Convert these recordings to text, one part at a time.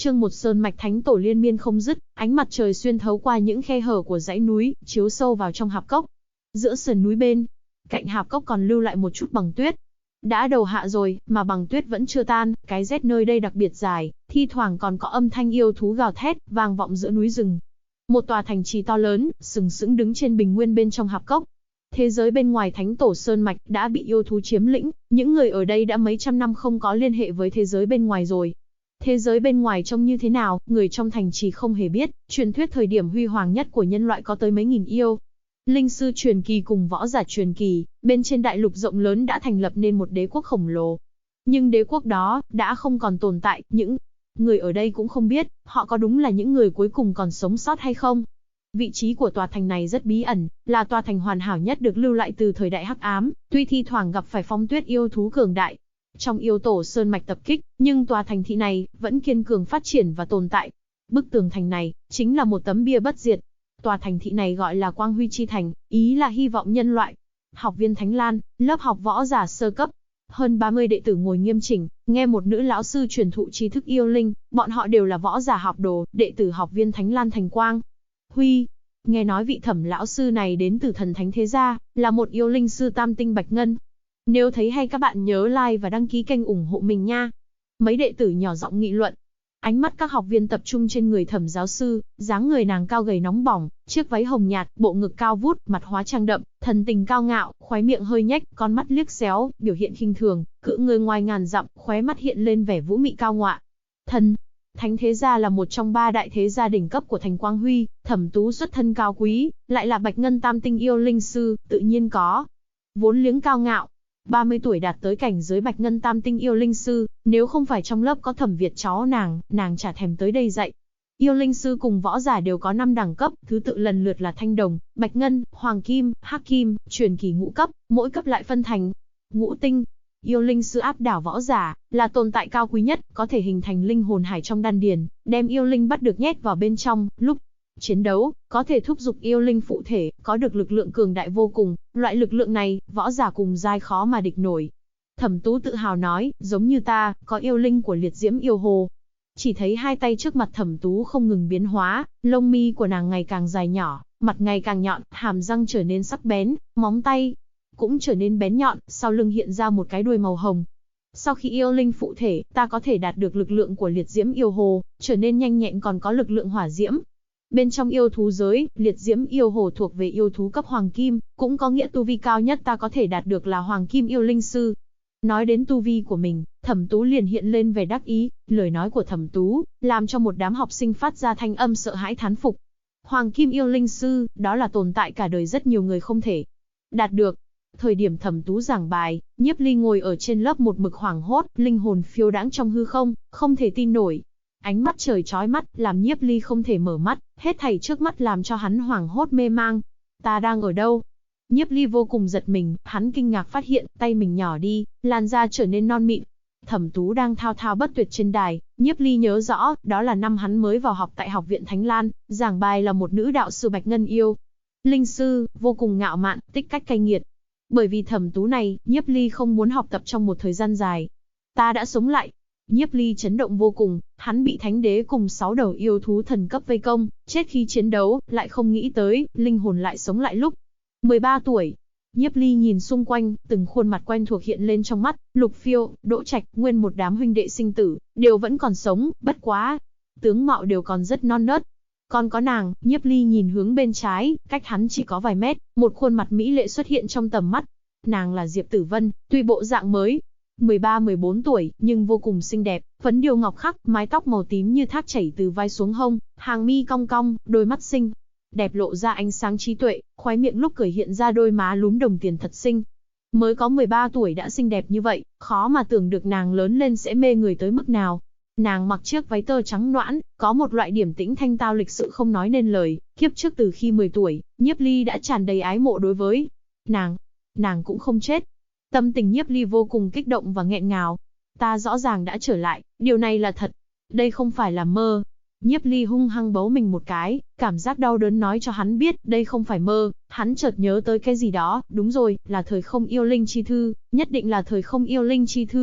Chương một sơn mạch thánh tổ liên miên không dứt, ánh mặt trời xuyên thấu qua những khe hở của dãy núi, chiếu sâu vào trong hạp cốc. Giữa sườn núi bên cạnh hạp cốc còn lưu lại một chút bằng tuyết. Đã đầu hạ rồi, mà bằng tuyết vẫn chưa tan, cái rét nơi đây đặc biệt dài, thi thoảng còn có âm thanh yêu thú gào thét, vang vọng giữa núi rừng. Một tòa thành trì to lớn, sừng sững đứng trên bình nguyên bên trong hạp cốc. Thế giới bên ngoài thánh tổ sơn mạch đã bị yêu thú chiếm lĩnh, những người ở đây đã mấy trăm năm không có liên hệ với thế giới bên ngoài rồi. Thế giới bên ngoài trông như thế nào, người trong thành trì không hề biết, truyền thuyết thời điểm huy hoàng nhất của nhân loại có tới mấy nghìn yêu. Linh sư truyền kỳ cùng võ giả truyền kỳ, bên trên đại lục rộng lớn đã thành lập nên một đế quốc khổng lồ. Nhưng đế quốc đó, đã không còn tồn tại, những người ở đây cũng không biết, họ có đúng là những người cuối cùng còn sống sót hay không. Vị trí của tòa thành này rất bí ẩn, là tòa thành hoàn hảo nhất được lưu lại từ thời đại Hắc Ám, tuy thi thoảng gặp phải phong tuyết yêu thú cường đại. Trong yêu tổ sơn mạch tập kích, nhưng tòa thành thị này vẫn kiên cường phát triển và tồn tại. Bức tường thành này chính là một tấm bia bất diệt. Tòa thành thị này gọi là Quang Huy Chi Thành, ý là hy vọng nhân loại. Học viên Thánh Lan, lớp học võ giả sơ cấp. Hơn 30 đệ tử ngồi nghiêm chỉnh, nghe một nữ lão sư truyền thụ tri thức yêu linh, bọn họ đều là võ giả học đồ, đệ tử học viên Thánh Lan Thành Quang Huy. Nghe nói vị Thẩm lão sư này đến từ Thần Thánh Thế Gia, là một yêu linh sư tam tinh bạch ngân. Nếu thấy hay các bạn nhớ like và đăng ký kênh ủng hộ mình nha. Mấy đệ tử nhỏ giọng nghị luận. Ánh mắt các học viên tập trung trên người Thẩm giáo sư, dáng người nàng cao gầy nóng bỏng, chiếc váy hồng nhạt, bộ ngực cao vút, mặt hóa trang đậm, thần tình cao ngạo, khóe miệng hơi nhếch, con mắt liếc xéo, biểu hiện khinh thường, cự người ngoài ngàn dặm, khóe mắt hiện lên vẻ vũ mị cao ngọa. Thần Thánh Thế Gia là một trong 3 đại thế gia đỉnh cấp của thành Quang Huy, Thẩm Tú xuất thân cao quý, lại là bạch ngân tam tinh yêu linh sư, tự nhiên có vốn liếng cao ngạo. 30 tuổi đạt tới cảnh giới bạch ngân tam tinh yêu linh sư, nếu không phải trong lớp có Thẩm Việt cháu nàng chả thèm tới đây dạy. Yêu linh sư cùng võ giả đều có 5 đẳng cấp, thứ tự lần lượt là thanh đồng, bạch ngân, hoàng kim, hắc kim, truyền kỳ ngũ cấp, mỗi cấp lại phân thành ngũ tinh. Yêu linh sư áp đảo võ giả, là tồn tại cao quý nhất, có thể hình thành linh hồn hải trong đan điền, đem yêu linh bắt được nhét vào bên trong, lúc chiến đấu, có thể thúc giục yêu linh phụ thể, có được lực lượng cường đại vô cùng, loại lực lượng này, võ giả cùng giai khó mà địch nổi. Thẩm Tú tự hào nói, giống như ta, có yêu linh của liệt diễm yêu hồ. Chỉ thấy hai tay trước mặt Thẩm Tú không ngừng biến hóa, lông mi của nàng ngày càng dài nhỏ, mặt ngày càng nhọn, hàm răng trở nên sắc bén, móng tay cũng trở nên bén nhọn, sau lưng hiện ra một cái đuôi màu hồng. Sau khi yêu linh phụ thể, ta có thể đạt được lực lượng của liệt diễm yêu hồ, trở nên nhanh nhẹn còn có lực lượng hỏa diễm. Bên trong yêu thú giới, liệt diễm yêu hồ thuộc về yêu thú cấp hoàng kim, cũng có nghĩa tu vi cao nhất ta có thể đạt được là hoàng kim yêu linh sư. Nói đến tu vi của mình, Thẩm Tú liền hiện lên vẻ đắc ý, lời nói của Thẩm Tú, làm cho một đám học sinh phát ra thanh âm sợ hãi thán phục. Hoàng kim yêu linh sư, đó là tồn tại cả đời rất nhiều người không thể đạt được. Thời điểm Thẩm Tú giảng bài, Nhiếp Ly ngồi ở trên lớp một mực hoảng hốt, linh hồn phiêu đãng trong hư không, không thể tin nổi. Ánh mắt trời chói mắt, làm Nhiếp Ly không thể mở mắt, hết thảy trước mắt làm cho hắn hoảng hốt mê mang. Ta đang ở đâu? Nhiếp Ly vô cùng giật mình, hắn kinh ngạc phát hiện, tay mình nhỏ đi, làn da trở nên non mịn. Thẩm Tú đang thao thao bất tuyệt trên đài, Nhiếp Ly nhớ rõ, đó là năm hắn mới vào học tại học viện Thánh Lan, giảng bài là một nữ đạo sư bạch ngân yêu linh sư, vô cùng ngạo mạn, tích cách cay nghiệt. Bởi vì Thẩm Tú này, Nhiếp Ly không muốn học tập trong một thời gian dài. Ta đã sống lại. Nhiếp Ly chấn động vô cùng, hắn bị thánh đế cùng 6 đầu yêu thú thần cấp vây công, chết khi chiến đấu, lại không nghĩ tới, linh hồn lại sống lại lúc 13 tuổi. Nhiếp Ly nhìn xung quanh, từng khuôn mặt quen thuộc hiện lên trong mắt, Lục Phiêu, Đỗ Trạch, nguyên một đám huynh đệ sinh tử, đều vẫn còn sống, bất quá, tướng mạo đều còn rất non nớt. Còn có nàng, Nhiếp Ly nhìn hướng bên trái, cách hắn chỉ có vài mét, một khuôn mặt mỹ lệ xuất hiện trong tầm mắt. Nàng là Diệp Tử Vân, tuy bộ dạng mới 13-14 tuổi, nhưng vô cùng xinh đẹp, phấn điêu ngọc khắc, mái tóc màu tím như thác chảy từ vai xuống hông, hàng mi cong cong, đôi mắt xinh đẹp lộ ra ánh sáng trí tuệ, khóe miệng lúc cười hiện ra đôi má lúm đồng tiền thật xinh. Mới có 13 tuổi đã xinh đẹp như vậy, khó mà tưởng được nàng lớn lên sẽ mê người tới mức nào. Nàng mặc chiếc váy tơ trắng nõn, có một loại điểm tĩnh thanh tao lịch sự không nói nên lời, kiếp trước từ khi 10 tuổi, Nhiếp Ly đã tràn đầy ái mộ đối với nàng cũng không chết. Tâm tình Nhiếp Ly vô cùng kích động và nghẹn ngào. Ta rõ ràng đã trở lại, điều này là thật. Đây không phải là mơ. Nhiếp Ly hung hăng bấu mình một cái, cảm giác đau đớn nói cho hắn biết đây không phải mơ. Hắn chợt nhớ tới cái gì đó, đúng rồi, là thời không yêu linh chi thư, nhất định là thời không yêu linh chi thư.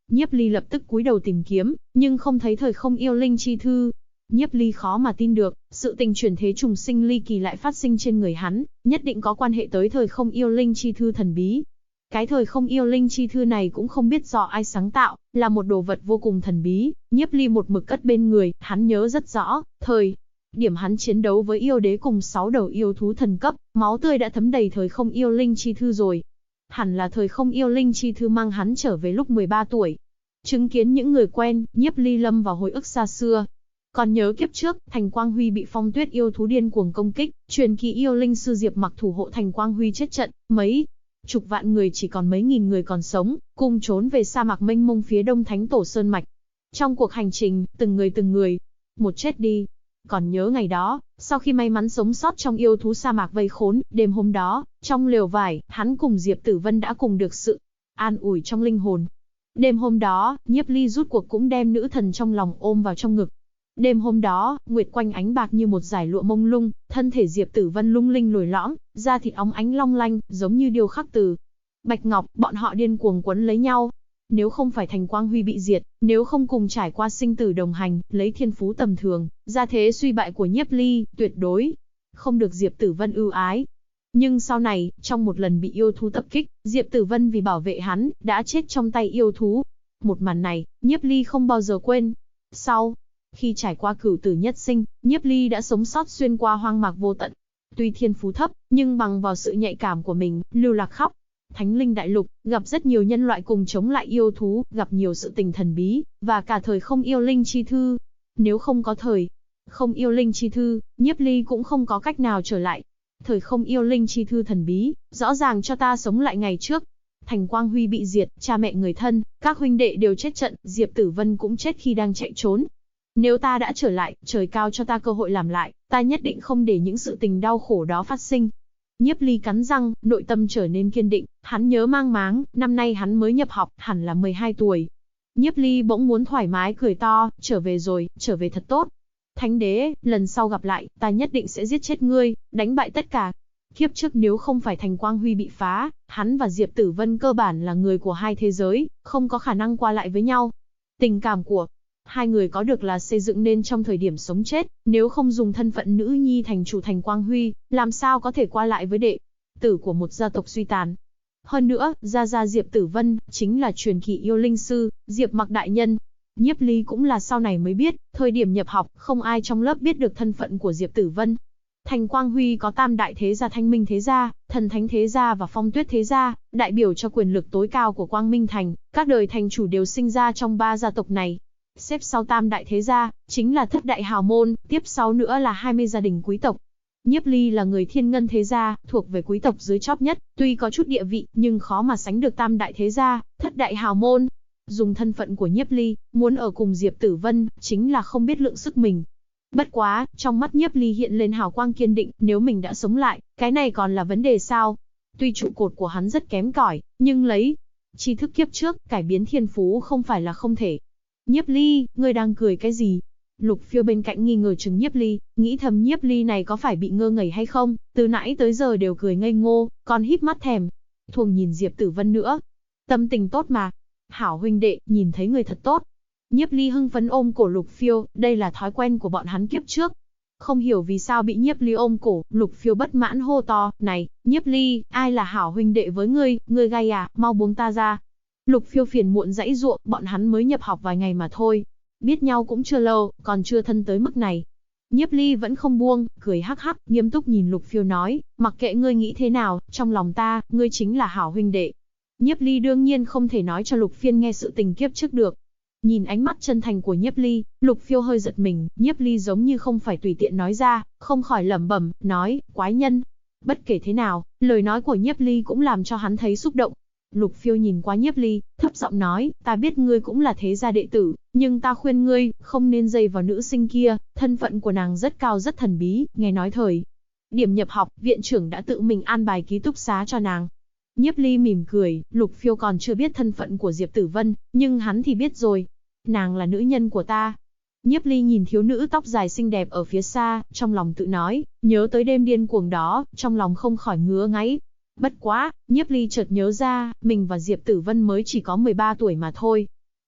Nhiếp Ly lập tức cúi đầu tìm kiếm, nhưng không thấy thời không yêu linh chi thư. Nhiếp Ly khó mà tin được, sự tình chuyển thế trùng sinh ly kỳ lại phát sinh trên người hắn, nhất định có quan hệ tới thời không yêu linh chi thư thần bí. Cái thời không yêu linh chi thư này cũng không biết do ai sáng tạo, là một đồ vật vô cùng thần bí, Nhiếp Ly một mực cất bên người, hắn nhớ rất rõ, thời điểm hắn chiến đấu với yêu đế cùng 6 đầu yêu thú thần cấp, máu tươi đã thấm đầy thời không yêu linh chi thư rồi. Hẳn là thời không yêu linh chi thư mang hắn trở về lúc 13 tuổi. Chứng kiến những người quen, Nhiếp Ly lâm vào hồi ức xa xưa. Còn nhớ kiếp trước, Thành Quang Huy bị Phong Tuyết yêu thú điên cuồng công kích, truyền kỳ yêu linh sư Diệp Mặc thủ hộ Thành Quang Huy chết trận, mấy chục vạn người chỉ còn mấy nghìn người còn sống, cùng trốn về sa mạc mênh mông phía đông Thánh Tổ Sơn Mạch. Trong cuộc hành trình, từng người, một chết đi. Còn nhớ ngày đó, sau khi may mắn sống sót trong yêu thú sa mạc vây khốn, đêm hôm đó, trong lều vải, hắn cùng Diệp Tử Vân đã cùng được sự an ủi trong linh hồn. Đêm hôm đó, Nhiếp Ly rút cuộc cũng đem nữ thần trong lòng ôm vào trong ngực. Đêm hôm đó, nguyệt quanh ánh bạc như một dải lụa mông lung, thân thể Diệp Tử Vân lung linh lồi lõm, da thịt óng ánh long lanh, giống như điêu khắc từ bạch ngọc, bọn họ điên cuồng quấn lấy nhau. Nếu không phải Thành Quang Huy bị diệt, nếu không cùng trải qua sinh tử đồng hành, lấy thiên phú tầm thường, gia thế suy bại của Nhiếp Ly, tuyệt đối không được Diệp Tử Vân ưu ái. Nhưng sau này, trong một lần bị yêu thú tập kích, Diệp Tử Vân vì bảo vệ hắn, đã chết trong tay yêu thú. Một màn này, Nhiếp Ly không bao giờ quên. Sau khi trải qua cửu tử nhất sinh, Nhiếp Ly đã sống sót xuyên qua hoang mạc vô tận. Tuy thiên phú thấp, nhưng bằng vào sự nhạy cảm của mình, lưu lạc khắp Thánh Linh Đại Lục, gặp rất nhiều nhân loại cùng chống lại yêu thú, gặp nhiều sự tình thần bí, và cả thời không yêu linh chi thư. Nếu không có thời không yêu linh chi thư, Nhiếp Ly cũng không có cách nào trở lại. Thời không yêu linh chi thư thần bí, rõ ràng cho ta sống lại ngày trước. Thành Quang Huy bị diệt, cha mẹ người thân, các huynh đệ đều chết trận, Diệp Tử Vân cũng chết khi đang chạy trốn. Nếu ta đã trở lại, trời cao cho ta cơ hội làm lại, ta nhất định không để những sự tình đau khổ đó phát sinh. Nhiếp Ly cắn răng, nội tâm trở nên kiên định, hắn nhớ mang máng, năm nay hắn mới nhập học, hẳn là 12 tuổi. Nhiếp Ly bỗng muốn thoải mái cười to, trở về rồi, trở về thật tốt. Thánh đế, lần sau gặp lại, ta nhất định sẽ giết chết ngươi, đánh bại tất cả. Kiếp trước nếu không phải Thành Quang Huy bị phá, hắn và Diệp Tử Vân cơ bản là người của hai thế giới, không có khả năng qua lại với nhau. Tình cảm của hai người có được là xây dựng nên trong thời điểm sống chết, nếu không dùng thân phận nữ nhi thành chủ Thành Quang Huy, làm sao có thể qua lại với đệ tử của một gia tộc suy tàn. Hơn nữa, gia Diệp Tử Vân, chính là truyền kỳ yêu linh sư, Diệp Mặc đại nhân. Nhiếp Ly cũng là sau này mới biết, thời điểm nhập học, không ai trong lớp biết được thân phận của Diệp Tử Vân. Thành Quang Huy có tam đại thế gia Thanh Minh thế gia, Thần Thánh thế gia và Phong Tuyết thế gia, đại biểu cho quyền lực tối cao của Quang Minh Thành, các đời thành chủ đều sinh ra trong ba gia tộc này. Xếp sau tam đại thế gia, chính là thất đại hào môn, tiếp sau nữa là 20 gia đình quý tộc. Nhiếp Ly là người Thiên Ngân thế gia, thuộc về quý tộc dưới chóp nhất, tuy có chút địa vị, nhưng khó mà sánh được tam đại thế gia, thất đại hào môn. Dùng thân phận của Nhiếp Ly, muốn ở cùng Diệp Tử Vân, chính là không biết lượng sức mình. Bất quá, trong mắt Nhiếp Ly hiện lên hào quang kiên định, nếu mình đã sống lại, cái này còn là vấn đề sao? Tuy trụ cột của hắn rất kém cỏi, nhưng lấy tri thức kiếp trước, cải biến thiên phú không phải là không thể. Nhiếp Ly, ngươi đang cười cái gì? Lục Phiêu bên cạnh nghi ngờ chừng Nhiếp Ly, nghĩ thầm Nhiếp Ly này có phải bị ngơ ngẩn hay không, từ nãy tới giờ đều cười ngây ngô, còn híp mắt thèm. Thuồng nhìn Diệp Tử Vân nữa. Tâm tình tốt mà. Hảo huynh đệ, nhìn thấy người thật tốt. Nhiếp Ly hưng phấn ôm cổ Lục Phiêu, đây là thói quen của bọn hắn kiếp trước. Không hiểu vì sao bị Nhiếp Ly ôm cổ, Lục Phiêu bất mãn hô to, này, Nhiếp Ly, ai là hảo huynh đệ với ngươi gay à, mau buông ta ra. Lục Phiêu phiền muộn giãy giụa, bọn hắn mới nhập học vài ngày mà thôi. Biết nhau cũng chưa lâu, còn chưa thân tới mức này. Nhiếp Ly vẫn không buông, cười hắc hắc, nghiêm túc nhìn Lục Phiêu nói, mặc kệ ngươi nghĩ thế nào, trong lòng ta, ngươi chính là hảo huynh đệ. Nhiếp Ly đương nhiên không thể nói cho Lục Phiên nghe sự tình kiếp trước được. Nhìn ánh mắt chân thành của Nhiếp Ly, Lục Phiêu hơi giật mình, Nhiếp Ly giống như không phải tùy tiện nói ra, không khỏi lẩm bẩm, nói, quái nhân. Bất kể thế nào, lời nói của Nhiếp Ly cũng làm cho hắn thấy xúc động. Lục Phiêu nhìn qua Nhiếp Ly, thấp giọng nói, ta biết ngươi cũng là thế gia đệ tử, nhưng ta khuyên ngươi, không nên dây vào nữ sinh kia, thân phận của nàng rất cao rất thần bí, nghe nói thời điểm nhập học, viện trưởng đã tự mình an bài ký túc xá cho nàng. Nhiếp Ly mỉm cười, Lục Phiêu còn chưa biết thân phận của Diệp Tử Vân, nhưng hắn thì biết rồi. Nàng là nữ nhân của ta. Nhiếp Ly nhìn thiếu nữ tóc dài xinh đẹp ở phía xa, trong lòng tự nói, nhớ tới đêm điên cuồng đó, trong lòng không khỏi ngứa ngáy. Bất quá, Nhiếp Ly chợt nhớ ra, mình và Diệp Tử Vân mới chỉ có 13 tuổi mà thôi.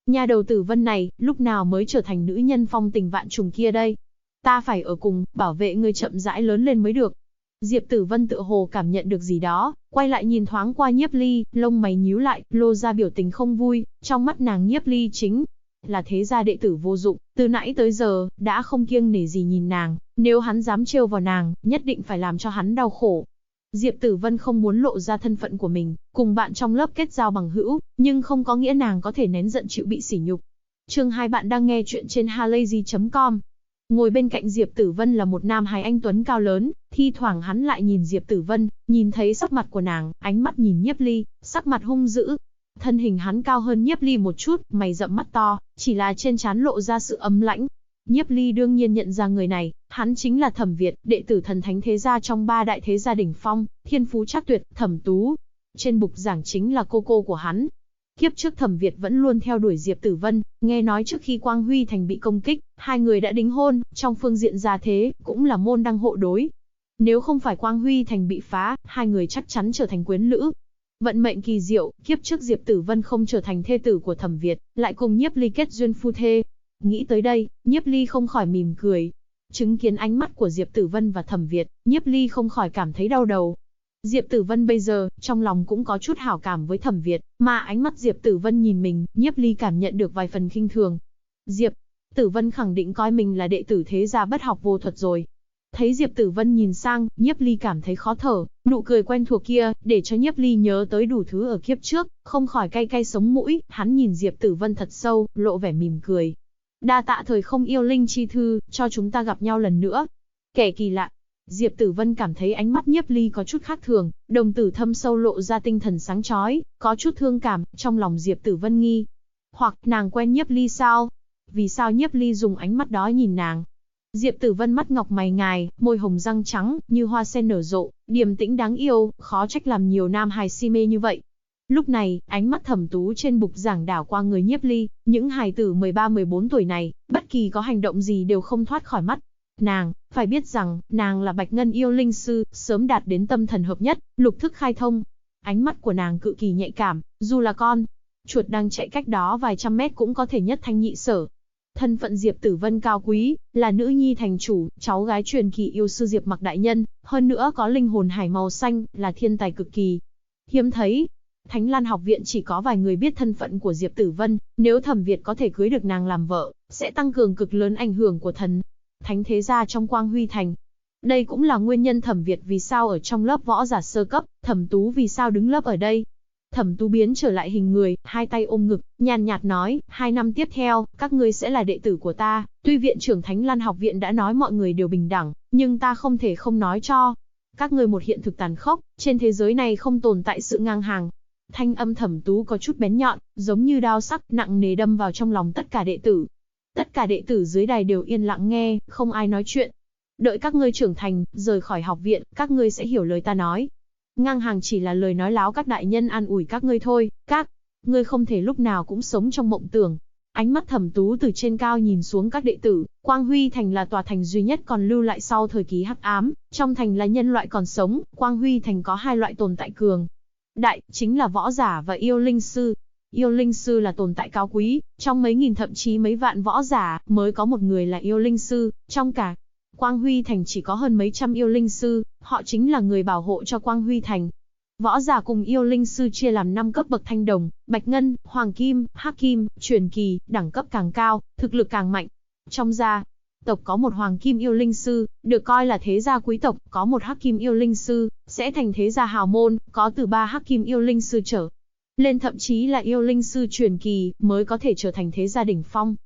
Nhà đầu Tử Vân này, lúc nào mới trở thành nữ nhân phong tình vạn trùng kia đây? Ta phải ở cùng, bảo vệ ngươi chậm rãi lớn lên mới được. Diệp Tử Vân tựa hồ cảm nhận được gì đó, quay lại nhìn thoáng qua Nhiếp Ly, lông mày nhíu lại, lộ ra biểu tình không vui, trong mắt nàng Nhiếp Ly chính là thế gia đệ tử vô dụng, từ nãy tới giờ, đã không kiêng nể gì nhìn nàng, nếu hắn dám trêu vào nàng, nhất định phải làm cho hắn đau khổ. Diệp Tử Vân không muốn lộ ra thân phận của mình, cùng bạn trong lớp kết giao bằng hữu, nhưng không có nghĩa nàng có thể nén giận chịu bị sỉ nhục. Chương 2 bạn đang nghe chuyện trên halayzi.com. Ngồi bên cạnh Diệp Tử Vân là một nam hài anh tuấn cao lớn, thi thoảng hắn lại nhìn Diệp Tử Vân, nhìn thấy sắc mặt của nàng, ánh mắt nhìn Nhiếp Ly, sắc mặt hung dữ. Thân hình hắn cao hơn Nhiếp Ly một chút, mày rậm mắt to, chỉ là trên trán lộ ra sự ấm lãnh. Nhiếp Ly đương nhiên nhận ra người này, hắn chính là Thẩm Việt, đệ tử thần thánh thế gia trong 3 đại thế gia đỉnh phong, thiên phú trác tuyệt, Thẩm Tú. Trên bục giảng chính là cô của hắn. Kiếp trước Thẩm Việt vẫn luôn theo đuổi Diệp Tử Vân, nghe nói trước khi Quang Huy Thành bị công kích, hai người đã đính hôn, trong phương diện gia thế, cũng là môn đăng hộ đối. Nếu không phải Quang Huy Thành bị phá, hai người chắc chắn trở thành quyến lữ. Vận mệnh kỳ diệu, kiếp trước Diệp Tử Vân không trở thành thê tử của Thẩm Việt, lại cùng Nhiếp Ly kết duyên phu thê. Nghĩ tới đây, Nhiếp Ly không khỏi mỉm cười. Chứng kiến ánh mắt của Diệp Tử Vân và Thẩm Việt, Nhiếp Ly không khỏi cảm thấy đau đầu. Diệp Tử Vân bây giờ, trong lòng cũng có chút hảo cảm với Thẩm Việt, mà ánh mắt Diệp Tử Vân nhìn mình, Nhiếp Ly cảm nhận được vài phần khinh thường. Diệp Tử Vân khẳng định coi mình là đệ tử thế gia bất học vô thuật rồi. Thấy Diệp Tử Vân nhìn sang, Nhiếp Ly cảm thấy khó thở, nụ cười quen thuộc kia, để cho Nhiếp Ly nhớ tới đủ thứ ở kiếp trước, không khỏi cay cay sống mũi, hắn nhìn Diệp Tử Vân thật sâu, lộ vẻ mỉm cười. Đa tạ thời không yêu linh chi thư, cho chúng ta gặp nhau lần nữa. Kẻ kỳ lạ. Diệp Tử Vân cảm thấy ánh mắt Nhiếp Ly có chút khác thường, đồng tử thâm sâu lộ ra tinh thần sáng chói, có chút thương cảm, trong lòng Diệp Tử Vân nghi. Hoặc, nàng quen Nhiếp Ly sao? Vì sao Nhiếp Ly dùng ánh mắt đó nhìn nàng? Diệp Tử Vân mắt ngọc mày ngài, môi hồng răng trắng, như hoa sen nở rộ, điềm tĩnh đáng yêu, khó trách làm nhiều nam hài si mê như vậy. Lúc này, ánh mắt Thẩm Tú trên bục giảng đảo qua người Nhiếp Ly, những hài tử 13-14 tuổi này, bất kỳ có hành động gì đều không thoát khỏi mắt. Nàng, phải biết rằng, nàng là Bạch Ngân yêu linh sư, sớm đạt đến tâm thần hợp nhất, lục thức khai thông. Ánh mắt của nàng cực kỳ nhạy cảm, dù là con chuột đang chạy cách đó vài trăm mét cũng có thể nhất thanh nhị sở. Thân phận Diệp Tử Vân cao quý, là nữ nhi thành chủ, cháu gái truyền kỳ yêu sư Diệp Mặc đại nhân, hơn nữa có linh hồn hải màu xanh, là thiên tài cực kỳ hiếm thấy. Thánh Lan học viện chỉ có vài người biết thân phận của Diệp Tử Vân, nếu Thẩm Việt có thể cưới được nàng làm vợ, sẽ tăng cường cực lớn ảnh hưởng của thần thánh thế gia trong Quang Huy Thành. Đây cũng là nguyên nhân Thẩm Việt vì sao ở trong lớp võ giả sơ cấp, Thẩm Tú vì sao đứng lớp ở đây. Thẩm Tú biến trở lại hình người, hai tay ôm ngực, nhàn nhạt nói, 2 năm tiếp theo, các ngươi sẽ là đệ tử của ta. Tuy viện trưởng Thánh Lan học viện đã nói mọi người đều bình đẳng, nhưng ta không thể không nói cho các ngươi một hiện thực tàn khốc, trên thế giới này không tồn tại sự ngang hàng. Thanh âm Thẩm Tú có chút bén nhọn, giống như đao sắc, nặng nề đâm vào trong lòng tất cả đệ tử. Tất cả đệ tử dưới đài đều yên lặng nghe, không ai nói chuyện. Đợi các ngươi trưởng thành, rời khỏi học viện, các ngươi sẽ hiểu lời ta nói. Ngang hàng chỉ là lời nói láo các đại nhân an ủi các ngươi thôi, các ngươi không thể lúc nào cũng sống trong mộng tưởng. Ánh mắt Thẩm Tú từ trên cao nhìn xuống các đệ tử, Quang Huy Thành là tòa thành duy nhất còn lưu lại sau thời kỳ hắc ám, trong thành là nhân loại còn sống, Quang Huy Thành có 2 loại tồn tại cường đại, chính là võ giả và yêu linh sư. Yêu linh sư là tồn tại cao quý, trong mấy nghìn thậm chí mấy vạn võ giả, mới có một người là yêu linh sư, trong cả Quang Huy Thành chỉ có hơn mấy trăm yêu linh sư, họ chính là người bảo hộ cho Quang Huy Thành. Võ giả cùng yêu linh sư chia làm 5 cấp bậc thanh đồng, bạch ngân, hoàng kim, hắc kim, truyền kỳ, đẳng cấp càng cao, thực lực càng mạnh. Trong gia tộc có một hoàng kim yêu linh sư, được coi là thế gia quý tộc, có một hắc kim yêu linh sư, sẽ thành thế gia hào môn, có từ 3 hắc kim yêu linh sư trở lên, thậm chí là yêu linh sư truyền kỳ, mới có thể trở thành thế gia đỉnh phong.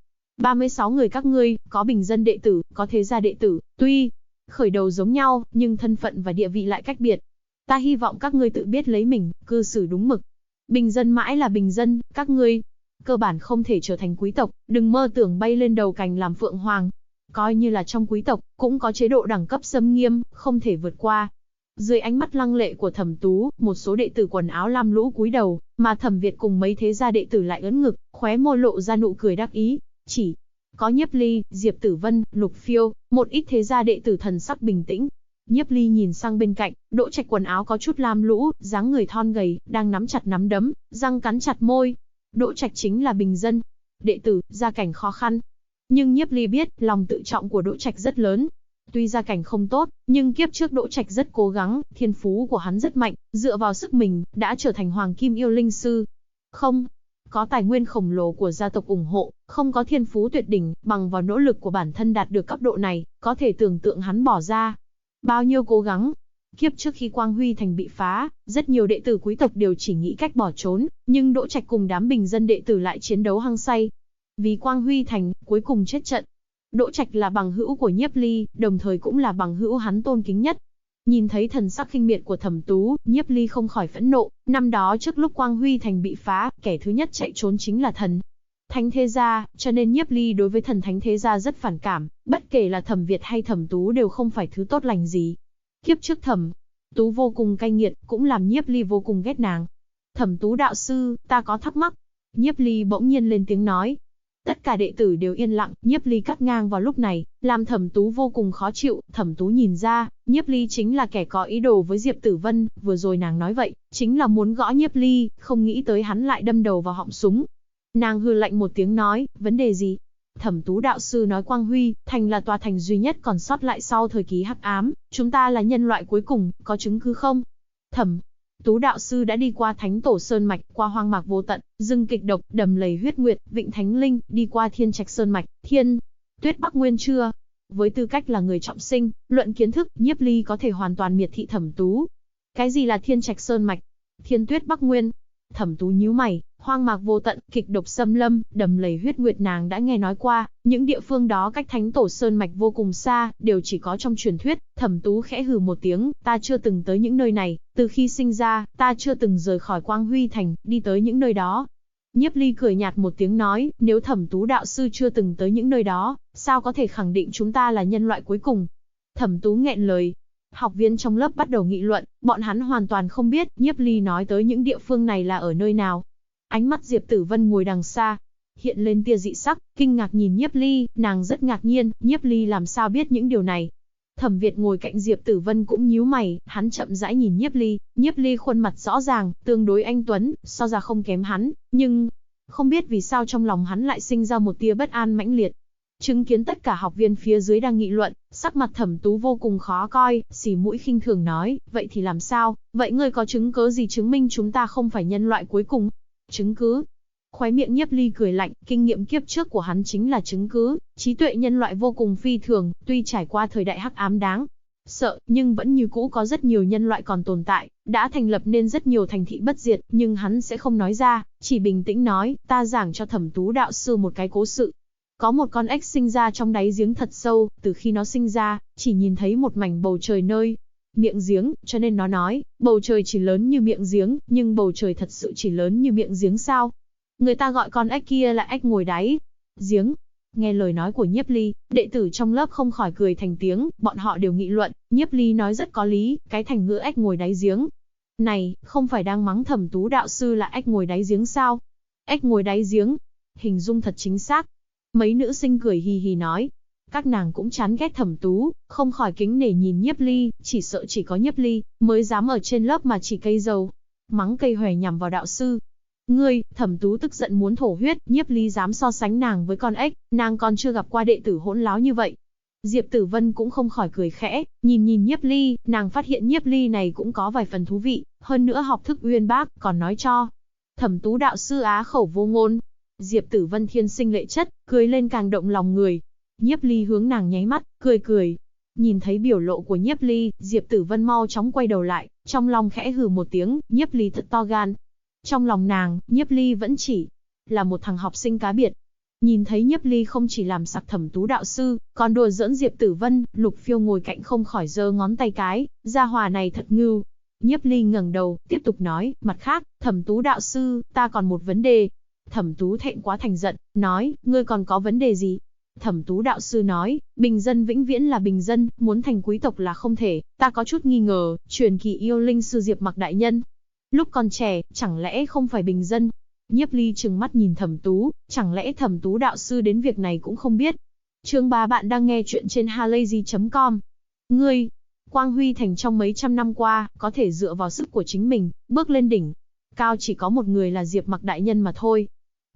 36 người các ngươi, có bình dân đệ tử, có thế gia đệ tử, tuy khởi đầu giống nhau, nhưng thân phận và địa vị lại cách biệt. Ta hy vọng các ngươi tự biết lấy mình, cư xử đúng mực. Bình dân mãi là bình dân, các ngươi cơ bản không thể trở thành quý tộc, đừng mơ tưởng bay lên đầu cành làm phượng hoàng. Coi như là trong quý tộc, cũng có chế độ đẳng cấp xâm nghiêm, không thể vượt qua. Dưới ánh mắt lăng lệ của Thẩm Tú, một số đệ tử quần áo lam lũ cúi đầu, mà Thẩm Việt cùng mấy thế gia đệ tử lại ưỡn ngực, khóe môi lộ ra nụ cười đắc ý. Chỉ có Nhiếp Ly, Diệp Tử Vân, Lục Phiêu, một ít thế gia đệ tử thần sắc bình tĩnh. Nhiếp Ly nhìn sang bên cạnh, Đỗ Trạch quần áo có chút lam lũ, dáng người thon gầy, đang nắm chặt nắm đấm, răng cắn chặt môi. Đỗ Trạch chính là bình dân. đệ tử, gia cảnh khó khăn. Nhưng Nhiếp Ly biết, lòng tự trọng của Đỗ Trạch rất lớn. Tuy gia cảnh không tốt, nhưng kiếp trước Đỗ Trạch rất cố gắng, thiên phú của hắn rất mạnh, dựa vào sức mình, đã trở thành Hoàng Kim Yêu Linh Sư. Không có tài nguyên khổng lồ của gia tộc ủng hộ, không có thiên phú tuyệt đỉnh, bằng vào nỗ lực của bản thân đạt được cấp độ này, có thể tưởng tượng hắn bỏ ra bao nhiêu cố gắng. Kiếp trước khi Quang Huy Thành bị phá, rất nhiều đệ tử quý tộc đều chỉ nghĩ cách bỏ trốn, nhưng Đỗ Trạch cùng đám bình dân đệ tử lại chiến đấu hăng say. Vì Quang Huy Thành, cuối cùng chết trận. Đỗ Trạch là bằng hữu của Nhiếp Ly, đồng thời cũng là bằng hữu hắn tôn kính nhất. Nhìn thấy thần sắc khinh miệt của Thẩm Tú, Nhiếp Ly không khỏi phẫn nộ, năm đó trước lúc Quang Huy Thành bị phá, kẻ thứ nhất chạy trốn chính là thần Thánh Thế Gia, cho nên Nhiếp Ly đối với thần Thánh Thế Gia rất phản cảm, bất kể là Thẩm Việt hay Thẩm Tú đều không phải thứ tốt lành gì. Kiếp trước Thẩm Tú vô cùng cay nghiệt, cũng làm Nhiếp Ly vô cùng ghét nàng. Thẩm Tú đạo sư, ta có thắc mắc. Nhiếp Ly bỗng nhiên lên tiếng nói. Tất cả đệ tử đều yên lặng, Nhiếp Ly cắt ngang vào lúc này, làm Thẩm Tú vô cùng khó chịu. Thẩm Tú nhìn ra, Nhiếp Ly chính là kẻ có ý đồ với Diệp Tử Vân, vừa rồi nàng nói vậy, chính là muốn gõ Nhiếp Ly, không nghĩ tới hắn lại đâm đầu vào họng súng. Nàng hừ lạnh một tiếng nói, vấn đề gì? Thẩm Tú đạo sư nói Quang Huy Thành là tòa thành duy nhất còn sót lại sau thời kỳ hắc ám, chúng ta là nhân loại cuối cùng, có chứng cứ không? Thẩm Tú đạo sư đã đi qua Thánh Tổ Sơn Mạch, qua Hoang Mạc Vô Tận, rừng kịch độc, đầm lầy huyết nguyệt, Vịnh Thánh Linh, đi qua Thiên Trạch Sơn Mạch, Thiên Tuyết Bắc Nguyên chưa? Với tư cách là người trọng sinh, luận kiến thức, Nhiếp Ly có thể hoàn toàn miệt thị Thẩm Tú. Cái gì là Thiên Trạch Sơn Mạch? Thiên Tuyết Bắc Nguyên? Thẩm Tú nhíu mày, Hoang Mạc Vô Tận, kịch độc xâm lâm, đầm lầy huyết nguyệt nàng đã nghe nói qua, những địa phương đó cách Thánh Tổ Sơn Mạch vô cùng xa, đều chỉ có trong truyền thuyết. Thẩm Tú khẽ hừ một tiếng, ta chưa từng tới những nơi này, từ khi sinh ra, ta chưa từng rời khỏi Quang Huy Thành, đi tới những nơi đó. Nhiếp Ly cười nhạt một tiếng nói, nếu Thẩm Tú đạo sư chưa từng tới những nơi đó, sao có thể khẳng định chúng ta là nhân loại cuối cùng? Thẩm Tú nghẹn lời. Học viên trong lớp bắt đầu nghị luận, bọn hắn hoàn toàn không biết Nhiếp Ly nói tới những địa phương này là ở nơi nào. Ánh mắt Diệp Tử Vân ngồi đằng xa, hiện lên tia dị sắc, kinh ngạc nhìn Nhiếp Ly, nàng rất ngạc nhiên, Nhiếp Ly làm sao biết những điều này. Thẩm Việt ngồi cạnh Diệp Tử Vân cũng nhíu mày, hắn chậm rãi nhìn Nhiếp Ly khuôn mặt rõ ràng, tương đối anh tuấn, so ra không kém hắn, nhưng không biết vì sao trong lòng hắn lại sinh ra một tia bất an mãnh liệt. Chứng kiến tất cả học viên phía dưới đang nghị luận, sắc mặt Thẩm Tú vô cùng khó coi, xì mũi khinh thường nói, vậy thì làm sao, vậy ngươi có chứng cứ gì chứng minh chúng ta không phải nhân loại cuối cùng? Chứng cứ? Khóe miệng Nhiếp Ly cười lạnh, kinh nghiệm kiếp trước của hắn chính là chứng cứ, trí tuệ nhân loại vô cùng phi thường, tuy trải qua thời đại hắc ám đáng sợ, nhưng vẫn như cũ có rất nhiều nhân loại còn tồn tại, đã thành lập nên rất nhiều thành thị bất diệt, nhưng hắn sẽ không nói ra, chỉ bình tĩnh nói, ta giảng cho Thẩm Tú đạo sư một cái cố sự. Có một con ếch sinh ra trong đáy giếng thật sâu, từ khi nó sinh ra, chỉ nhìn thấy một mảnh bầu trời nơi miệng giếng, cho nên nó nói, bầu trời chỉ lớn như miệng giếng, nhưng bầu trời thật sự chỉ lớn như miệng giếng sao? Người ta gọi con ếch kia là ếch ngồi đáy giếng. Nghe lời nói của Nhiếp Ly, đệ tử trong lớp không khỏi cười thành tiếng, bọn họ đều nghị luận, Nhiếp Ly nói rất có lý, cái thành ngữ ếch ngồi đáy giếng này, không phải đang mắng Thẩm Tú đạo sư là ếch ngồi đáy giếng sao? Ếch ngồi đáy giếng, hình dung thật chính xác. Mấy nữ sinh cười hì hì nói. Các nàng cũng chán ghét Thẩm Tú, không khỏi kính nể nhìn Nhiếp Ly, chỉ sợ chỉ có Nhiếp Ly mới dám ở trên lớp mà chỉ cây dầu mắng cây hoè nhằm vào đạo sư. Ngươi, Thẩm Tú tức giận muốn thổ huyết, Nhiếp Ly dám so sánh nàng với con ếch, nàng còn chưa gặp qua đệ tử hỗn láo như vậy. Diệp Tử Vân cũng không khỏi cười khẽ, nhìn Nhiếp Ly, nàng phát hiện Nhiếp Ly này cũng có vài phần thú vị, hơn nữa học thức uyên bác, còn nói cho Thẩm Tú đạo sư á khẩu vô ngôn. Diệp Tử Vân thiên sinh lệ chất, cười lên càng động lòng người. Nhiếp Ly hướng nàng nháy mắt, cười. Nhìn thấy biểu lộ của Nhiếp Ly, Diệp Tử Vân mau chóng quay đầu lại, trong lòng khẽ hừ một tiếng, Nhiếp Ly thật to gan. Trong lòng nàng, Nhiếp Ly vẫn chỉ là một thằng học sinh cá biệt. Nhìn thấy Nhiếp Ly không chỉ làm sặc Thẩm Tú đạo sư, còn đùa giỡn Diệp Tử Vân, Lục Phiêu ngồi cạnh không khỏi giơ ngón tay cái, gia hỏa này thật ngưu. Nhiếp Ly ngẩng đầu, tiếp tục nói, mặt khác, Thẩm Tú đạo sư, ta còn một vấn đề. Thẩm Tú thẹn quá thành giận, nói, ngươi còn có vấn đề gì? Thẩm Tú đạo sư nói, bình dân vĩnh viễn là bình dân, muốn thành quý tộc là không thể, ta có chút nghi ngờ, truyền kỳ yêu linh sư Diệp Mặc đại nhân. Lúc còn trẻ, chẳng lẽ không phải bình dân? Nhiếp Ly trừng mắt nhìn Thẩm Tú, chẳng lẽ Thẩm Tú đạo sư đến việc này cũng không biết? Chương 3 bạn đang nghe chuyện trên halayzi.com. Ngươi, Quang Huy Thành trong mấy trăm năm qua, có thể dựa vào sức của chính mình, bước lên đỉnh cao chỉ có một người là Diệp Mặc đại nhân mà thôi.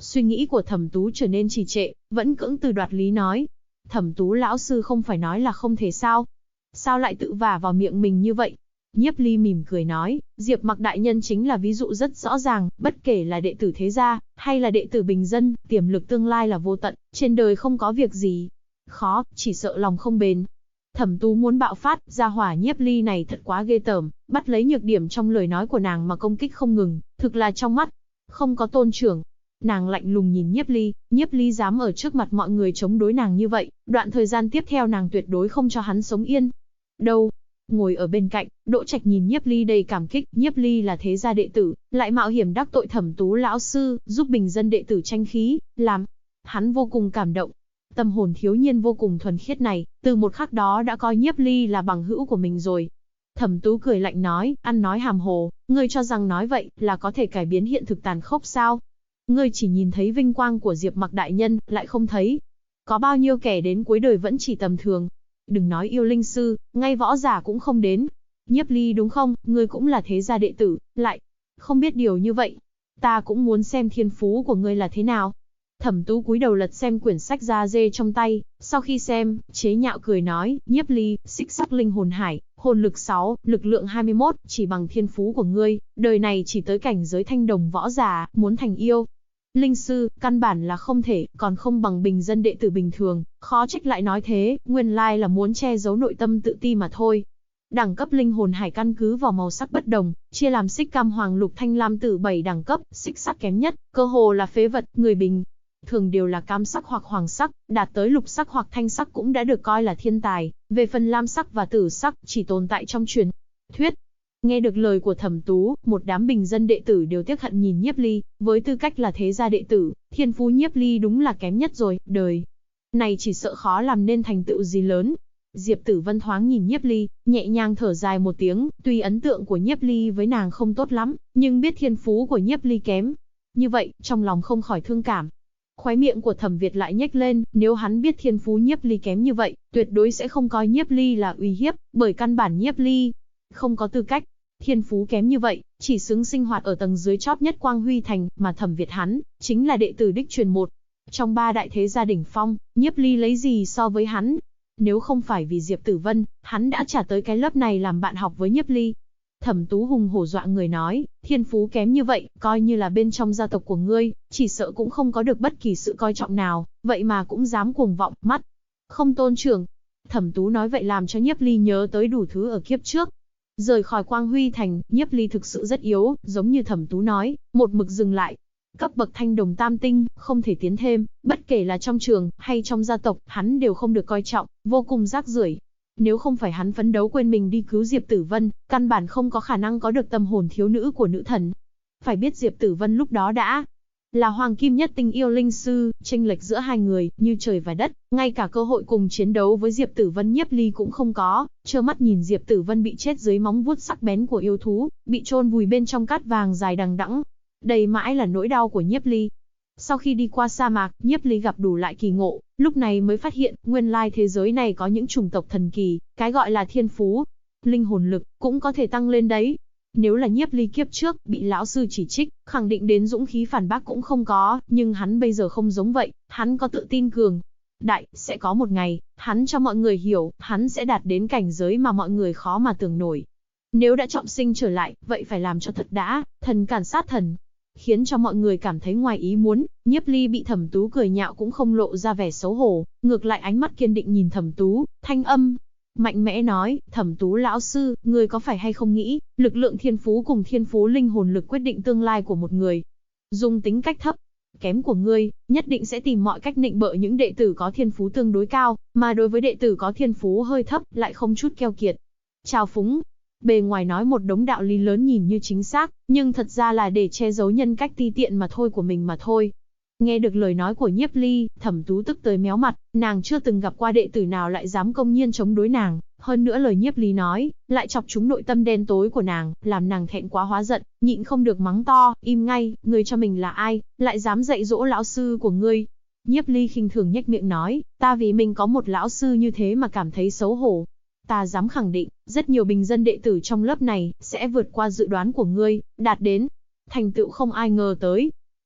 Suy nghĩ của Thẩm Tú trở nên trì trệ, vẫn cưỡng từ đoạt lý nói. Thẩm Tú lão sư không phải nói là không thể sao? Sao lại tự vả vào miệng mình như vậy? Nhiếp Ly mỉm cười nói, Diệp Mặc đại nhân chính là ví dụ rất rõ ràng, bất kể là đệ tử thế gia, hay là đệ tử bình dân, tiềm lực tương lai là vô tận, trên đời không có việc gì khó, chỉ sợ lòng không bền. Thẩm Tú muốn bạo phát, gia hỏa Nhiếp Ly này thật quá ghê tởm, bắt lấy nhược điểm trong lời nói của nàng mà công kích không ngừng, thực là trong mắt không có tôn trưởng. Nàng lạnh lùng nhìn Nhiếp Ly dám ở trước mặt mọi người chống đối nàng như vậy, đoạn thời gian tiếp theo nàng tuyệt đối không cho hắn sống yên. Đâu? Ngồi ở bên cạnh, Đỗ Trạch nhìn Nhiếp Ly đầy cảm kích, Nhiếp Ly là thế gia đệ tử, lại mạo hiểm đắc tội Thẩm Tú lão sư, giúp bình dân đệ tử tranh khí, làm hắn vô cùng cảm động. Tâm hồn thiếu niên vô cùng thuần khiết này, từ một khắc đó đã coi Nhiếp Ly là bằng hữu của mình rồi. Thẩm Tú cười lạnh nói, ăn nói hàm hồ, ngươi cho rằng nói vậy là có thể cải biến hiện thực tàn khốc sao? Ngươi chỉ nhìn thấy vinh quang của Diệp Mặc đại nhân, lại không thấy có bao nhiêu kẻ đến cuối đời vẫn chỉ tầm thường. Đừng nói yêu linh sư, ngay võ giả cũng không đến. Nhiếp Ly đúng không, ngươi cũng là thế gia đệ tử, lại không biết điều như vậy. Ta cũng muốn xem thiên phú của ngươi là thế nào. Thẩm Tú cúi đầu lật xem quyển sách da dê trong tay, sau khi xem, chế nhạo cười nói, Nhiếp Ly, xích sắc linh hồn hải, hồn lực 6, lực lượng 21, chỉ bằng thiên phú của ngươi, đời này chỉ tới cảnh giới thanh đồng võ giả, muốn thành yêu linh sư, căn bản là không thể, còn không bằng bình dân đệ tử bình thường, khó trách lại nói thế, nguyên lai là muốn che giấu nội tâm tự ti mà thôi. Đẳng cấp linh hồn hải căn cứ vào màu sắc bất đồng, chia làm xích cam hoàng lục thanh lam tử 7 đẳng cấp, xích sắc kém nhất, cơ hồ là phế vật, người bình thường đều là cam sắc hoặc hoàng sắc, đạt tới lục sắc hoặc thanh sắc cũng đã được coi là thiên tài, về phần lam sắc và tử sắc chỉ tồn tại trong truyền thuyết. Nghe được lời của Thẩm Tú, một đám bình dân đệ tử đều tiếc hận nhìn Nhiếp Ly, với tư cách là thế gia đệ tử, thiên phú Nhiếp Ly đúng là kém nhất rồi, đời này chỉ sợ khó làm nên thành tựu gì lớn. Diệp Tử Vân thoáng nhìn Nhiếp Ly, nhẹ nhàng thở dài một tiếng, tuy ấn tượng của Nhiếp Ly với nàng không tốt lắm, nhưng biết thiên phú của Nhiếp Ly kém như vậy, trong lòng không khỏi thương cảm. Khóe miệng của Thẩm Việt lại nhếch lên, nếu hắn biết thiên phú Nhiếp Ly kém như vậy, tuyệt đối sẽ không coi Nhiếp Ly là uy hiếp, bởi căn bản Nhiếp Ly không có tư cách. Thiên phú kém như vậy, chỉ xứng sinh hoạt ở tầng dưới chóp nhất Quang Huy Thành, mà Thẩm Việt hắn chính là đệ tử đích truyền một. Trong 3 đại thế gia đỉnh phong, Nhiếp Ly lấy gì so với hắn? Nếu không phải vì Diệp Tử Vân, hắn đã trả tới cái lớp này làm bạn học với Nhiếp Ly. Thẩm Tú hùng hổ dọa người nói, thiên phú kém như vậy, coi như là bên trong gia tộc của ngươi, chỉ sợ cũng không có được bất kỳ sự coi trọng nào, vậy mà cũng dám cuồng vọng, mắt không tôn trưởng. Thẩm Tú nói vậy làm cho Nhiếp Ly nhớ tới đủ thứ ở kiếp trước. Rời khỏi Quang Huy Thành, Nhiếp Ly thực sự rất yếu, giống như Thẩm Tú nói, một mực dừng lại. Cấp bậc thanh đồng tam tinh, không thể tiến thêm, bất kể là trong trường, hay trong gia tộc, hắn đều không được coi trọng, vô cùng rác rưởi. Nếu không phải hắn phấn đấu quên mình đi cứu Diệp Tử Vân, căn bản không có khả năng có được tâm hồn thiếu nữ của nữ thần. Phải biết Diệp Tử Vân lúc đó đã là hoàng kim nhất tinh yêu linh sư, chênh lệch giữa hai người, như trời và đất, ngay cả cơ hội cùng chiến đấu với Diệp Tử Vân Nhiếp Ly cũng không có, trơ mắt nhìn Diệp Tử Vân bị chết dưới móng vuốt sắc bén của yêu thú, bị chôn vùi bên trong cát vàng dài đằng đẵng. Đây mãi là nỗi đau của Nhiếp Ly. Sau khi đi qua sa mạc, Nhiếp Ly gặp đủ lại kỳ ngộ, lúc này mới phát hiện, nguyên lai thế giới này có những chủng tộc thần kỳ, cái gọi là thiên phú, linh hồn lực, cũng có thể tăng lên đấy. Nếu là Nhiếp Ly kiếp trước, bị lão sư chỉ trích, khẳng định đến dũng khí phản bác cũng không có, nhưng hắn bây giờ không giống vậy, hắn có tự tin cường đại, sẽ có một ngày, hắn cho mọi người hiểu, hắn sẽ đạt đến cảnh giới mà mọi người khó mà tưởng nổi. Nếu đã trọng sinh trở lại, vậy phải làm cho thật đã, thần cản sát thần. Khiến cho mọi người cảm thấy ngoài ý muốn, Nhiếp Ly bị Thẩm Tú cười nhạo cũng không lộ ra vẻ xấu hổ, ngược lại ánh mắt kiên định nhìn Thẩm Tú, thanh âm mạnh mẽ nói, Thẩm Tú lão sư, người có phải hay không nghĩ, lực lượng thiên phú cùng thiên phú linh hồn lực quyết định tương lai của một người. Dùng tính cách thấp kém của ngươi, nhất định sẽ tìm mọi cách nịnh bợ những đệ tử có thiên phú tương đối cao, mà đối với đệ tử có thiên phú hơi thấp, lại không chút keo kiệt, trào phúng. Bề ngoài nói một đống đạo lý lớn nhìn như chính xác, nhưng thật ra là để che giấu nhân cách ti tiện mà thôi của mình mà thôi. Nghe được lời nói của Nhiếp Ly, Thẩm Tú tức tới méo mặt, nàng chưa từng gặp qua đệ tử nào lại dám công nhiên chống đối nàng, hơn nữa lời Nhiếp Ly nói, lại chọc trúng nội tâm đen tối của nàng, làm nàng thẹn quá hóa giận, nhịn không được mắng to, im ngay, ngươi cho mình là ai, lại dám dạy dỗ lão sư của ngươi. Nhiếp Ly khinh thường nhếch miệng nói, ta vì mình có một lão sư như thế mà cảm thấy xấu hổ. Ta dám khẳng định, rất nhiều bình dân đệ tử trong lớp này, sẽ vượt qua dự đoán của ngươi, đạt đến thành tựu không ai ngờ tới.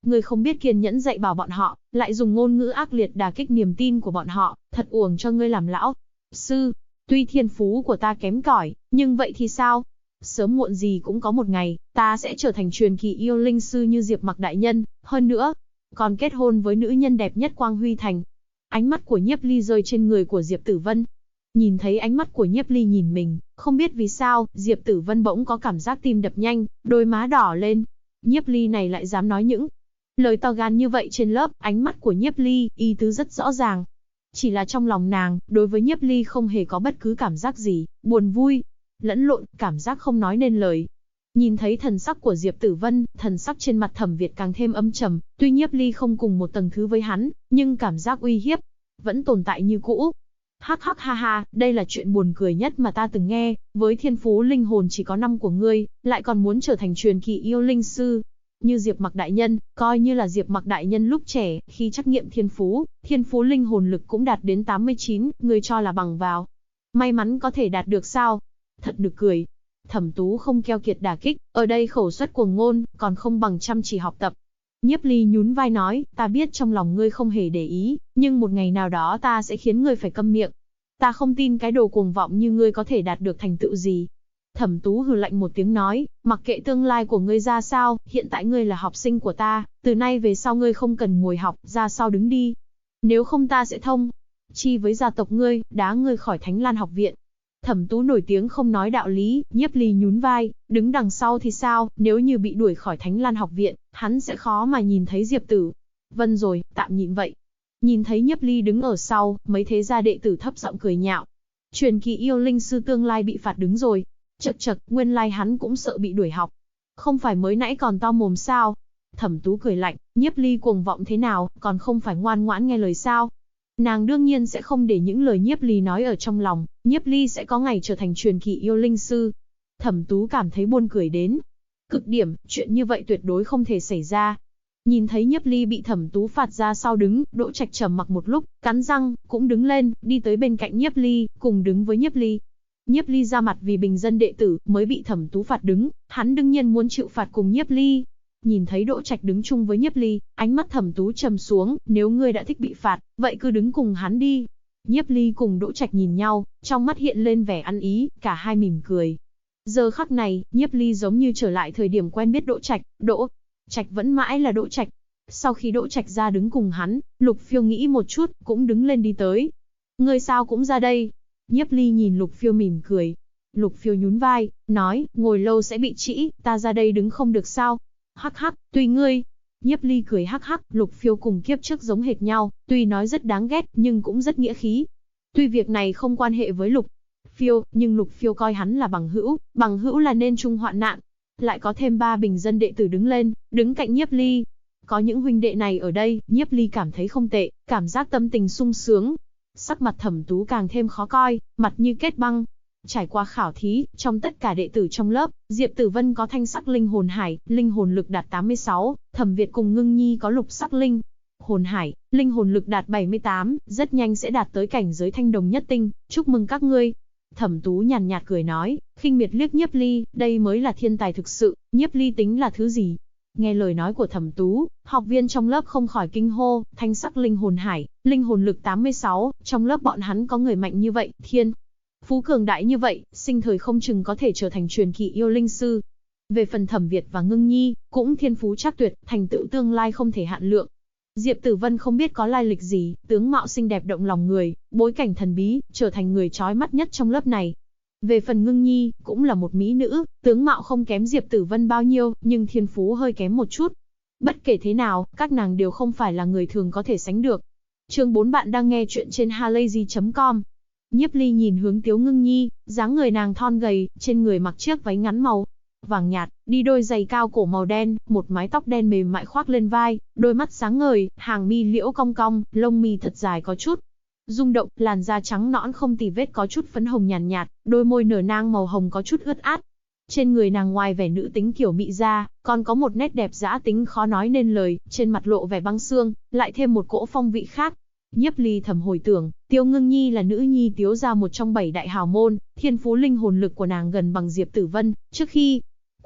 Ngươi không biết kiên nhẫn dạy bảo bọn họ, lại dùng ngôn ngữ ác liệt đả kích niềm tin của bọn họ, thật uổng cho ngươi làm lão sư. Tuy thiên phú của ta kém cỏi, nhưng vậy thì sao? Sớm muộn gì cũng có một ngày, ta sẽ trở thành truyền kỳ yêu linh sư như Diệp Mặc đại nhân, hơn nữa, còn kết hôn với nữ nhân đẹp nhất Quang Huy Thành. Ánh mắt của Nhiếp Ly rơi trên người của Diệp Tử Vân. Nhìn thấy ánh mắt của Nhiếp Ly nhìn mình, không biết vì sao, Diệp Tử Vân bỗng có cảm giác tim đập nhanh, đôi má đỏ lên. Nhiếp Ly này lại dám nói những lời to gan như vậy trên lớp, ánh mắt của Nhiếp Ly, ý tứ rất rõ ràng. Chỉ là trong lòng nàng, đối với Nhiếp Ly không hề có bất cứ cảm giác gì, buồn vui, lẫn lộn, cảm giác không nói nên lời. Nhìn thấy thần sắc của Diệp Tử Vân, thần sắc trên mặt Thẩm Việt càng thêm âm trầm, tuy Nhiếp Ly không cùng một tầng thứ với hắn, nhưng cảm giác uy hiếp vẫn tồn tại như cũ. Hắc hắc ha ha, đây là chuyện buồn cười nhất mà ta từng nghe, với thiên phú linh hồn chỉ có 5 của ngươi, lại còn muốn trở thành truyền kỳ yêu linh sư. Như Diệp Mặc đại nhân, coi như là Diệp Mặc đại nhân lúc trẻ, khi trắc nghiệm thiên phú linh hồn lực cũng đạt đến 89, ngươi cho là bằng vào. May mắn có thể đạt được sao? Thật nực cười. Thẩm Tú không keo kiệt đả kích, ở đây khẩu suất cuồng ngôn, còn không bằng chăm chỉ học tập. Nhiếp Ly nhún vai nói, ta biết trong lòng ngươi không hề để ý, nhưng một ngày nào đó ta sẽ khiến ngươi phải câm miệng. Ta không tin cái đồ cuồng vọng như ngươi có thể đạt được thành tựu gì. Thẩm Tú hừ lạnh một tiếng nói, mặc kệ tương lai của ngươi ra sao, hiện tại ngươi là học sinh của ta, từ nay về sau ngươi không cần ngồi học, ra sau đứng đi. Nếu không ta sẽ thông chi với gia tộc ngươi, đá ngươi khỏi Thánh Lan học viện. Thẩm Tú nổi tiếng không nói đạo lý, Nhiếp Ly nhún vai, đứng đằng sau thì sao, nếu như bị đuổi khỏi Thánh Lan học viện, hắn sẽ khó mà nhìn thấy Diệp Tử Vân rồi, tạm nhịn vậy. Nhìn thấy Nhiếp Ly đứng ở sau, mấy thế gia đệ tử thấp giọng cười nhạo. Truyền kỳ yêu linh sư tương lai bị phạt đứng rồi. Chậc chậc, nguyên lai hắn cũng sợ bị đuổi học. Không phải mới nãy còn to mồm sao? Thẩm Tú cười lạnh, Nhiếp Ly cuồng vọng thế nào, còn không phải ngoan ngoãn nghe lời sao? Nàng đương nhiên sẽ không để những lời Nhiếp Ly nói ở trong lòng, Nhiếp Ly sẽ có ngày trở thành truyền kỳ yêu linh sư. Thẩm Tú cảm thấy buồn cười đến cực điểm, chuyện như vậy tuyệt đối không thể xảy ra. Nhìn thấy Nhiếp Ly bị Thẩm Tú phạt ra sau đứng, Đỗ Trạch trầm mặc một lúc, cắn răng, cũng đứng lên, đi tới bên cạnh Nhiếp Ly, cùng đứng với Nhiếp Ly. Nhiếp Ly ra mặt vì bình dân đệ tử mới bị Thẩm Tú phạt đứng, hắn đương nhiên muốn chịu phạt cùng Nhiếp Ly. Nhìn thấy Đỗ Trạch đứng chung với Nhiếp Ly, ánh mắt Thẩm Tú trầm xuống, nếu ngươi đã thích bị phạt, vậy cứ đứng cùng hắn đi. Nhiếp Ly cùng Đỗ Trạch nhìn nhau, trong mắt hiện lên vẻ ăn ý, cả hai mỉm cười. Giờ khắc này, Nhiếp Ly giống như trở lại thời điểm quen biết Đỗ Trạch, Đỗ Trạch vẫn mãi là Đỗ Trạch. Sau khi Đỗ Trạch ra đứng cùng hắn, Lục Phiêu nghĩ một chút, cũng đứng lên đi tới. Ngươi sao cũng ra đây? Nhiếp Ly nhìn Lục Phiêu mỉm cười. Lục Phiêu nhún vai, nói, ngồi lâu sẽ bị trĩ, ta ra đây đứng không được sao? Hắc hắc, tùy ngươi. Nhiếp Ly cười hắc hắc, Lục Phiêu cùng kiếp trước giống hệt nhau, tuy nói rất đáng ghét, nhưng cũng rất nghĩa khí. Tuy việc này không quan hệ với Lục Phiêu, nhưng Lục Phiêu coi hắn là bằng hữu là nên chung hoạn nạn. Lại có thêm 3 bình dân đệ tử đứng lên, đứng cạnh Nhiếp Ly. Có những huynh đệ này ở đây, Nhiếp Ly cảm thấy không tệ, cảm giác tâm tình sung sướng. Sắc mặt Thẩm Tú càng thêm khó coi, mặt như kết băng. Trải qua khảo thí, trong tất cả đệ tử trong lớp, Diệp Tử Vân có thanh sắc linh hồn hải, linh hồn lực đạt 86, Thẩm Việt cùng Ngưng Nhi có lục sắc linh hồn hải, linh hồn lực đạt 78, rất nhanh sẽ đạt tới cảnh giới thanh đồng nhất tinh, chúc mừng các ngươi. Thẩm Tú nhàn nhạt cười nói, khinh miệt liếc Nhiếp Ly, đây mới là thiên tài thực sự, Nhiếp Ly tính là thứ gì? Nghe lời nói của Thẩm Tú, học viên trong lớp không khỏi kinh hô, thanh sắc linh hồn hải, linh hồn lực 86, trong lớp bọn hắn có người mạnh như vậy, thiên phú cường đại như vậy, sinh thời không chừng có thể trở thành truyền kỳ yêu linh sư. Về phần Thẩm Việt và Ngưng Nhi, cũng thiên phú chắc tuyệt, thành tựu tương lai không thể hạn lượng. Diệp Tử Vân không biết có lai lịch gì, tướng mạo xinh đẹp động lòng người, bối cảnh thần bí, trở thành người chói mắt nhất trong lớp này. Về phần Ngưng Nhi, cũng là một mỹ nữ, tướng mạo không kém Diệp Tử Vân bao nhiêu, nhưng thiên phú hơi kém một chút. Bất kể thế nào, các nàng đều không phải là người thường có thể sánh được. Chương 4 bạn đang nghe chuyện trên halayzi.com. Nhiếp Ly nhìn hướng Tiếu Ngưng Nhi, dáng người nàng thon gầy, trên người mặc chiếc váy ngắn màu vàng nhạt, đi đôi giày cao cổ màu đen, một mái tóc đen mềm mại khoác lên vai, đôi mắt sáng ngời, hàng mi liễu cong cong, lông mi thật dài có chút rung động, làn da trắng nõn không tì vết có chút phấn hồng nhàn nhạt, đôi môi nở nang màu hồng có chút ướt át. Trên người nàng ngoài vẻ nữ tính kiểu mị ra, còn có một nét đẹp dã tính khó nói nên lời, trên mặt lộ vẻ băng xương, lại thêm một cỗ phong vị khác. Nhiếp Ly thầm hồi tưởng, Tiêu Ngưng Nhi là nữ nhi Tiếu gia một trong 7 đại hào môn, thiên phú linh hồn lực của nàng gần bằng Diệp Tử Vân, trước khi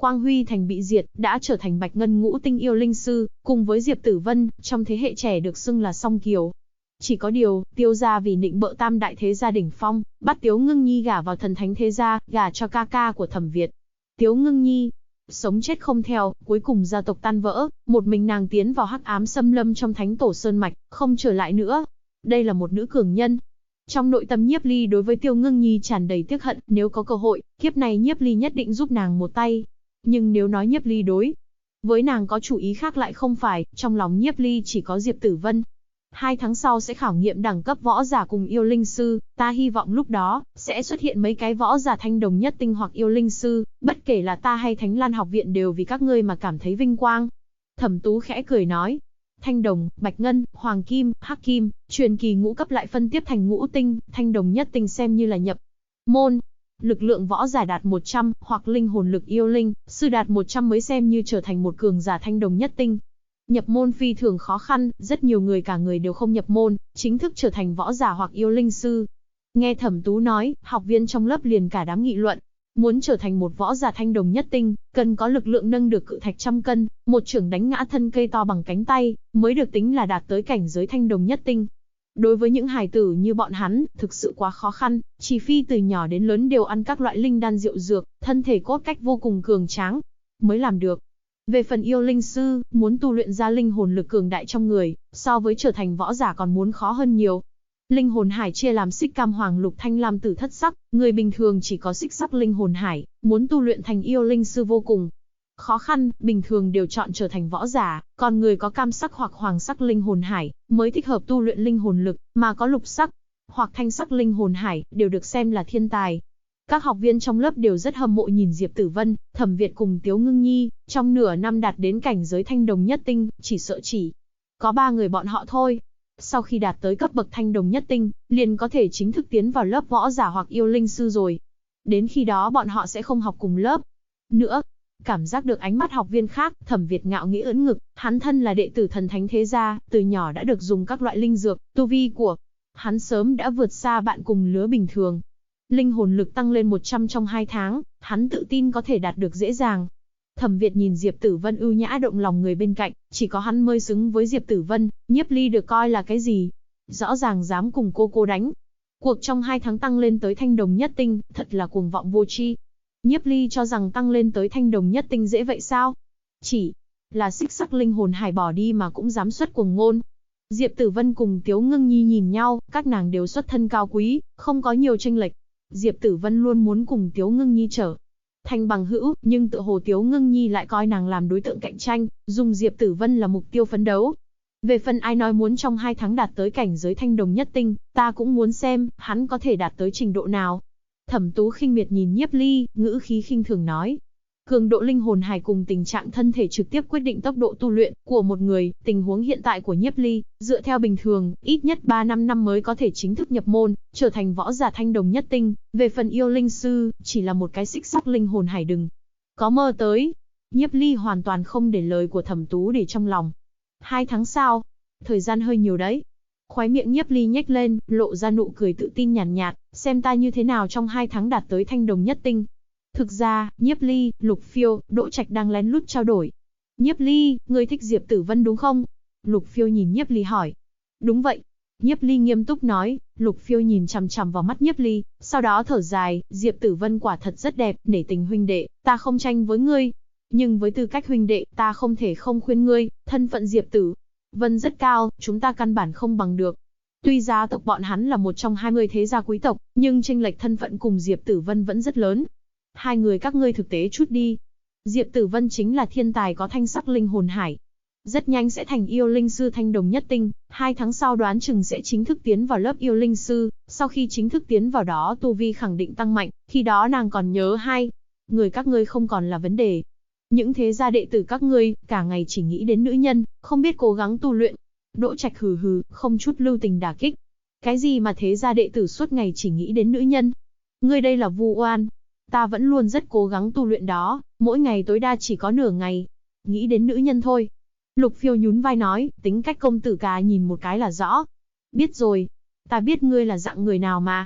Quang Huy Thành bị diệt, đã trở thành Bạch Ngân Ngũ Tinh yêu linh sư, cùng với Diệp Tử Vân, trong thế hệ trẻ được xưng là song kiều. Chỉ có điều, Tiêu gia vì nịnh bợ tam đại thế gia đỉnh phong, bắt Tiếu Ngưng Nhi gả vào Thần Thánh thế gia, gả cho ca ca của Thẩm Việt. Tiếu Ngưng Nhi sống chết không theo, cuối cùng gia tộc tan vỡ, một mình nàng tiến vào hắc ám xâm lâm trong Thánh Tổ Sơn mạch, không trở lại nữa. Đây là một nữ cường nhân. Trong nội tâm Nhiếp Ly đối với Tiêu Ngưng Nhi tràn đầy tiếc hận, nếu có cơ hội, kiếp này Nhiếp Ly nhất định giúp nàng một tay. Nhưng nếu nói Nhiếp Ly đối với nàng có chủ ý khác lại không phải, trong lòng Nhiếp Ly chỉ có Diệp Tử Vân. 2 tháng sau sẽ khảo nghiệm đẳng cấp võ giả cùng yêu linh sư, ta hy vọng lúc đó, sẽ xuất hiện mấy cái võ giả thanh đồng nhất tinh hoặc yêu linh sư, bất kể là ta hay Thánh Lan học viện đều vì các ngươi mà cảm thấy vinh quang. Thẩm Tú khẽ cười nói, thanh đồng, bạch ngân, hoàng kim, hắc kim, truyền kỳ ngũ cấp lại phân tiếp thành ngũ tinh, thanh đồng nhất tinh xem như là nhập môn. Lực lượng võ giả đạt 100, hoặc linh hồn lực yêu linh, sư đạt 100 mới xem như trở thành một cường giả thanh đồng nhất tinh. Nhập môn phi thường khó khăn, rất nhiều người cả người đều không nhập môn, chính thức trở thành võ giả hoặc yêu linh sư. Nghe Thẩm Tú nói, học viên trong lớp liền cả đám nghị luận. Muốn trở thành một võ giả thanh đồng nhất tinh, cần có lực lượng nâng được cự thạch trăm cân, một chưởng đánh ngã thân cây to bằng cánh tay, mới được tính là đạt tới cảnh giới thanh đồng nhất tinh. Đối với những hài tử như bọn hắn, thực sự quá khó khăn, chỉ phi từ nhỏ đến lớn đều ăn các loại linh đan rượu dược, thân thể cốt cách vô cùng cường tráng, mới làm được. Về phần yêu linh sư, muốn tu luyện ra linh hồn lực cường đại trong người, so với trở thành võ giả còn muốn khó hơn nhiều. Linh hồn hải chia làm xích cam hoàng lục thanh lam tử thất sắc, người bình thường chỉ có xích sắc linh hồn hải, muốn tu luyện thành yêu linh sư vô cùng khó khăn, bình thường đều chọn trở thành võ giả, còn người có cam sắc hoặc hoàng sắc linh hồn hải, mới thích hợp tu luyện linh hồn lực, mà có lục sắc, hoặc thanh sắc linh hồn hải, đều được xem là thiên tài. Các học viên trong lớp đều rất hâm mộ nhìn Diệp Tử Vân, Thẩm Việt cùng Tiếu Ngưng Nhi, trong nửa năm đạt đến cảnh giới thanh đồng nhất tinh, chỉ sợ chỉ có 3 người bọn họ thôi. Sau khi đạt tới cấp bậc thanh đồng nhất tinh, liền có thể chính thức tiến vào lớp võ giả hoặc yêu linh sư rồi. Đến khi đó bọn họ sẽ không học cùng lớp nữa. Cảm giác được ánh mắt học viên khác, Thẩm Việt ngạo nghễ ưỡn ngực, hắn thân là đệ tử Thần Thánh thế gia, từ nhỏ đã được dùng các loại linh dược, tu vi của hắn sớm đã vượt xa bạn cùng lứa bình thường. Linh hồn lực tăng lên 100 trong 2 tháng, hắn tự tin có thể đạt được dễ dàng. Thẩm Việt nhìn Diệp Tử Vân ưu nhã động lòng người bên cạnh, chỉ có hắn mới xứng với Diệp Tử Vân, Nhiếp Ly được coi là cái gì? Rõ ràng dám cùng cô đánh. Cuộc trong 2 tháng tăng lên tới thanh đồng nhất tinh, thật là cuồng vọng vô tri. Nhiếp Ly cho rằng tăng lên tới thanh đồng nhất tinh dễ vậy sao? Chỉ là xích sắc linh hồn hải bỏ đi mà cũng dám xuất cuồng ngôn. Diệp Tử Vân cùng Tiếu Ngưng Nhi nhìn nhau, các nàng đều xuất thân cao quý, không có nhiều chênh lệch. Diệp Tử Vân luôn muốn cùng Tiếu Ngưng Nhi trở thành bằng hữu, nhưng tựa hồ Tiếu Ngưng Nhi lại coi nàng làm đối tượng cạnh tranh, dùng Diệp Tử Vân là mục tiêu phấn đấu. Về phần ai nói muốn trong 2 tháng đạt tới cảnh giới thanh đồng nhất tinh, ta cũng muốn xem, hắn có thể đạt tới trình độ nào. Thẩm Tú khinh miệt nhìn Nhiếp Ly, ngữ khí khinh thường nói. Cường độ linh hồn hải cùng tình trạng thân thể trực tiếp quyết định tốc độ tu luyện của một người, tình huống hiện tại của Nhiếp Ly, dựa theo bình thường, ít nhất 3-5 năm mới có thể chính thức nhập môn, trở thành võ giả thanh đồng nhất tinh, về phần yêu linh sư, chỉ là một cái xích sắc linh hồn hải đừng có mơ tới. Nhiếp Ly hoàn toàn không để lời của Thẩm Tú để trong lòng. 2 tháng sau, thời gian hơi nhiều đấy. Khóe miệng Nhiếp Ly nhếch lên, lộ ra nụ cười tự tin nhàn nhạt, xem ta như thế nào trong 2 tháng đạt tới thanh đồng nhất tinh. Thực ra, Nhiếp Ly, Lục Phiêu, Đỗ Trạch đang lén lút trao đổi. Nhiếp Ly, ngươi thích Diệp Tử Vân đúng không? Lục Phiêu nhìn Nhiếp Ly hỏi. Đúng vậy. Nhiếp Ly nghiêm túc nói. Lục Phiêu nhìn chằm chằm vào mắt Nhiếp Ly, sau đó thở dài, Diệp Tử Vân quả thật rất đẹp, nể tình huynh đệ, ta không tranh với ngươi. Nhưng với tư cách huynh đệ, ta không thể không khuyên ngươi, thân phận Diệp Tử Vân rất cao, chúng ta căn bản không bằng được. Tuy gia tộc bọn hắn là một trong 20 thế gia quý tộc, nhưng chênh lệch thân phận cùng Diệp Tử Vân vẫn rất lớn. Hai người các ngươi thực tế chút đi. Diệp Tử Vân chính là thiên tài có thanh sắc linh hồn hải. Rất nhanh sẽ thành yêu linh sư thanh đồng nhất tinh, 2 tháng sau đoán chừng sẽ chính thức tiến vào lớp yêu linh sư, sau khi chính thức tiến vào đó tu vi khẳng định tăng mạnh, khi đó nàng còn nhớ hai người các ngươi không còn là vấn đề. Những thế gia đệ tử các ngươi, cả ngày chỉ nghĩ đến nữ nhân, không biết cố gắng tu luyện. Đỗ Trạch hừ hừ, không chút lưu tình đả kích. Cái gì mà thế gia đệ tử suốt ngày chỉ nghĩ đến nữ nhân? Ngươi đây là vu oan. Ta vẫn luôn rất cố gắng tu luyện đó, mỗi ngày tối đa chỉ có nửa ngày. Nghĩ đến nữ nhân thôi. Lục Phiêu nhún vai nói, tính cách công tử ca nhìn một cái là rõ. Biết rồi. Ta biết ngươi là dạng người nào mà.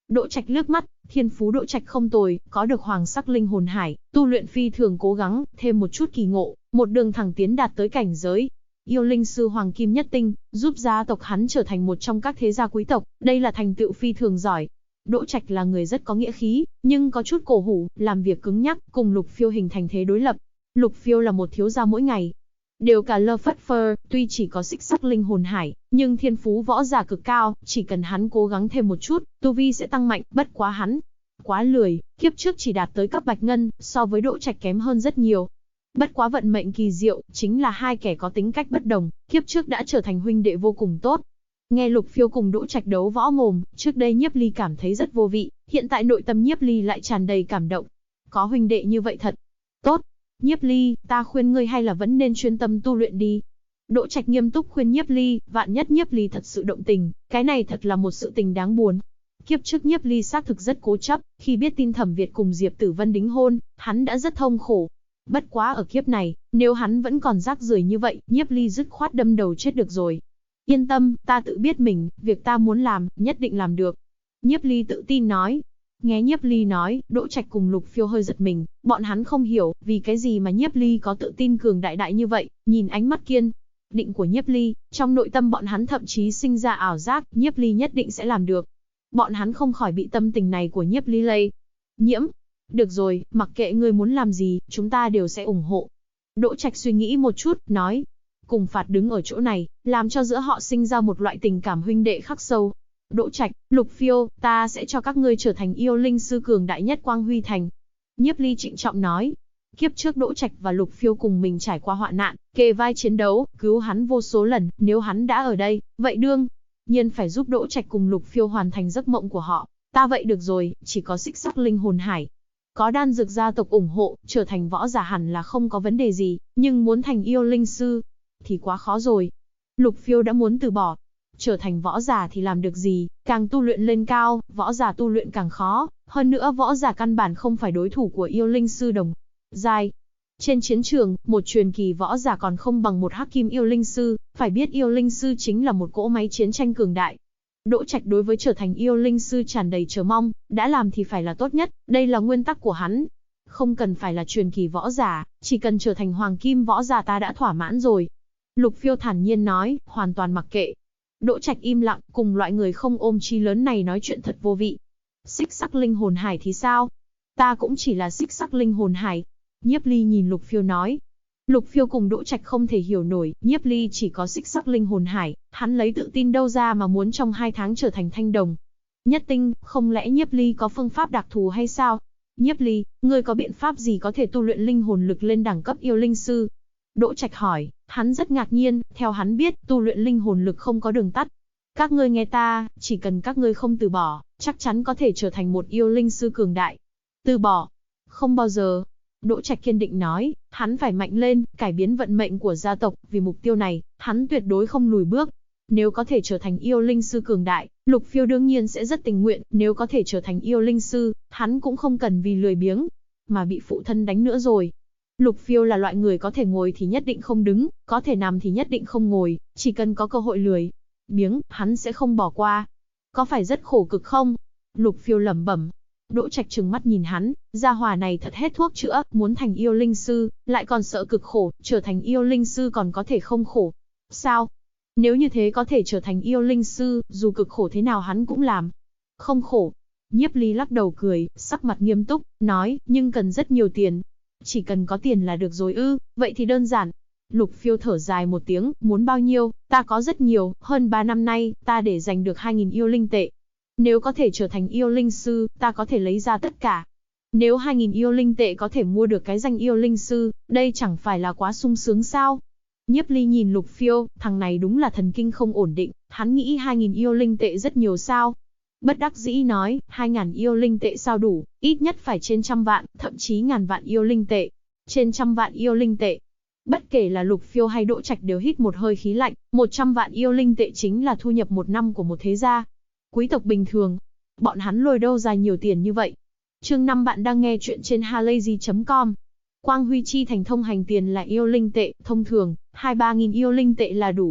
Đỗ Trạch liếc mắt, thiên phú Đỗ Trạch không tồi, có được hoàng sắc linh hồn hải, tu luyện phi thường cố gắng, thêm một chút kỳ ngộ, một đường thẳng tiến đạt tới cảnh giới yêu linh sư hoàng kim nhất tinh, giúp gia tộc hắn trở thành một trong các thế gia quý tộc, đây là thành tựu phi thường giỏi. Đỗ Trạch là người rất có nghĩa khí, nhưng có chút cổ hủ, làm việc cứng nhắc, cùng Lục Phiêu hình thành thế đối lập. Lục Phiêu là một thiếu gia mỗi ngày đều cả lơ phất phơ, tuy chỉ có xích sắc linh hồn hải, nhưng thiên phú võ giả cực cao, chỉ cần hắn cố gắng thêm một chút, tu vi sẽ tăng mạnh, bất quá hắn quá lười, kiếp trước chỉ đạt tới cấp bạch ngân, so với Đỗ Trạch kém hơn rất nhiều. Bất quá vận mệnh kỳ diệu, chính là hai kẻ có tính cách bất đồng, kiếp trước đã trở thành huynh đệ vô cùng tốt. Nghe Lục Phiêu cùng Đỗ Trạch đấu võ mồm, trước đây Nhiếp Ly cảm thấy rất vô vị, hiện tại nội tâm Nhiếp Ly lại tràn đầy cảm động. Có huynh đệ như vậy thật tốt. Nhiếp Ly, ta khuyên ngươi hay là vẫn nên chuyên tâm tu luyện đi. Đỗ Trạch nghiêm túc khuyên Nhiếp Ly, vạn nhất Nhiếp Ly thật sự động tình, cái này thật là một sự tình đáng buồn. Kiếp trước Nhiếp Ly xác thực rất cố chấp, khi biết tin Thẩm Việt cùng Diệp Tử Vân đính hôn, hắn đã rất thông khổ. Bất quá ở kiếp này, nếu hắn vẫn còn rác rưởi như vậy, Nhiếp Ly dứt khoát đâm đầu chết được rồi. Yên tâm, ta tự biết mình, việc ta muốn làm, nhất định làm được. Nhiếp Ly tự tin nói. Nghe Nhiếp Ly nói, Đỗ Trạch cùng Lục Phiêu hơi giật mình, bọn hắn không hiểu, vì cái gì mà Nhiếp Ly có tự tin cường đại như vậy, nhìn ánh mắt kiên định của Nhiếp Ly, trong nội tâm bọn hắn thậm chí sinh ra ảo giác, Nhiếp Ly nhất định sẽ làm được. Bọn hắn không khỏi bị tâm tình này của Nhiếp Ly lây nhiễm. Được rồi, mặc kệ ngươi muốn làm gì, chúng ta đều sẽ ủng hộ. Đỗ Trạch suy nghĩ một chút, nói. Cùng Phạt đứng ở chỗ này, làm cho giữa họ sinh ra một loại tình cảm huynh đệ khắc sâu. Đỗ Trạch, Lục Phiêu, ta sẽ cho các ngươi trở thành yêu linh sư cường đại nhất Quang Huy Thành. Nhiếp Ly trịnh trọng nói. Kiếp trước Đỗ Trạch và Lục Phiêu cùng mình trải qua hoạn nạn, kề vai chiến đấu, cứu hắn vô số lần, nếu hắn đã ở đây, vậy đương nhiên phải giúp Đỗ Trạch cùng Lục Phiêu hoàn thành giấc mộng của họ. Ta vậy được rồi, chỉ có xích sắc linh hồn hải, có đan dược gia tộc ủng hộ, trở thành võ giả hẳn là không có vấn đề gì, nhưng muốn thành yêu linh sư thì quá khó rồi. Lục Phiêu đã muốn từ bỏ. Trở thành võ giả thì làm được gì, càng tu luyện lên cao, võ giả tu luyện càng khó, hơn nữa võ giả căn bản không phải đối thủ của yêu linh sư đồng giai. Trên chiến trường, một truyền kỳ võ giả còn không bằng một hắc kim yêu linh sư, phải biết yêu linh sư chính là một cỗ máy chiến tranh cường đại. Đỗ Trạch đối với trở thành yêu linh sư tràn đầy chờ mong, đã làm thì phải là tốt nhất, đây là nguyên tắc của hắn. Không cần phải là truyền kỳ võ giả, chỉ cần trở thành hoàng kim võ giả ta đã thỏa mãn rồi. Lục Phiêu thản nhiên nói, hoàn toàn mặc kệ. Đỗ Trạch im lặng, cùng loại người không ôm chí lớn này nói chuyện thật vô vị. Xích sắc linh hồn hải thì sao? Ta cũng chỉ là xích sắc linh hồn hải. Nhiếp Ly nhìn Lục Phiêu nói. Lục Phiêu cùng Đỗ Trạch không thể hiểu nổi, Nhiếp Ly chỉ có xích sắc linh hồn hải, hắn lấy tự tin đâu ra mà muốn trong 2 tháng trở thành thanh đồng nhất tinh, không lẽ Nhiếp Ly có phương pháp đặc thù hay sao? Nhiếp Ly, ngươi có biện pháp gì có thể tu luyện linh hồn lực lên đẳng cấp yêu linh sư? Đỗ Trạch hỏi, hắn rất ngạc nhiên, theo hắn biết, tu luyện linh hồn lực không có đường tắt. Các ngươi nghe ta, chỉ cần các ngươi không từ bỏ, chắc chắn có thể trở thành một yêu linh sư cường đại. Từ bỏ? Không bao giờ. Đỗ Trạch kiên định nói, hắn phải mạnh lên, cải biến vận mệnh của gia tộc, vì mục tiêu này, hắn tuyệt đối không lùi bước. Nếu có thể trở thành yêu linh sư cường đại, Lục Phiêu đương nhiên sẽ rất tình nguyện, nếu có thể trở thành yêu linh sư, hắn cũng không cần vì lười biếng mà bị phụ thân đánh nữa rồi. Lục Phiêu là loại người có thể ngồi thì nhất định không đứng, có thể nằm thì nhất định không ngồi, chỉ cần có cơ hội lười biếng, hắn sẽ không bỏ qua. Có phải rất khổ cực không? Lục Phiêu lẩm bẩm. Đỗ Trạch trừng mắt nhìn hắn, gia hỏa này thật hết thuốc chữa, muốn thành yêu linh sư, lại còn sợ cực khổ, trở thành yêu linh sư còn có thể không khổ. Sao? Nếu như thế có thể trở thành yêu linh sư, dù cực khổ thế nào hắn cũng làm. Không khổ. Nhiếp Ly lắc đầu cười, sắc mặt nghiêm túc, nói, nhưng cần rất nhiều tiền. Chỉ cần có tiền là được rồi ư, vậy thì đơn giản. Lục Phiêu thở dài một tiếng, muốn bao nhiêu, ta có rất nhiều, hơn 3 năm nay, ta để giành được 2.000 yêu linh tệ. Nếu có thể trở thành yêu linh sư, ta có thể lấy ra tất cả. Nếu 2.000 yêu linh tệ có thể mua được cái danh yêu linh sư, đây chẳng phải là quá sung sướng sao? Nhiếp Ly nhìn Lục Phiêu, thằng này đúng là thần kinh không ổn định, hắn nghĩ 2.000 yêu linh tệ rất nhiều sao? Bất đắc dĩ nói, 2.000 yêu linh tệ sao đủ, ít nhất phải trên 100 vạn, thậm chí ngàn vạn yêu linh tệ. Trên 100 vạn yêu linh tệ. Bất kể là Lục Phiêu hay Đỗ Trạch đều hít một hơi khí lạnh, 100 vạn yêu linh tệ chính là thu nhập 1 năm của một thế gia. Quý tộc bình thường, bọn hắn lôi đâu ra nhiều tiền như vậy. Chương 5 bạn đang nghe chuyện trên halayzi.com. Quang Huy Chi thành thông hành tiền là yêu linh tệ, thông thường, 2-3 nghìn yêu linh tệ là đủ.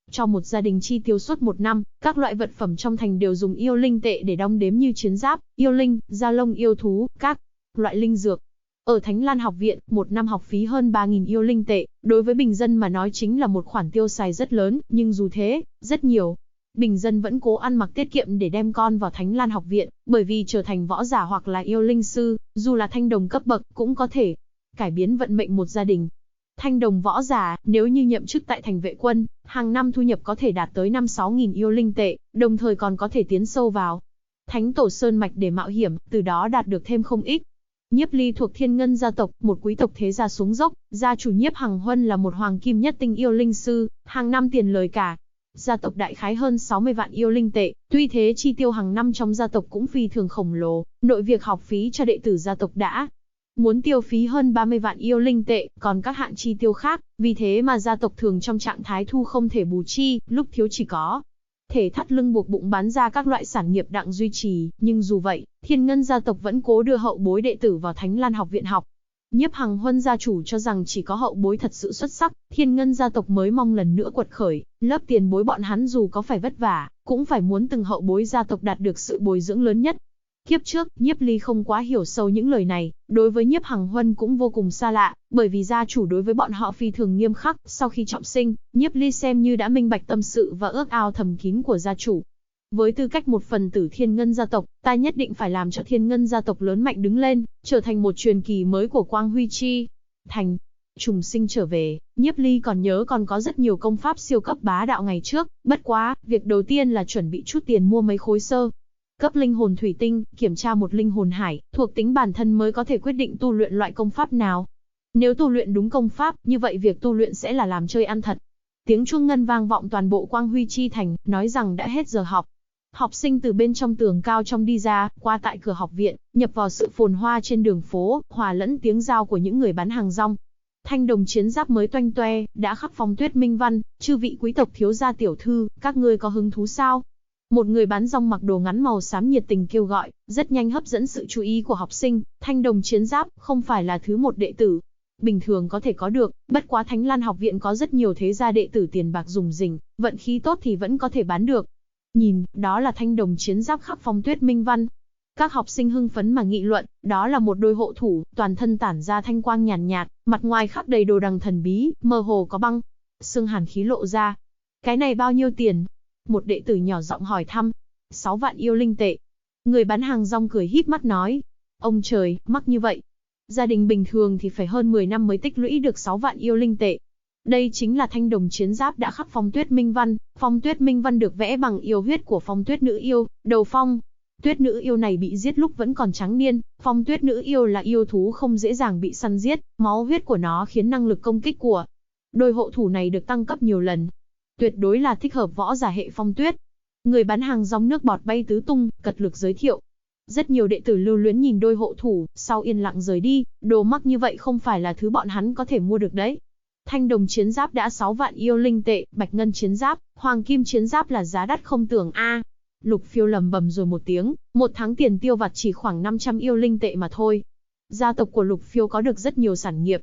Cho một gia đình chi tiêu suốt một năm, các loại vật phẩm trong thành đều dùng yêu linh tệ để đong đếm như chiến giáp, yêu linh, da lông yêu thú, các loại linh dược. Ở Thánh Lan học viện, một năm học phí hơn 3.000 yêu linh tệ, đối với bình dân mà nói chính là một khoản tiêu xài rất lớn, nhưng dù thế, rất nhiều. Bình dân vẫn cố ăn mặc tiết kiệm để đem con vào Thánh Lan học viện, bởi vì trở thành võ giả hoặc là yêu linh sư, dù là thanh đồng cấp bậc cũng có thể cải biến vận mệnh một gia đình. Thanh đồng võ giả, nếu như nhậm chức tại thành vệ quân, hàng năm thu nhập có thể đạt tới 5-6.000 yêu linh tệ, đồng thời còn có thể tiến sâu vào Thánh Tổ Sơn Mạch để mạo hiểm, từ đó đạt được thêm không ít. Nhiếp Ly thuộc Thiên Ngân gia tộc, một quý tộc thế gia xuống dốc, gia chủ Nhiếp Hằng Huân là một hoàng kim nhất tinh yêu linh sư, hàng năm tiền lời cả. Gia tộc đại khái hơn 60 vạn yêu linh tệ, tuy thế chi tiêu hàng năm trong gia tộc cũng phi thường khổng lồ, nội việc học phí cho đệ tử gia tộc đã muốn tiêu phí hơn 30 vạn yêu linh tệ, còn các hạng chi tiêu khác, vì thế mà gia tộc thường trong trạng thái thu không thể bù chi, lúc thiếu chỉ có thể thắt lưng buộc bụng bán ra các loại sản nghiệp đặng duy trì, nhưng dù vậy, Thiên Ngân gia tộc vẫn cố đưa hậu bối đệ tử vào Thánh Lan học viện học. Nhiếp Hằng Huân gia chủ cho rằng chỉ có hậu bối thật sự xuất sắc, Thiên Ngân gia tộc mới mong lần nữa quật khởi, lớp tiền bối bọn hắn dù có phải vất vả, cũng phải muốn từng hậu bối gia tộc đạt được sự bồi dưỡng lớn nhất. Kiếp trước, Nhiếp Ly không quá hiểu sâu những lời này, đối với Nhiếp Hằng Huân cũng vô cùng xa lạ, bởi vì gia chủ đối với bọn họ phi thường nghiêm khắc, sau khi trọng sinh, Nhiếp Ly xem như đã minh bạch tâm sự và ước ao thầm kín của gia chủ. Với tư cách một phần tử Thiên Ngân gia tộc, ta nhất định phải làm cho Thiên Ngân gia tộc lớn mạnh đứng lên, trở thành một truyền kỳ mới của Quang Huy Chi. Thành trùng sinh trở về, Nhiếp Ly còn nhớ còn có rất nhiều công pháp siêu cấp bá đạo ngày trước, bất quá, việc đầu tiên là chuẩn bị chút tiền mua mấy khối sơ cấp linh hồn thủy tinh, kiểm tra một linh hồn hải, thuộc tính bản thân mới có thể quyết định tu luyện loại công pháp nào. Nếu tu luyện đúng công pháp, như vậy việc tu luyện sẽ là làm chơi ăn thật. Tiếng chuông ngân vang vọng toàn bộ Quang Huy Chi thành, nói rằng đã hết giờ học. Học sinh từ bên trong tường cao trong đi ra, qua tại cửa học viện, nhập vào sự phồn hoa trên đường phố, hòa lẫn tiếng giao của những người bán hàng rong. Thanh đồng chiến giáp mới toanh toe, đã khắc phong tuyết minh văn, chư vị quý tộc thiếu gia tiểu thư, các ngươi có hứng thú sao? Một người bán rong mặc đồ ngắn màu xám nhiệt tình kêu gọi, rất nhanh hấp dẫn sự chú ý của học sinh. Thanh đồng chiến giáp không phải là thứ một đệ tử bình thường có thể có được, bất quá Thánh Lan học viện có rất nhiều thế gia đệ tử tiền bạc rủng rỉnh, vận khí tốt thì vẫn có thể bán được. Nhìn, đó là thanh đồng chiến giáp khắc phong tuyết minh văn. Các học sinh hưng phấn mà nghị luận, đó là một đôi hộ thủ, toàn thân tản ra thanh quang nhàn nhạt, mặt ngoài khắc đầy đồ đằng thần bí, mơ hồ có băng xương hàn khí lộ ra. Cái này bao nhiêu tiền? Một đệ tử nhỏ giọng hỏi thăm. 6 vạn yêu linh tệ. Người bán hàng rong cười híp mắt nói. Ông trời, mắc như vậy. Gia đình bình thường thì phải hơn 10 năm mới tích lũy được 6 vạn yêu linh tệ. Đây chính là thanh đồng chiến giáp đã khắc phong tuyết minh văn. Phong tuyết minh văn được vẽ bằng yêu huyết của phong tuyết nữ yêu, đầu phong. Tuyết nữ yêu này bị giết lúc vẫn còn trắng niên, phong tuyết nữ yêu là yêu thú không dễ dàng bị săn giết, máu huyết của nó khiến năng lực công kích của đôi hộ thủ này được tăng cấp nhiều lần. Tuyệt đối là thích hợp võ giả hệ phong tuyết. Người bán hàng rong nước bọt bay tứ tung, cật lực giới thiệu. Rất nhiều đệ tử lưu luyến nhìn đôi hộ thủ, sau yên lặng rời đi, đồ mắc như vậy không phải là thứ bọn hắn có thể mua được đấy. Thanh đồng chiến giáp đã 6 vạn yêu linh tệ, bạch ngân chiến giáp, hoàng kim chiến giáp là giá đắt không tưởng a. Lục Phiêu lầm bầm rồi một tiếng, một tháng tiền tiêu vặt chỉ khoảng 500 yêu linh tệ mà thôi. Gia tộc của Lục Phiêu có được rất nhiều sản nghiệp,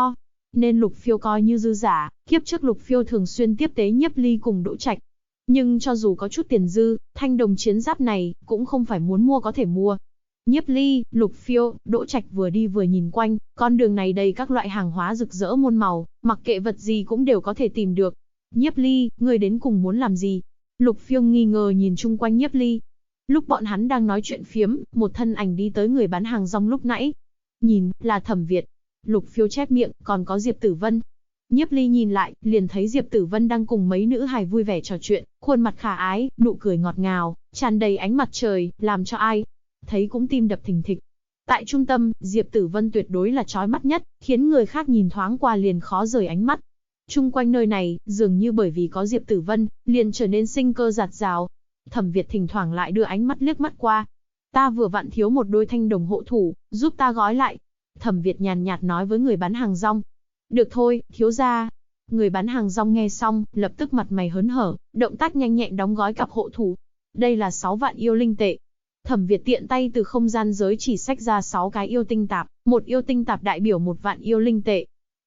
nên Lục Phiêu coi như dư giả. Kiếp trước Lục Phiêu thường xuyên tiếp tế Nhiếp Ly cùng Đỗ Trạch. Nhưng cho dù có chút tiền dư, thanh đồng chiến giáp này cũng không phải muốn mua có thể mua. Nhiếp Ly, Lục Phiêu, Đỗ Trạch vừa đi vừa nhìn quanh, con đường này đầy các loại hàng hóa rực rỡ muôn màu, mặc kệ vật gì cũng đều có thể tìm được. Nhiếp Ly, ngươi đến cùng muốn làm gì? Lục Phiêu nghi ngờ nhìn chung quanh Nhiếp Ly. Lúc bọn hắn đang nói chuyện phiếm, một thân ảnh đi tới người bán hàng rong lúc nãy. Nhìn, là Thẩm Việt. Lục Phiêu chép miệng, còn có Diệp Tử Vân. Nhiếp Ly nhìn lại, liền thấy Diệp Tử Vân đang cùng mấy nữ hài vui vẻ trò chuyện, khuôn mặt khả ái, nụ cười ngọt ngào, tràn đầy ánh mặt trời, làm cho ai thấy cũng tim đập thình thịch. Tại trung tâm, Diệp Tử Vân tuyệt đối là chói mắt nhất, khiến người khác nhìn thoáng qua liền khó rời ánh mắt. Chung quanh nơi này, dường như bởi vì có Diệp Tử Vân, liền trở nên sinh cơ dạt dào. Thẩm Việt thỉnh thoảng lại đưa ánh mắt liếc mắt qua. Ta vừa vặn thiếu một đôi thanh đồng hộ thủ, giúp ta gói lại. Thẩm Việt nhàn nhạt nói với người bán hàng rong. Được thôi, thiếu gia. Người bán hàng rong nghe xong, lập tức mặt mày hớn hở, động tác nhanh nhẹn đóng gói cặp hộ thủ. Đây là 6 vạn yêu linh tệ. Thẩm Việt tiện tay từ không gian giới chỉ xách ra 6 cái yêu tinh tạp, một yêu tinh tạp đại biểu 1 vạn yêu linh tệ.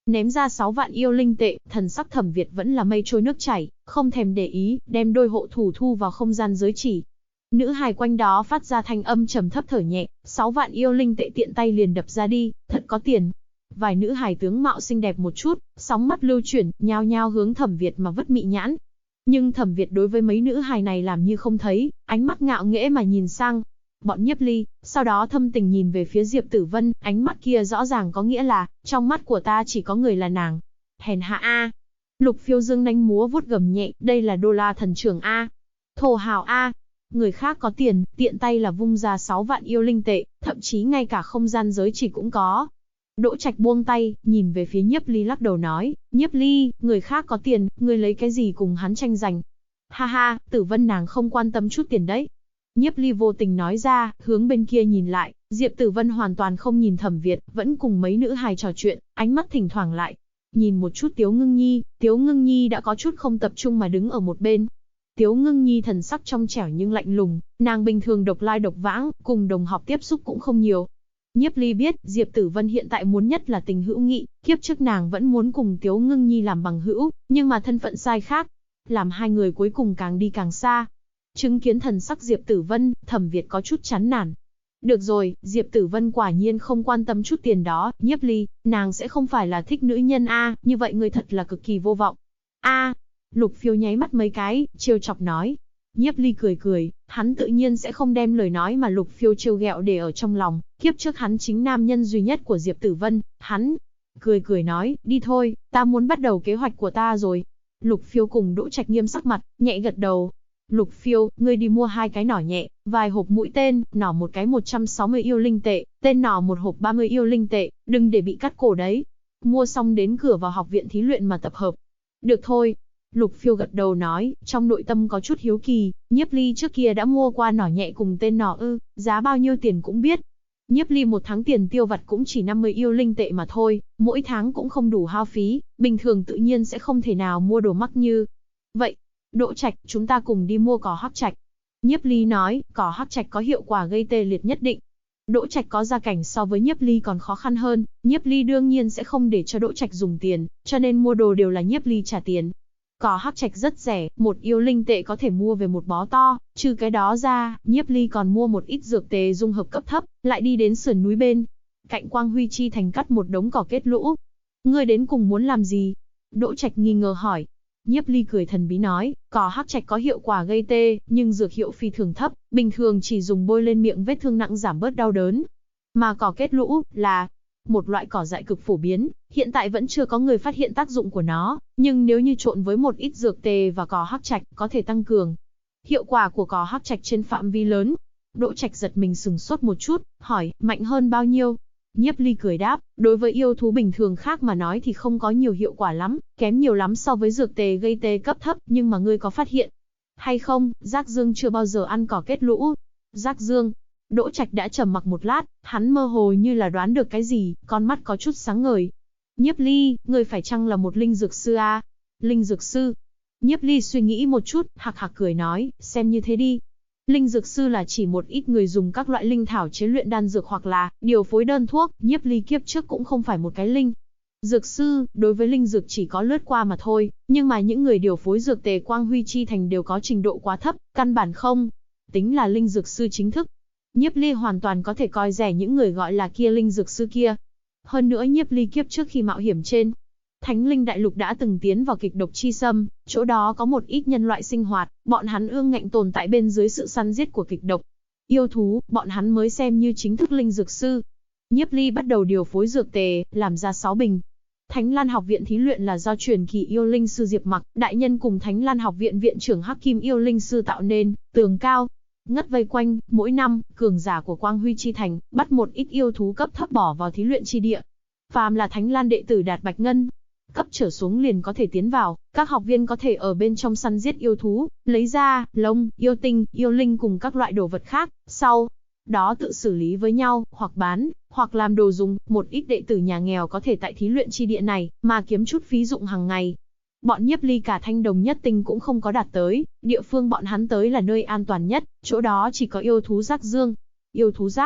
Ném ra 6 vạn yêu linh tệ, thần sắc Thẩm Việt vẫn là mây trôi nước chảy, không thèm để ý, đem đôi hộ thủ thu vào không gian giới chỉ. Nữ hài quanh đó phát ra thanh âm trầm thấp thở nhẹ, 6 vạn yêu linh tệ tiện tay liền đập ra đi, thật có tiền. Vài nữ hài tướng mạo xinh đẹp một chút, sóng mắt lưu chuyển, nhao nhao hướng Thẩm Việt mà vứt mị nhãn. Nhưng Thẩm Việt đối với mấy nữ hài này làm như không thấy, ánh mắt ngạo nghễ mà nhìn sang bọn Nhiếp Ly, sau đó thâm tình nhìn về phía Diệp Tử Vân, ánh mắt kia rõ ràng có nghĩa là, trong mắt của ta chỉ có người là nàng. Hèn hạ a. Lục Phiêu dương nanh múa vuốt gầm nhẹ, đây là đô la thần trưởng a. Thổ hào a. Người khác có tiền, tiện tay là vung ra 6 vạn yêu linh tệ, thậm chí ngay cả không gian giới chỉ cũng có. Đỗ Trạch buông tay, nhìn về phía Nhiếp Ly lắc đầu nói, Nhiếp Ly, người khác có tiền, ngươi lấy cái gì cùng hắn tranh giành? Ha ha, Tử Vân nàng không quan tâm chút tiền đấy. Nhiếp Ly vô tình nói ra, hướng bên kia nhìn lại, Diệp Tử Vân hoàn toàn không nhìn Thẩm Việt, vẫn cùng mấy nữ hài trò chuyện, ánh mắt thỉnh thoảng lại. Nhìn một chút Tiếu Ngưng Nhi đã có chút không tập trung mà đứng ở một bên. Tiếu Ngưng Nhi thần sắc trong trẻo nhưng lạnh lùng, nàng bình thường độc lai độc vãng, cùng đồng học tiếp xúc cũng không nhiều. Nhiếp Ly biết, Diệp Tử Vân hiện tại muốn nhất là tình hữu nghị, kiếp trước nàng vẫn muốn cùng Tiếu Ngưng Nhi làm bằng hữu, nhưng mà thân phận sai khác, làm hai người cuối cùng càng đi càng xa. Chứng kiến thần sắc Diệp Tử Vân, Thẩm Việt có chút chán nản. Được rồi, Diệp Tử Vân quả nhiên không quan tâm chút tiền đó, Nhiếp Ly, nàng sẽ không phải là thích nữ nhân a, như vậy ngươi thật là cực kỳ vô vọng. A, Lục Phiêu nháy mắt mấy cái, trêu chọc nói. Nhiếp Ly cười cười, hắn tự nhiên sẽ không đem lời nói mà Lục Phiêu trêu ghẹo để ở trong lòng, kiếp trước hắn chính nam nhân duy nhất của Diệp Tử Vân, hắn cười cười nói, đi thôi, ta muốn bắt đầu kế hoạch của ta rồi. Lục Phiêu cùng Đỗ Trạch nghiêm sắc mặt, nhẹ gật đầu. Lục Phiêu, ngươi đi mua 2 cái nỏ nhẹ, vài hộp mũi tên, nỏ một cái 160 yêu linh tệ, tên nỏ một hộp 30 yêu linh tệ, đừng để bị cắt cổ đấy. Mua xong đến cửa vào học viện thí luyện mà tập hợp. Được thôi. Lục Phiêu gật đầu nói, trong nội tâm có chút hiếu kỳ, Nhiếp Ly trước kia đã mua qua nỏ nhẹ cùng tên nỏ ư, giá bao nhiêu tiền cũng biết. Nhiếp Ly một tháng tiền tiêu vặt cũng chỉ 50 yêu linh tệ mà thôi, mỗi tháng cũng không đủ hao phí, bình thường tự nhiên sẽ không thể nào mua đồ mắc như vậy. Đỗ Trạch, chúng ta cùng đi mua cỏ hắc trạch. Nhiếp Ly nói, cỏ hắc trạch có hiệu quả gây tê liệt nhất định. Đỗ Trạch có gia cảnh so với Nhiếp Ly còn khó khăn hơn, Nhiếp Ly đương nhiên sẽ không để cho Đỗ Trạch dùng tiền, cho nên mua đồ đều là Nhiếp Ly trả tiền. Cỏ hắc trạch rất rẻ, 1 yêu linh tệ có thể mua về một bó to, trừ cái đó ra, Nhiếp Ly còn mua một ít dược tề dung hợp cấp thấp, lại đi đến sườn núi bên. Cạnh Quang Huy Chi thành cắt một đống cỏ kết lũ. Ngươi đến cùng muốn làm gì? Đỗ Trạch nghi ngờ hỏi. Nhiếp Ly cười thần bí nói, cỏ hắc trạch có hiệu quả gây tê, nhưng dược hiệu phi thường thấp, bình thường chỉ dùng bôi lên miệng vết thương nặng giảm bớt đau đớn. Mà cỏ kết lũ là một loại cỏ dại cực phổ biến, hiện tại vẫn chưa có người phát hiện tác dụng của nó, nhưng nếu như trộn với một ít dược tề và cỏ hắc trạch, có thể tăng cường hiệu quả của cỏ hắc trạch trên phạm vi lớn. Đỗ Trạch giật mình sừng sốt một chút, hỏi, mạnh hơn bao nhiêu? Nhiếp Ly cười đáp, đối với yêu thú bình thường khác mà nói thì không có nhiều hiệu quả lắm, kém nhiều lắm so với dược tề gây tê cấp thấp, nhưng mà ngươi có phát hiện hay không, Giác Dương chưa bao giờ ăn cỏ kết lũ. Giác Dương? Đỗ Trạch đã trầm mặc một lát, hắn mơ hồ như là đoán được cái gì, con mắt có chút sáng ngời. Nhiếp Ly, ngươi phải chăng là một linh dược sư a? Linh dược sư? Nhiếp Ly suy nghĩ một chút, hạc hạc cười nói, xem như thế đi. Linh dược sư là chỉ một ít người dùng các loại linh thảo chế luyện đan dược hoặc là điều phối đơn thuốc, Nhiếp Ly kiếp trước cũng không phải một cái linh dược sư, đối với linh dược chỉ có lướt qua mà thôi, nhưng mà những người điều phối dược tề Quang Huy Chi thành đều có trình độ quá thấp, căn bản không tính là linh dược sư chính thức. Nhiếp Ly hoàn toàn có thể coi rẻ những người gọi là kia linh dược sư kia. Hơn nữa Nhiếp Ly kiếp trước khi mạo hiểm trên Thánh Linh Đại Lục đã từng tiến vào kịch độc chi xâm, chỗ đó có một ít nhân loại sinh hoạt, bọn hắn ương ngạnh tồn tại bên dưới sự săn giết của kịch độc. Yêu thú, bọn hắn mới xem như chính thức linh dược sư. Nhiếp Ly bắt đầu điều phối dược tề, làm ra 6 bình. Thánh Lan học viện thí luyện là do truyền kỳ yêu linh sư Diệp Mặc, đại nhân cùng Thánh Lan học viện viện trưởng Hắc Kim yêu linh sư tạo nên, tường cao ngất vây quanh, mỗi năm, cường giả của Quang Huy Chi thành bắt một ít yêu thú cấp thấp bỏ vào thí luyện chi địa. Phàm là Thánh Lan đệ tử đạt bạch ngân cấp trở xuống liền có thể tiến vào, các học viên có thể ở bên trong săn giết yêu thú, lấy ra lông, yêu tinh, yêu linh cùng các loại đồ vật khác, sau đó tự xử lý với nhau, hoặc bán, hoặc làm đồ dùng. Một ít đệ tử nhà nghèo có thể tại thí luyện chi địa này mà kiếm chút phí dụng hàng ngày. Bọn Nhiếp Ly cả Thanh Đồng Nhất Tinh cũng không có đạt tới, địa phương bọn hắn tới là nơi an toàn nhất, chỗ đó chỉ có yêu thú Giác Dương. Yêu thú Giác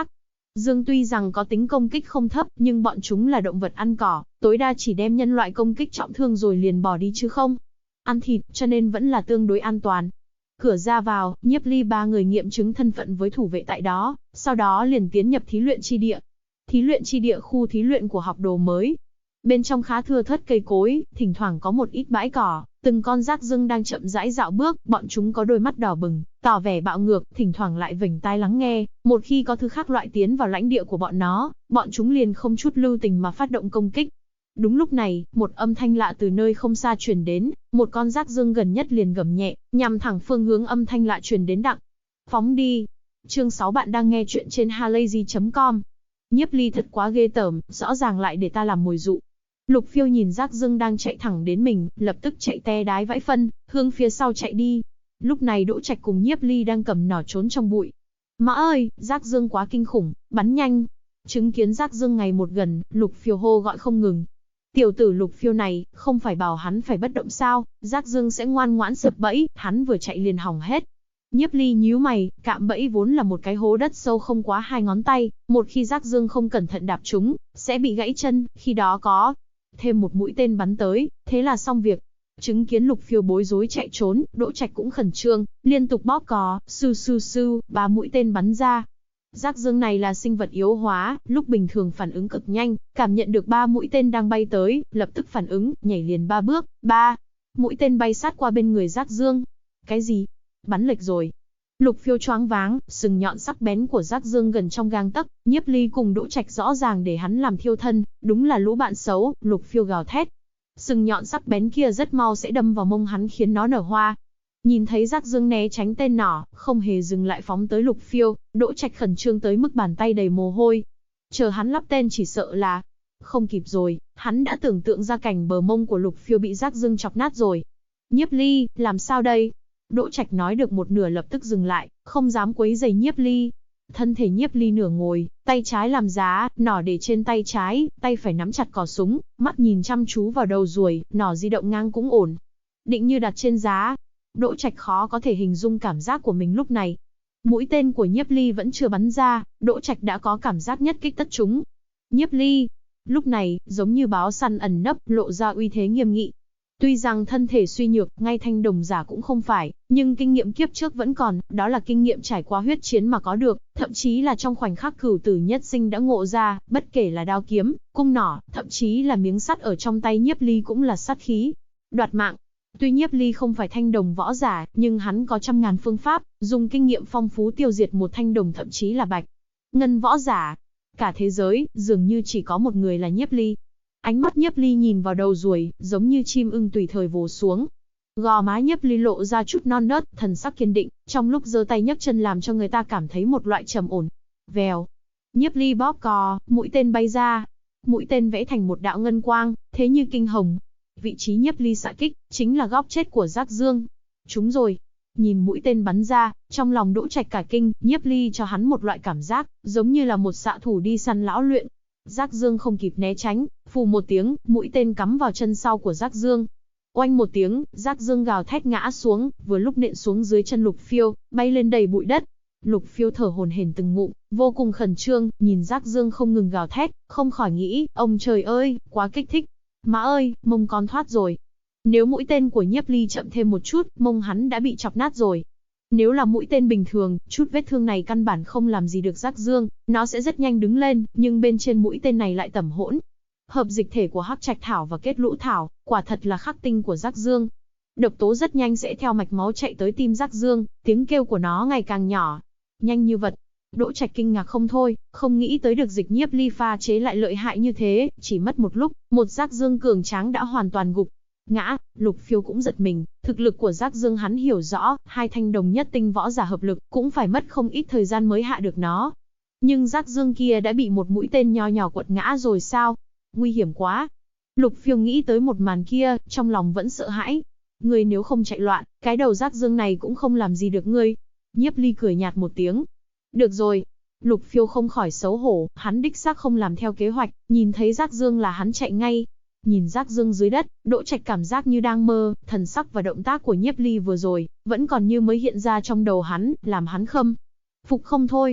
Dương tuy rằng có tính công kích không thấp, nhưng bọn chúng là động vật ăn cỏ, tối đa chỉ đem nhân loại công kích trọng thương rồi liền bỏ đi chứ không ăn thịt, cho nên vẫn là tương đối an toàn. Cửa ra vào, Nhiếp Ly ba người nghiệm chứng thân phận với thủ vệ tại đó, sau đó liền tiến nhập thí luyện chi địa. Thí luyện chi địa, khu thí luyện của học đồ mới. Bên trong khá thưa thớt cây cối, thỉnh thoảng có một ít bãi cỏ, từng con rác rưng đang chậm rãi dạo bước, bọn chúng có đôi mắt đỏ bừng, tỏ vẻ bạo ngược, thỉnh thoảng lại vểnh tai lắng nghe, một khi có thứ khác loại tiến vào lãnh địa của bọn nó, bọn chúng liền không chút lưu tình mà phát động công kích. Đúng lúc này, một âm thanh lạ từ nơi không xa truyền đến, một con rác rưng gần nhất liền gầm nhẹ, nhằm thẳng phương hướng âm thanh lạ truyền đến đặng. Phóng đi. Chương 6 bạn đang nghe chuyện trên halayzi.com. Nhiếp Ly thật quá ghê tởm, rõ ràng lại để ta làm mồi dụ. Lục Phiêu nhìn rác rưng đang chạy thẳng đến mình, lập tức chạy te đái vãi phân, hướng phía sau chạy đi. Lúc này Đỗ Trạch cùng Nhiếp Ly đang cầm nỏ trốn trong bụi. Mã ơi, rác rưng quá kinh khủng, bắn nhanh. Chứng kiến rác rưng ngày một gần, Lục Phiêu hô gọi không ngừng. Tiểu tử Lục Phiêu này, không phải bảo hắn phải bất động sao, rác rưng sẽ ngoan ngoãn sập bẫy, hắn vừa chạy liền hỏng hết. Nhiếp Ly nhíu mày, cạm bẫy vốn là một cái hố đất sâu không quá 2 ngón tay, một khi rác rưng không cẩn thận đạp trúng, sẽ bị gãy chân, khi đó có thêm một mũi tên bắn tới, thế là xong việc. Chứng kiến Lục Phiêu bối rối chạy trốn, Đỗ Trạch cũng khẩn trương, liên tục bóp cò, sưu sưu sưu, 3 mũi tên bắn ra. Rác rưng này là sinh vật yếu hóa, lúc bình thường phản ứng cực nhanh, cảm nhận được 3 mũi tên đang bay tới, lập tức phản ứng, nhảy liền 3 bước, 3 mũi tên bay sát qua bên người rác rưng. Cái gì? Bắn lệch rồi. Lục Phiêu choáng váng, sừng nhọn sắc bén của rác rưng gần trong gang tấc, Nhiếp Ly cùng Đỗ Trạch rõ ràng để hắn làm thiêu thân, đúng là lũ bạn xấu, Lục Phiêu gào thét. Sừng nhọn sắc bén kia rất mau sẽ đâm vào mông hắn khiến nó nở hoa. Nhìn thấy rác rưng né tránh tên nỏ, không hề dừng lại phóng tới Lục Phiêu, Đỗ Trạch khẩn trương tới mức bàn tay đầy mồ hôi. Chờ hắn lắp tên chỉ sợ là không kịp rồi, hắn đã tưởng tượng ra cảnh bờ mông của Lục Phiêu bị rác rưng chọc nát rồi. Nhiếp Ly, làm sao đây? Đỗ Trạch nói được một nửa lập tức dừng lại, không dám quấy rầy Nhiếp Ly. Thân thể Nhiếp Ly nửa ngồi, tay trái làm giá, nỏ để trên tay trái, tay phải nắm chặt cò súng, mắt nhìn chăm chú vào đầu ruồi, nỏ di động ngang cũng ổn. Định như đặt trên giá. Đỗ Trạch khó có thể hình dung cảm giác của mình lúc này. Mũi tên của Nhiếp Ly vẫn chưa bắn ra, Đỗ Trạch đã có cảm giác nhất kích tất chúng. Nhiếp Ly, lúc này, giống như báo săn ẩn nấp, lộ ra uy thế nghiêm nghị. Tuy rằng thân thể suy nhược, ngay thanh đồng giả cũng không phải, nhưng kinh nghiệm kiếp trước vẫn còn, đó là kinh nghiệm trải qua huyết chiến mà có được, thậm chí là trong khoảnh khắc cửu tử nhất sinh đã ngộ ra, bất kể là đao kiếm, cung nỏ, thậm chí là miếng sắt ở trong tay Nhiếp Ly cũng là sát khí. Đoạt mạng. Tuy Nhiếp Ly không phải thanh đồng võ giả, nhưng hắn có trăm ngàn phương pháp, dùng kinh nghiệm phong phú tiêu diệt một thanh đồng thậm chí là bạch ngân võ giả. Cả thế giới, dường như chỉ có một người là Nhiếp Ly. Ánh mắt Nhiếp Ly nhìn vào đầu ruồi, giống như chim ưng tùy thời vồ xuống. Gò má Nhiếp Ly lộ ra chút non nớt, thần sắc kiên định, trong lúc giơ tay nhấc chân làm cho người ta cảm thấy một loại trầm ổn. Vèo. Nhiếp Ly bóp cò, mũi tên bay ra. Mũi tên vẽ thành một đạo ngân quang, thế như kinh hồng. Vị trí Nhiếp Ly xạ kích, chính là góc chết của rác rưng. Trúng rồi. Nhìn mũi tên bắn ra, trong lòng Đỗ Trạch cả kinh, Nhiếp Ly cho hắn một loại cảm giác, giống như là một xạ thủ đi săn lão luyện. Rác rưng không kịp né tránh, phù một tiếng, mũi tên cắm vào chân sau của rác rưng. Oanh một tiếng, rác rưng gào thét ngã xuống, vừa lúc nện xuống dưới chân Lục Phiêu, bay lên đầy bụi đất. Lục Phiêu thở hổn hển từng ngụm, vô cùng khẩn trương, nhìn rác rưng không ngừng gào thét, không khỏi nghĩ, ông trời ơi, quá kích thích. Má ơi, mông con thoát rồi. Nếu mũi tên của Nhiếp Ly chậm thêm một chút, mông hắn đã bị chọc nát rồi. Nếu là mũi tên bình thường, chút vết thương này căn bản không làm gì được rác rưng, nó sẽ rất nhanh đứng lên, nhưng bên trên mũi tên này lại tẩm hỗn hợp dịch thể của hắc trạch thảo và kết lũ thảo, quả thật là khắc tinh của rác rưng. Độc tố rất nhanh sẽ theo mạch máu chạy tới tim rác rưng, tiếng kêu của nó ngày càng nhỏ. Nhanh như vật. Đỗ Trạch kinh ngạc không thôi, không nghĩ tới được dịch Nhiếp Ly pha chế lại lợi hại như thế, chỉ mất một lúc, một rác rưng cường tráng đã hoàn toàn gục ngã. Lục Phiêu cũng giật mình, thực lực của rác rưng hắn hiểu rõ, hai thanh đồng nhất tinh võ giả hợp lực, cũng phải mất không ít thời gian mới hạ được nó. Nhưng rác rưng kia đã bị một mũi tên nho nhỏ quật ngã rồi sao? Nguy hiểm quá. Lục Phiêu nghĩ tới một màn kia, trong lòng vẫn sợ hãi. Ngươi nếu không chạy loạn, cái đầu rác rưng này cũng không làm gì được ngươi. Nhiếp Ly cười nhạt một tiếng. Được rồi. Lục Phiêu không khỏi xấu hổ, hắn đích xác không làm theo kế hoạch, nhìn thấy rác rưng là hắn chạy ngay. Nhìn rác rưng dưới đất, Đỗ Trạch cảm giác như đang mơ, thần sắc và động tác của Nhiếp Ly vừa rồi, vẫn còn như mới hiện ra trong đầu hắn, làm hắn khâm phục không thôi.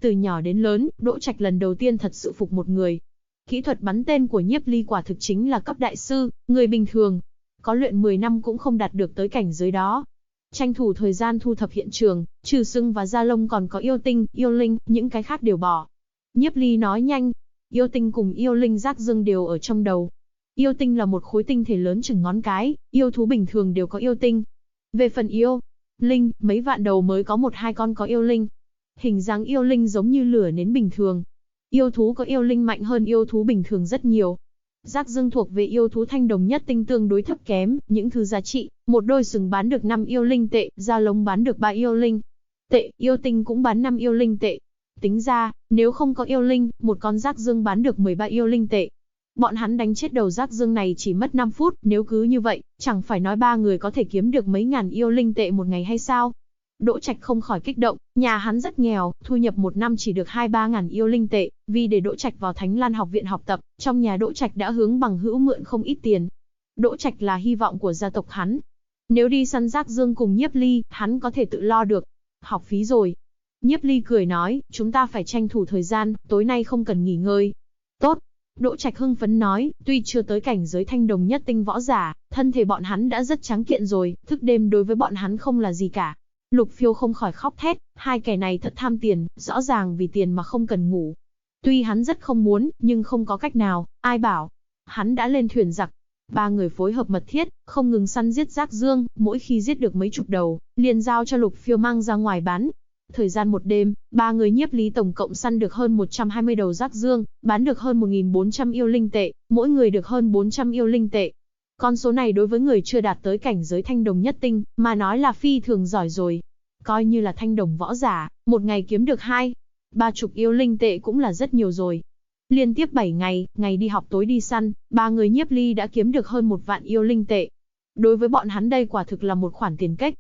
Từ nhỏ đến lớn, Đỗ Trạch lần đầu tiên thật sự phục một người. Kỹ thuật bắn tên của Nhiếp Ly quả thực chính là cấp đại sư, người bình thường có luyện 10 năm cũng không đạt được tới cảnh giới đó. Tranh thủ thời gian thu thập hiện trường, trừ sưng và da lông còn có yêu tinh, yêu linh, những cái khác đều bỏ. Nhiếp Ly nói nhanh, yêu tinh cùng yêu linh rác dương đều ở trong đầu. Yêu tinh là một khối tinh thể lớn chừng ngón cái, yêu thú bình thường đều có yêu tinh. Về phần yêu linh, mấy vạn đầu mới có 1-2 con có yêu linh. Hình dáng yêu linh giống như lửa nến bình thường. Yêu thú có yêu linh mạnh hơn yêu thú bình thường rất nhiều. Rác dương thuộc về yêu thú thanh đồng nhất tinh tương đối thấp kém, những thứ giá trị, một đôi sừng bán được 5 yêu linh tệ, da lông bán được 3 yêu linh tệ, yêu tinh cũng bán 5 yêu linh tệ. Tính ra, nếu không có yêu linh, một con rác dương bán được 13 yêu linh tệ. Bọn hắn đánh chết đầu rác dương này chỉ mất 5 phút, nếu cứ như vậy, chẳng phải nói 3 người có thể kiếm được mấy ngàn yêu linh tệ một ngày hay sao? Đỗ Trạch không khỏi kích động, nhà hắn rất nghèo, thu nhập một năm chỉ được 2-3 ngàn yêu linh tệ, vì để Đỗ Trạch vào Thánh Lan học viện học tập, trong nhà Đỗ Trạch đã hướng bằng hữu mượn không ít tiền. Đỗ Trạch là hy vọng của gia tộc hắn. Nếu đi săn rác dương cùng Nhiếp Ly, hắn có thể tự lo được. Học phí rồi. Nhiếp Ly cười nói, chúng ta phải tranh thủ thời gian, tối nay không cần nghỉ ngơi. Tốt. Đỗ Trạch hưng phấn nói, tuy chưa tới cảnh giới thanh đồng nhất tinh võ giả, thân thể bọn hắn đã rất tráng kiện rồi, thức đêm đối với bọn hắn không là gì cả. Lục Phiêu không khỏi khóc thét, hai kẻ này thật tham tiền, rõ ràng vì tiền mà không cần ngủ. Tuy hắn rất không muốn, nhưng không có cách nào, ai bảo. Hắn đã lên thuyền giặc. 3 người phối hợp mật thiết, không ngừng săn giết rác dương, mỗi khi giết được mấy chục đầu, liền giao cho Lục Phiêu mang ra ngoài bán. Thời gian một đêm, 3 người Nhiếp Ly tổng cộng săn được hơn 120 đầu rác dương, bán được hơn 1.400 yêu linh tệ, mỗi người được hơn 400 yêu linh tệ. Con số này đối với người chưa đạt tới cảnh giới thanh đồng nhất tinh, mà nói là phi thường giỏi rồi. Coi như là thanh đồng võ giả, một ngày kiếm được 2-30 yêu linh tệ cũng là rất nhiều rồi. Liên tiếp 7 ngày, ngày đi học tối đi săn, 3 người Nhiếp Ly đã kiếm được hơn 1 vạn yêu linh tệ. Đối với bọn hắn đây quả thực là một khoản tiền kếch.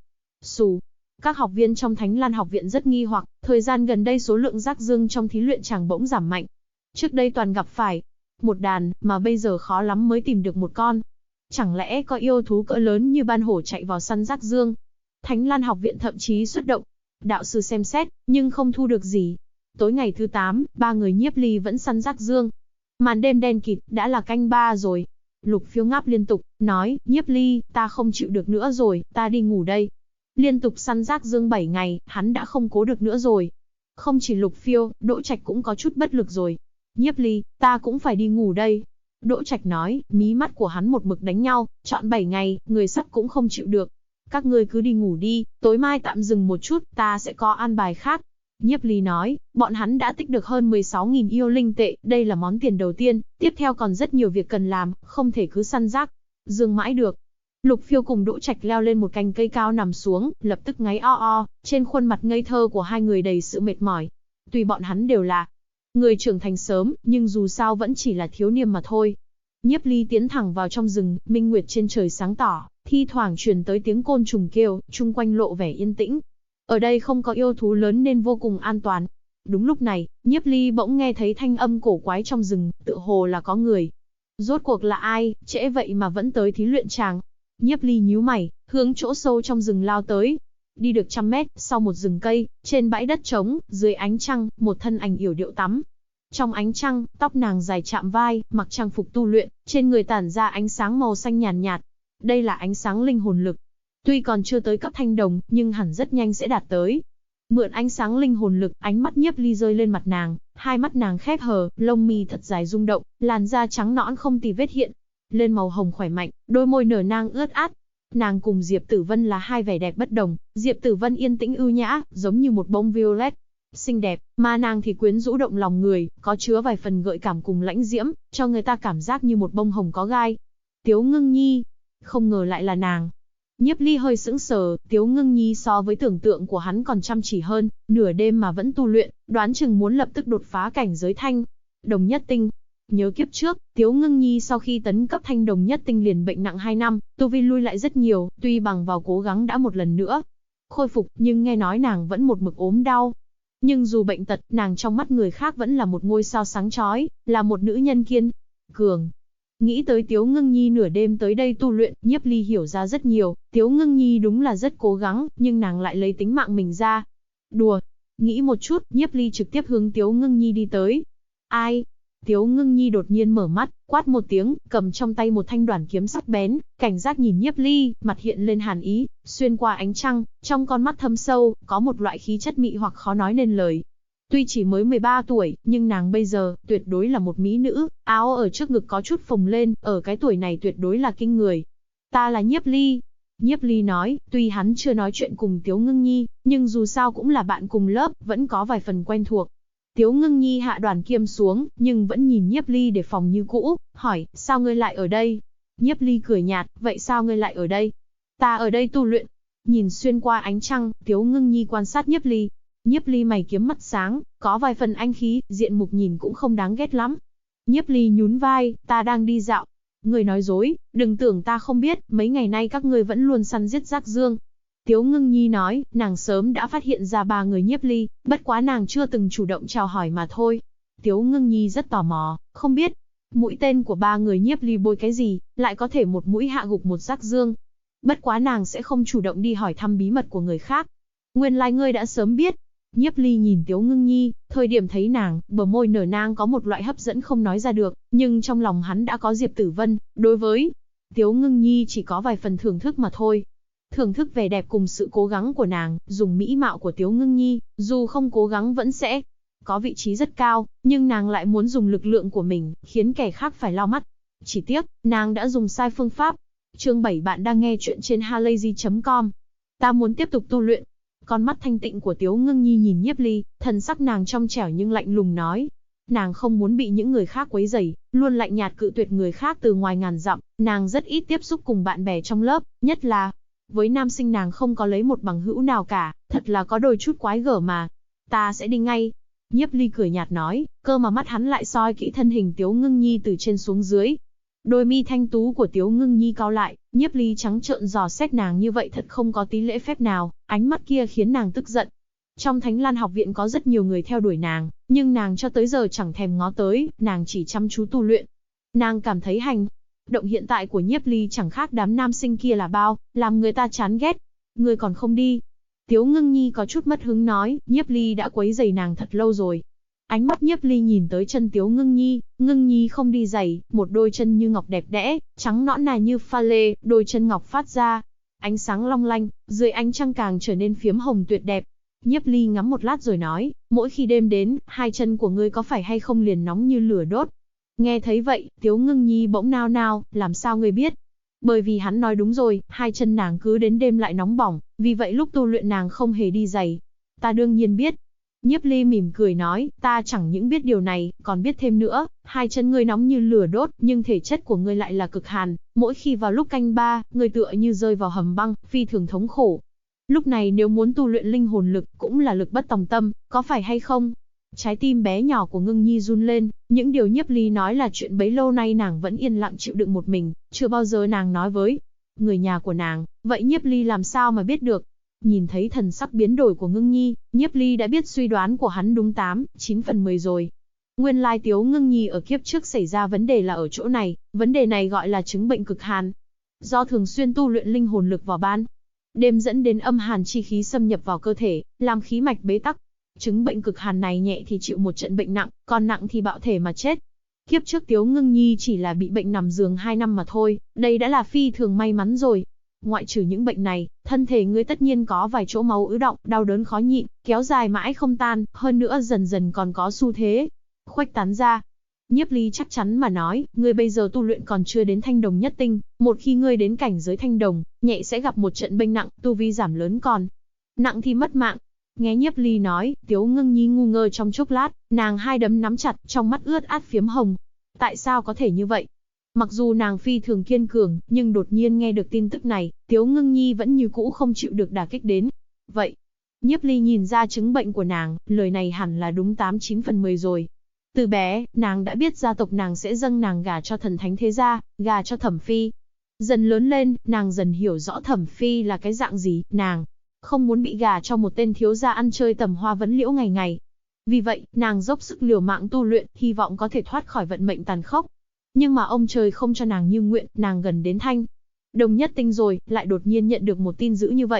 Các học viên trong Thánh Lan học viện rất nghi hoặc, thời gian gần đây số lượng rác dương trong thí luyện chàng bỗng giảm mạnh. Trước đây toàn gặp phải một đàn, mà bây giờ khó lắm mới tìm được một con. Chẳng lẽ có yêu thú cỡ lớn như ban hổ chạy vào săn rác dương? Thánh Lan học viện thậm chí xuất động. Đạo sư xem xét, nhưng không thu được gì. Tối ngày thứ 8, 3 người Nhiếp Ly vẫn săn rác dương. Màn đêm đen kịt, đã là canh 3 rồi. Lục Phiêu ngáp liên tục, nói, Nhiếp Ly, ta không chịu được nữa rồi, ta đi ngủ đây. Liên tục săn rác dương 7 ngày, hắn đã không cố được nữa rồi. Không chỉ Lục Phiêu, Đỗ Trạch cũng có chút bất lực rồi. Nhiếp Ly, ta cũng phải đi ngủ đây. Đỗ Trạch nói, mí mắt của hắn một mực đánh nhau, trọn 7 ngày, người sắp cũng không chịu được. Các ngươi cứ đi ngủ đi, tối mai tạm dừng một chút, ta sẽ có an bài khác. Nhiếp Ly nói, bọn hắn đã tích được hơn 16.000 yêu linh tệ, đây là món tiền đầu tiên, tiếp theo còn rất nhiều việc cần làm, không thể cứ săn rác dương mãi được. Lục Phiêu cùng Đỗ Trạch leo lên một cành cây cao nằm xuống, lập tức ngáy o, trên khuôn mặt ngây thơ của hai người đầy sự mệt mỏi. Tuy bọn hắn đều là người trưởng thành sớm, nhưng dù sao vẫn chỉ là thiếu niên mà thôi. Nhiếp Ly tiến thẳng vào trong rừng, minh nguyệt trên trời sáng tỏ, thi thoảng truyền tới tiếng côn trùng kêu, chung quanh lộ vẻ yên tĩnh. Ở đây không có yêu thú lớn nên vô cùng an toàn. Đúng lúc này, Nhiếp Ly bỗng nghe thấy thanh âm cổ quái trong rừng, tựa hồ là có người. Rốt cuộc là ai, trễ vậy mà vẫn tới thí luyện tràng. Nhiếp Ly nhíu mày, hướng chỗ sâu trong rừng lao tới. Đi được 100 mét, sau một rừng cây, trên bãi đất trống, dưới ánh trăng, một thân ảnh yểu điệu tắm. Trong ánh trăng, tóc nàng dài chạm vai, mặc trang phục tu luyện, trên người tản ra ánh sáng màu xanh nhàn nhạt. Đây là ánh sáng linh hồn lực. Tuy còn chưa tới cấp thanh đồng, nhưng hẳn rất nhanh sẽ đạt tới. Mượn ánh sáng linh hồn lực, ánh mắt Nhiếp Ly rơi lên mặt nàng, hai mắt nàng khép hờ, lông mi thật dài rung động, làn da trắng nõn không tì vết hiện lên màu hồng khỏe mạnh, đôi môi nở nang ướt át. Nàng cùng Diệp Tử Vân là hai vẻ đẹp bất đồng, Diệp Tử Vân yên tĩnh ưu nhã, giống như một bông violet, xinh đẹp, mà nàng thì quyến rũ động lòng người, có chứa vài phần gợi cảm cùng lãnh diễm, cho người ta cảm giác như một bông hồng có gai. Tiếu Ngưng Nhi, không ngờ lại là nàng. Nhiếp Ly hơi sững sờ, Tiếu Ngưng Nhi so với tưởng tượng của hắn còn chăm chỉ hơn, nửa đêm mà vẫn tu luyện, đoán chừng muốn lập tức đột phá cảnh giới thanh đồng nhất tinh. Nhớ kiếp trước, Tiếu Ngưng Nhi sau khi tấn cấp thanh đồng nhất tinh liền bệnh nặng 2 năm, tu vi lui lại rất nhiều, tuy bằng vào cố gắng đã một lần nữa khôi phục, nhưng nghe nói nàng vẫn một mực ốm đau. Nhưng dù bệnh tật, nàng trong mắt người khác vẫn là một ngôi sao sáng chói, là một nữ nhân kiên cường. Nghĩ tới Tiếu Ngưng Nhi nửa đêm tới đây tu luyện, Nhiếp Ly hiểu ra rất nhiều, Tiếu Ngưng Nhi đúng là rất cố gắng, nhưng nàng lại lấy tính mạng mình ra. Đùa, Nghĩ một chút, Nhiếp Ly trực tiếp hướng Tiếu Ngưng Nhi đi tới. Ai? Tiếu Ngưng Nhi đột nhiên mở mắt, quát một tiếng, cầm trong tay một thanh đoản kiếm sắc bén, cảnh giác nhìn Nhiếp Ly, mặt hiện lên hàn ý, xuyên qua ánh trăng, trong con mắt thâm sâu, có một loại khí chất mị hoặc khó nói nên lời. Tuy chỉ mới 13 tuổi, nhưng nàng bây giờ, tuyệt đối là một mỹ nữ, áo ở trước ngực có chút phồng lên, ở cái tuổi này tuyệt đối là kinh người. Ta là Nhiếp Ly. Nhiếp Ly nói, tuy hắn chưa nói chuyện cùng Tiếu Ngưng Nhi, nhưng dù sao cũng là bạn cùng lớp, vẫn có vài phần quen thuộc. Tiếu Ngưng Nhi hạ đoản kiếm xuống, nhưng vẫn nhìn Nhiếp Ly để phòng như cũ, hỏi, sao ngươi lại ở đây? Nhiếp Ly cười nhạt, vậy sao ngươi lại ở đây? Ta ở đây tu luyện. Nhìn xuyên qua ánh trăng, Tiếu Ngưng Nhi quan sát Nhiếp Ly. Nhiếp Ly mày kiếm mắt sáng, có vài phần anh khí, diện mục nhìn cũng không đáng ghét lắm. Nhiếp Ly nhún vai, ta đang đi dạo. Ngươi nói dối, đừng tưởng ta không biết, mấy ngày nay các ngươi vẫn luôn săn giết Giác Dương. Tiếu Ngưng Nhi nói, nàng sớm đã phát hiện ra ba người Nhiếp Ly, bất quá nàng chưa từng chủ động chào hỏi mà thôi. Tiếu Ngưng Nhi rất tò mò, không biết, mũi tên của ba người Nhiếp Ly bôi cái gì, lại có thể một mũi hạ gục một Giác Dương. Bất quá nàng sẽ không chủ động đi hỏi thăm bí mật của người khác. Nguyên lai ngươi đã sớm biết. Nhiếp Ly nhìn Tiếu Ngưng Nhi, thời điểm thấy nàng, bờ môi nở nang có một loại hấp dẫn không nói ra được, nhưng trong lòng hắn đã có Diệp Tử Vân, đối với Tiếu Ngưng Nhi chỉ có vài phần thưởng thức mà thôi. Thưởng thức vẻ đẹp cùng sự cố gắng của nàng, dùng mỹ mạo của Tiếu Ngưng Nhi, dù không cố gắng vẫn sẽ có vị trí rất cao, nhưng nàng lại muốn dùng lực lượng của mình, khiến kẻ khác phải lau mắt. Chỉ tiếc, nàng đã dùng sai phương pháp. Chương 7 bạn đang nghe chuyện trên halayzi.com. Ta muốn tiếp tục tu luyện. Con mắt thanh tịnh của Tiếu Ngưng Nhi nhìn Nhiếp Ly, thần sắc nàng trong trẻo nhưng lạnh lùng nói. Nàng không muốn bị những người khác quấy rầy, luôn lạnh nhạt cự tuyệt người khác từ ngoài ngàn dặm, nàng rất ít tiếp xúc cùng bạn bè trong lớp, nhất là với nam sinh nàng không có lấy một bằng hữu nào cả, thật là có đôi chút quái gở mà. Ta sẽ đi ngay. Nhiếp Ly cười nhạt nói, cơ mà mắt hắn lại soi kỹ thân hình Tiếu Ngưng Nhi từ trên xuống dưới. Đôi mi thanh tú của Tiếu Ngưng Nhi cau lại, Nhiếp Ly trắng trợn dò xét nàng như vậy thật không có tí lễ phép nào, ánh mắt kia khiến nàng tức giận. Trong Thánh Lan học viện có rất nhiều người theo đuổi nàng, nhưng nàng cho tới giờ chẳng thèm ngó tới, nàng chỉ chăm chú tu luyện. Nàng cảm thấy hành động hiện tại của Nhiếp Ly chẳng khác đám nam sinh kia là bao, làm người ta chán ghét. Ngươi còn không đi. Tiếu Ngưng Nhi có chút mất hứng nói, Nhiếp Ly đã quấy rầy nàng thật lâu rồi. Ánh mắt Nhiếp Ly nhìn tới chân Tiếu Ngưng Nhi không đi giày, một đôi chân như ngọc đẹp đẽ, trắng nõn nà như pha lê, đôi chân ngọc phát ra ánh sáng long lanh, dưới ánh trăng càng trở nên phiếm hồng tuyệt đẹp. Nhiếp Ly ngắm một lát rồi nói, mỗi khi đêm đến, hai chân của ngươi có phải hay không liền nóng như lửa đốt. Nghe thấy vậy, Tiếu Ngưng Nhi bỗng nao nao, làm sao ngươi biết? Bởi vì hắn nói đúng rồi, hai chân nàng cứ đến đêm lại nóng bỏng, vì vậy lúc tu luyện nàng không hề đi giày. Ta đương nhiên biết. Nhiếp Ly mỉm cười nói, ta chẳng những biết điều này, còn biết thêm nữa, hai chân ngươi nóng như lửa đốt, nhưng thể chất của ngươi lại là cực hàn, mỗi khi vào lúc canh ba, ngươi tựa như rơi vào hầm băng, phi thường thống khổ. Lúc này nếu muốn tu luyện linh hồn lực, cũng là lực bất tòng tâm, có phải hay không? Trái tim bé nhỏ của Ngưng Nhi run lên, những điều Nhiếp Ly nói là chuyện bấy lâu nay nàng vẫn yên lặng chịu đựng một mình, chưa bao giờ nàng nói với người nhà của nàng, vậy Nhiếp Ly làm sao mà biết được? Nhìn thấy thần sắc biến đổi của Ngưng Nhi, Nhiếp Ly đã biết suy đoán của hắn đúng 8-9 phần 10 rồi. Nguyên lai Tiếu Ngưng Nhi ở kiếp trước xảy ra vấn đề là ở chỗ này, vấn đề này gọi là chứng bệnh cực hàn. Do thường xuyên tu luyện linh hồn lực vào ban đêm dẫn đến âm hàn chi khí xâm nhập vào cơ thể, làm khí mạch bế tắc. Chứng bệnh cực hàn này nhẹ thì chịu một trận bệnh nặng, còn nặng thì bạo thể mà chết. Kiếp trước Tiếu Ngưng Nhi chỉ là bị bệnh nằm giường 2 năm mà thôi, đây đã là phi thường may mắn rồi. Ngoại trừ những bệnh này, thân thể ngươi tất nhiên có vài chỗ máu ứ đọng, đau đớn khó nhịn, kéo dài mãi không tan, hơn nữa dần dần còn có xu thế khuếch tán ra. Nhiếp Ly chắc chắn mà nói, ngươi bây giờ tu luyện còn chưa đến thanh đồng nhất tinh, một khi ngươi đến cảnh giới thanh đồng, nhẹ sẽ gặp một trận bệnh nặng, tu vi giảm lớn còn nặng thì mất mạng. Nghe Nhiếp Ly nói, Tiếu Ngưng Nhi ngu ngơ trong chốc lát, nàng hai đấm nắm chặt, trong mắt ướt át phiếm hồng. Tại sao có thể như vậy? Mặc dù nàng phi thường kiên cường, nhưng đột nhiên nghe được tin tức này, Tiếu Ngưng Nhi vẫn như cũ không chịu được đả kích đến. Vậy, Nhiếp Ly nhìn ra chứng bệnh của nàng, lời này hẳn là đúng 8-9 phần 10 rồi. Từ bé, nàng đã biết gia tộc nàng sẽ dâng nàng gả cho thần thánh thế gia, gả cho Thẩm Phi. Dần lớn lên, nàng dần hiểu rõ Thẩm Phi là cái dạng gì, nàng không muốn bị gả cho một tên thiếu gia ăn chơi tầm hoa vấn liễu ngày ngày. Vì vậy, nàng dốc sức liều mạng tu luyện, hy vọng có thể thoát khỏi vận mệnh tàn khốc. Nhưng mà ông trời không cho nàng như nguyện, nàng gần đến thanh đồng nhất tinh rồi, lại đột nhiên nhận được một tin dữ như vậy.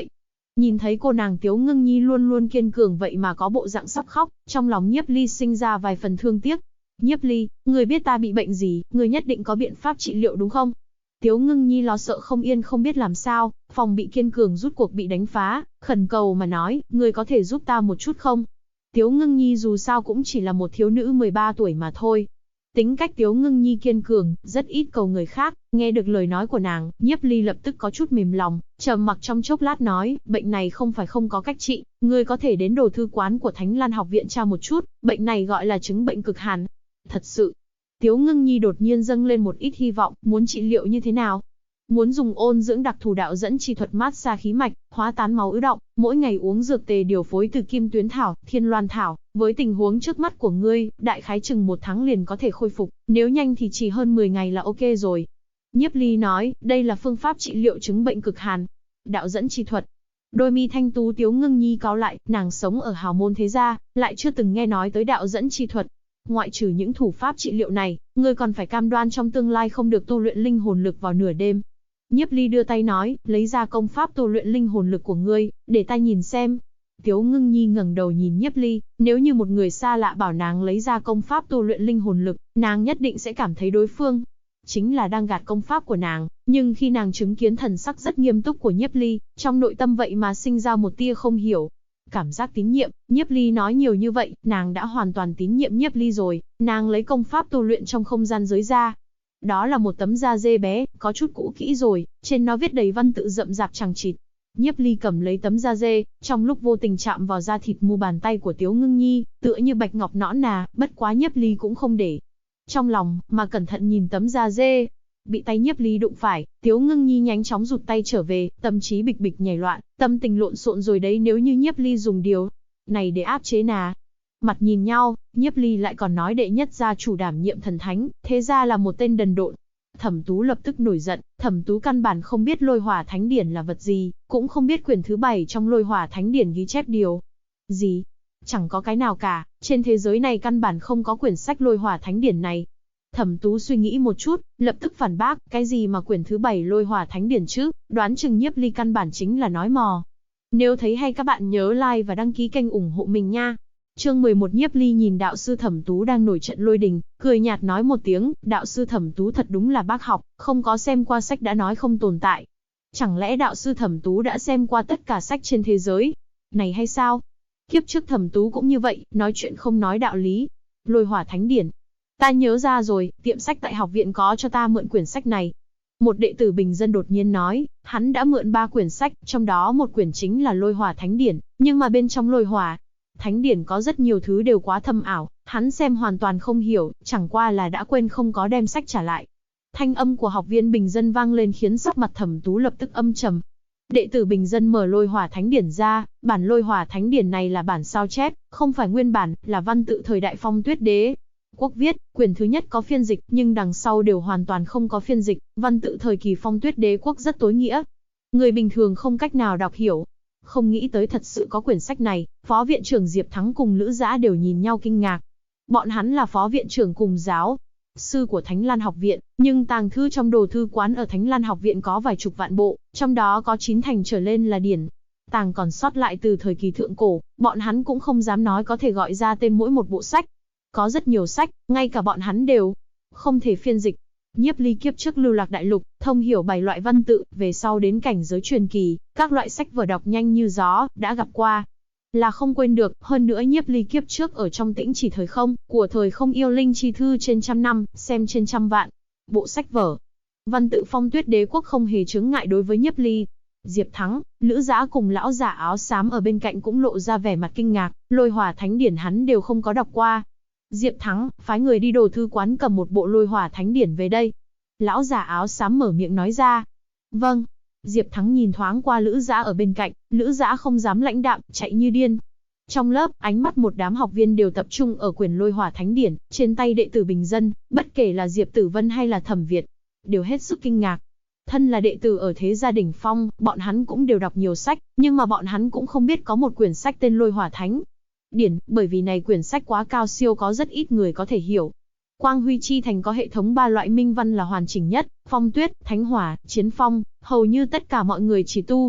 Nhìn thấy cô nàng Tiếu Ngưng Nhi luôn luôn kiên cường vậy mà có bộ dạng sắp khóc, trong lòng Nhiếp Ly sinh ra vài phần thương tiếc. Nhiếp Ly, người biết ta bị bệnh gì, người nhất định có biện pháp trị liệu đúng không? Tiếu Ngưng Nhi lo sợ không yên không biết làm sao, phòng bị kiên cường rút cuộc bị đánh phá, khẩn cầu mà nói, người có thể giúp ta một chút không? Tiếu Ngưng Nhi dù sao cũng chỉ là một thiếu nữ 13 tuổi mà thôi. Tính cách Tiếu Ngưng Nhi kiên cường, rất ít cầu người khác, nghe được lời nói của nàng, Nhiếp Ly lập tức có chút mềm lòng, trầm mặc trong chốc lát nói, bệnh này không phải không có cách trị, ngươi có thể đến đồ thư quán của Thánh Lan học viện tra một chút, bệnh này gọi là chứng bệnh cực hàn. Thật sự, Tiếu Ngưng Nhi đột nhiên dâng lên một ít hy vọng, muốn trị liệu như thế nào? Muốn dùng ôn dưỡng đặc thù đạo dẫn chi thuật mát xa khí mạch, hóa tán máu ứ động, mỗi ngày uống dược tề điều phối từ Kim Tuyến Thảo, Thiên Loan Thảo, với tình huống trước mắt của ngươi, đại khái chừng 1 tháng liền có thể khôi phục, nếu nhanh thì chỉ hơn 10 ngày là ok rồi. Nhiếp Ly nói, đây là phương pháp trị liệu chứng bệnh cực hàn, đạo dẫn chi thuật. Đôi mi thanh tú Tiếu Ngưng Nhi cáu lại, nàng sống ở hào môn thế gia, lại chưa từng nghe nói tới đạo dẫn chi thuật. Ngoại trừ những thủ pháp trị liệu này, ngươi còn phải cam đoan trong tương lai không được tu luyện linh hồn lực vào nửa đêm. Nhiếp Ly đưa tay nói, lấy ra công pháp tu luyện linh hồn lực của ngươi, để ta nhìn xem. Tiếu Ngưng Nhi ngẩng đầu nhìn Nhiếp Ly, nếu như một người xa lạ bảo nàng lấy ra công pháp tu luyện linh hồn lực, nàng nhất định sẽ cảm thấy đối phương chính là đang gạt công pháp của nàng, nhưng khi nàng chứng kiến thần sắc rất nghiêm túc của Nhiếp Ly, trong nội tâm vậy mà sinh ra một tia không hiểu. Cảm giác tín nhiệm, Nhiếp Ly nói nhiều như vậy, nàng đã hoàn toàn tín nhiệm Nhiếp Ly rồi, nàng lấy công pháp tu luyện trong không gian giới ra. Đó là một tấm da dê bé, có chút cũ kỹ rồi, trên nó viết đầy văn tự rậm rạp chằng chịt. Nhiếp Ly cầm lấy tấm da dê, trong lúc vô tình chạm vào da thịt mu bàn tay của Tiếu Ngưng Nhi, tựa như bạch ngọc nõn nà, bất quá Nhiếp Ly cũng không để trong lòng, mà cẩn thận nhìn tấm da dê. Bị tay Nhiếp Ly đụng phải, Tiếu Ngưng Nhi nhanh chóng rụt tay trở về, tâm trí bịch bịch nhảy loạn, tâm tình lộn xộn rồi đấy, nếu như Nhiếp Ly dùng điều này để áp chế nà. Mặt nhìn nhau, Nhiếp Ly lại còn nói đệ nhất gia chủ đảm nhiệm thần thánh, thế ra là một tên đần độn. Thẩm Tú lập tức nổi giận, Thẩm Tú căn bản không biết Lôi Hỏa Thánh Điển là vật gì, cũng không biết quyển thứ 7 trong Lôi Hỏa Thánh Điển ghi chép điều gì. Chẳng có cái nào cả, trên thế giới này căn bản không có quyển sách Lôi Hỏa Thánh Điển này. Thẩm Tú suy nghĩ một chút, lập tức phản bác, cái gì mà quyển thứ 7 Lôi Hỏa Thánh Điển chứ, đoán chừng Nhiếp Ly căn bản chính là nói mò. Nếu thấy hay các bạn nhớ like và đăng ký kênh ủng hộ mình nha. Chương 11 Nhiếp Ly nhìn đạo sư Thẩm Tú đang nổi trận lôi đình, cười nhạt nói một tiếng, đạo sư Thẩm Tú thật đúng là bác học, không có xem qua sách đã nói không tồn tại. Chẳng lẽ đạo sư Thẩm Tú đã xem qua tất cả sách trên thế giới này hay sao? Kiếp trước Thẩm Tú cũng như vậy, nói chuyện không nói đạo lý. Lôi Hỏa Thánh Điển. Ta nhớ ra rồi, tiệm sách tại học viện có cho ta mượn quyển sách này. Một đệ tử bình dân đột nhiên nói, hắn đã mượn 3 quyển sách, trong đó một quyển chính là Lôi Hỏa Thánh Điển, nhưng mà bên trong Lôi Hỏa Thánh Điển có rất nhiều thứ đều quá thâm ảo, hắn xem hoàn toàn không hiểu, chẳng qua là đã quên không có đem sách trả lại. Thanh âm của học viên bình dân vang lên khiến sắc mặt Thẩm Tú lập tức âm trầm. Đệ tử bình dân mở Lôi Hỏa Thánh Điển ra, bản Lôi Hỏa Thánh Điển này là bản sao chép, không phải nguyên bản, là văn tự thời đại Phong Tuyết Đế quốc viết, quyển thứ nhất có phiên dịch, nhưng đằng sau đều hoàn toàn không có phiên dịch, văn tự thời kỳ Phong Tuyết Đế quốc rất tối nghĩa. Người bình thường không cách nào đọc hiểu. Không nghĩ tới thật sự có quyển sách này, Phó viện trưởng Diệp Thắng cùng Lữ Dã đều nhìn nhau kinh ngạc. Bọn hắn là phó viện trưởng cùng giáo sư của Thánh Lan học viện, nhưng tàng thư trong đồ thư quán ở Thánh Lan học viện có vài chục vạn bộ, trong đó có 9 thành trở lên là điển tàng còn sót lại từ thời kỳ thượng cổ, bọn hắn cũng không dám nói có thể gọi ra tên mỗi một bộ sách. Có rất nhiều sách, ngay cả bọn hắn đều không thể phiên dịch. Nhiếp Ly kiếp trước lưu lạc đại lục, thông hiểu 7 loại văn tự, về sau đến cảnh giới truyền kỳ, các loại sách vở đọc nhanh như gió, đã gặp qua, là không quên được. Hơn nữa Nhiếp Ly kiếp trước ở trong Tĩnh Chỉ thời không, của thời không yêu linh chi thư trên 100 năm, xem trên trăm vạn bộ sách vở. Văn tự Phong Tuyết Đế quốc không hề chướng ngại đối với Nhiếp Ly. Diệp Thắng, Lữ Dã cùng lão giả áo xám ở bên cạnh cũng lộ ra vẻ mặt kinh ngạc, Lôi Hỏa Thánh Điển hắn đều không có đọc qua. Diệp Thắng, phái người đi đồ thư quán cầm một bộ Lôi Hỏa Thánh Điển về đây. Lão giả áo xám mở miệng nói ra. Vâng. Diệp Thắng nhìn thoáng qua Lữ Dã ở bên cạnh, Lữ Dã không dám lãnh đạm, chạy như điên. Trong lớp, ánh mắt một đám học viên đều tập trung ở quyển Lôi Hỏa Thánh Điển, trên tay đệ tử bình dân, bất kể là Diệp Tử Vân hay là Thẩm Việt, đều hết sức kinh ngạc. Thân là đệ tử ở thế gia đỉnh phong, bọn hắn cũng đều đọc nhiều sách, nhưng mà bọn hắn cũng không biết có một quyển sách tên Lôi Hỏa Thánh Điển, bởi vì này quyển sách quá cao siêu, có rất ít người có thể hiểu. Quang Huy Chi Thành có hệ thống 3 loại minh văn là hoàn chỉnh nhất, Phong Tuyết, Thánh Hỏa, Chiến Phong, hầu như tất cả mọi người chỉ tu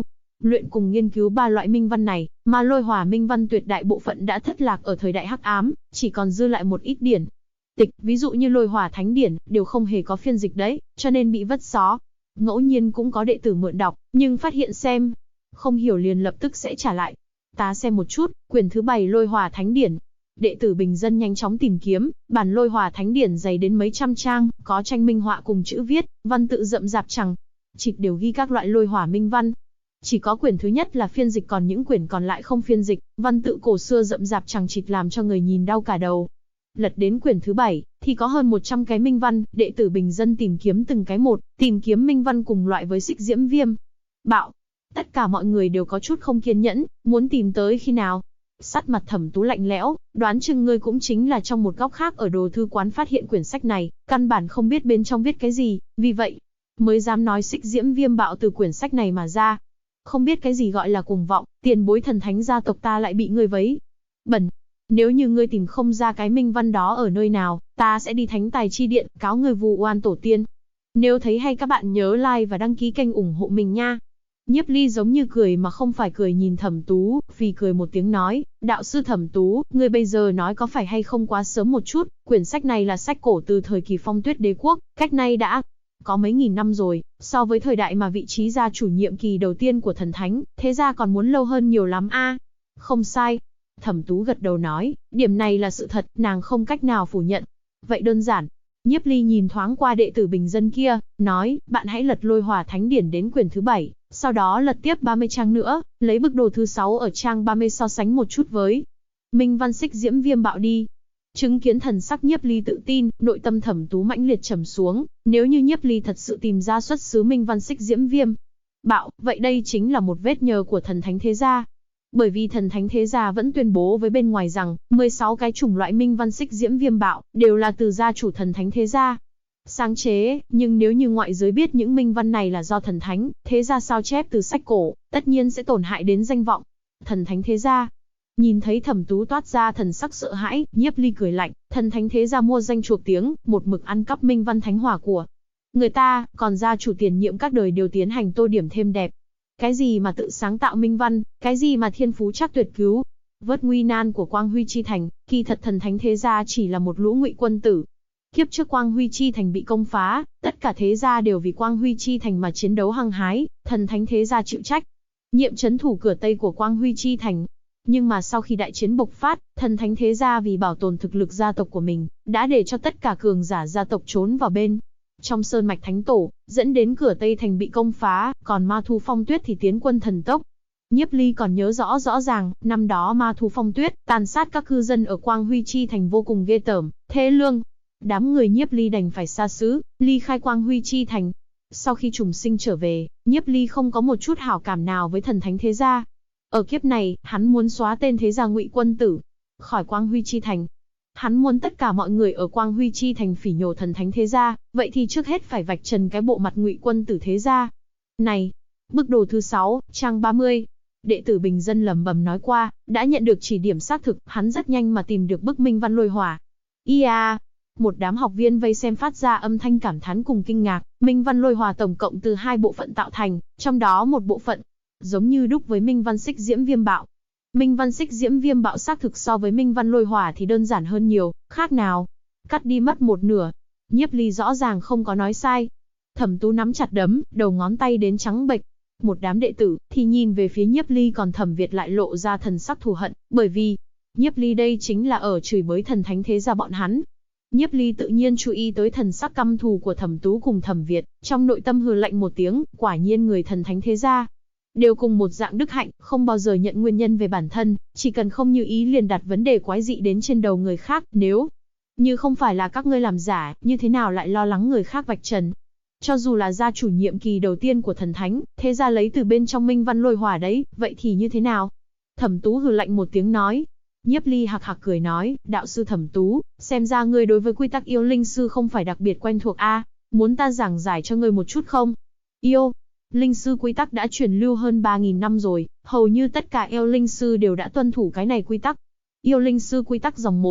luyện cùng nghiên cứu ba loại minh văn này, mà lôi hỏa minh văn tuyệt đại bộ phận đã thất lạc ở thời đại hắc ám, chỉ còn dư lại một ít điển tịch, ví dụ như lôi hỏa thánh điển, đều không hề có phiên dịch đấy, cho nên bị vứt xó. Ngẫu nhiên cũng có đệ tử mượn đọc, nhưng phát hiện xem không hiểu liền lập tức sẽ trả lại. Ta xem một chút, quyển thứ 7 lôi hỏa thánh điển. Đệ tử bình dân nhanh chóng tìm kiếm, bản lôi hỏa thánh điển dày đến mấy trăm trang, có tranh minh họa cùng chữ viết, văn tự rậm rạp chẳng chịt đều ghi các loại lôi hỏa minh văn. Chỉ có quyển thứ nhất là phiên dịch, còn những quyển còn lại không phiên dịch, văn tự cổ xưa rậm rạp chẳng chịt làm cho người nhìn đau cả đầu. Lật đến quyển thứ 7, thì có hơn 100 cái minh văn, đệ tử bình dân tìm kiếm từng cái một, tìm kiếm minh văn cùng loại với xích diễm viêm bạo. Tất cả mọi người đều có chút không kiên nhẫn, muốn tìm tới khi nào. Sắc mặt Thẩm Tú lạnh lẽo, đoán chừng ngươi cũng chính là trong một góc khác ở đồ thư quán phát hiện quyển sách này, căn bản không biết bên trong viết cái gì, vì vậy mới dám nói xích diễm viêm bạo từ quyển sách này mà ra. Không biết cái gì gọi là cuồng vọng, tiền bối thần thánh gia tộc ta lại bị ngươi vấy bẩn. Nếu như ngươi tìm không ra cái minh văn đó ở nơi nào, ta sẽ đi Thánh Tài Chi Điện cáo ngươi vu oan tổ tiên. Nếu thấy hay các bạn nhớ like và đăng ký kênh ủng hộ mình nha. Nhiếp Ly giống như cười mà không phải cười nhìn Thẩm Tú, phì cười một tiếng nói, đạo sư Thẩm Tú, ngươi bây giờ nói có phải hay không quá sớm một chút, quyển sách này là sách cổ từ thời kỳ Phong Tuyết Đế quốc, cách nay đã có mấy nghìn năm rồi, so với thời đại mà vị trí gia chủ nhiệm kỳ đầu tiên của thần thánh, thế ra còn muốn lâu hơn nhiều lắm a. Không sai. Thẩm Tú gật đầu nói, điểm này là sự thật, nàng không cách nào phủ nhận. Vậy đơn giản. Nhiếp Ly nhìn thoáng qua đệ tử bình dân kia, nói, bạn hãy lật lôi hỏa thánh điển đến quyển thứ 7, sau đó lật tiếp 30 trang nữa, lấy bức đồ thứ 6 ở trang 30 so sánh một chút với minh văn xích diễm viêm bạo đi. Chứng kiến thần sắc Nhiếp Ly tự tin, nội tâm Thẩm Tú mãnh liệt trầm xuống, nếu như Nhiếp Ly thật sự tìm ra xuất xứ minh văn xích diễm viêm bạo, vậy đây chính là một vết nhơ của thần thánh thế gia. Bởi vì thần thánh thế gia vẫn tuyên bố với bên ngoài rằng, 16 cái chủng loại minh văn xích diễm viêm bạo, đều là từ gia chủ thần thánh thế gia sáng chế, nhưng nếu như ngoại giới biết những minh văn này là do thần thánh thế gia sao chép từ sách cổ, tất nhiên sẽ tổn hại đến danh vọng thần thánh thế gia. Nhìn thấy Thẩm Tú toát ra thần sắc sợ hãi, Nhiếp Ly cười lạnh, thần thánh thế gia mua danh chuộc tiếng, một mực ăn cắp minh văn thánh hỏa của người ta, còn gia chủ tiền nhiệm các đời đều tiến hành tô điểm thêm đẹp. Cái gì mà tự sáng tạo minh văn, cái gì mà thiên phú chắc tuyệt cứu, vớt nguy nan của Quang Huy Chi Thành, kỳ thật thần thánh thế gia chỉ là một lũ ngụy quân tử. Kiếp trước Quang Huy Chi Thành bị công phá, tất cả thế gia đều vì Quang Huy Chi Thành mà chiến đấu hăng hái, thần thánh thế gia chịu trách nhiệm trấn thủ cửa Tây của Quang Huy Chi Thành. Nhưng mà sau khi đại chiến bộc phát, thần thánh thế gia vì bảo tồn thực lực gia tộc của mình, đã để cho tất cả cường giả gia tộc trốn vào bên trong sơn mạch thánh tổ, dẫn đến cửa Tây Thành bị công phá, còn Ma Thu Phong Tuyết thì tiến quân thần tốc. Nhiếp Ly còn nhớ rõ ràng, năm đó Ma Thu Phong Tuyết tàn sát các cư dân ở Quang Huy Chi Thành vô cùng ghê tởm, thê lương. Đám người Nhiếp Ly đành phải xa xứ, ly khai Quang Huy Chi Thành. Sau khi trùng sinh trở về, Nhiếp Ly không có một chút hảo cảm nào với thần thánh thế gia. Ở kiếp này, hắn muốn xóa tên thế gia ngụy quân tử khỏi Quang Huy Chi Thành. Hắn muốn tất cả mọi người ở Quang Huy Chi Thành phỉ nhổ thần thánh thế gia, vậy thì trước hết phải vạch trần cái bộ mặt ngụy quân tử thế gia này. Bức đồ thứ 6, trang 30. Đệ tử bình dân lẩm bẩm nói qua, đã nhận được chỉ điểm xác thực, hắn rất nhanh mà tìm được bức minh văn lôi hỏa. Ia! Một đám học viên vây xem phát ra âm thanh cảm thán cùng kinh ngạc. Minh văn lôi hỏa tổng cộng từ 2 bộ phận tạo thành, trong đó một bộ phận giống như đúc với minh văn xích diễm viêm bạo. Minh văn xích diễm viêm bạo xác thực so với minh văn lôi hỏa thì đơn giản hơn nhiều, khác nào cắt đi mất một nửa. Nhiếp Ly rõ ràng không có nói sai. Thẩm Tú nắm chặt đấm, đầu ngón tay đến trắng bệch. Một đám đệ tử thì nhìn về phía Nhiếp Ly, còn Thẩm Việt lại lộ ra thần sắc thù hận, bởi vì Nhiếp Ly đây chính là ở chửi bới thần thánh thế gia bọn hắn. Nhiếp Ly tự nhiên chú ý tới thần sắc căm thù của Thẩm Tú cùng Thẩm Việt, trong nội tâm hừ lạnh một tiếng, quả nhiên người thần thánh thế gia đều cùng một dạng đức hạnh, không bao giờ nhận nguyên nhân về bản thân, chỉ cần không như ý liền đặt vấn đề quái dị đến trên đầu người khác, nếu như không phải là các ngươi làm giả, như thế nào lại lo lắng người khác vạch trần. Cho dù là gia chủ nhiệm kỳ đầu tiên của thần thánh, thế gia lấy từ bên trong minh văn lôi hỏa đấy, vậy thì như thế nào? Thẩm Tú hừ lạnh một tiếng nói. Nhiếp Ly hạc hạc cười nói, đạo sư Thẩm Tú, xem ra ngươi đối với quy tắc yêu linh sư không phải đặc biệt quen thuộc a, muốn ta giảng giải cho ngươi một chút không? Yêu linh sư quy tắc đã truyền lưu hơn 3.000 năm rồi, hầu như tất cả yêu linh sư đều đã tuân thủ cái này quy tắc. Yêu linh sư quy tắc dòng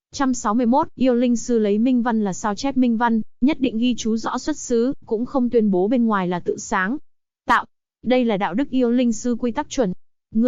161, yêu linh sư lấy minh văn là sao chép minh văn, nhất định ghi chú rõ xuất xứ, cũng không tuyên bố bên ngoài là tự sáng tạo. Đây là đạo đức yêu linh sư quy tắc chuẩn.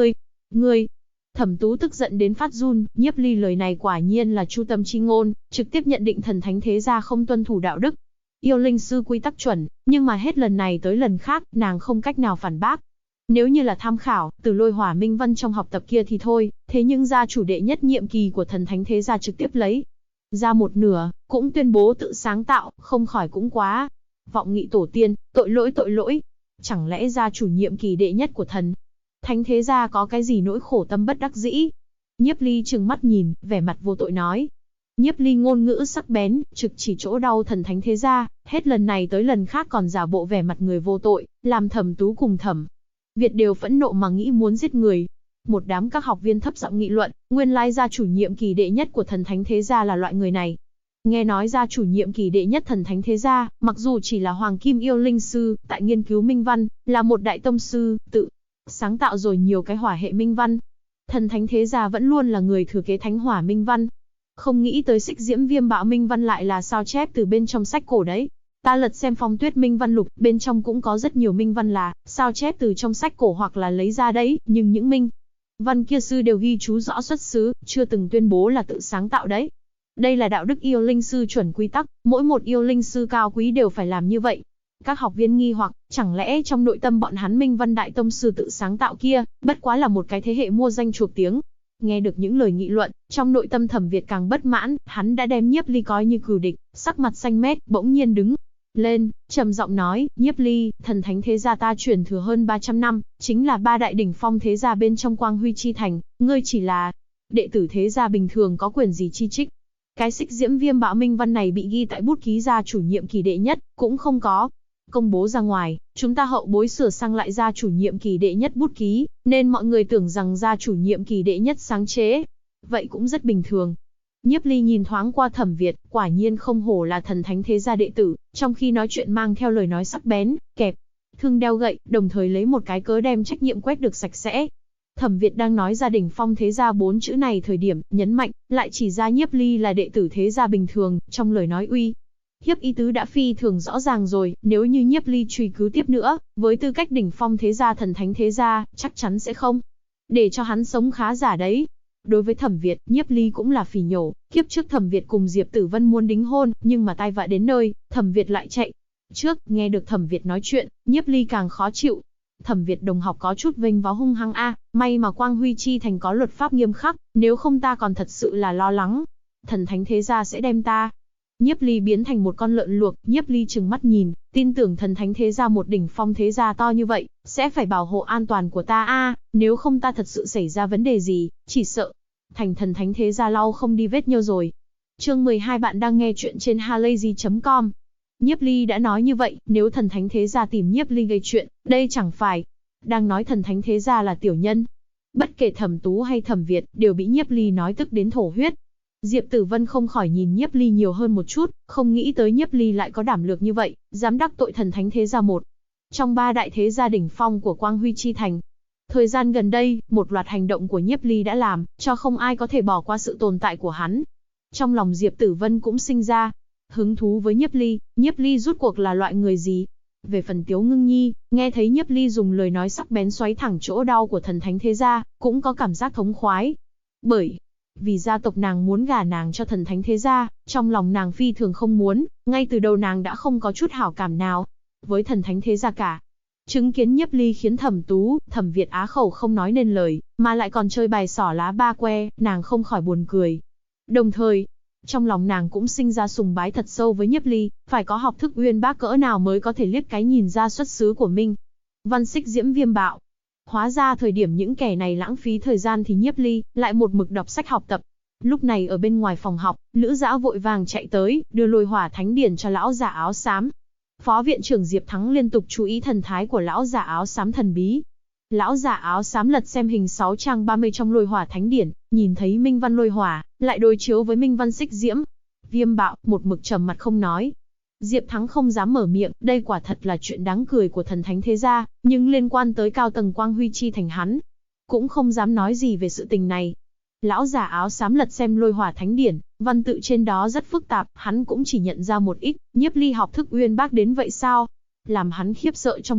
Ngươi. Thẩm Tú tức giận đến phát run, Nhiếp Ly lời này quả nhiên là chu tâm chi ngôn, trực tiếp nhận định thần thánh thế gia không tuân thủ đạo đức. Yêu linh sư quy tắc chuẩn, nhưng mà hết lần này tới lần khác, nàng không cách nào phản bác. Nếu như là tham khảo, từ Lôi Hỏa Minh Văn trong học tập kia thì thôi, thế nhưng gia chủ đệ nhất nhiệm kỳ của thần thánh thế gia trực tiếp lấy ra một nửa, cũng tuyên bố tự sáng tạo, không khỏi cũng quá. Vọng nghị tổ tiên, tội lỗi. Chẳng lẽ gia chủ nhiệm kỳ đệ nhất của thần thánh thế gia có cái gì nỗi khổ tâm bất đắc dĩ? Nhiếp Ly trừng mắt nhìn, vẻ mặt vô tội nói. Nhiếp Ly ngôn ngữ sắc bén, trực chỉ chỗ đau thần thánh thế gia, hết lần này tới lần khác còn giả bộ vẻ mặt người vô tội, làm Thẩm Tú cùng Thẩm Việt đều phẫn nộ mà nghĩ muốn giết người. Một đám các học viên thấp giọng nghị luận, nguyên lai gia chủ nhiệm kỳ đệ nhất của thần thánh thế gia là loại người này. Nghe nói gia chủ nhiệm kỳ đệ nhất thần thánh thế gia, mặc dù chỉ là hoàng kim yêu linh sư, tại nghiên cứu minh văn, là một đại tông sư, tự sáng tạo rồi nhiều cái hỏa hệ minh văn. Thần thánh thế gia vẫn luôn là người thừa kế thánh hỏa minh văn. Không nghĩ tới Xích Diễm Viêm Bạo minh văn lại là sao chép từ bên trong sách cổ đấy. Ta lật xem Phong Tuyết Minh Văn Lục, bên trong cũng có rất nhiều minh văn là sao chép từ trong sách cổ hoặc là lấy ra đấy, nhưng những minh văn kia sư đều ghi chú rõ xuất xứ, chưa từng tuyên bố là tự sáng tạo đấy. Đây là đạo đức yêu linh sư chuẩn quy tắc, mỗi một yêu linh sư cao quý đều phải làm như vậy. Các học viên nghi hoặc, chẳng lẽ trong nội tâm bọn hắn Minh Văn Đại Tông sư tự sáng tạo kia, bất quá là một cái thế hệ mua danh chuộc tiếng. Nghe được những lời nghị luận, trong nội tâm Thẩm Việt càng bất mãn, hắn đã đem Nhiếp Ly coi như cừu địch, sắc mặt xanh mét, bỗng nhiên đứng lên, trầm giọng nói, Nhiếp Ly, thần thánh thế gia ta truyền thừa hơn 300 năm, chính là ba đại đỉnh phong thế gia bên trong Quang Huy Chi Thành, ngươi chỉ là đệ tử thế gia bình thường có quyền gì chi trích. Cái Xích Diễm Viêm Bạo minh văn này bị ghi tại bút ký gia chủ nhiệm kỳ đệ nhất, cũng không có công bố ra ngoài, chúng ta hậu bối sửa sang lại gia chủ nhiệm kỳ đệ nhất bút ký, nên mọi người tưởng rằng gia chủ nhiệm kỳ đệ nhất sáng chế. Vậy cũng rất bình thường. Nhiếp Ly nhìn thoáng qua Thẩm Việt, quả nhiên không hổ là thần thánh thế gia đệ tử, trong khi nói chuyện mang theo lời nói sắc bén, kẹp thương đeo gậy, đồng thời lấy một cái cớ đem trách nhiệm quét được sạch sẽ. Thẩm Việt đang nói gia đình phong thế gia 4 chữ này thời điểm, nhấn mạnh, lại chỉ ra Nhiếp Ly là đệ tử thế gia bình thường, trong lời nói uy hiếp ý tứ đã phi thường rõ ràng rồi, nếu như Nhiếp Ly truy cứu tiếp nữa, với tư cách đỉnh phong thế gia thần thánh thế gia, chắc chắn sẽ không để cho hắn sống khá giả đấy. Đối với Thẩm Việt, Nhiếp Ly cũng là phỉ nhổ, kiếp trước Thẩm Việt cùng Diệp Tử Vân muốn đính hôn, nhưng mà tai vạ đến nơi, Thẩm Việt lại chạy trước, nghe được Thẩm Việt nói chuyện, Nhiếp Ly càng khó chịu. Thẩm Việt đồng học có chút vênh váo hung hăng a, may mà Quang Huy Chi Thành có luật pháp nghiêm khắc, nếu không ta còn thật sự là lo lắng. Thần thánh thế gia sẽ đem ta. Nhiếp Ly biến thành một con lợn luộc, Nhiếp Ly trừng mắt nhìn, tin tưởng thần thánh thế gia một đỉnh phong thế gia to như vậy, sẽ phải bảo hộ an toàn của ta a, nếu không ta thật sự xảy ra vấn đề gì, chỉ sợ thành thần thánh thế gia lau không đi vết nhơ rồi. Chương 12 bạn đang nghe chuyện trên halayzi.com. Nhiếp Ly đã nói như vậy, nếu thần thánh thế gia tìm Nhiếp Ly gây chuyện, đây chẳng phải đang nói thần thánh thế gia là tiểu nhân. Bất kể Thẩm Tú hay Thẩm Việt, đều bị Nhiếp Ly nói tức đến thổ huyết. Diệp Tử Vân không khỏi nhìn Nhiếp Ly nhiều hơn một chút, không nghĩ tới Nhiếp Ly lại có đảm lược như vậy, dám đắc tội thần thánh thế gia một trong ba đại thế gia đỉnh phong của Quang Huy Chi Thành. Thời gian gần đây, một loạt hành động của Nhiếp Ly đã làm cho không ai có thể bỏ qua sự tồn tại của hắn. Trong lòng Diệp Tử Vân cũng sinh ra hứng thú với Nhiếp Ly rút cuộc là loại người gì? Về phần Tiếu Ngưng Nhi, nghe thấy Nhiếp Ly dùng lời nói sắc bén xoáy thẳng chỗ đau của thần thánh thế gia, cũng có cảm giác thống khoái. Bởi vì gia tộc nàng muốn gả nàng cho thần thánh thế gia, trong lòng nàng phi thường không muốn, ngay từ đầu nàng đã không có chút hảo cảm nào với thần thánh thế gia cả. Chứng kiến Nhiếp Ly khiến Thẩm Tú, Thẩm Việt á khẩu không nói nên lời, mà lại còn chơi bài xỏ lá ba que, nàng không khỏi buồn cười. Đồng thời, trong lòng nàng cũng sinh ra sùng bái thật sâu với Nhiếp Ly, phải có học thức uyên bác cỡ nào mới có thể liếc cái nhìn ra xuất xứ của Minh Văn Xích Diễm Viêm Bạo. Hóa ra thời điểm những kẻ này lãng phí thời gian thì Nhiếp Ly lại một mực đọc sách học tập. Lúc này ở bên ngoài phòng học, Lữ Dã vội vàng chạy tới, đưa Lôi Hỏa Thánh Điển cho lão giả áo xám. Phó viện trưởng Diệp Thắng liên tục chú ý thần thái của lão giả áo xám thần bí. Lão giả áo xám lật xem hình 6 trang 30 trong Lôi Hỏa Thánh Điển, nhìn thấy Minh Văn Lôi Hỏa, lại đối chiếu với Minh Văn Xích Diễm Viêm Bạo, một mực trầm mặt không nói. Diệp Thắng không dám mở miệng, đây quả thật là chuyện đáng cười của thần thánh thế gia, nhưng liên quan tới cao tầng Quang Huy Chi Thành hắn cũng không dám nói gì về sự tình này. Lão giả áo xám lật xem Lôi Hỏa Thánh Điển, văn tự trên đó rất phức tạp, hắn cũng chỉ nhận ra một ít. Nhiếp Ly học thức uyên bác đến vậy sao? Làm hắn khiếp sợ trong lòng,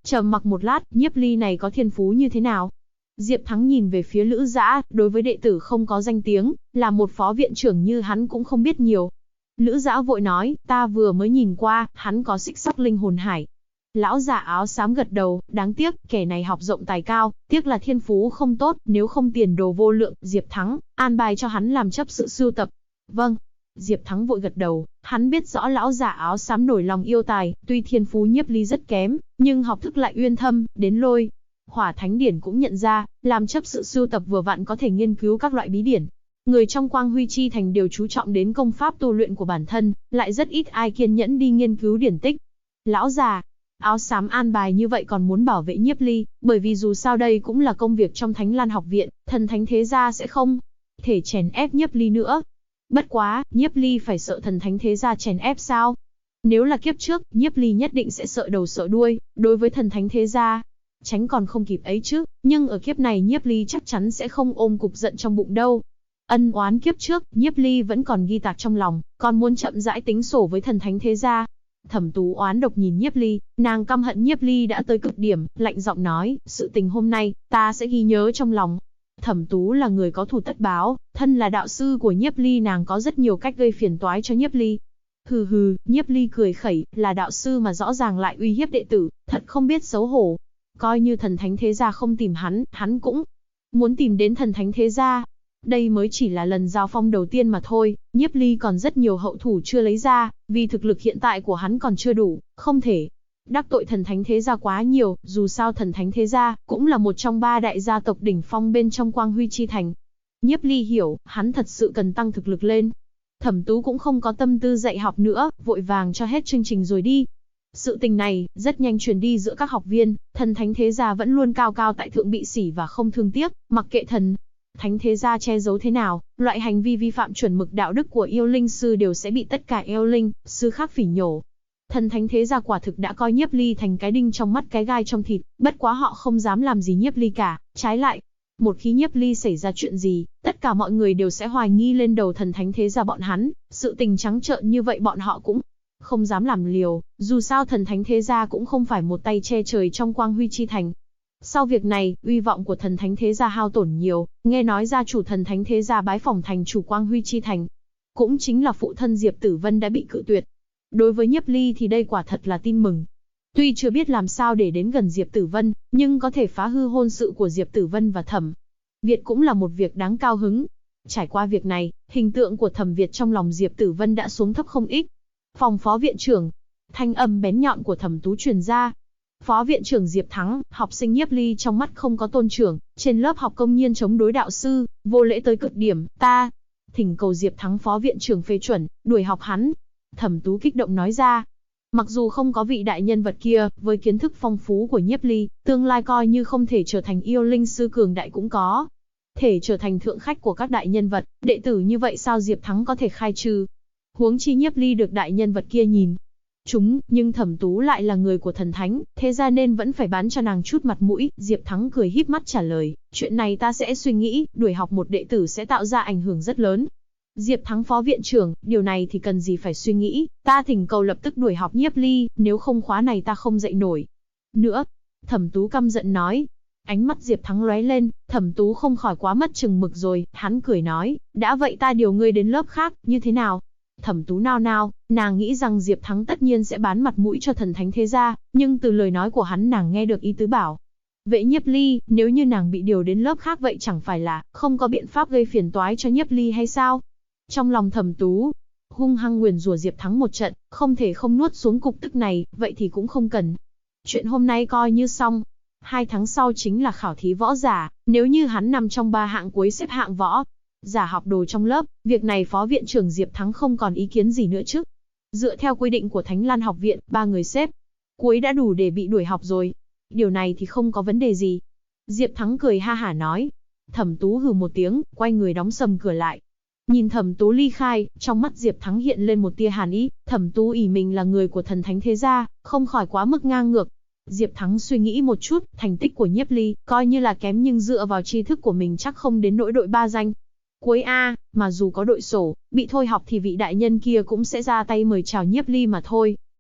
Trầm mặc một lát, Nhiếp Ly này có thiên phú như thế nào? Diệp Thắng nhìn về phía Lữ Dã, đối với đệ tử không có danh tiếng, là một phó viện trưởng như hắn cũng không biết nhiều. Lữ Dã vội nói, ta vừa mới nhìn qua, hắn có xích sắc linh hồn hải. Lão giả áo xám gật đầu, đáng tiếc, kẻ này học rộng tài cao, tiếc là thiên phú không tốt, nếu không tiền đồ vô lượng, Diệp Thắng, an bài cho hắn làm chấp sự sưu tập. Vâng. Diệp Thắng vội gật đầu, hắn biết rõ lão giả áo xám nổi lòng yêu tài, tuy thiên phú Nhiếp Ly rất kém, nhưng học thức lại uyên thâm, đến Lôi Hỏa Thánh Điển cũng nhận ra, làm chấp sự sưu tập vừa vặn có thể nghiên cứu các loại bí điển. Người trong Quang Huy Chi Thành đều chú trọng đến công pháp tu luyện của bản thân, lại rất ít ai kiên nhẫn đi nghiên cứu điển tích. Lão già áo xám an bài như vậy còn muốn bảo vệ Nhiếp Ly, bởi vì dù sao đây cũng là công việc trong Thánh Lan học viện, thần thánh thế gia sẽ không thể chèn ép Nhiếp Ly nữa. Bất quá, Nhiếp Ly phải sợ thần thánh thế gia chèn ép sao? Nếu là kiếp trước, Nhiếp Ly nhất định sẽ sợ đầu sợ đuôi, đối với thần thánh thế gia. Tránh còn không kịp ấy chứ, nhưng ở kiếp này Nhiếp Ly chắc chắn sẽ không ôm cục giận trong bụng đâu. Ân oán kiếp trước, Nhiếp Ly vẫn còn ghi tạc trong lòng, còn muốn chậm rãi tính sổ với thần thánh thế gia. Thẩm Tú oán độc nhìn Nhiếp Ly, nàng căm hận Nhiếp Ly đã tới cực điểm, lạnh giọng nói, sự tình hôm nay, ta sẽ ghi nhớ trong lòng. Thẩm Tú là người có thù tất báo, thân là đạo sư của Nhiếp Ly, nàng có rất nhiều cách gây phiền toái cho Nhiếp Ly. Hừ hừ, Nhiếp Ly cười khẩy, là đạo sư mà rõ ràng lại uy hiếp đệ tử, thật không biết xấu hổ. Coi như thần thánh thế gia không tìm hắn cũng muốn tìm đến thần thánh thế gia. Đây mới chỉ là lần giao phong đầu tiên mà thôi, Nhiếp Ly còn rất nhiều hậu thủ chưa lấy ra, vì thực lực hiện tại của hắn còn chưa đủ, không thể đắc tội thần thánh thế gia quá nhiều, dù sao thần thánh thế gia cũng là một trong 3 đại gia tộc đỉnh phong bên trong Quang Huy Chi Thành. Nhiếp Ly hiểu, hắn thật sự cần tăng thực lực lên. Thẩm Tú cũng không có tâm tư dạy học nữa, vội vàng cho hết chương trình rồi đi. Sự tình này rất nhanh truyền đi giữa các học viên, thần thánh thế gia vẫn luôn cao cao tại thượng, bị sỉ và không thương tiếc, mặc kệ thần thánh thế gia che giấu thế nào, loại hành vi vi phạm chuẩn mực đạo đức của yêu linh sư đều sẽ bị tất cả yêu linh sư khác phỉ nhổ. Thần thánh thế gia quả thực đã coi Nhiếp Ly thành cái đinh trong mắt, cái gai trong thịt, bất quá họ không dám làm gì Nhiếp Ly cả, trái lại, một khi Nhiếp Ly xảy ra chuyện gì, tất cả mọi người đều sẽ hoài nghi lên đầu thần thánh thế gia bọn hắn, sự tình trắng trợn như vậy bọn họ cũng không dám làm liều, dù sao thần thánh thế gia cũng không phải một tay che trời trong Quang Huy Chi Thành. Sau việc này, uy vọng của thần thánh thế gia hao tổn nhiều, nghe nói gia chủ thần thánh thế gia bái phỏng thành chủ Quang Huy Chi Thành, cũng chính là phụ thân Diệp Tử Vân đã bị cự tuyệt. Đối với Nhiếp Ly thì đây quả thật là tin mừng. Tuy chưa biết làm sao để đến gần Diệp Tử Vân, nhưng có thể phá hư hôn sự của Diệp Tử Vân và Thẩm Việt cũng là một việc đáng cao hứng. Trải qua việc này, hình tượng của Thẩm Việt trong lòng Diệp Tử Vân đã xuống thấp không ít. Phòng phó viện trưởng, thanh âm bén nhọn của Thẩm Tú truyền ra. Phó viện trưởng Diệp Thắng, học sinh Nhiếp Ly trong mắt không có tôn trưởng, trên lớp học công nhiên chống đối đạo sư, vô lễ tới cực điểm, ta thỉnh cầu Diệp Thắng phó viện trưởng phê chuẩn, đuổi học hắn. Thẩm Tú kích động nói ra. Mặc dù không có vị đại nhân vật kia, với kiến thức phong phú của Nhiếp Ly, tương lai coi như không thể trở thành yêu linh sư cường đại cũng có thể trở thành thượng khách của các đại nhân vật, đệ tử như vậy sao Diệp Thắng có thể khai trừ. Huống chi Nhiếp Ly được đại nhân vật kia nhìn chúng, nhưng Thẩm Tú lại là người của thần thánh, thế ra nên vẫn phải bán cho nàng chút mặt mũi. Diệp Thắng cười híp mắt trả lời, chuyện này ta sẽ suy nghĩ, đuổi học một đệ tử sẽ tạo ra ảnh hưởng rất lớn. Diệp Thắng phó viện trưởng, điều này thì cần gì phải suy nghĩ, ta thỉnh cầu lập tức đuổi học Nhiếp Ly, nếu không khóa này ta không dạy nổi nữa. Thẩm Tú căm giận nói. Ánh mắt Diệp Thắng lóe lên, Thẩm Tú không khỏi quá mất chừng mực rồi, hắn cười nói, đã vậy ta điều ngươi đến lớp khác, như thế nào? Thẩm Tú nao nao, nàng nghĩ rằng Diệp Thắng tất nhiên sẽ bán mặt mũi cho thần thánh thế gia, nhưng từ lời nói của hắn nàng nghe được ý tứ bảo vệ Nhiếp Ly, nếu như nàng bị điều đến lớp khác vậy chẳng phải là không có biện pháp gây phiền toái cho Nhiếp Ly hay sao? Trong lòng Thẩm Tú hung hăng nguyền rủa Diệp Thắng một trận, không thể không nuốt xuống cục tức này, vậy thì cũng không cần. Chuyện hôm nay coi như xong. 2 tháng sau chính là khảo thí võ giả, nếu như hắn nằm trong 3 hạng cuối xếp hạng võ giả học đồ trong lớp, việc này phó viện trưởng Diệp Thắng không còn ý kiến gì nữa chứ. Dựa theo quy định của Thánh Lan học viện, 3 người xếp cuối đã đủ để bị đuổi học rồi. Điều này thì không có vấn đề gì. Diệp Thắng cười ha hả nói. Thẩm Tú hừ một tiếng, quay người đóng sầm cửa lại. Nhìn Thẩm Tú ly khai, trong mắt Diệp Thắng hiện lên một tia hàn ý. Thẩm Tú ỷ mình là người của thần thánh thế gia, không khỏi quá mức ngang ngược. Diệp Thắng suy nghĩ một chút, thành tích của Nhiếp Ly coi như là kém, nhưng dựa vào tri thức của mình chắc không đến nỗi đội 3 danh cuối A, mà dù có đội sổ, bị thôi học thì vị đại nhân kia cũng sẽ ra tay mời chào Nhiếp Ly mà thôi.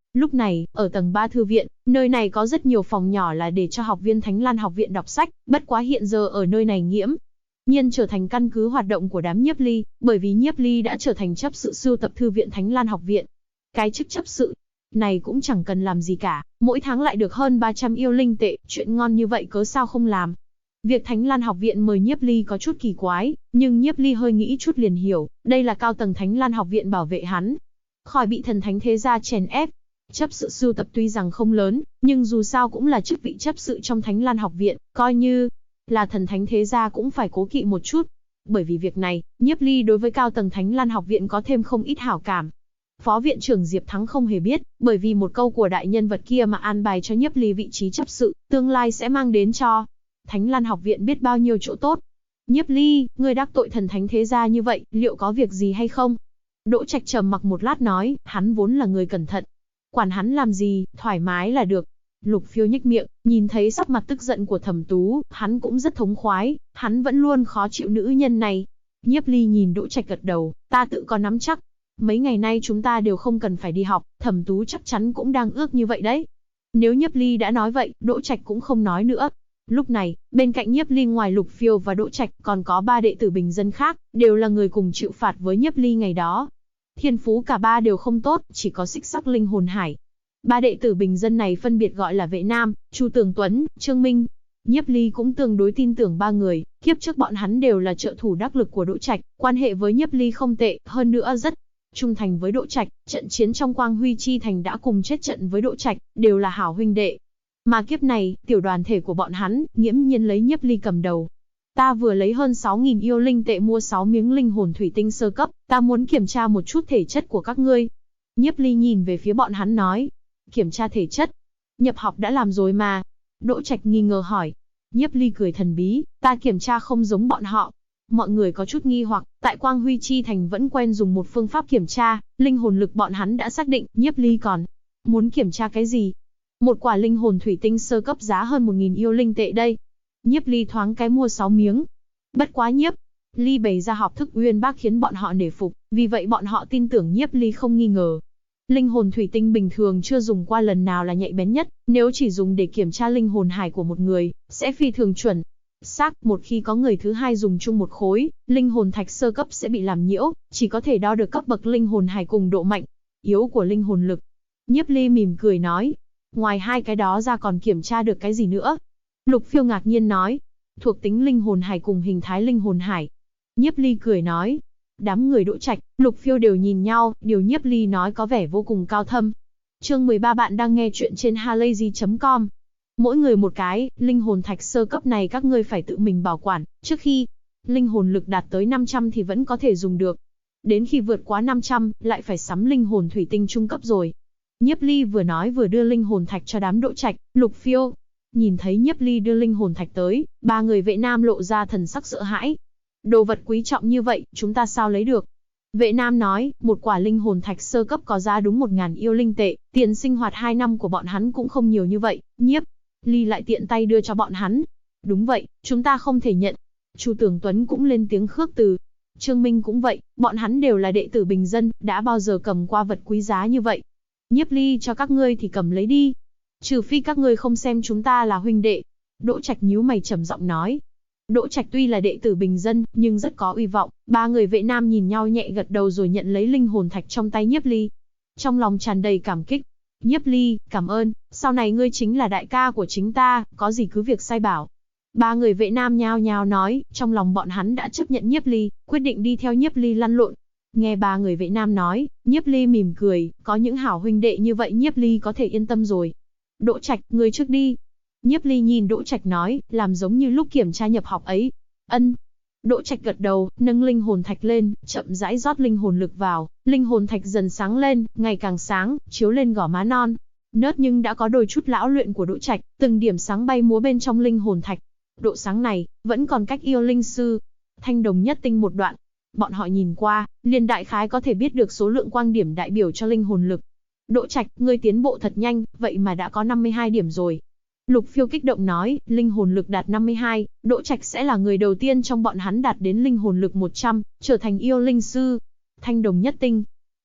Lúc này, ở tầng 3 thư viện, nơi này có rất nhiều phòng nhỏ là để cho học viên Thánh Lan học viện đọc sách, bất quá hiện giờ ở nơi này nghiễm nhiên trở thành căn cứ hoạt động của đám Nhiếp Ly, bởi vì Nhiếp Ly đã trở thành chấp sự sưu tập thư viện Thánh Lan học viện. Cái chức chấp sự này cũng chẳng cần làm gì cả, mỗi tháng lại được hơn 300 yêu linh tệ, chuyện ngon như vậy cớ sao không làm. Việc Thánh Lan học viện mời Nhiếp Ly có chút kỳ quái, nhưng Nhiếp Ly hơi nghĩ chút liền hiểu, đây là cao tầng Thánh Lan học viện bảo vệ hắn, khỏi bị thần thánh thế gia chèn ép. Chấp sự sưu tập tuy rằng không lớn, nhưng dù sao cũng là chức vị chấp sự trong Thánh Lan học viện, coi như là thần thánh thế gia cũng phải cố kỵ một chút. Bởi vì việc này, Nhiếp Ly đối với cao tầng Thánh Lan học viện có thêm không ít hảo cảm. Phó viện trưởng Diệp Thắng không hề biết, bởi vì một câu của đại nhân vật kia mà an bài cho Nhiếp Ly vị trí chấp sự, tương lai sẽ mang đến cho Thánh Lan học viện biết bao nhiêu chỗ tốt. Nhiếp Ly, ngươi đắc tội thần thánh thế gia như vậy, liệu có việc gì hay không? Đỗ Trạch trầm mặc một lát nói, hắn vốn là người cẩn thận. Quản hắn làm gì, thoải mái là được. Lục Phiêu nhếch miệng, nhìn thấy sắc mặt tức giận của Thẩm Tú, hắn cũng rất thống khoái, hắn vẫn luôn khó chịu nữ nhân này. Nhiếp Ly nhìn Đỗ Trạch gật đầu, ta tự có nắm chắc. Mấy ngày nay chúng ta đều không cần phải đi học, Thẩm Tú chắc chắn cũng đang ước như vậy đấy. Nếu Nhiếp Ly đã nói vậy, Đỗ Trạch cũng không nói nữa. Lúc này, bên cạnh Nhiếp Ly ngoài Lục Phiêu và Đỗ Trạch còn có 3 đệ tử bình dân khác, đều là người cùng chịu phạt với Nhiếp Ly ngày đó. Thiên phú cả 3 đều không tốt, chỉ có xích sắc linh hồn hải. 3 đệ tử bình dân này phân biệt gọi là Vệ Nam, Chu Tường Tuấn, Trương Minh. Nhiếp Ly cũng tương đối tin tưởng 3 người, kiếp trước bọn hắn đều là trợ thủ đắc lực của Đỗ Trạch, quan hệ với Nhiếp Ly không tệ, hơn nữa rất trung thành với Đỗ Trạch, trận chiến trong Quang Huy Chi Thành đã cùng chết trận với Đỗ Trạch, đều là hảo huynh đệ. Mà kiếp này, tiểu đoàn thể của bọn hắn, nghiễm nhiên lấy Nhiếp Ly cầm đầu. Ta vừa lấy hơn 6.000 yêu linh tệ mua 6 miếng linh hồn thủy tinh sơ cấp, ta muốn kiểm tra một chút thể chất của các ngươi. Nhiếp Ly nhìn về phía bọn hắn nói, kiểm tra thể chất, nhập học đã làm rồi mà. Đỗ Trạch nghi ngờ hỏi. Nhiếp Ly cười thần bí, ta kiểm tra không giống bọn họ. Mọi người có chút nghi hoặc, tại Quang Huy Chi Thành vẫn quen dùng một phương pháp kiểm tra, linh hồn lực bọn hắn đã xác định, Nhiếp Ly còn muốn kiểm tra cái gì? Một quả linh hồn thủy tinh sơ cấp giá hơn 1.000 yêu linh tệ đây. Nhiếp Ly thoáng cái mua 6 miếng. Bất quá Nhiếp Ly bày ra học thức uyên bác khiến bọn họ nể phục, vì vậy bọn họ tin tưởng Nhiếp Ly không nghi ngờ. Linh hồn thủy tinh bình thường chưa dùng qua lần nào là nhạy bén nhất, nếu chỉ dùng để kiểm tra linh hồn hải của một người, sẽ phi thường chuẩn xác. Một khi có người thứ hai dùng chung một khối, linh hồn thạch sơ cấp sẽ bị làm nhiễu, chỉ có thể đo được cấp bậc linh hồn hải cùng độ mạnh yếu của linh hồn lực. Nhiếp Ly mỉm cười nói, ngoài hai cái đó ra còn kiểm tra được cái gì nữa? Lục Phiêu ngạc nhiên nói, thuộc tính linh hồn hải cùng hình thái linh hồn hải. Nhiếp Ly cười nói, đám người Đỗ Trạch, Lục Phiêu đều nhìn nhau, điều Nhiếp Ly nói có vẻ vô cùng cao thâm. Chương 13 bạn đang nghe chuyện trên halayzi.com. Mỗi người một cái, linh hồn thạch sơ cấp này các ngươi phải tự mình bảo quản, trước khi linh hồn lực đạt tới 500 thì vẫn có thể dùng được. Đến khi vượt quá 500, lại phải sắm linh hồn thủy tinh trung cấp rồi. Nhiếp Ly vừa nói vừa đưa linh hồn thạch cho đám Đỗ Trạch, Lục Phiêu. Nhìn thấy Nhiếp Ly đưa linh hồn thạch tới, 3 người Vệ Nam lộ ra thần sắc sợ hãi. Đồ vật quý trọng như vậy, chúng ta sao lấy được? Vệ Nam nói, một quả linh hồn thạch sơ cấp có giá đúng 1.000 yêu linh tệ, tiền sinh hoạt 2 năm của bọn hắn cũng không nhiều như vậy. Nhiếp Ly lại tiện tay đưa cho bọn hắn. Đúng vậy, chúng ta không thể nhận. Chu Tường Tuấn cũng lên tiếng khước từ. Trương Minh cũng vậy, bọn hắn đều là đệ tử bình dân, đã bao giờ cầm qua vật quý giá như vậy. Nhiếp Ly cho các ngươi thì cầm lấy đi. Trừ phi các ngươi không xem chúng ta là huynh đệ. Đỗ Trạch nhíu mày trầm giọng nói. Đỗ Trạch tuy là đệ tử bình dân, nhưng rất có uy vọng. 3 người Vệ Nam nhìn nhau nhẹ gật đầu rồi nhận lấy linh hồn thạch trong tay Nhiếp Ly. Trong lòng tràn đầy cảm kích. Nhiếp Ly, cảm ơn, sau này ngươi chính là đại ca của chính ta, có gì cứ việc sai bảo. 3 người Vệ Nam nhao nhao nói, trong lòng bọn hắn đã chấp nhận Nhiếp Ly, quyết định đi theo Nhiếp Ly lăn lộn. Nghe 3 người Vệ Nam nói, Nhiếp Ly mỉm cười, có những hảo huynh đệ như vậy Nhiếp Ly có thể yên tâm rồi. Đỗ Trạch, ngươi trước đi. Nhiếp Ly nhìn Đỗ Trạch nói, làm giống như lúc kiểm tra nhập học ấy. Ân. Đỗ Trạch gật đầu, nâng linh hồn thạch lên, chậm rãi rót linh hồn lực vào, linh hồn thạch dần sáng lên, ngày càng sáng, chiếu lên gò má non nớt nhưng đã có đôi chút lão luyện của Đỗ Trạch, từng điểm sáng bay múa bên trong linh hồn thạch. Độ sáng này, vẫn còn cách yêu linh sư thanh đồng nhất tinh một đoạn. Bọn họ nhìn qua, liền đại khái có thể biết được số lượng quang điểm đại biểu cho linh hồn lực. Đỗ Trạch, ngươi tiến bộ thật nhanh, vậy mà đã có 52 điểm rồi. Lục Phiêu kích động nói, linh hồn lực đạt 52, Đỗ Trạch sẽ là người đầu tiên trong bọn hắn đạt đến linh hồn lực 100, trở thành yêu linh sư. Thanh đồng nhất tinh.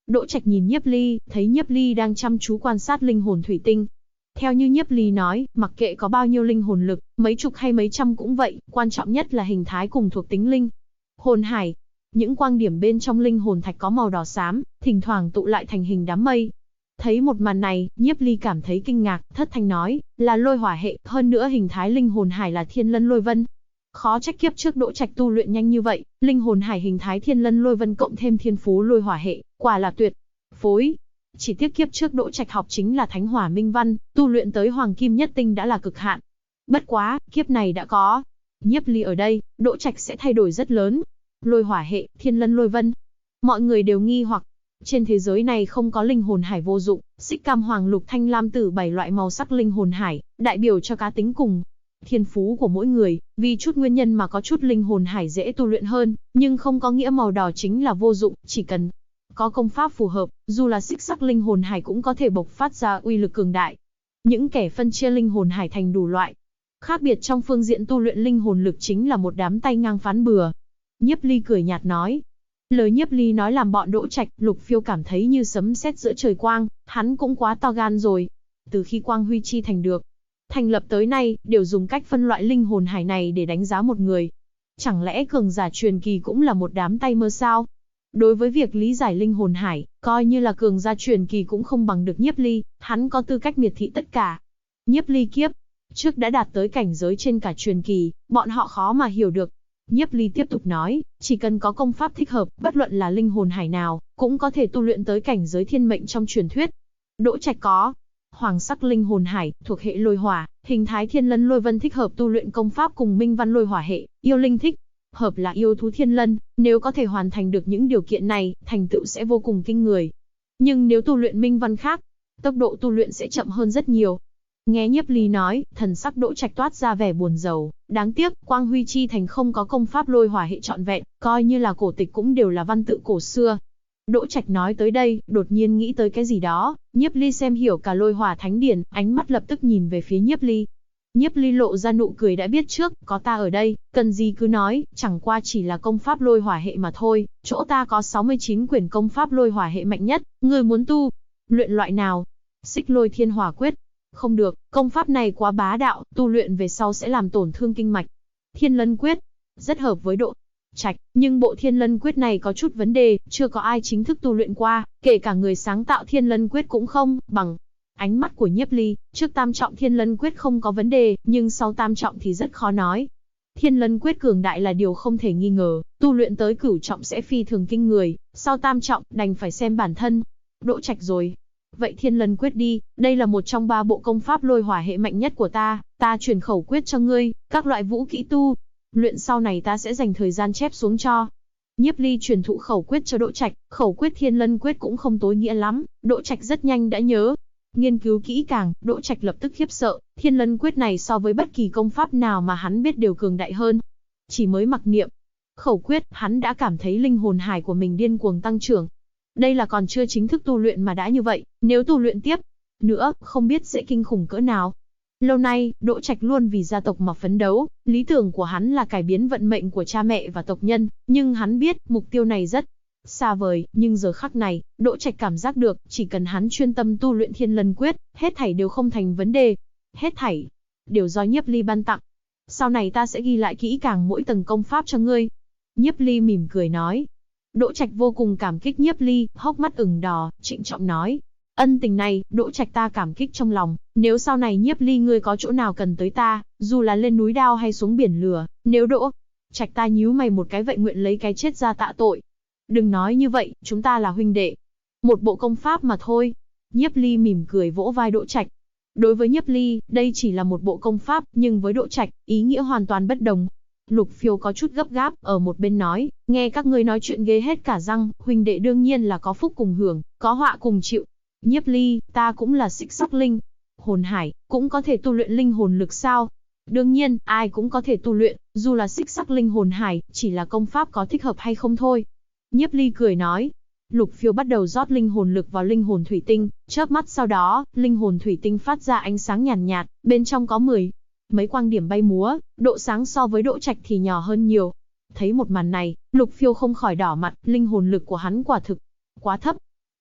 Đỗ Trạch nhìn Nhiếp Ly, thấy Nhiếp Ly đang chăm chú quan sát linh hồn thủy tinh. Theo như Nhiếp Ly nói, mặc kệ có bao nhiêu linh hồn lực, mấy chục hay mấy trăm cũng vậy, quan trọng nhất là hình thái cùng thuộc tính linh hồn hải. Những quang điểm bên trong linh hồn thạch có màu đỏ xám, thỉnh thoảng tụ lại thành hình đám mây. Thấy một màn này, Nhiếp Ly cảm thấy kinh ngạc, thất thanh nói, là lôi hỏa hệ, hơn nữa hình thái linh hồn hải là thiên lân lôi vân. Khó trách kiếp trước Đỗ Trạch tu luyện nhanh như vậy, linh hồn hải hình thái thiên lân lôi vân cộng thêm thiên phú lôi hỏa hệ, quả là tuyệt phối. Chỉ tiếc kiếp trước Đỗ Trạch học chính là Thánh Hỏa Minh Văn, tu luyện tới Hoàng Kim Nhất Tinh đã là cực hạn. Bất quá, kiếp này đã có Nhiếp Ly ở đây, Đỗ Trạch sẽ thay đổi rất lớn. Lôi hỏa hệ, thiên lân lôi vân. Mọi người đều nghi hoặc, trên thế giới này không có linh hồn hải vô dụng, xích cam hoàng lục thanh lam tử 7 loại màu sắc linh hồn hải, đại biểu cho cá tính cùng thiên phú của mỗi người, vì chút nguyên nhân mà có chút linh hồn hải dễ tu luyện hơn, nhưng không có nghĩa màu đỏ chính là vô dụng, chỉ cần có công pháp phù hợp, dù là xích sắc linh hồn hải cũng có thể bộc phát ra uy lực cường đại. Những kẻ phân chia linh hồn hải thành đủ loại, khác biệt trong phương diện tu luyện linh hồn lực chính là một đám tay ngang phán bừa. Nhiếp Ly cười nhạt nói. Lời Nhiếp Ly nói làm bọn Đỗ Trạch, Lục Phiêu cảm thấy như sấm sét giữa trời quang, hắn cũng quá to gan rồi. Từ khi Quang Huy Chi thành được thành lập tới nay, đều dùng cách phân loại linh hồn hải này để đánh giá một người. Chẳng lẽ cường giả truyền kỳ cũng là một đám tay mơ sao? Đối với việc lý giải linh hồn hải, coi như là cường gia truyền kỳ cũng không bằng được Nhiếp Ly, hắn có tư cách miệt thị tất cả. Nhiếp Ly kiếp trước đã đạt tới cảnh giới trên cả truyền kỳ, bọn họ khó mà hiểu được. Nhiếp Ly tiếp tục nói, chỉ cần có công pháp thích hợp, bất luận là linh hồn hải nào, cũng có thể tu luyện tới cảnh giới thiên mệnh trong truyền thuyết. Đỗ Trạch có hoàng sắc linh hồn hải, thuộc hệ lôi hỏa, hình thái thiên lân lôi vân thích hợp tu luyện công pháp cùng minh văn lôi hỏa hệ, yêu linh thích hợp là yêu thú thiên lân, nếu có thể hoàn thành được những điều kiện này, thành tựu sẽ vô cùng kinh người. Nhưng nếu tu luyện minh văn khác, tốc độ tu luyện sẽ chậm hơn rất nhiều. Nghe Nhiếp Ly nói, thần sắc Đỗ Trạch toát ra vẻ buồn rầu, đáng tiếc, Quang Huy Chi thành không có công pháp lôi hỏa hệ trọn vẹn, coi như là cổ tịch cũng đều là văn tự cổ xưa. Đỗ Trạch nói tới đây, đột nhiên nghĩ tới cái gì đó, Nhiếp Ly xem hiểu cả lôi hỏa thánh điển, ánh mắt lập tức nhìn về phía Nhiếp Ly. Nhiếp Ly lộ ra nụ cười đã biết trước, có ta ở đây, cần gì cứ nói, chẳng qua chỉ là công pháp lôi hỏa hệ mà thôi, chỗ ta có 69 quyển công pháp lôi hỏa hệ mạnh nhất, người muốn tu luyện loại nào? Xích Lôi Thiên Hỏa Quyết. Không được, công pháp này quá bá đạo, tu luyện về sau sẽ làm tổn thương kinh mạch. Thiên Lân Quyết, rất hợp với Đỗ Trạch, nhưng bộ Thiên Lân Quyết này có chút vấn đề, chưa có ai chính thức tu luyện qua, kể cả người sáng tạo Thiên Lân Quyết cũng không bằng. Ánh mắt của Nhiếp Ly, trước tam trọng Thiên Lân Quyết không có vấn đề, nhưng sau tam trọng thì rất khó nói. Thiên Lân Quyết cường đại là điều không thể nghi ngờ, tu luyện tới cửu trọng sẽ phi thường kinh người, sau tam trọng đành phải xem bản thân. Đỗ Trạch rồi. Vậy Thiên Lân Quyết đi, đây là một trong 3 bộ công pháp lôi hỏa hệ mạnh nhất của ta truyền khẩu quyết cho ngươi, các loại vũ kỹ tu luyện sau này ta sẽ dành thời gian chép xuống cho. Nhiếp Ly truyền thụ khẩu quyết cho Đỗ Trạch, khẩu quyết Thiên Lân Quyết cũng không tối nghĩa lắm, Đỗ Trạch rất nhanh đã nhớ. Nghiên cứu kỹ càng, Đỗ Trạch lập tức khiếp sợ, Thiên Lân Quyết này so với bất kỳ công pháp nào mà hắn biết đều cường đại hơn. Chỉ mới mặc niệm khẩu quyết, hắn đã cảm thấy linh hồn hải của mình điên cuồng tăng trưởng. Đây là còn chưa chính thức tu luyện mà đã như vậy, nếu tu luyện tiếp nữa, không biết sẽ kinh khủng cỡ nào. Lâu nay, Đỗ Trạch luôn vì gia tộc mà phấn đấu, lý tưởng của hắn là cải biến vận mệnh của cha mẹ và tộc nhân, nhưng hắn biết, mục tiêu này rất xa vời, nhưng giờ khắc này, Đỗ Trạch cảm giác được, chỉ cần hắn chuyên tâm tu luyện Thiên Lân Quyết, hết thảy đều không thành vấn đề. Hết thảy đều do Nhiếp Ly ban tặng. Sau này ta sẽ ghi lại kỹ càng mỗi tầng công pháp cho ngươi. Nhiếp Ly mỉm cười nói. Đỗ Trạch vô cùng cảm kích Nhiếp Ly, hốc mắt ửng đỏ, trịnh trọng nói. Ân tình này, Đỗ Trạch ta cảm kích trong lòng, nếu sau này Nhiếp Ly ngươi có chỗ nào cần tới ta, dù là lên núi đao hay xuống biển lửa, nếu Đỗ Trạch ta nhíu mày một cái vậy nguyện lấy cái chết ra tạ tội. Đừng nói như vậy, chúng ta là huynh đệ. Một bộ công pháp mà thôi. Nhiếp Ly mỉm cười vỗ vai Đỗ Trạch. Đối với Nhiếp Ly, đây chỉ là một bộ công pháp, nhưng với Đỗ Trạch, ý nghĩa hoàn toàn bất đồng. Lục Phiêu có chút gấp gáp, ở một bên nói, nghe các ngươi nói chuyện ghê hết cả răng, huynh đệ đương nhiên là có phúc cùng hưởng, có họa cùng chịu. Nhiếp Ly, ta cũng là xích sắc linh hồn hải, cũng có thể tu luyện linh hồn lực sao? Đương nhiên, ai cũng có thể tu luyện, dù là xích sắc linh hồn hải, chỉ là công pháp có thích hợp hay không thôi. Nhiếp Ly cười nói. Lục Phiêu bắt đầu rót linh hồn lực vào linh hồn thủy tinh, chớp mắt sau đó, linh hồn thủy tinh phát ra ánh sáng nhàn nhạt, bên trong có 10 mấy quang điểm bay múa, độ sáng so với Đỗ Trạch thì nhỏ hơn nhiều. Thấy một màn này, Lục Phiêu không khỏi đỏ mặt, linh hồn lực của hắn quả thực quá thấp.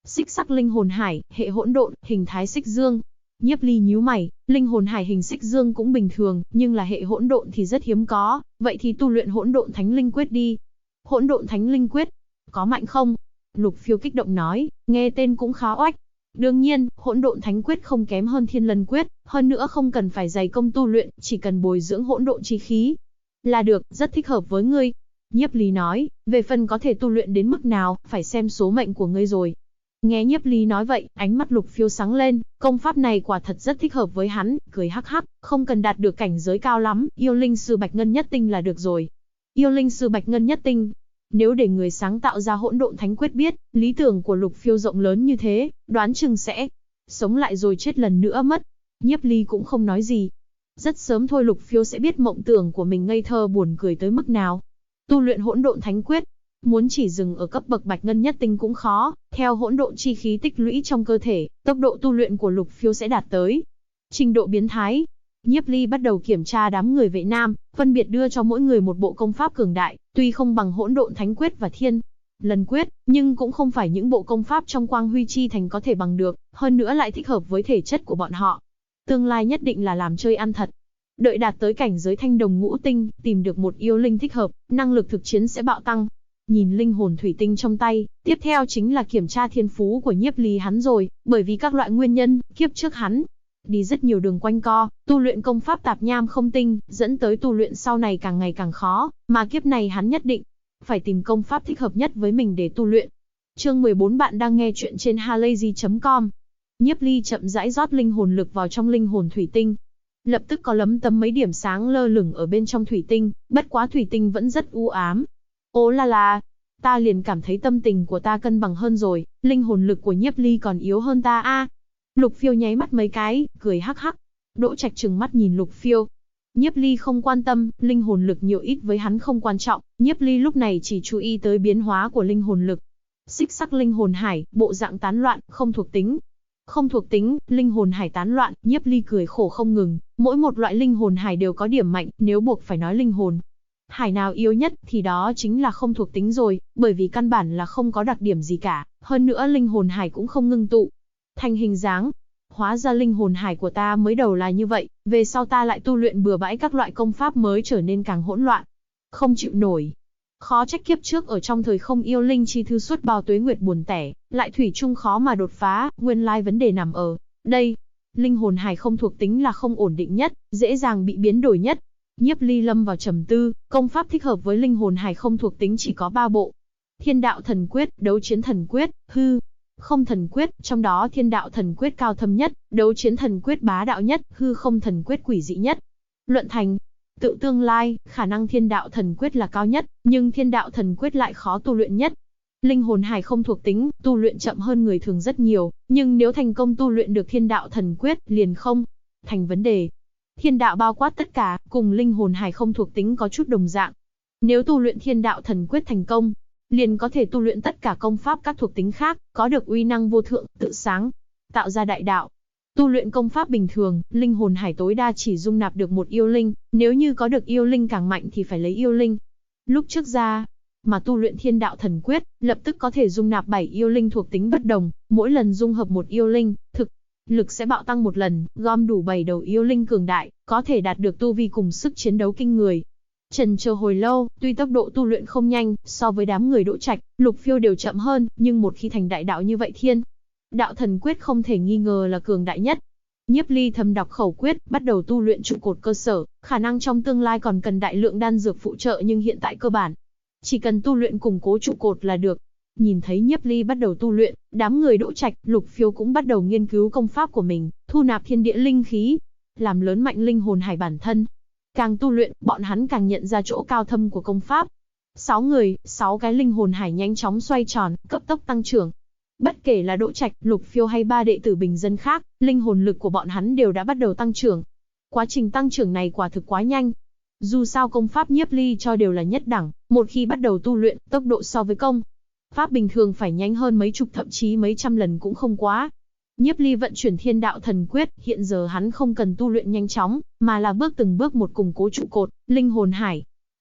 Xích sắc linh hồn hải, hệ hỗn độn, hình thái xích dương. Nhiếp Ly nhíu mày, linh hồn hải hình xích dương cũng bình thường, nhưng là hệ hỗn độn thì rất hiếm có, vậy thì tu luyện hỗn độn thánh linh quyết đi. Hỗn độn thánh linh quyết, có mạnh không? Lục Phiêu kích động nói, nghe tên cũng khá oách. Đương nhiên, hỗn độn thánh quyết không kém hơn thiên lân quyết, hơn nữa không cần phải dày công tu luyện, chỉ cần bồi dưỡng hỗn độn chi khí là được, rất thích hợp với ngươi. Nhiếp Ly nói, về phần có thể tu luyện đến mức nào, phải xem số mệnh của ngươi rồi. Nghe Nhiếp Ly nói vậy, ánh mắt Lục Phiêu sáng lên, công pháp này quả thật rất thích hợp với hắn, cười hắc hắc, không cần đạt được cảnh giới cao lắm, yêu linh sư Bạch Ngân Nhất Tinh là được rồi. Yêu linh sư Bạch Ngân Nhất Tinh. Nếu để người sáng tạo ra hỗn độn thánh quyết biết, lý tưởng của Lục Phiêu rộng lớn như thế, đoán chừng sẽ sống lại rồi chết lần nữa mất. Nhiếp Ly cũng không nói gì. Rất sớm thôi Lục Phiêu sẽ biết mộng tưởng của mình ngây thơ buồn cười tới mức nào. Tu luyện hỗn độn thánh quyết, muốn chỉ dừng ở cấp bậc Bạch Ngân Nhất Tinh cũng khó, theo hỗn độn chi khí tích lũy trong cơ thể, tốc độ tu luyện của Lục Phiêu sẽ đạt tới trình độ biến thái. Nhiếp Ly bắt đầu kiểm tra đám người vệ nam, phân biệt đưa cho mỗi người một bộ công pháp cường đại, tuy không bằng hỗn độn thánh quyết và thiên lần quyết, nhưng cũng không phải những bộ công pháp trong Quang Huy Chi Thành có thể bằng được, hơn nữa lại thích hợp với thể chất của bọn họ. Tương lai nhất định là làm chơi ăn thật. Đợi đạt tới cảnh giới thanh đồng ngũ tinh, tìm được một yêu linh thích hợp, năng lực thực chiến sẽ bạo tăng. Nhìn linh hồn thủy tinh trong tay, tiếp theo chính là kiểm tra thiên phú của Nhiếp Ly hắn rồi, bởi vì các loại nguyên nhân, kiếp trước hắn đi rất nhiều đường quanh co, tu luyện công pháp tạp nham không tinh, dẫn tới tu luyện sau này càng ngày càng khó, mà kiếp này hắn nhất định phải tìm công pháp thích hợp nhất với mình để tu luyện. Chương 14 bạn đang nghe chuyện trên halayzi.com. Nhiếp Ly chậm rãi rót linh hồn lực vào trong linh hồn thủy tinh. Lập tức có lấm tấm mấy điểm sáng lơ lửng ở bên trong thủy tinh, bất quá thủy tinh vẫn rất u ám. Ô la la, ta liền cảm thấy tâm tình của ta cân bằng hơn rồi, linh hồn lực của Nhiếp Ly còn yếu hơn ta a. Lục Phiêu nháy mắt mấy cái, cười hắc hắc. Đỗ Trạch trừng mắt nhìn Lục Phiêu. Nhiếp Ly không quan tâm, linh hồn lực nhiều ít với hắn không quan trọng, Nhiếp Ly lúc này chỉ chú ý tới biến hóa của linh hồn lực. Xích sắc linh hồn hải, bộ dạng tán loạn, không thuộc tính. Không thuộc tính, linh hồn hải tán loạn, Nhiếp Ly cười khổ không ngừng, mỗi một loại linh hồn hải đều có điểm mạnh, nếu buộc phải nói linh hồn hải nào yếu nhất thì đó chính là không thuộc tính rồi, bởi vì căn bản là không có đặc điểm gì cả, hơn nữa linh hồn hải cũng không ngưng tụ thành hình dáng. Hóa ra linh hồn hải của ta mới đầu là như vậy, về sau ta lại tu luyện bừa bãi các loại công pháp mới trở nên càng hỗn loạn. Không chịu nổi. Khó trách kiếp trước ở trong thời không yêu linh chi thư suốt bao tuế nguyệt buồn tẻ, lại thủy chung khó mà đột phá, nguyên lai vấn đề nằm ở đây. Linh hồn hải không thuộc tính là không ổn định nhất, dễ dàng bị biến đổi nhất. Nhiếp Ly lâm vào trầm tư, công pháp thích hợp với linh hồn hải không thuộc tính chỉ có 3 bộ. Thiên đạo thần quyết, đấu chiến thần quyết, hư không thần quyết, trong đó thiên đạo thần quyết cao thâm nhất, đấu chiến thần quyết bá đạo nhất, hư không thần quyết quỷ dị nhất. Luận thành tự tương lai, khả năng thiên đạo thần quyết là cao nhất, nhưng thiên đạo thần quyết lại khó tu luyện nhất. Linh hồn hải không thuộc tính, tu luyện chậm hơn người thường rất nhiều, nhưng nếu thành công tu luyện được thiên đạo thần quyết, liền không thành vấn đề. Thiên đạo bao quát tất cả, cùng linh hồn hải không thuộc tính có chút đồng dạng. Nếu tu luyện thiên đạo thần quyết thành công, liền có thể tu luyện tất cả công pháp các thuộc tính khác, có được uy năng vô thượng, tự sáng, tạo ra đại đạo. Tu luyện công pháp bình thường, linh hồn hải tối đa chỉ dung nạp được một yêu linh, nếu như có được yêu linh càng mạnh thì phải lấy yêu linh lúc trước ra. Mà tu luyện thiên đạo thần quyết, lập tức có thể dung nạp 7 yêu linh thuộc tính bất đồng, mỗi lần dung hợp một yêu linh, thực lực sẽ bạo tăng một lần, gom đủ 7 đầu yêu linh cường đại, có thể đạt được tu vi cùng sức chiến đấu kinh người. Trần chờ hồi lâu, tuy tốc độ tu luyện không nhanh, so với đám người Đỗ Trạch, Lục Phiêu đều chậm hơn, nhưng một khi thành đại đạo như vậy thiên đạo thần quyết không thể nghi ngờ là cường đại nhất. Nhiếp Ly thầm đọc khẩu quyết, bắt đầu tu luyện trụ cột cơ sở, khả năng trong tương lai còn cần đại lượng đan dược phụ trợ nhưng hiện tại cơ bản chỉ cần tu luyện củng cố trụ cột là được. Nhìn thấy Nhiếp Ly bắt đầu tu luyện, đám người Đỗ Trạch, Lục Phiêu cũng bắt đầu nghiên cứu công pháp của mình, thu nạp thiên địa linh khí, làm lớn mạnh linh hồn hải bản thân. Càng tu luyện, bọn hắn càng nhận ra chỗ cao thâm của công pháp. 6 người, 6 cái linh hồn hải nhanh chóng xoay tròn, cấp tốc tăng trưởng. Bất kể là Đỗ Trạch, Lục Phiêu hay 3 đệ tử bình dân khác, linh hồn lực của bọn hắn đều đã bắt đầu tăng trưởng. Quá trình tăng trưởng này quả thực quá nhanh. Dù sao công pháp Nhiếp Ly cho đều là nhất đẳng, một khi bắt đầu tu luyện, tốc độ so với công pháp bình thường phải nhanh hơn mấy chục thậm chí mấy trăm lần cũng không quá. Nhiếp Ly vận chuyển thiên đạo thần quyết, hiện giờ hắn không cần tu luyện nhanh chóng, mà là bước từng bước một củng cố trụ cột, linh hồn hải.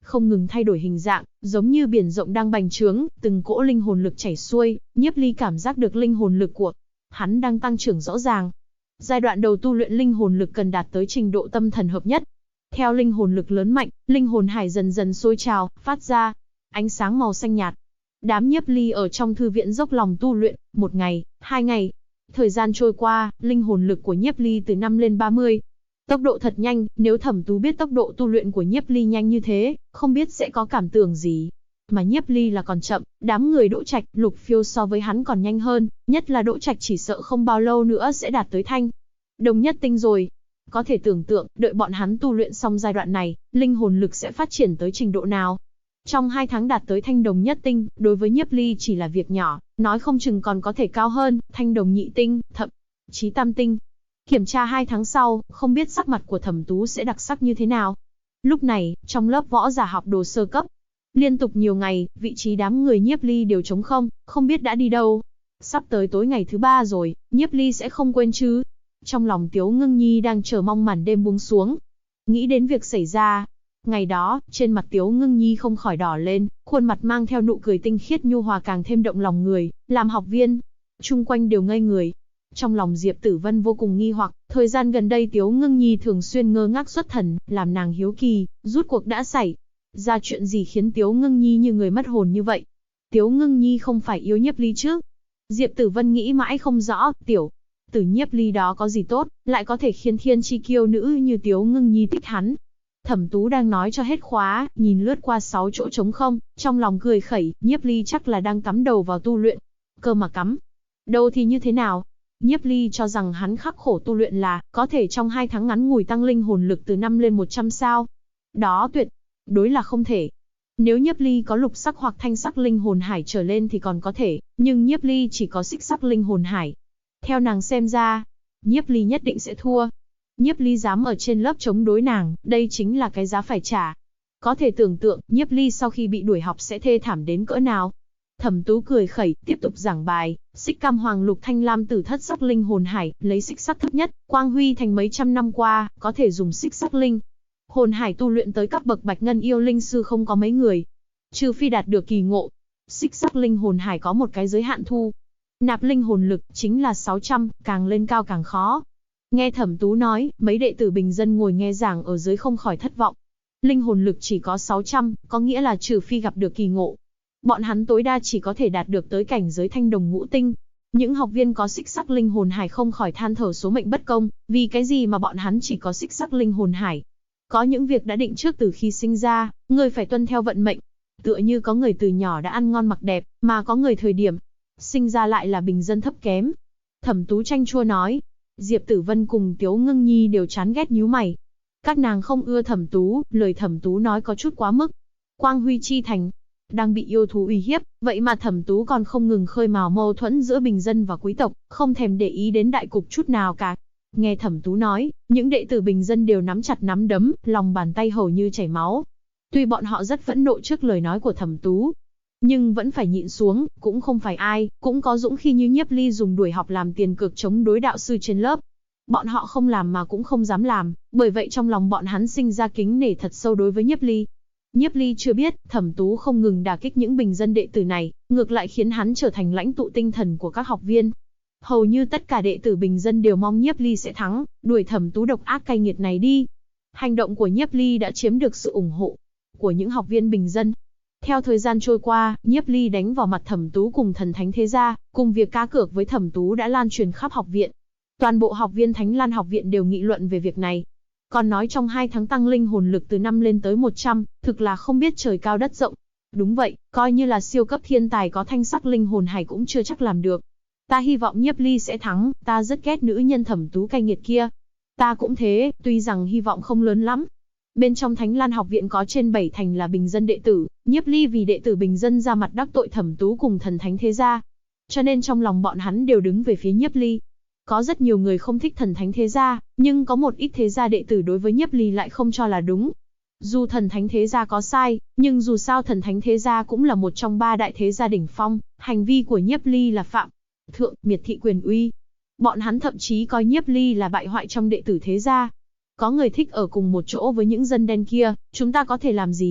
không ngừng thay đổi hình dạng, giống như biển rộng đang bành trướng, từng cỗ linh hồn lực chảy xuôi, Nhiếp Ly cảm giác được linh hồn lực của hắn đang tăng trưởng rõ ràng. Giai đoạn đầu tu luyện linh hồn lực cần đạt tới trình độ tâm thần hợp nhất. Theo linh hồn lực lớn mạnh, linh hồn hải dần dần sôi trào, phát ra ánh sáng màu xanh nhạt. Đám Nhiếp Ly ở trong thư viện dốc lòng tu luyện, 1 ngày, 2 ngày. Thời gian trôi qua, linh hồn lực của Nhiếp Ly từ 5 lên 30. Tốc độ thật nhanh, nếu Thẩm Tú biết tốc độ tu luyện của Nhiếp Ly nhanh như thế, không biết sẽ có cảm tưởng gì. Mà Nhiếp Ly là còn chậm, đám người Đỗ Trạch, Lục Phiêu so với hắn còn nhanh hơn, nhất là Đỗ Trạch chỉ sợ không bao lâu nữa sẽ đạt tới thanh đồng nhất tinh rồi. Có thể tưởng tượng, đợi bọn hắn tu luyện xong giai đoạn này, linh hồn lực sẽ phát triển tới trình độ nào. Trong 2 tháng đạt tới thanh đồng nhất tinh, đối với Nhiếp Ly chỉ là việc nhỏ, nói không chừng còn có thể cao hơn, thanh đồng nhị tinh, thậm chí tam tinh. Kiểm tra 2 tháng sau, không biết sắc mặt của Thẩm Tú sẽ đặc sắc như thế nào. Lúc này, trong lớp võ giả học đồ sơ cấp, liên tục nhiều ngày, vị trí đám người Nhiếp Ly đều trống không biết đã đi đâu. Sắp tới tối ngày thứ 3 rồi, Nhiếp Ly sẽ không quên chứ. Trong lòng Tiếu Ngưng Nhi đang chờ mong màn đêm buông xuống. Nghĩ đến việc xảy ra ngày đó, trên mặt Tiếu Ngưng Nhi không khỏi đỏ lên, khuôn mặt mang theo nụ cười tinh khiết nhu hòa càng thêm động lòng người. Làm học viên, chung quanh đều ngây người. Trong lòng Diệp Tử Vân vô cùng nghi hoặc, thời gian gần đây Tiếu Ngưng Nhi thường xuyên ngơ ngác xuất thần, làm nàng hiếu kỳ, rút cuộc đã xảy ra chuyện gì khiến Tiếu Ngưng Nhi như người mất hồn như vậy. Tiếu Ngưng Nhi không phải yêu Nhiếp Ly chứ? Diệp Tử Vân nghĩ mãi không rõ, tiểu tử Nhiếp Ly đó có gì tốt, lại có thể khiến thiên chi kiêu nữ như Tiếu Ngưng Nhi thích hắn. Thẩm Tú đang nói cho hết khóa, nhìn lướt qua 6 chỗ trống không, trong lòng cười khẩy, Nhiếp Ly chắc là đang cắm đầu vào tu luyện. Cơ mà cắm đầu thì như thế nào? Nhiếp Ly cho rằng hắn khắc khổ tu luyện là có thể trong 2 tháng ngắn ngủi tăng linh hồn lực từ 5 lên 100 sao. Đó tuyệt đối là không thể. Nếu Nhiếp Ly có lục sắc hoặc thanh sắc linh hồn hải trở lên thì còn có thể, nhưng Nhiếp Ly chỉ có xích sắc linh hồn hải. Theo nàng xem ra, Nhiếp Ly nhất định sẽ thua. Nhiếp Ly dám ở trên lớp chống đối nàng, đây chính là cái giá phải trả. Có thể tưởng tượng, Nhiếp Ly sau khi bị đuổi học sẽ thê thảm đến cỡ nào. Thẩm Tú cười khẩy, tiếp tục giảng bài, xích cam hoàng lục thanh lam tử thất sắc linh hồn hải, lấy xích sắc thấp nhất, quang huy thành mấy trăm năm qua, có thể dùng xích sắc linh hồn hải tu luyện tới cấp bậc bạch ngân yêu linh sư không có mấy người. Trừ phi đạt được kỳ ngộ. Xích sắc linh hồn hải có một cái giới hạn thu nạp linh hồn lực, chính là 600, càng lên cao càng khó. Nghe Thẩm Tú nói, mấy đệ tử bình dân ngồi nghe giảng ở dưới không khỏi thất vọng. Linh hồn lực chỉ có 600, có nghĩa là trừ phi gặp được kỳ ngộ, bọn hắn tối đa chỉ có thể đạt được tới cảnh giới thanh đồng ngũ tinh. Những học viên có xích sắc linh hồn hải không khỏi than thở số mệnh bất công, vì cái gì mà bọn hắn chỉ có xích sắc linh hồn hải. Có những việc đã định trước từ khi sinh ra, người phải tuân theo vận mệnh. Tựa như có người từ nhỏ đã ăn ngon mặc đẹp, mà có người thời điểm sinh ra lại là bình dân thấp kém. Thẩm Tú chanh chua nói. Diệp Tử Vân cùng Tiếu Ngưng Nhi đều chán ghét nhíu mày. Các nàng không ưa Thẩm Tú, lời Thẩm Tú nói có chút quá mức. Quang Huy Chi Thành đang bị yêu thú uy hiếp, vậy mà Thẩm Tú còn không ngừng khơi mào mâu thuẫn giữa bình dân và quý tộc, không thèm để ý đến đại cục chút nào cả. Nghe Thẩm Tú nói, những đệ tử bình dân đều nắm chặt nắm đấm, lòng bàn tay hầu như chảy máu. Tuy bọn họ rất phẫn nộ trước lời nói của Thẩm Tú, nhưng vẫn phải nhịn xuống, cũng không phải ai cũng có dũng khí như Nhiếp Ly dùng đuổi học làm tiền cược chống đối đạo sư trên lớp. Bọn họ không làm mà cũng không dám làm, bởi vậy trong lòng bọn hắn sinh ra kính nể thật sâu đối với Nhiếp Ly. Nhiếp Ly chưa biết, Thẩm Tú không ngừng đả kích những bình dân đệ tử này, ngược lại khiến hắn trở thành lãnh tụ tinh thần của các học viên. Hầu như tất cả đệ tử bình dân đều mong Nhiếp Ly sẽ thắng, đuổi Thẩm Tú độc ác cay nghiệt này đi. Hành động của Nhiếp Ly đã chiếm được sự ủng hộ của những học viên bình dân. Theo thời gian trôi qua, Nhiếp Ly đánh vào mặt Thẩm Tú cùng thần thánh thế gia, cùng việc cá cược với Thẩm Tú đã lan truyền khắp học viện. Toàn bộ học viên Thánh Lan học viện đều nghị luận về việc này. Còn nói trong 2 tháng tăng linh hồn lực từ 5 lên tới 100, thực là không biết trời cao đất rộng. Đúng vậy, coi như là siêu cấp thiên tài có thanh sắc linh hồn hải cũng chưa chắc làm được. Ta hy vọng Nhiếp Ly sẽ thắng, ta rất ghét nữ nhân Thẩm Tú cay nghiệt kia. Ta cũng thế, tuy rằng hy vọng không lớn lắm. Bên trong Thánh Lan học viện có trên 7 thành là bình dân đệ tử, Nhiếp Ly vì đệ tử bình dân ra mặt đắc tội Thẩm Tú cùng thần thánh thế gia. Cho nên trong lòng bọn hắn đều đứng về phía Nhiếp Ly. Có rất nhiều người không thích thần thánh thế gia, nhưng có một ít thế gia đệ tử đối với Nhiếp Ly lại không cho là đúng. Dù thần thánh thế gia có sai, nhưng dù sao thần thánh thế gia cũng là một trong 3 đại thế gia đỉnh phong, hành vi của Nhiếp Ly là phạm thượng, miệt thị quyền uy. Bọn hắn thậm chí coi Nhiếp Ly là bại hoại trong đệ tử thế gia. Có người thích ở cùng một chỗ với những dân đen kia, chúng ta có thể làm gì?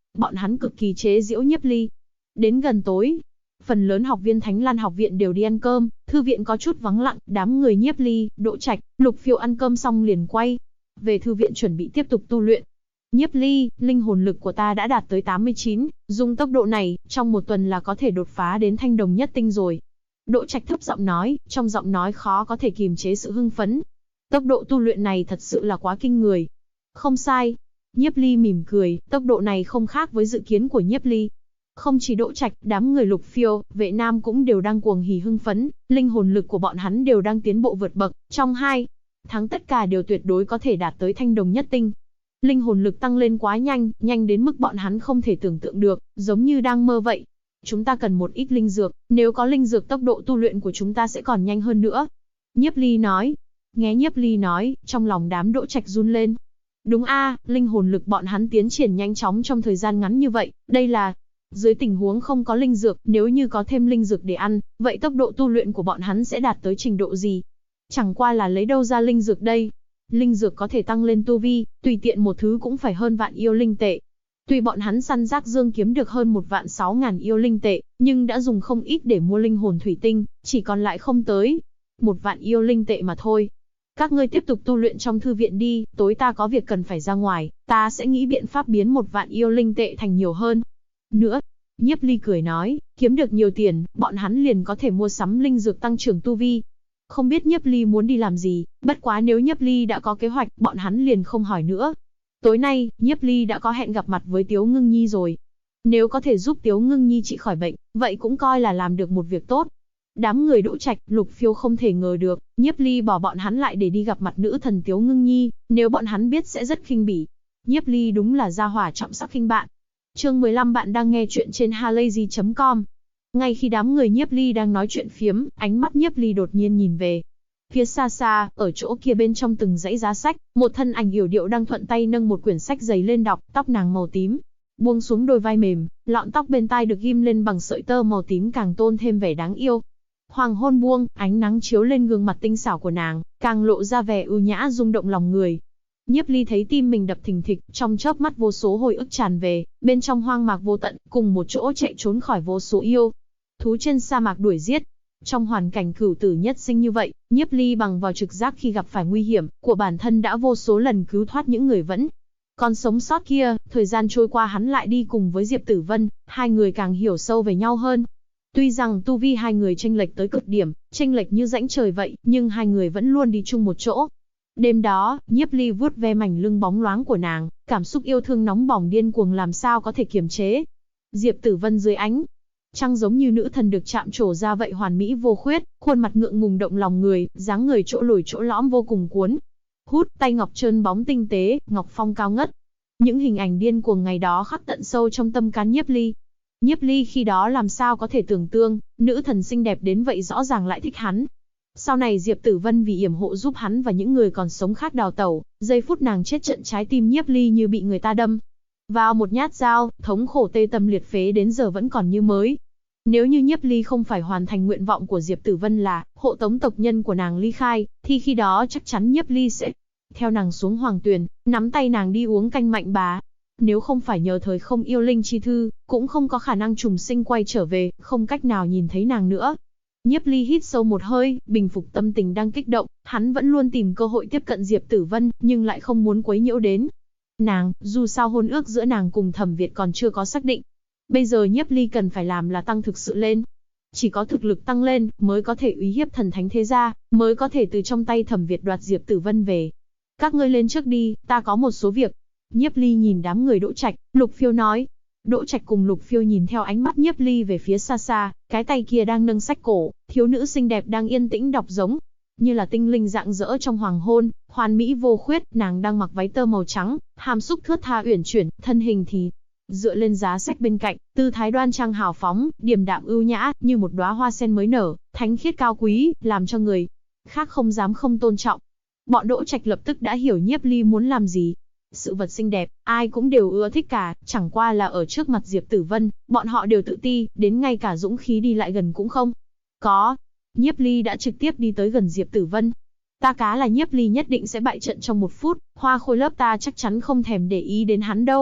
Bọn hắn cực kỳ chế giễu Nhiếp Ly. Đến gần tối, phần lớn học viên Thánh Lan học viện đều đi ăn cơm, thư viện có chút vắng lặng, đám người Nhiếp Ly, Đỗ Trạch, Lục Phiêu ăn cơm xong liền quay về thư viện chuẩn bị tiếp tục tu luyện. Nhiếp Ly, linh hồn lực của ta đã đạt tới 89, dùng tốc độ này, trong một tuần là có thể đột phá đến thanh đồng nhất tinh rồi. Đỗ Trạch thấp giọng nói, trong giọng nói khó có thể kìm chế sự hưng phấn. Tốc độ tu luyện này thật sự là quá kinh người. Không sai. Nhiếp Ly mỉm cười, tốc độ này không khác với dự kiến của Nhiếp Ly. Không chỉ Đỗ Trạch, đám người Lục Phiêu, Vệ Nam cũng đều đang cuồng hỉ hưng phấn, linh hồn lực của bọn hắn đều đang tiến bộ vượt bậc, trong 2 tháng tất cả đều tuyệt đối có thể đạt tới thanh đồng nhất tinh. Linh hồn lực tăng lên quá nhanh, nhanh đến mức bọn hắn không thể tưởng tượng được, giống như đang mơ vậy. Chúng ta cần một ít linh dược, nếu có linh dược tốc độ tu luyện của chúng ta sẽ còn nhanh hơn nữa. Nhiếp Ly nói. Nghe Nhiếp Ly nói, trong lòng đám Đỗ Trạch run lên. Đúng a, linh hồn lực bọn hắn tiến triển nhanh chóng trong thời gian ngắn như vậy, đây là... Dưới tình huống không có linh dược, nếu như có thêm linh dược để ăn, vậy tốc độ tu luyện của bọn hắn sẽ đạt tới trình độ gì? Chẳng qua là lấy đâu ra linh dược đây? Linh dược có thể tăng lên tu vi, tùy tiện một thứ cũng phải hơn vạn yêu linh tệ. Tuy bọn hắn săn rác dương kiếm được hơn 1.600.000 yêu linh tệ, nhưng đã dùng không ít để mua linh hồn thủy tinh, chỉ còn lại không tới 1.000.000 yêu linh tệ mà thôi. Các ngươi tiếp tục tu luyện trong thư viện đi, tối ta có việc cần phải ra ngoài, ta sẽ nghĩ biện pháp biến 1.000.000 yêu linh tệ thành nhiều hơn. Nữa, Nhiếp Ly cười nói, kiếm được nhiều tiền, bọn hắn liền có thể mua sắm linh dược tăng trưởng tu vi. Không biết Nhiếp Ly muốn đi làm gì, bất quá nếu Nhiếp Ly đã có kế hoạch, bọn hắn liền không hỏi nữa. Tối nay, Nhiếp Ly đã có hẹn gặp mặt với Tiếu Ngưng Nhi rồi. Nếu có thể giúp Tiếu Ngưng Nhi trị khỏi bệnh, vậy cũng coi là làm được một việc tốt. Đám người Đỗ Trạch, Lục Phiêu không thể ngờ được, Nhiếp Ly bỏ bọn hắn lại để đi gặp mặt nữ thần Tiếu Ngưng Nhi, nếu bọn hắn biết sẽ rất khinh bỉ. Nhiếp Ly đúng là gia hỏa trọng sắc khinh bạn. Chương 15 bạn đang nghe chuyện trên halayzi.com. Ngay khi đám người Nhiếp Ly đang nói chuyện phiếm, ánh mắt Nhiếp Ly đột nhiên nhìn về. Phía xa xa, ở chỗ kia bên trong từng dãy giá sách, một thân ảnh yểu điệu đang thuận tay nâng một quyển sách dày lên đọc, tóc nàng màu tím. Buông xuống đôi vai mềm, lọn tóc bên tai được ghim lên bằng sợi tơ màu tím càng tôn thêm vẻ đáng yêu. Hoàng hôn buông, ánh nắng chiếu lên gương mặt tinh xảo của nàng, càng lộ ra vẻ ưu nhã rung động lòng người. Nhiếp Ly thấy tim mình đập thình thịch, trong chớp mắt vô số hồi ức tràn về, bên trong hoang mạc vô tận, cùng một chỗ chạy trốn khỏi vô số yêu thú trên sa mạc đuổi giết. Trong hoàn cảnh cửu tử nhất sinh như vậy, Nhiếp Ly bằng vào trực giác khi gặp phải nguy hiểm của bản thân đã vô số lần cứu thoát những người vẫn còn sống sót kia. Thời gian trôi qua hắn lại đi cùng với Diệp Tử Vân, hai người càng hiểu sâu về nhau hơn. Tuy rằng tu vi hai người chênh lệch tới cực điểm, chênh lệch như rãnh trời vậy, nhưng hai người vẫn luôn đi chung một chỗ. Đêm đó, Nhiếp Ly vuốt ve mảnh lưng bóng loáng của nàng, cảm xúc yêu thương nóng bỏng điên cuồng làm sao có thể kiềm chế. Diệp Tử Vân dưới ánh trăng giống như nữ thần được chạm trổ ra vậy hoàn mỹ vô khuyết, khuôn mặt ngượng ngùng động lòng người, dáng người chỗ lồi chỗ lõm vô cùng cuốn hút, tay ngọc trơn bóng tinh tế, ngọc phong cao ngất. Những hình ảnh điên cuồng ngày đó khắc tận sâu trong tâm can Nhiếp Ly. Nhiếp Ly khi đó làm sao có thể tưởng tượng, nữ thần xinh đẹp đến vậy rõ ràng lại thích hắn. Sau này Diệp Tử Vân vì yểm hộ giúp hắn và những người còn sống khác đào tẩu, giây phút nàng chết trận trái tim Nhiếp Ly như bị người ta đâm vào một nhát dao, thống khổ tê tâm liệt phế đến giờ vẫn còn như mới. Nếu như Nhiếp Ly không phải hoàn thành nguyện vọng của Diệp Tử Vân là hộ tống tộc nhân của nàng ly khai, thì khi đó chắc chắn Nhiếp Ly sẽ theo nàng xuống hoàng tuyền, nắm tay nàng đi uống canh mạnh bá. Nếu không phải nhờ thời không yêu linh chi thư, cũng không có khả năng trùng sinh quay trở về, không cách nào nhìn thấy nàng nữa. Nhiếp Ly hít sâu một hơi, bình phục tâm tình đang kích động, hắn vẫn luôn tìm cơ hội tiếp cận Diệp Tử Vân, nhưng lại không muốn quấy nhiễu đến nàng, dù sao hôn ước giữa nàng cùng Thẩm Việt còn chưa có xác định. Bây giờ Nhiếp Ly cần phải làm là tăng thực sự lên. Chỉ có thực lực tăng lên, mới có thể uy hiếp thần thánh thế gia, mới có thể từ trong tay Thẩm Việt đoạt Diệp Tử Vân về. Các ngươi lên trước đi, ta có một số việc. Nhiếp Ly nhìn đám người Đỗ Trạch, Lục Phiêu nói. Đỗ Trạch cùng Lục Phiêu nhìn theo ánh mắt Nhiếp Ly về phía xa xa, cái tay kia đang nâng sách cổ, thiếu nữ xinh đẹp đang yên tĩnh đọc giống như là tinh linh rạng rỡ trong hoàng hôn, hoàn mỹ vô khuyết. Nàng đang mặc váy tơ màu trắng, hàm xúc thướt tha uyển chuyển, thân hình thì dựa lên giá sách bên cạnh, tư thái đoan trang hào phóng, điềm đạm ưu nhã, như một đóa hoa sen mới nở, thánh khiết cao quý, làm cho người khác không dám không tôn trọng. Bọn Đỗ Trạch lập tức đã hiểu Nhiếp Ly muốn làm gì. Sự vật xinh đẹp, ai cũng đều ưa thích cả, chẳng qua là ở trước mặt Diệp Tử Vân, bọn họ đều tự ti, đến ngay cả dũng khí đi lại gần cũng không có. Nhiếp Ly đã trực tiếp đi tới gần Diệp Tử Vân. Ta cá là Nhiếp Ly nhất định sẽ bại trận trong 1 phút, hoa khôi lớp ta chắc chắn không thèm để ý đến hắn đâu.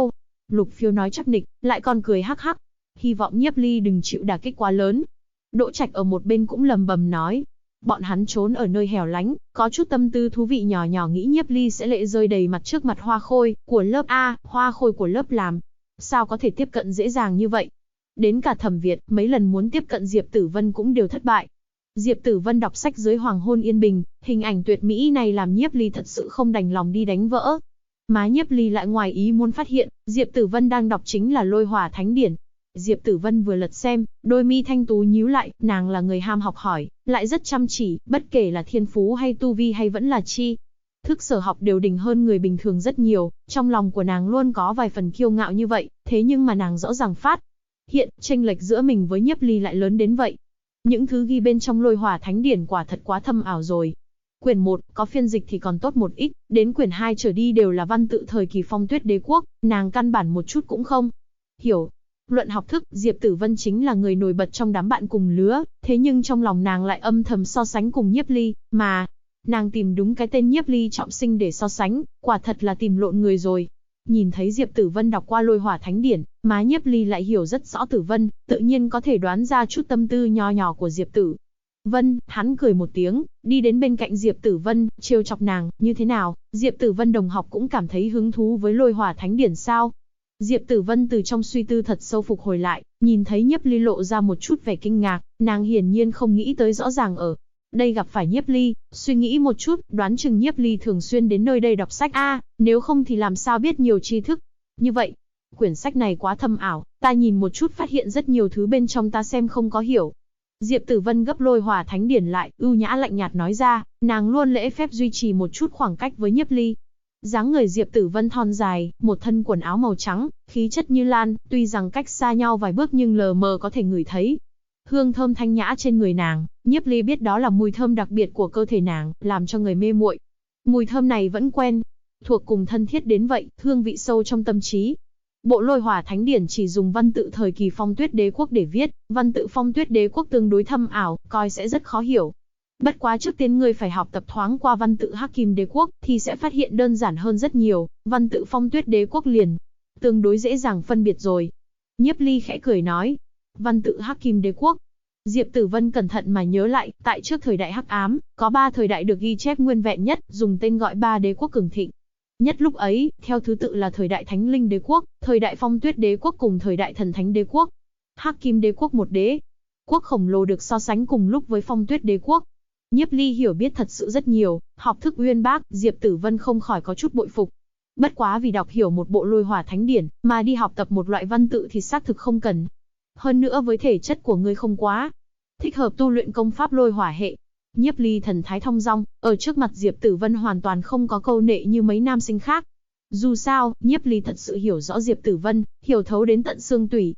Lục Phiêu nói chắc nịch, lại còn cười hắc hắc. Hy vọng Nhiếp Ly đừng chịu đả kích quá lớn. Đỗ Trạch ở một bên cũng lầm bầm nói. Bọn hắn trốn ở nơi hẻo lánh, có chút tâm tư thú vị nhỏ nhỏ nghĩ Nhiếp Ly sẽ lệ rơi đầy mặt trước mặt Hoa Khôi, của lớp A, Hoa Khôi của lớp làm. Sao có thể tiếp cận dễ dàng như vậy? Đến cả Thẩm Việt, mấy lần muốn tiếp cận Diệp Tử Vân cũng đều thất bại. Diệp Tử Vân đọc sách dưới hoàng hôn yên bình, hình ảnh tuyệt mỹ này làm Nhiếp Ly thật sự không đành lòng đi đánh vỡ. Má Nhiếp Ly lại ngoài ý muốn phát hiện, Diệp Tử Vân đang đọc chính là Lôi Hỏa Thánh Điển. Diệp Tử Vân vừa lật xem, đôi mi thanh tú nhíu lại, nàng là người ham học hỏi, lại rất chăm chỉ, bất kể là thiên phú hay tu vi hay vẫn là chi thức sở học đều đỉnh hơn người bình thường rất nhiều, trong lòng của nàng luôn có vài phần kiêu ngạo như vậy, thế nhưng mà nàng rõ ràng phát hiện, chênh lệch giữa mình với Nhiếp Ly lại lớn đến vậy. Những thứ ghi bên trong Lôi Hỏa Thánh Điển quả thật quá thâm ảo rồi. Quyển 1, có phiên dịch thì còn tốt một ít, đến quyển 2 trở đi đều là văn tự thời kỳ Phong Tuyết Đế Quốc, nàng căn bản một chút cũng không hiểu. Luận học thức, Diệp Tử Vân chính là người nổi bật trong đám bạn cùng lứa, thế nhưng trong lòng nàng lại âm thầm so sánh cùng Nhiếp Ly, mà nàng tìm đúng cái tên Nhiếp Ly trọng sinh để so sánh, quả thật là tìm lộn người rồi. Nhìn thấy Diệp Tử Vân đọc qua Lôi Hỏa Thánh Điển, má Nhiếp Ly lại hiểu rất rõ Tử Vân, tự nhiên có thể đoán ra chút tâm tư nho nhỏ của Diệp Tử Vân. Hắn cười một tiếng, đi đến bên cạnh Diệp Tử Vân, trêu chọc nàng, như thế nào, Diệp Tử Vân đồng học cũng cảm thấy hứng thú với Lôi Hỏa Thánh Điển sao? Diệp Tử Vân từ trong suy tư thật sâu phục hồi lại, nhìn thấy Nhiếp Ly lộ ra một chút vẻ kinh ngạc, nàng hiển nhiên không nghĩ tới rõ ràng ở đây gặp phải Nhiếp Ly, suy nghĩ một chút, đoán chừng Nhiếp Ly thường xuyên đến nơi đây đọc sách nếu không thì làm sao biết nhiều tri thức. Như vậy, quyển sách này quá thâm ảo, ta nhìn một chút phát hiện rất nhiều thứ bên trong ta xem không có hiểu. Diệp Tử Vân gấp Lôi Hỏa Thánh Điển lại, ưu nhã lạnh nhạt nói ra, nàng luôn lễ phép duy trì một chút khoảng cách với Nhiếp Ly. Dáng người Diệp Tử Vân thon dài, một thân quần áo màu trắng, khí chất như lan, tuy rằng cách xa nhau vài bước nhưng lờ mờ có thể ngửi thấy hương thơm thanh nhã trên người nàng. Nhiếp Ly biết đó là mùi thơm đặc biệt của cơ thể nàng, làm cho người mê muội. Mùi thơm này vẫn quen thuộc cùng thân thiết đến vậy, hương vị sâu trong tâm trí. Bộ Lôi Hỏa Thánh Điển chỉ dùng văn tự thời kỳ Phong Tuyết Đế Quốc để viết, văn tự Phong Tuyết Đế Quốc tương đối thâm ảo, coi sẽ rất khó hiểu. Bất quá trước tiên ngươi phải học tập thoáng qua văn tự Hắc Kim Đế Quốc, thì sẽ phát hiện đơn giản hơn rất nhiều, văn tự Phong Tuyết Đế Quốc liền tương đối dễ dàng phân biệt rồi. Nhiếp Ly khẽ cười nói, văn tự Hắc Kim Đế Quốc. Diệp Tử Vân cẩn thận mà nhớ lại, tại trước thời đại Hắc Ám, có 3 thời đại được ghi chép nguyên vẹn nhất, dùng tên gọi 3 đế quốc cường thịnh nhất lúc ấy, theo thứ tự là thời đại Thánh Linh Đế Quốc, thời đại Phong Tuyết Đế Quốc cùng thời đại Thần Thánh Đế Quốc. Hắc Kim Đế Quốc một đế quốc khổng lồ được so sánh cùng lúc với Phong Tuyết Đế Quốc. Nhiếp Ly hiểu biết thật sự rất nhiều, học thức uyên bác, Diệp Tử Vân không khỏi có chút bội phục. Bất quá vì đọc hiểu một bộ Lôi Hỏa Thánh Điển, mà đi học tập một loại văn tự thì xác thực không cần. Hơn nữa với thể chất của ngươi không quá thích hợp tu luyện công pháp Lôi Hỏa hệ. Nhiếp Ly thần thái thong dong, ở trước mặt Diệp Tử Vân hoàn toàn không có câu nệ như mấy nam sinh khác. Dù sao, Nhiếp Ly thật sự hiểu rõ Diệp Tử Vân, hiểu thấu đến tận xương tủy.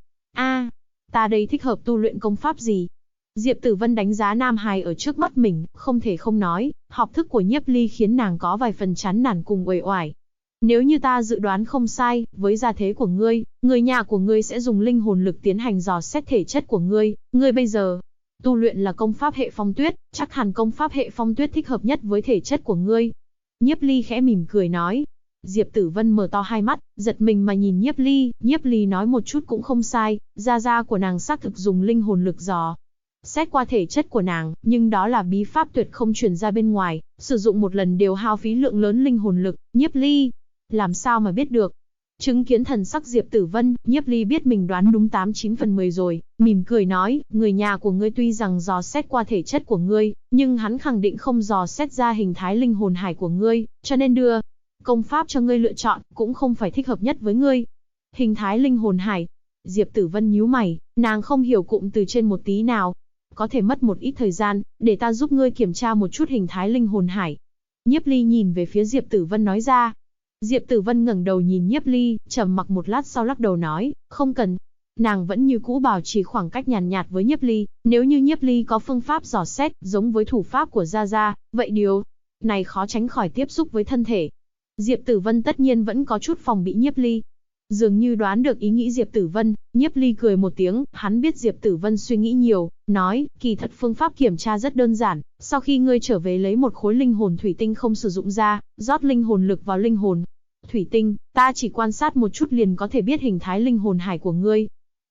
Ta đây thích hợp tu luyện công pháp gì? Diệp Tử Vân đánh giá nam hài ở trước mắt mình, không thể không nói, học thức của Nhiếp Ly khiến nàng có vài phần chán nản cùng uể oải. Nếu như ta dự đoán không sai, với gia thế của ngươi, người nhà của ngươi sẽ dùng linh hồn lực tiến hành dò xét thể chất của ngươi, ngươi bây giờ tu luyện là công pháp hệ Phong Tuyết, chắc hẳn công pháp hệ Phong Tuyết thích hợp nhất với thể chất của ngươi. Nhiếp Ly khẽ mỉm cười nói. Diệp Tử Vân mở to hai mắt, giật mình mà nhìn Nhiếp Ly nói một chút cũng không sai, gia của nàng xác thực dùng linh hồn lực dò xét qua thể chất của nàng, nhưng đó là bí pháp tuyệt không truyền ra bên ngoài, sử dụng một lần đều hao phí lượng lớn linh hồn lực. Nhiếp Ly làm sao mà biết được? Chứng kiến thần sắc Diệp Tử Vân, Nhiếp Ly biết mình đoán đúng 89 phần 10 rồi, mỉm cười nói, người nhà của ngươi tuy rằng dò xét qua thể chất của ngươi, nhưng hắn khẳng định không dò xét ra hình thái linh hồn hải của ngươi, cho nên đưa công pháp cho ngươi lựa chọn, cũng không phải thích hợp nhất với ngươi. Hình thái linh hồn hải. Diệp Tử Vân nhíu mày, nàng không hiểu cụm từ trên một tí nào. Có thể mất một ít thời gian, để ta giúp ngươi kiểm tra một chút hình thái linh hồn hải. Nhiếp Ly nhìn về phía Diệp Tử Vân nói ra. Diệp Tử Vân ngẩng đầu nhìn Nhiếp Ly, trầm mặc một lát sau lắc đầu nói, không cần. Nàng vẫn như cũ bảo trì khoảng cách nhàn nhạt với Nhiếp Ly, nếu như Nhiếp Ly có phương pháp dò xét, giống với thủ pháp của Gia, vậy điều này khó tránh khỏi tiếp xúc với thân thể. Diệp Tử Vân tất nhiên vẫn có chút phòng bị Nhiếp Ly. Dường như đoán được ý nghĩ Diệp Tử Vân, Nhiếp Ly cười một tiếng, hắn biết Diệp Tử Vân suy nghĩ nhiều, nói, kỳ thật phương pháp kiểm tra rất đơn giản, sau khi ngươi trở về lấy một khối linh hồn thủy tinh không sử dụng ra, rót linh hồn lực vào linh hồn Thủy tinh, ta chỉ quan sát một chút liền có thể biết hình thái linh hồn hải của ngươi.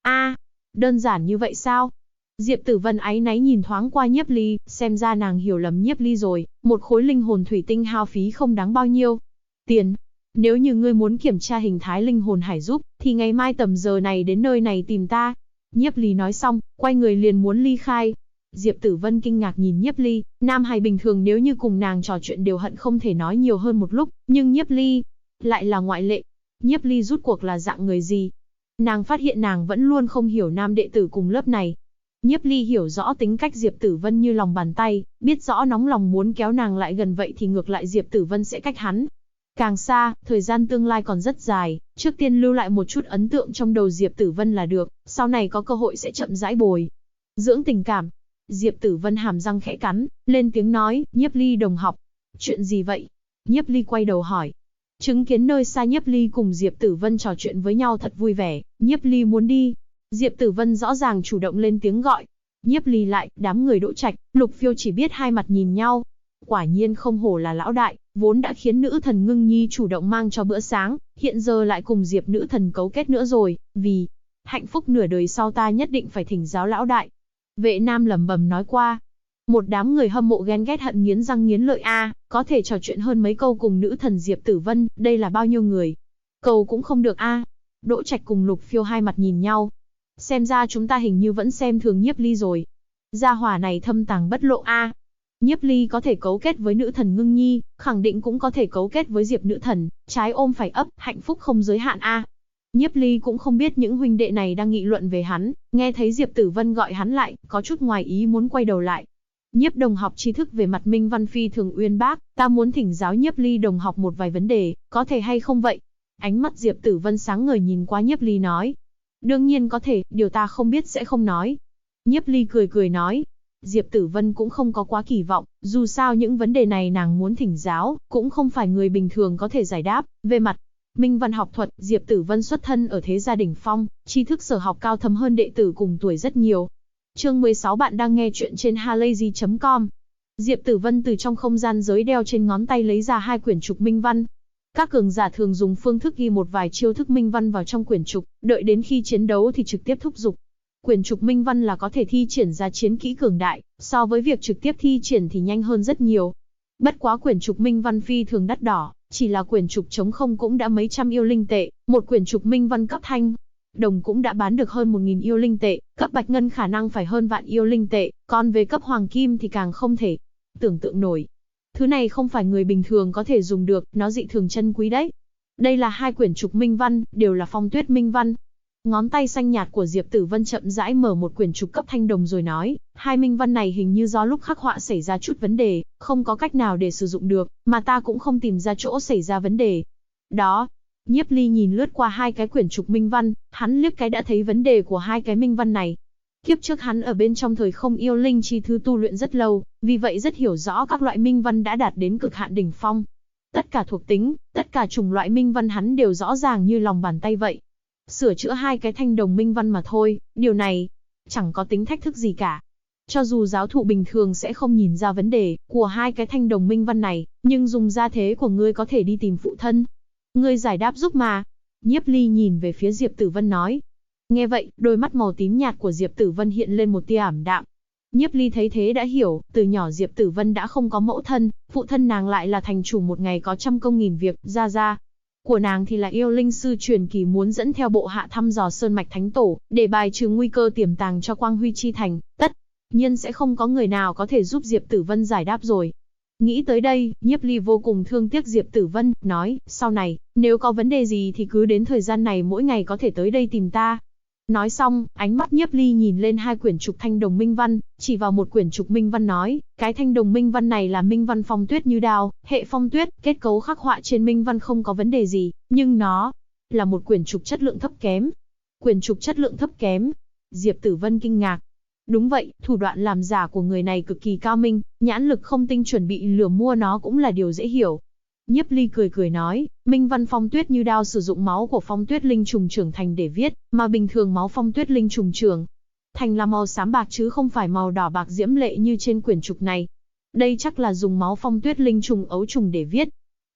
Đơn giản như vậy sao? Diệp Tử Vân áy náy nhìn thoáng qua Nhiếp Ly, xem ra nàng hiểu lầm Nhiếp Ly rồi, một khối linh hồn thủy tinh hao phí không đáng bao nhiêu tiền. Nếu như ngươi muốn kiểm tra hình thái linh hồn hải giúp, thì ngày mai tầm giờ này đến nơi này tìm ta. Nhiếp Ly nói xong, quay người liền muốn ly khai. Diệp Tử Vân kinh ngạc nhìn Nhiếp Ly, nam hài bình thường nếu như cùng nàng trò chuyện đều hận không thể nói nhiều hơn một lúc, nhưng Nhiếp Ly lại là ngoại lệ. Nhiếp Ly rút cuộc là dạng người gì? Nàng phát hiện nàng vẫn luôn không hiểu nam đệ tử cùng lớp này. Nhiếp Ly hiểu rõ tính cách Diệp Tử Vân như lòng bàn tay, biết rõ nóng lòng muốn kéo nàng lại gần vậy thì ngược lại Diệp Tử Vân sẽ cách hắn càng xa, thời gian tương lai còn rất dài, trước tiên lưu lại một chút ấn tượng trong đầu Diệp Tử Vân là được, sau này có cơ hội sẽ chậm rãi bồi dưỡng tình cảm. Diệp Tử Vân hàm răng khẽ cắn, lên tiếng nói, Nhiếp Ly đồng học. Chuyện gì vậy? Nhiếp Ly quay đầu hỏi. Chứng kiến nơi xa Nhiếp Ly cùng Diệp Tử Vân trò chuyện với nhau thật vui vẻ, Nhiếp Ly muốn đi. Diệp Tử Vân rõ ràng chủ động lên tiếng gọi. Nhiếp Ly lại, đám người Đỗ Trạch, Lục Phiêu chỉ biết hai mặt nhìn nhau. Quả nhiên không hổ là lão đại, vốn đã khiến nữ thần Ngưng Nhi chủ động mang cho bữa sáng, hiện giờ lại cùng Diệp nữ thần cấu kết nữa rồi, vì hạnh phúc nửa đời sau ta nhất định phải thỉnh giáo lão đại. Vệ Nam lẩm bẩm nói qua. Một đám người hâm mộ ghen ghét hận nghiến răng nghiến lợi có thể trò chuyện hơn mấy câu cùng nữ thần Diệp Tử Vân, đây là bao nhiêu người? Cầu cũng không được Đỗ Trạch cùng Lục Phiêu hai mặt nhìn nhau. Xem ra chúng ta hình như vẫn xem thường Nhiếp Ly rồi. Gia hỏa này thâm tàng bất lộ Nhiếp Ly có thể cấu kết với nữ thần Ngưng Nhi, khẳng định cũng có thể cấu kết với Diệp nữ thần, trái ôm phải ấp, hạnh phúc không giới hạn Nhiếp Ly cũng không biết những huynh đệ này đang nghị luận về hắn, nghe thấy Diệp Tử Vân gọi hắn lại, có chút ngoài ý muốn quay đầu lại. Nhiếp đồng học tri thức về mặt minh văn phi thường uyên bác, ta muốn thỉnh giáo Nhiếp Ly đồng học một vài vấn đề, có thể hay không vậy? Ánh mắt Diệp Tử Vân sáng ngời nhìn qua Nhiếp Ly nói. Đương nhiên có thể, điều ta không biết sẽ không nói. Nhiếp Ly cười cười nói. Diệp Tử Vân cũng không có quá kỳ vọng, dù sao những vấn đề này nàng muốn thỉnh giáo, cũng không phải người bình thường có thể giải đáp. Về mặt minh văn học thuật, Diệp Tử Vân xuất thân ở thế gia đỉnh phong, tri thức sở học cao thâm hơn đệ tử cùng tuổi rất nhiều. Chương 16 bạn đang nghe chuyện trên halayzi.com. Diệp Tử Vân từ trong không gian giới đeo trên ngón tay lấy ra hai quyển trục minh văn. Các cường giả thường dùng phương thức ghi một vài chiêu thức minh văn vào trong quyển trục, đợi đến khi chiến đấu thì trực tiếp thúc giục. Quyển trục minh văn là có thể thi triển ra chiến kỹ cường đại, so với việc trực tiếp thi triển thì nhanh hơn rất nhiều. Bất quá quyển trục minh văn phi thường đắt đỏ, chỉ là quyển trục trống không cũng đã mấy trăm yêu linh tệ, một quyển trục minh văn cấp thanh đồng cũng đã bán được hơn 1000 yêu linh tệ, cấp bạch ngân khả năng phải hơn vạn yêu linh tệ, còn về cấp hoàng kim thì càng không thể tưởng tượng nổi. Thứ này không phải người bình thường có thể dùng được, nó dị thường chân quý đấy. Đây là hai quyển trục minh văn, đều là phong tuyết minh văn. Ngón tay xanh nhạt của Diệp Tử Vân chậm rãi mở một quyển trục cấp thanh đồng rồi nói, hai minh văn này hình như do lúc khắc họa xảy ra chút vấn đề, không có cách nào để sử dụng được, mà ta cũng không tìm ra chỗ xảy ra vấn đề. Đó. Nhiếp Ly nhìn lướt qua hai cái quyển trục minh văn, hắn liếc cái đã thấy vấn đề của hai cái minh văn này. Kiếp trước hắn ở bên trong thời không yêu linh chi thư tu luyện rất lâu, vì vậy rất hiểu rõ các loại minh văn đã đạt đến cực hạn đỉnh phong. Tất cả thuộc tính, tất cả chủng loại minh văn hắn đều rõ ràng như lòng bàn tay vậy. Sửa chữa hai cái thanh đồng minh văn mà thôi, điều này chẳng có tính thách thức gì cả. Cho dù giáo thụ bình thường sẽ không nhìn ra vấn đề của hai cái thanh đồng minh văn này, nhưng dùng gia thế của ngươi có thể đi tìm phụ thân. Ngươi giải đáp giúp mà. Nhiếp Ly nhìn về phía Diệp Tử Vân nói. Nghe vậy, đôi mắt màu tím nhạt của Diệp Tử Vân hiện lên một tia ảm đạm. Nhiếp Ly thấy thế đã hiểu, từ nhỏ Diệp Tử Vân đã không có mẫu thân, phụ thân nàng lại là thành chủ một ngày có trăm công nghìn việc, gia của nàng thì là yêu linh sư truyền kỳ muốn dẫn theo bộ hạ thăm dò sơn mạch thánh tổ, để bài trừ nguy cơ tiềm tàng cho Quang Huy chi thành, tất nhiên sẽ không có người nào có thể giúp Diệp Tử Vân giải đáp rồi. Nghĩ tới đây, Nhiếp Ly vô cùng thương tiếc Diệp Tử Vân, nói, sau này, nếu có vấn đề gì thì cứ đến thời gian này mỗi ngày có thể tới đây tìm ta. Nói xong, ánh mắt Nhiếp Ly nhìn lên hai quyển trục thanh đồng minh văn, chỉ vào một quyển trục minh văn nói, cái thanh đồng minh văn này là minh văn phong tuyết như đao, hệ phong tuyết, kết cấu khắc họa trên minh văn không có vấn đề gì, nhưng nó là một quyển trục chất lượng thấp kém. Quyển trục chất lượng thấp kém? Diệp Tử Vân kinh ngạc. Đúng vậy, thủ đoạn làm giả của người này cực kỳ cao minh, nhãn lực không tinh chuẩn bị lừa mua nó cũng là điều dễ hiểu. Nhiếp Ly cười cười nói, minh văn phong tuyết như đao sử dụng máu của phong tuyết linh trùng trưởng thành để viết, mà bình thường máu phong tuyết linh trùng trưởng thành là màu xám bạc chứ không phải màu đỏ bạc diễm lệ như trên quyển trục này. Đây chắc là dùng máu phong tuyết linh trùng ấu trùng để viết.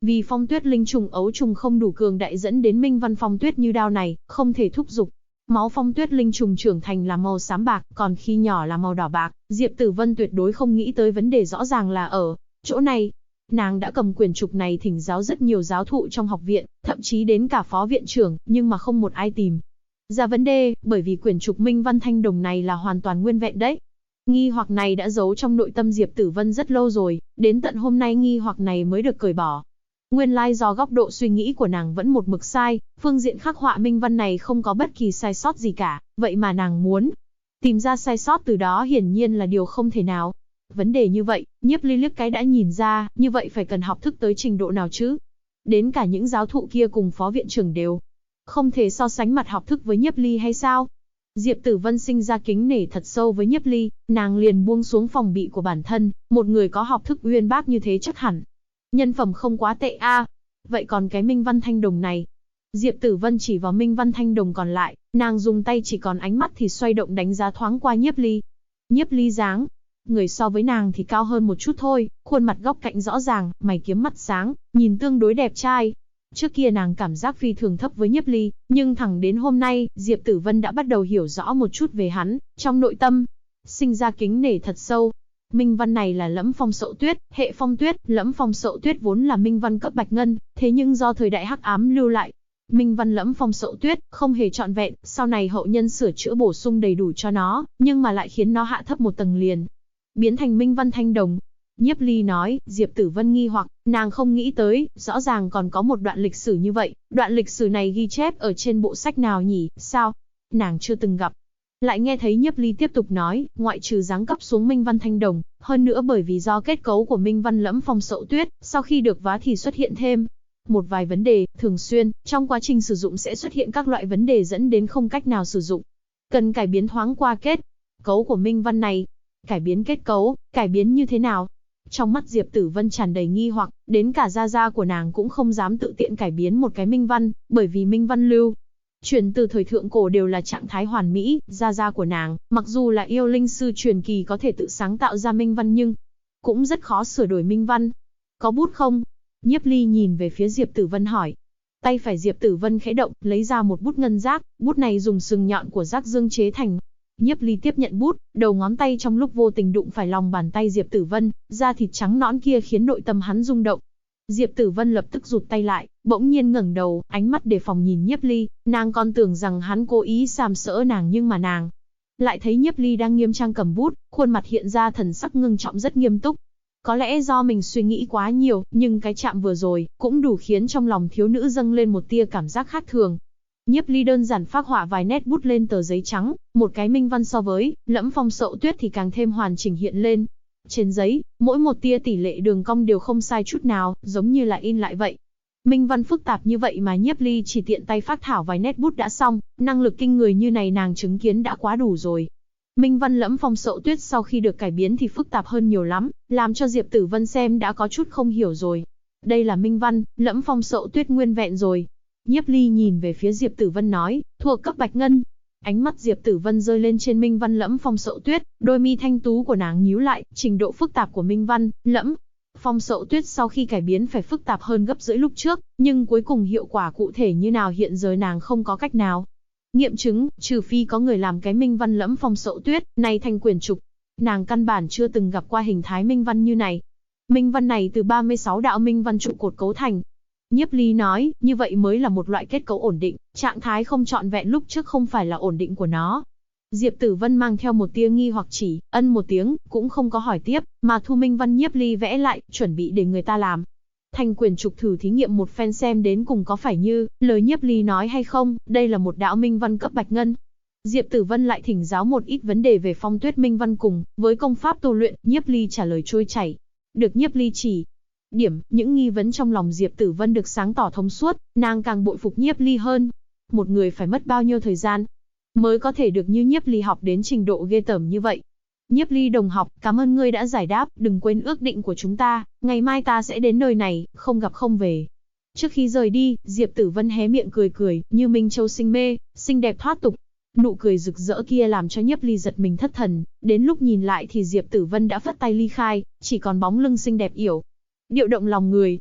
Vì phong tuyết linh trùng ấu trùng không đủ cường đại dẫn đến minh văn phong tuyết như đao này, không thể thúc giục. Máu phong tuyết linh trùng trưởng thành là màu xám bạc, còn khi nhỏ là màu đỏ bạc. Diệp Tử Vân tuyệt đối không nghĩ tới vấn đề rõ ràng là ở chỗ này. Nàng đã cầm quyển trục này thỉnh giáo rất nhiều giáo thụ trong học viện, thậm chí đến cả phó viện trưởng, nhưng mà không một ai tìm ra vấn đề, bởi vì quyển trục minh văn thanh đồng này là hoàn toàn nguyên vẹn đấy. Nghi hoặc này đã giấu trong nội tâm Diệp Tử Vân rất lâu rồi, đến tận hôm nay nghi hoặc này mới được cởi bỏ. Nguyên lai do góc độ suy nghĩ của nàng vẫn một mực sai, phương diện khắc họa minh văn này không có bất kỳ sai sót gì cả, vậy mà nàng muốn tìm ra sai sót từ đó hiển nhiên là điều không thể nào. Vấn đề như vậy, Nhiếp Ly liếc cái đã nhìn ra, như vậy phải cần học thức tới trình độ nào chứ? Đến cả những giáo thụ kia cùng phó viện trưởng đều không thể so sánh mặt học thức với Nhiếp Ly hay sao? Diệp Tử Vân sinh ra kính nể thật sâu với Nhiếp Ly, nàng liền buông xuống phòng bị của bản thân, một người có học thức uyên bác như thế chắc hẳn nhân phẩm không quá tệ a. Vậy còn cái minh văn thanh đồng này? Diệp Tử Vân chỉ vào minh văn thanh đồng còn lại, nàng dùng tay chỉ còn ánh mắt thì xoay động đánh giá thoáng qua Nhiếp Ly. Nhiếp Ly dáng người so với nàng thì cao hơn một chút thôi, khuôn mặt góc cạnh rõ ràng, mày kiếm mắt sáng, nhìn tương đối đẹp trai. Trước kia nàng cảm giác phi thường thấp với Nhiếp Ly, nhưng thẳng đến hôm nay, Diệp Tử Vân đã bắt đầu hiểu rõ một chút về hắn, trong nội tâm sinh ra kính nể thật sâu. Minh văn này là Lẫm Phong Sậu Tuyết, hệ phong tuyết, Lẫm Phong Sậu Tuyết vốn là minh văn cấp bạch ngân, thế nhưng do thời đại hắc ám lưu lại, minh văn Lẫm Phong Sậu Tuyết không hề trọn vẹn, sau này hậu nhân sửa chữa bổ sung đầy đủ cho nó, nhưng mà lại khiến nó hạ thấp một tầng liền, biến thành minh văn thanh đồng. Nhiếp Ly nói, Diệp Tử Vân nghi hoặc, nàng không nghĩ tới, rõ ràng còn có một đoạn lịch sử như vậy, đoạn lịch sử này ghi chép ở trên bộ sách nào nhỉ, sao? Nàng chưa từng gặp. Lại nghe thấy Nhiếp Ly tiếp tục nói, ngoại trừ giáng cấp xuống minh văn thanh đồng, hơn nữa bởi vì do kết cấu của minh văn Lẫm Phong Sậu Tuyết, sau khi được vá thì xuất hiện thêm một vài vấn đề, thường xuyên, trong quá trình sử dụng sẽ xuất hiện các loại vấn đề dẫn đến không cách nào sử dụng. Cần cải biến thoáng qua kết cấu của minh văn này. Cải biến kết cấu, cải biến như thế nào? Trong mắt Diệp Tử Vân tràn đầy nghi hoặc, đến cả gia gia của nàng cũng không dám tự tiện cải biến một cái minh văn, bởi vì minh văn lưu truyền từ thời thượng cổ đều là trạng thái hoàn mỹ, gia gia của nàng, mặc dù là yêu linh sư truyền kỳ có thể tự sáng tạo ra minh văn nhưng cũng rất khó sửa đổi minh văn. Có bút không? Nhiếp Ly nhìn về phía Diệp Tử Vân hỏi. Tay phải Diệp Tử Vân khẽ động, lấy ra một bút ngân giác, bút này dùng sừng nhọn của giác dương chế thành. Nhiếp Ly tiếp nhận bút, đầu ngón tay trong lúc vô tình đụng phải lòng bàn tay Diệp Tử Vân, da thịt trắng nõn kia khiến nội tâm hắn rung động. Diệp Tử Vân lập tức rụt tay lại, bỗng nhiên ngẩng đầu, ánh mắt đề phòng nhìn Nhiếp Ly, nàng còn tưởng rằng hắn cố ý sàm sỡ nàng nhưng mà nàng lại thấy Nhiếp Ly đang nghiêm trang cầm bút, khuôn mặt hiện ra thần sắc ngưng trọng rất nghiêm túc. Có lẽ do mình suy nghĩ quá nhiều, nhưng cái chạm vừa rồi cũng đủ khiến trong lòng thiếu nữ dâng lên một tia cảm giác khác thường. Nhiếp Ly đơn giản phác họa vài nét bút lên tờ giấy trắng, một cái minh văn so với Lẫm Phong Sậu Tuyết thì càng thêm hoàn chỉnh hiện lên. Trên giấy, mỗi một tia tỷ lệ đường cong đều không sai chút nào, giống như là in lại vậy. Minh văn phức tạp như vậy mà Nhiếp Ly chỉ tiện tay phác thảo vài nét bút đã xong, năng lực kinh người như này nàng chứng kiến đã quá đủ rồi. Minh văn Lẫm Phong Sậu Tuyết sau khi được cải biến thì phức tạp hơn nhiều lắm, làm cho Diệp Tử Vân xem đã có chút không hiểu rồi. Đây là minh văn Lẫm Phong Sậu Tuyết nguyên vẹn rồi. Nhiếp Ly nhìn về phía Diệp Tử Vân nói, thuộc cấp bạch ngân. Ánh mắt Diệp Tử Vân rơi lên trên minh văn Lẫm Phong Sậu Tuyết, đôi mi thanh tú của nàng nhíu lại, trình độ phức tạp của minh văn Lẫm Phong Sậu Tuyết sau khi cải biến phải phức tạp hơn gấp rưỡi lúc trước, nhưng cuối cùng hiệu quả cụ thể như nào hiện giờ nàng không có cách nào nghiệm chứng, trừ phi có người làm cái minh văn Lẫm Phong Sậu Tuyết này thành quyển trục. Nàng căn bản chưa từng gặp qua hình thái minh văn như này. Minh văn này từ 36 đạo minh văn trụ cột cấu thành. Nhiếp Ly nói, như vậy mới là một loại kết cấu ổn định, trạng thái không trọn vẹn lúc trước không phải là ổn định của nó. Diệp Tử Vân mang theo một tia nghi hoặc chỉ, ân một tiếng, cũng không có hỏi tiếp, mà thu minh văn Nhiếp Ly vẽ lại, chuẩn bị để người ta làm thành quyển trục thử thí nghiệm một phen xem đến cùng có phải như lời Nhiếp Ly nói hay không, đây là một đạo minh văn cấp bạch ngân. Diệp Tử Vân lại thỉnh giáo một ít vấn đề về phong tuyết minh văn cùng với công pháp tu luyện, Nhiếp Ly trả lời trôi chảy. Được Nhiếp Ly chỉ điểm, những nghi vấn trong lòng Diệp Tử Vân được sáng tỏ thông suốt, nàng càng bội phục Nhiếp Ly hơn. Một người phải mất bao nhiêu thời gian mới có thể được như Nhiếp Ly học đến trình độ ghê tởm như vậy. Nhiếp Ly đồng học, cảm ơn ngươi đã giải đáp, đừng quên ước định của chúng ta, ngày mai ta sẽ đến nơi này, không gặp không về. Trước khi rời đi, Diệp Tử Vân hé miệng cười cười, như Minh Châu sinh mê, xinh đẹp thoát tục. Nụ cười rực rỡ kia làm cho Nhiếp Ly giật mình thất thần, đến lúc nhìn lại thì Diệp Tử Vân đã phất tay ly khai, chỉ còn bóng lưng xinh đẹp yểu điệu động lòng người.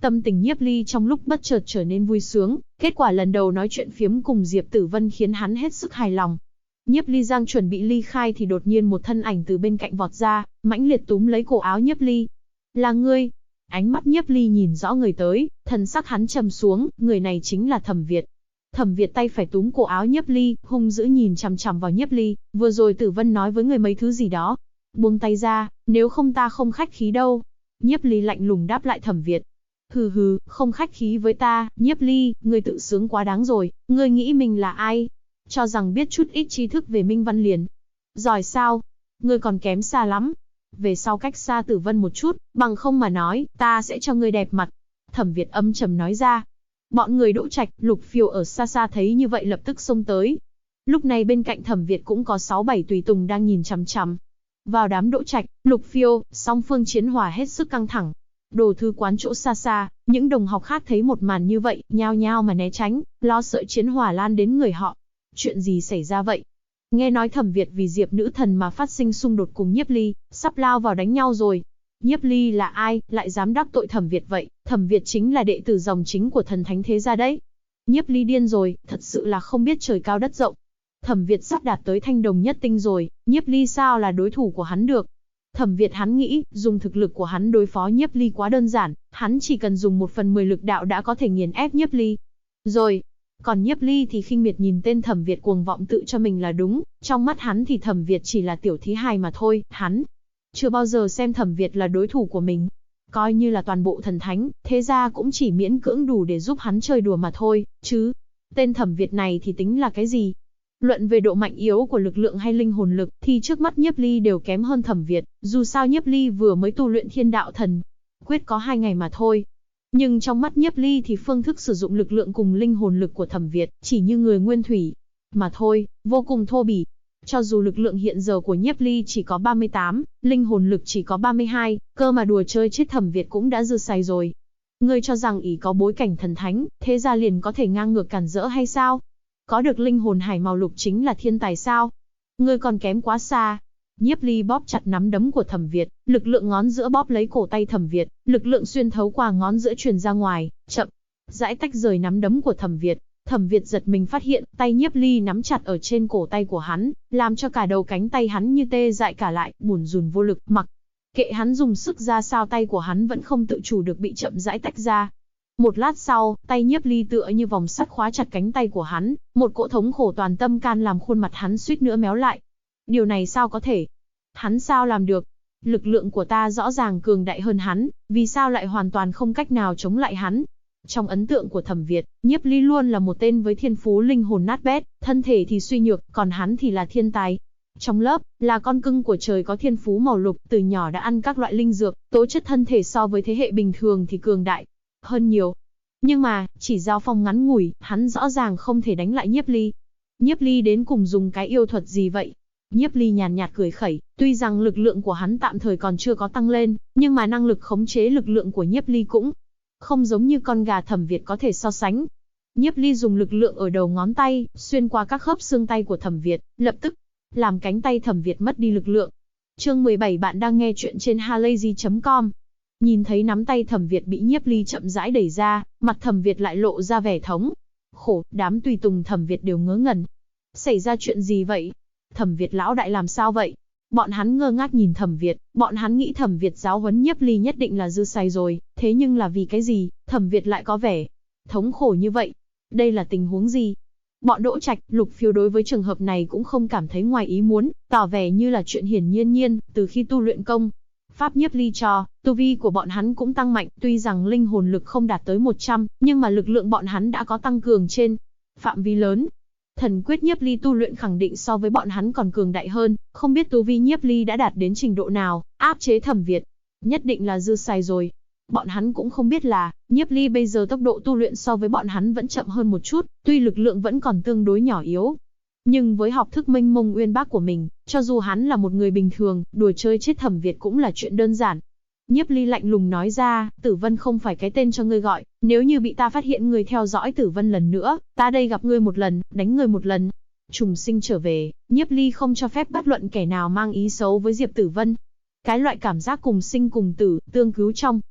Tâm tình Nhiếp Ly trong lúc bất chợt trở nên vui sướng, kết quả lần đầu nói chuyện phiếm cùng Diệp Tử Vân khiến hắn hết sức hài lòng. Nhiếp Ly đang chuẩn bị ly khai thì đột nhiên một thân ảnh từ bên cạnh vọt ra, mãnh liệt túm lấy cổ áo Nhiếp Ly. Là ngươi? Ánh mắt Nhiếp Ly nhìn rõ người tới, thần sắc hắn trầm xuống, người này chính là Thẩm Việt. Thẩm Việt tay phải túm cổ áo Nhiếp Ly, hung dữ nhìn chằm chằm vào Nhiếp Ly, vừa rồi Tử Vân nói với người mấy thứ gì đó. Buông tay ra, nếu không ta không khách khí đâu. Nhiếp Ly lạnh lùng đáp lại Thẩm Việt. Hừ hừ, không khách khí với ta, Nhiếp Ly, ngươi tự sướng quá đáng rồi, ngươi nghĩ mình là ai? Cho rằng biết chút ít tri thức về Minh Văn liền. Giỏi sao? Ngươi còn kém xa lắm. Về sau cách xa Tử Vân một chút, bằng không mà nói, ta sẽ cho ngươi đẹp mặt. Thẩm Việt âm trầm nói ra. Bọn người Đỗ Trạch, Lục Phiêu ở xa xa thấy như vậy lập tức xông tới. Lúc này bên cạnh Thẩm Việt cũng có 6-7 tùy tùng đang nhìn chằm chằm vào đám Đỗ Trạch, Lục Phiêu, song phương chiến hỏa hết sức căng thẳng. Đồ thư quán chỗ xa xa, những đồng học khác thấy một màn như vậy, nhao nhao mà né tránh, lo sợ chiến hỏa lan đến người họ. Chuyện gì xảy ra vậy? Nghe nói Thẩm Việt vì Diệp nữ thần mà phát sinh xung đột cùng Nhiếp Ly, sắp lao vào đánh nhau rồi. Nhiếp Ly là ai, lại dám đắc tội Thẩm Việt vậy? Thẩm Việt chính là đệ tử dòng chính của thần thánh thế gia đấy. Nhiếp Ly điên rồi, thật sự là không biết trời cao đất rộng. Thẩm Việt sắp đạt tới thanh đồng nhất tinh rồi, Nhiếp Ly sao là đối thủ của hắn được? Thẩm Việt hắn nghĩ, dùng thực lực của hắn đối phó Nhiếp Ly quá đơn giản, hắn chỉ cần dùng 1/10 lực đạo đã có thể nghiền ép Nhiếp Ly. Rồi, còn Nhiếp Ly thì khinh miệt nhìn tên Thẩm Việt cuồng vọng tự cho mình là đúng, trong mắt hắn thì Thẩm Việt chỉ là tiểu thí hài mà thôi, hắn chưa bao giờ xem Thẩm Việt là đối thủ của mình. Coi như là toàn bộ thần thánh, thế ra cũng chỉ miễn cưỡng đủ để giúp hắn chơi đùa mà thôi, chứ. Tên Thẩm Việt này thì tính là cái gì? Luận về độ mạnh yếu của lực lượng hay linh hồn lực, thì trước mắt Nhiếp Ly đều kém hơn Thẩm Việt, dù sao Nhiếp Ly vừa mới tu luyện Thiên Đạo Thần Quyết có 2 ngày mà thôi. Nhưng trong mắt Nhiếp Ly thì phương thức sử dụng lực lượng cùng linh hồn lực của Thẩm Việt, chỉ như người nguyên thủy mà thôi, vô cùng thô bỉ. Cho dù lực lượng hiện giờ của Nhiếp Ly chỉ có 38, linh hồn lực chỉ có 32, cơ mà đùa chơi chết Thẩm Việt cũng đã dư xài rồi. Ngươi cho rằng ỷ có bối cảnh thần thánh, thế ra liền có thể ngang ngược cản rỡ hay sao? Có được linh hồn hải màu lục chính là thiên tài sao? Ngươi còn kém quá xa. Nhiếp Ly bóp chặt nắm đấm của Thẩm Việt, lực lượng ngón giữa bóp lấy cổ tay Thẩm Việt, lực lượng xuyên thấu qua ngón giữa truyền ra ngoài, chậm rãi tách rời nắm đấm của Thẩm Việt. Thẩm Việt giật mình phát hiện, tay Nhiếp Ly nắm chặt ở trên cổ tay của hắn, làm cho cả đầu cánh tay hắn như tê dại cả lại, bủn rủn vô lực, mặc kệ hắn dùng sức ra sao tay của hắn vẫn không tự chủ được bị chậm rãi tách ra. Một lát sau, tay Nhiếp Ly tựa như vòng sắt khóa chặt cánh tay của hắn, một cỗ thống khổ toàn tâm can làm khuôn mặt hắn suýt nữa méo lại. Điều này sao có thể? Hắn sao làm được? Lực lượng của ta rõ ràng cường đại hơn hắn, vì sao lại hoàn toàn không cách nào chống lại hắn? Trong ấn tượng của Thẩm Việt, Nhiếp Ly luôn là một tên với thiên phú linh hồn nát bét, thân thể thì suy nhược, còn hắn thì là thiên tài. Trong lớp, là con cưng của trời có thiên phú màu lục, từ nhỏ đã ăn các loại linh dược, tố chất thân thể so với thế hệ bình thường thì cường đại hơn nhiều. Nhưng mà, chỉ giao phong ngắn ngủi, hắn rõ ràng không thể đánh lại Nhiếp Ly. Nhiếp Ly đến cùng dùng cái yêu thuật gì vậy? Nhiếp Ly nhàn nhạt cười khẩy, tuy rằng lực lượng của hắn tạm thời còn chưa có tăng lên, nhưng mà năng lực khống chế lực lượng của Nhiếp Ly cũng không giống như con gà Thẩm Việt có thể so sánh. Nhiếp Ly dùng lực lượng ở đầu ngón tay, xuyên qua các khớp xương tay của Thẩm Việt, lập tức làm cánh tay Thẩm Việt mất đi lực lượng. Chương 17 bạn đang nghe chuyện trên halayzi.com. Nhìn thấy nắm tay Thẩm Việt bị Nhiếp Ly chậm rãi đẩy ra, mặt Thẩm Việt lại lộ ra vẻ thống khổ, đám tùy tùng Thẩm Việt đều ngớ ngẩn. Xảy ra chuyện gì vậy? Thẩm Việt lão đại làm sao vậy? Bọn hắn ngơ ngác nhìn Thẩm Việt, bọn hắn nghĩ Thẩm Việt giáo huấn Nhiếp Ly nhất định là dư xài rồi, thế nhưng là vì cái gì, Thẩm Việt lại có vẻ thống khổ như vậy? Đây là tình huống gì? Bọn Đỗ Trạch, Lục Phiêu đối với trường hợp này cũng không cảm thấy ngoài ý muốn, tỏ vẻ như là chuyện hiển nhiên, từ khi tu luyện công pháp Nhiếp Ly cho, tu vi của bọn hắn cũng tăng mạnh, tuy rằng linh hồn lực không đạt tới 100, nhưng mà lực lượng bọn hắn đã có tăng cường trên phạm vi lớn. Thần quyết Nhiếp Ly tu luyện khẳng định so với bọn hắn còn cường đại hơn, không biết tu vi Nhiếp Ly đã đạt đến trình độ nào, áp chế Thẩm Việt. Nhất định là dư xài rồi. Bọn hắn cũng không biết là, Nhiếp Ly bây giờ tốc độ tu luyện so với bọn hắn vẫn chậm hơn một chút, tuy lực lượng vẫn còn tương đối nhỏ yếu. Nhưng với học thức mênh mông uyên bác của mình, cho dù hắn là một người bình thường, đùa chơi chết Thẩm Việt cũng là chuyện đơn giản. Nhiếp Ly lạnh lùng nói ra, Tử Vân không phải cái tên cho ngươi gọi, nếu như bị ta phát hiện ngươi theo dõi Tử Vân lần nữa, ta đây gặp ngươi một lần, đánh ngươi một lần. Trùng sinh trở về, Nhiếp Ly không cho phép bất luận kẻ nào mang ý xấu với Diệp Tử Vân. Cái loại cảm giác cùng sinh cùng tử, tương cứu trong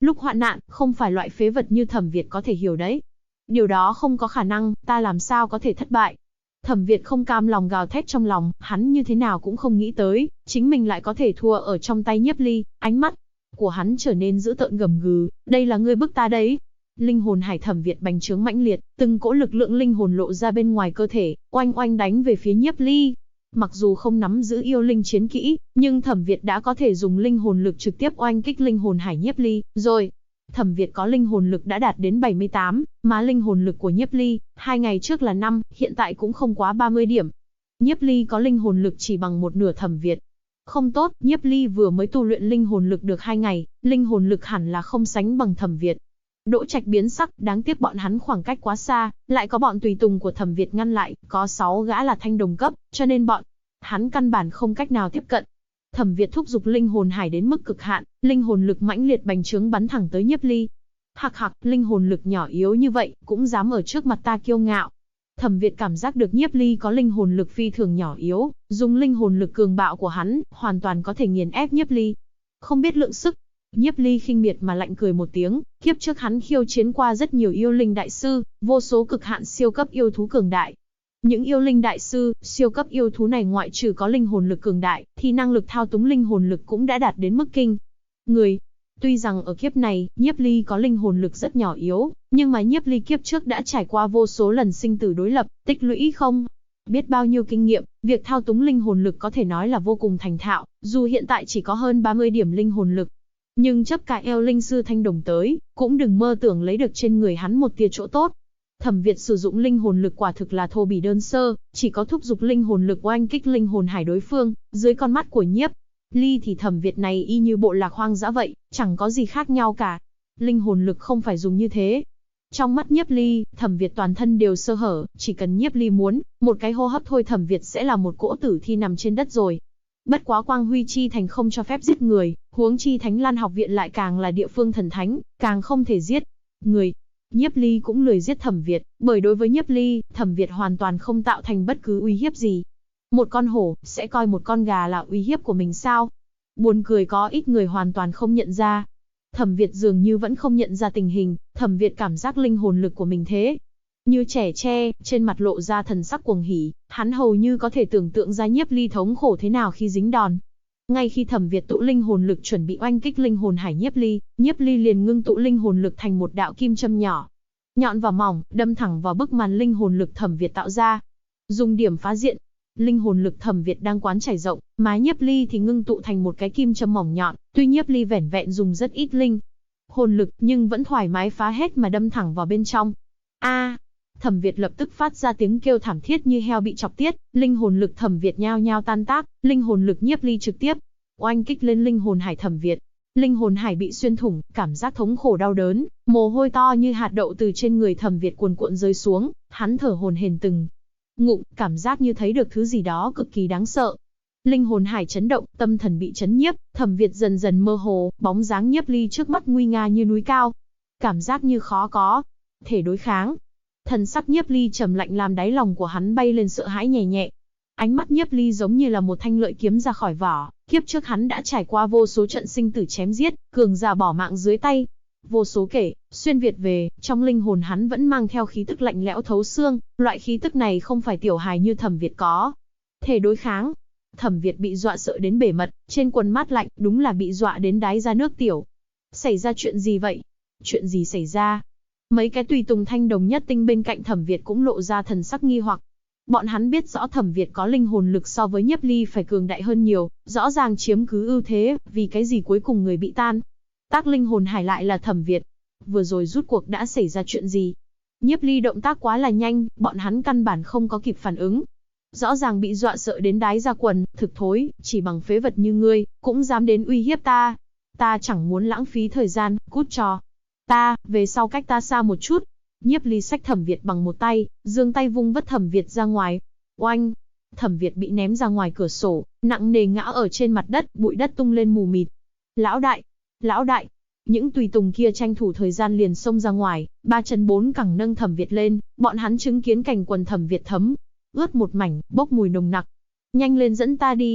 Lúc hoạn nạn, không phải loại phế vật như Thẩm Việt có thể hiểu đấy. Điều đó không có khả năng, ta làm sao có thể thất bại. Thẩm Việt không cam lòng gào thét trong lòng, hắn như thế nào cũng không nghĩ tới, chính mình lại có thể thua ở trong tay Nhiếp Ly, ánh mắt của hắn trở nên dữ tợn gầm gừ, đây là ngươi bức ta đấy. Linh hồn hải Thẩm Việt bành trướng mãnh liệt, từng cỗ lực lượng linh hồn lộ ra bên ngoài cơ thể, oanh oanh đánh về phía Nhiếp Ly. Mặc dù không nắm giữ yêu linh chiến kỹ, nhưng Thẩm Việt đã có thể dùng linh hồn lực trực tiếp oanh kích linh hồn hải Nhiếp Ly, rồi. Thẩm Việt có linh hồn lực đã đạt đến 78, mà linh hồn lực của Nhiếp Ly, 2 ngày trước là 5, hiện tại cũng không quá 30 điểm. Nhiếp Ly có linh hồn lực chỉ bằng một nửa Thẩm Việt. Không tốt, Nhiếp Ly vừa mới tu luyện linh hồn lực được 2 ngày, linh hồn lực hẳn là không sánh bằng Thẩm Việt. Đỗ Trạch biến sắc, đáng tiếc bọn hắn khoảng cách quá xa, lại có bọn tùy tùng của Thẩm Việt ngăn lại, có 6 gã là thanh đồng cấp, cho nên bọn hắn căn bản không cách nào tiếp cận. Thẩm Việt thúc giục linh hồn hải đến mức cực hạn, linh hồn lực mãnh liệt bành trướng bắn thẳng tới Nhiếp Ly. Hạc hạc, linh hồn lực nhỏ yếu như vậy, cũng dám ở trước mặt ta kiêu ngạo. Thẩm Việt cảm giác được Nhiếp Ly có linh hồn lực phi thường nhỏ yếu, dùng linh hồn lực cường bạo của hắn, hoàn toàn có thể nghiền ép Nhiếp Ly. Không biết lượng sức. Nhiếp Ly khinh miệt mà lạnh cười một tiếng, kiếp trước hắn khiêu chiến qua rất nhiều yêu linh đại sư, vô số cực hạn siêu cấp yêu thú cường đại. Những yêu linh đại sư, siêu cấp yêu thú này ngoại trừ có linh hồn lực cường đại, thì năng lực thao túng linh hồn lực cũng đã đạt đến mức kinh người. Tuy rằng ở kiếp này, Nhiếp Ly có linh hồn lực rất nhỏ yếu, nhưng mà Nhiếp Ly kiếp trước đã trải qua vô số lần sinh tử đối lập, tích lũy không biết bao nhiêu kinh nghiệm, việc thao túng linh hồn lực có thể nói là vô cùng thành thạo, dù hiện tại chỉ có hơn 30 điểm linh hồn lực. Nhưng chấp cả eo linh sư thanh đồng tới, cũng đừng mơ tưởng lấy được trên người hắn một tia chỗ tốt. Thẩm Việt sử dụng linh hồn lực quả thực là thô bỉ đơn sơ, chỉ có thúc giục linh hồn lực oanh kích linh hồn hải đối phương, dưới con mắt của Nhiếp Ly thì Thẩm Việt này y như bộ lạc hoang dã vậy, chẳng có gì khác nhau cả. Linh hồn lực không phải dùng như thế. Trong mắt Nhiếp Ly, Thẩm Việt toàn thân đều sơ hở, chỉ cần Nhiếp Ly muốn, một cái hô hấp thôi Thẩm Việt sẽ là một cỗ tử thi nằm trên đất rồi. Bất quá Quang Huy Chi Thành không cho phép giết người, huống chi Thánh Lan học viện lại càng là địa phương thần thánh, càng không thể giết người. Nhiếp Ly cũng lười giết Thẩm Việt, bởi đối với Nhiếp Ly, Thẩm Việt hoàn toàn không tạo thành bất cứ uy hiếp gì. Một con hổ, sẽ coi một con gà là uy hiếp của mình sao? Buồn cười có ít người hoàn toàn không nhận ra. Thẩm Việt dường như vẫn không nhận ra tình hình, Thẩm Việt cảm giác linh hồn lực của mình thế như trẻ tre, trên mặt lộ ra thần sắc cuồng hỉ, hắn hầu như có thể tưởng tượng ra Nhiếp Ly thống khổ thế nào khi dính đòn. Ngay khi Thẩm Việt tụ linh hồn lực chuẩn bị oanh kích linh hồn hải Nhiếp Ly liền ngưng tụ linh hồn lực thành một đạo kim châm nhỏ, nhọn và mỏng, đâm thẳng vào bức màn linh hồn lực Thẩm Việt tạo ra. Dùng điểm phá diện, linh hồn lực Thẩm Việt đang quán trải rộng, mà Nhiếp Ly thì ngưng tụ thành một cái kim châm mỏng nhọn, tuy Nhiếp Ly vẻn vẹn dùng rất ít linh hồn lực, nhưng vẫn thoải mái phá hết mà đâm thẳng vào bên trong. A! Thẩm Việt lập tức phát ra tiếng kêu thảm thiết như heo bị chọc tiết, linh hồn lực Thẩm Việt nhao nhao tan tác, linh hồn lực Nhiếp Ly trực tiếp oanh kích lên linh hồn hải Thẩm Việt. Linh hồn hải bị xuyên thủng, cảm giác thống khổ đau đớn, mồ hôi to như hạt đậu từ trên người Thẩm Việt cuồn cuộn rơi xuống, hắn thở hổn hển từng ngụm, cảm giác như thấy được thứ gì đó cực kỳ đáng sợ. Linh hồn hải chấn động, tâm thần bị chấn nhiếp, Thẩm Việt dần dần mơ hồ, bóng dáng Nhiếp Ly trước mắt nguy nga như núi cao, cảm giác như khó có thể đối kháng. Thần sắc Nhiếp Ly trầm lạnh làm đáy lòng của hắn bay lên sợ hãi nhẹ nhẹ. Ánh mắt Nhiếp Ly giống như là một thanh lợi kiếm ra khỏi vỏ, kiếp trước hắn đã trải qua vô số trận sinh tử chém giết, cường giả bỏ mạng dưới tay. Vô số kể, xuyên việt về, trong linh hồn hắn vẫn mang theo khí tức lạnh lẽo thấu xương, loại khí tức này không phải tiểu hài như Thẩm Việt có thể đối kháng. Thẩm Việt bị dọa sợ đến bể mật, trên quần mát lạnh, đúng là bị dọa đến đái ra nước tiểu. Xảy ra chuyện gì vậy? Chuyện gì xảy ra? Mấy cái tùy tùng thanh đồng nhất tinh bên cạnh Thẩm Việt cũng lộ ra thần sắc nghi hoặc. Bọn hắn biết rõ Thẩm Việt có linh hồn lực so với Nhiếp Ly phải cường đại hơn nhiều, rõ ràng chiếm cứ ưu thế, vì cái gì cuối cùng người bị tan tác linh hồn hải lại là Thẩm Việt. Vừa rồi rút cuộc đã xảy ra chuyện gì? Nhiếp Ly động tác quá là nhanh, bọn hắn căn bản không có kịp phản ứng. Rõ ràng bị dọa sợ đến đái ra quần, thực thối, chỉ bằng phế vật như ngươi, cũng dám đến uy hiếp ta. Ta chẳng muốn lãng phí thời gian, cút cho ta, về sau cách ta xa một chút. Nhiếp Ly xách Thẩm Việt bằng một tay, giương tay vung vất Thẩm Việt ra ngoài. Oanh! Thẩm Việt bị ném ra ngoài cửa sổ, nặng nề ngã ở trên mặt đất, bụi đất tung lên mù mịt. Lão đại! Lão đại! Những tùy tùng kia tranh thủ thời gian liền xông ra ngoài, 3 chân 4 cẳng nâng Thẩm Việt lên, bọn hắn chứng kiến cảnh quần Thẩm Việt thấm ướt một mảnh, bốc mùi nồng nặc. Nhanh lên dẫn ta đi!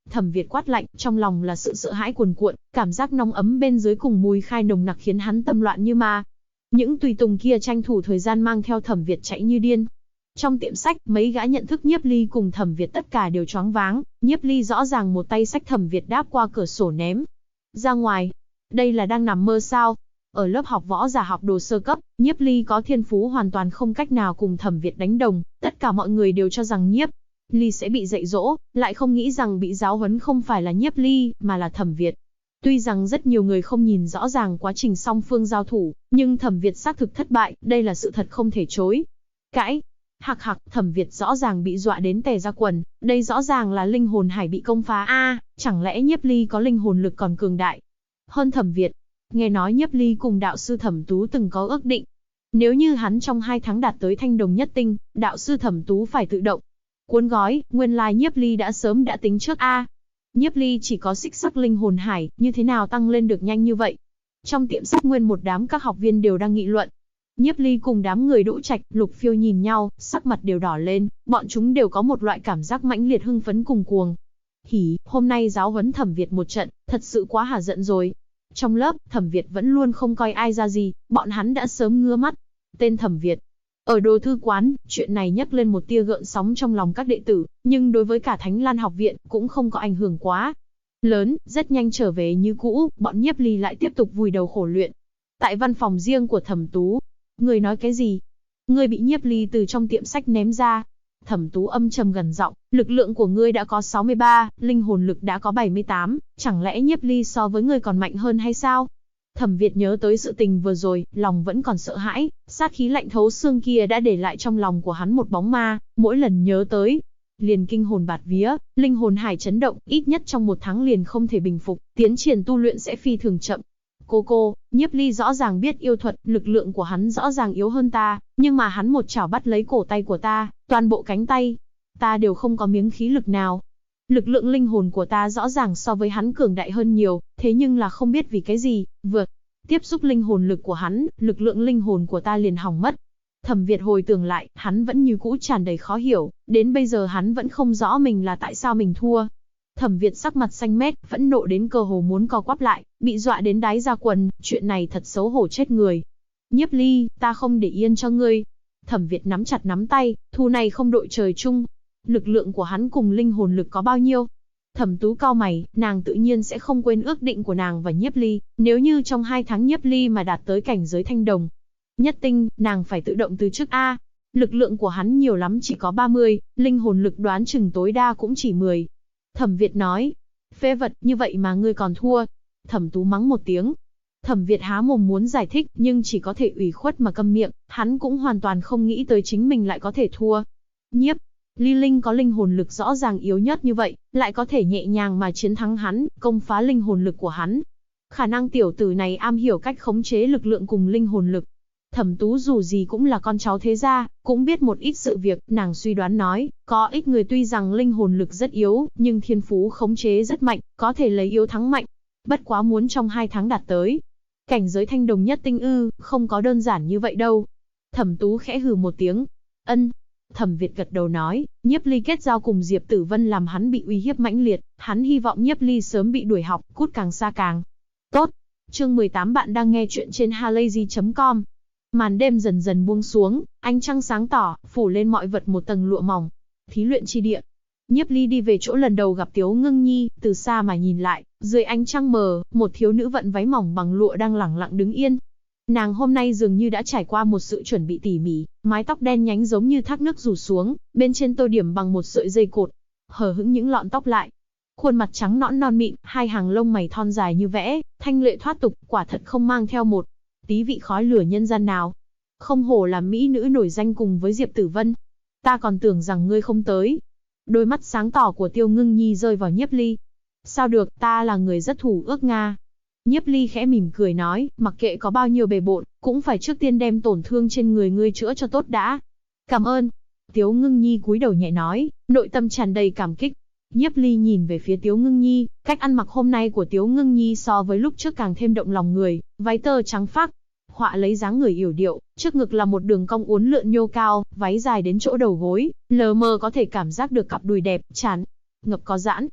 Thẩm Việt quát lạnh, trong lòng là sự sợ hãi cuồn cuộn, cảm giác nóng ấm bên dưới cùng mùi khai nồng nặc khiến hắn tâm loạn như ma. Những tùy tùng kia tranh thủ thời gian mang theo Thẩm Việt chạy như điên. Trong tiệm sách, mấy gã nhận thức Nhiếp Ly cùng Thẩm Việt tất cả đều choáng váng, Nhiếp Ly rõ ràng một tay xách Thẩm Việt đáp qua cửa sổ ném ra ngoài. Đây là đang nằm mơ sao? Ở lớp học võ giả học đồ sơ cấp, Nhiếp Ly có thiên phú hoàn toàn không cách nào cùng Thẩm Việt đánh đồng, tất cả mọi người đều cho rằng Nhiếp Ly sẽ bị dạy dỗ, lại không nghĩ rằng bị giáo huấn không phải là Nhiếp Ly, mà là Thẩm Việt. Tuy rằng rất nhiều người không nhìn rõ ràng quá trình song phương giao thủ, nhưng Thẩm Việt xác thực thất bại, đây là sự thật không thể chối cãi. Hạc hạc, Thẩm Việt rõ ràng bị dọa đến tè ra quần, đây rõ ràng là linh hồn hải bị công phá a, chẳng lẽ Nhiếp Ly có linh hồn lực còn cường đại hơn Thẩm Việt? Nghe nói Nhiếp Ly cùng đạo sư Thẩm Tú từng có ước định, nếu như hắn trong 2 tháng đạt tới thanh đồng nhất tinh, đạo sư Thẩm Tú phải tự động cuốn gói, nguyên lai Nhiếp Ly đã sớm đã tính trước a. Nhiếp Ly chỉ có xích sắc linh hồn hải, như thế nào tăng lên được nhanh như vậy? Trong tiệm sách nguyên một đám các học viên đều đang nghị luận. Nhiếp Ly cùng đám người Đỗ Trạch, Lục Phiêu nhìn nhau, sắc mặt đều đỏ lên, bọn chúng đều có một loại cảm giác mãnh liệt hưng phấn cùng cuồng hỉ, hôm nay giáo huấn Thẩm Việt một trận, thật sự quá hả giận rồi. Trong lớp, Thẩm Việt vẫn luôn không coi ai ra gì, bọn hắn đã sớm ngứa mắt. Tên Thẩm Việt. Ở đồ thư quán, chuyện này nhấc lên một tia gợn sóng trong lòng các đệ tử, nhưng đối với cả Thánh Lan học viện cũng không có ảnh hưởng quá lớn, rất nhanh trở về như cũ, bọn Nhiếp Ly lại tiếp tục vùi đầu khổ luyện. Tại văn phòng riêng của Thẩm Tú, người nói cái gì? Ngươi bị Nhiếp Ly từ trong tiệm sách ném ra. Thẩm Tú âm trầm gần giọng, lực lượng của ngươi đã có 63, linh hồn lực đã có 78, chẳng lẽ Nhiếp Ly so với ngươi còn mạnh hơn hay sao? Thẩm Việt nhớ tới sự tình vừa rồi, lòng vẫn còn sợ hãi, sát khí lạnh thấu xương kia đã để lại trong lòng của hắn một bóng ma, mỗi lần nhớ tới, liền kinh hồn bạt vía, linh hồn hải chấn động, ít nhất trong 1 tháng liền không thể bình phục, tiến triển tu luyện sẽ phi thường chậm. Cô, Nhiếp Ly rõ ràng biết yêu thuật, lực lượng của hắn rõ ràng yếu hơn ta, nhưng mà hắn một chảo bắt lấy cổ tay của ta, toàn bộ cánh tay, ta đều không có miếng khí lực nào. Lực lượng linh hồn của ta rõ ràng so với hắn cường đại hơn nhiều, thế nhưng là không biết vì cái gì, vừa tiếp xúc linh hồn lực của hắn, lực lượng linh hồn của ta liền hỏng mất. Thẩm Việt hồi tưởng lại, hắn vẫn như cũ tràn đầy khó hiểu, đến bây giờ hắn vẫn không rõ mình là tại sao mình thua. Thẩm Việt sắc mặt xanh mét, phẫn nộ đến cơ hồ muốn co quắp lại, bị dọa đến đáy da quần, chuyện này thật xấu hổ chết người. Nhiếp Ly, ta không để yên cho ngươi. Thẩm Việt nắm chặt nắm tay, thù này không đội trời chung. Lực lượng của hắn cùng linh hồn lực có bao nhiêu? Thẩm Tú cau mày, nàng tự nhiên sẽ không quên ước định của nàng và Nhiếp Ly, nếu như trong 2 tháng Nhiếp Ly mà đạt tới cảnh giới thanh đồng nhất tinh, nàng phải tự động từ chức a. Lực lượng của hắn nhiều lắm chỉ có 30, linh hồn lực đoán chừng tối đa cũng chỉ 10. Thẩm Việt nói, phế vật, như vậy mà ngươi còn thua. Thẩm Tú mắng một tiếng. Thẩm Việt há mồm muốn giải thích, nhưng chỉ có thể ủy khuất mà câm miệng, hắn cũng hoàn toàn không nghĩ tới chính mình lại có thể thua. Nhiếp Ly Linh có linh hồn lực rõ ràng yếu nhất như vậy, lại có thể nhẹ nhàng mà chiến thắng hắn, công phá linh hồn lực của hắn. Khả năng tiểu tử này am hiểu cách khống chế lực lượng cùng linh hồn lực. Thẩm Tú dù gì cũng là con cháu thế gia, cũng biết một ít sự việc, nàng suy đoán nói, có ít người tuy rằng linh hồn lực rất yếu, nhưng thiên phú khống chế rất mạnh, có thể lấy yếu thắng mạnh. Bất quá muốn trong 2 tháng đạt tới cảnh giới thanh đồng nhất tinh không có đơn giản như vậy đâu. Thẩm Tú khẽ hừ một tiếng. Ân. Thẩm Việt gật đầu nói, Nhiếp Ly kết giao cùng Diệp Tử Vân làm hắn bị uy hiếp mãnh liệt, hắn hy vọng Nhiếp Ly sớm bị đuổi học, cút càng xa càng tốt. Chương 18 bạn đang nghe chuyện trên halayzi.com. Màn đêm dần dần buông xuống, ánh trăng sáng tỏ, phủ lên mọi vật một tầng lụa mỏng. Thí luyện chi địa. Nhiếp Ly đi về chỗ lần đầu gặp Tiếu Ngưng Nhi, từ xa mà nhìn lại, dưới ánh trăng mờ, một thiếu nữ vận váy mỏng bằng lụa đang lẳng lặng đứng yên. Nàng hôm nay dường như đã trải qua một sự chuẩn bị tỉ mỉ, mái tóc đen nhánh giống như thác nước rủ xuống, bên trên tô điểm bằng một sợi dây cột, hở hững những lọn tóc lại. Khuôn mặt trắng nõn non mịn, 2 hàng lông mày thon dài như vẽ, thanh lệ thoát tục, quả thật không mang theo một tí vị khói lửa nhân gian nào. Không hổ là mỹ nữ nổi danh cùng với Diệp Tử Vân. Ta còn tưởng rằng ngươi không tới. Đôi mắt sáng tỏ của Tiêu Ngưng Nhi rơi vào Nhiếp Ly. Sao được, ta là người rất thủ ước Nga. Nhiếp Ly khẽ mỉm cười nói, mặc kệ có bao nhiêu bề bộn, cũng phải trước tiên đem tổn thương trên người ngươi chữa cho tốt đã. Cảm ơn. Tiếu Ngưng Nhi cúi đầu nhẹ nói, nội tâm tràn đầy cảm kích. Nhiếp Ly nhìn về phía Tiếu Ngưng Nhi, cách ăn mặc hôm nay của Tiếu Ngưng Nhi so với lúc trước càng thêm động lòng người, váy tơ trắng phác, họa lấy dáng người yểu điệu, trước ngực là một đường cong uốn lượn nhô cao, váy dài đến chỗ đầu gối, lờ mờ có thể cảm giác được cặp đùi đẹp, tràn ngập có giãn.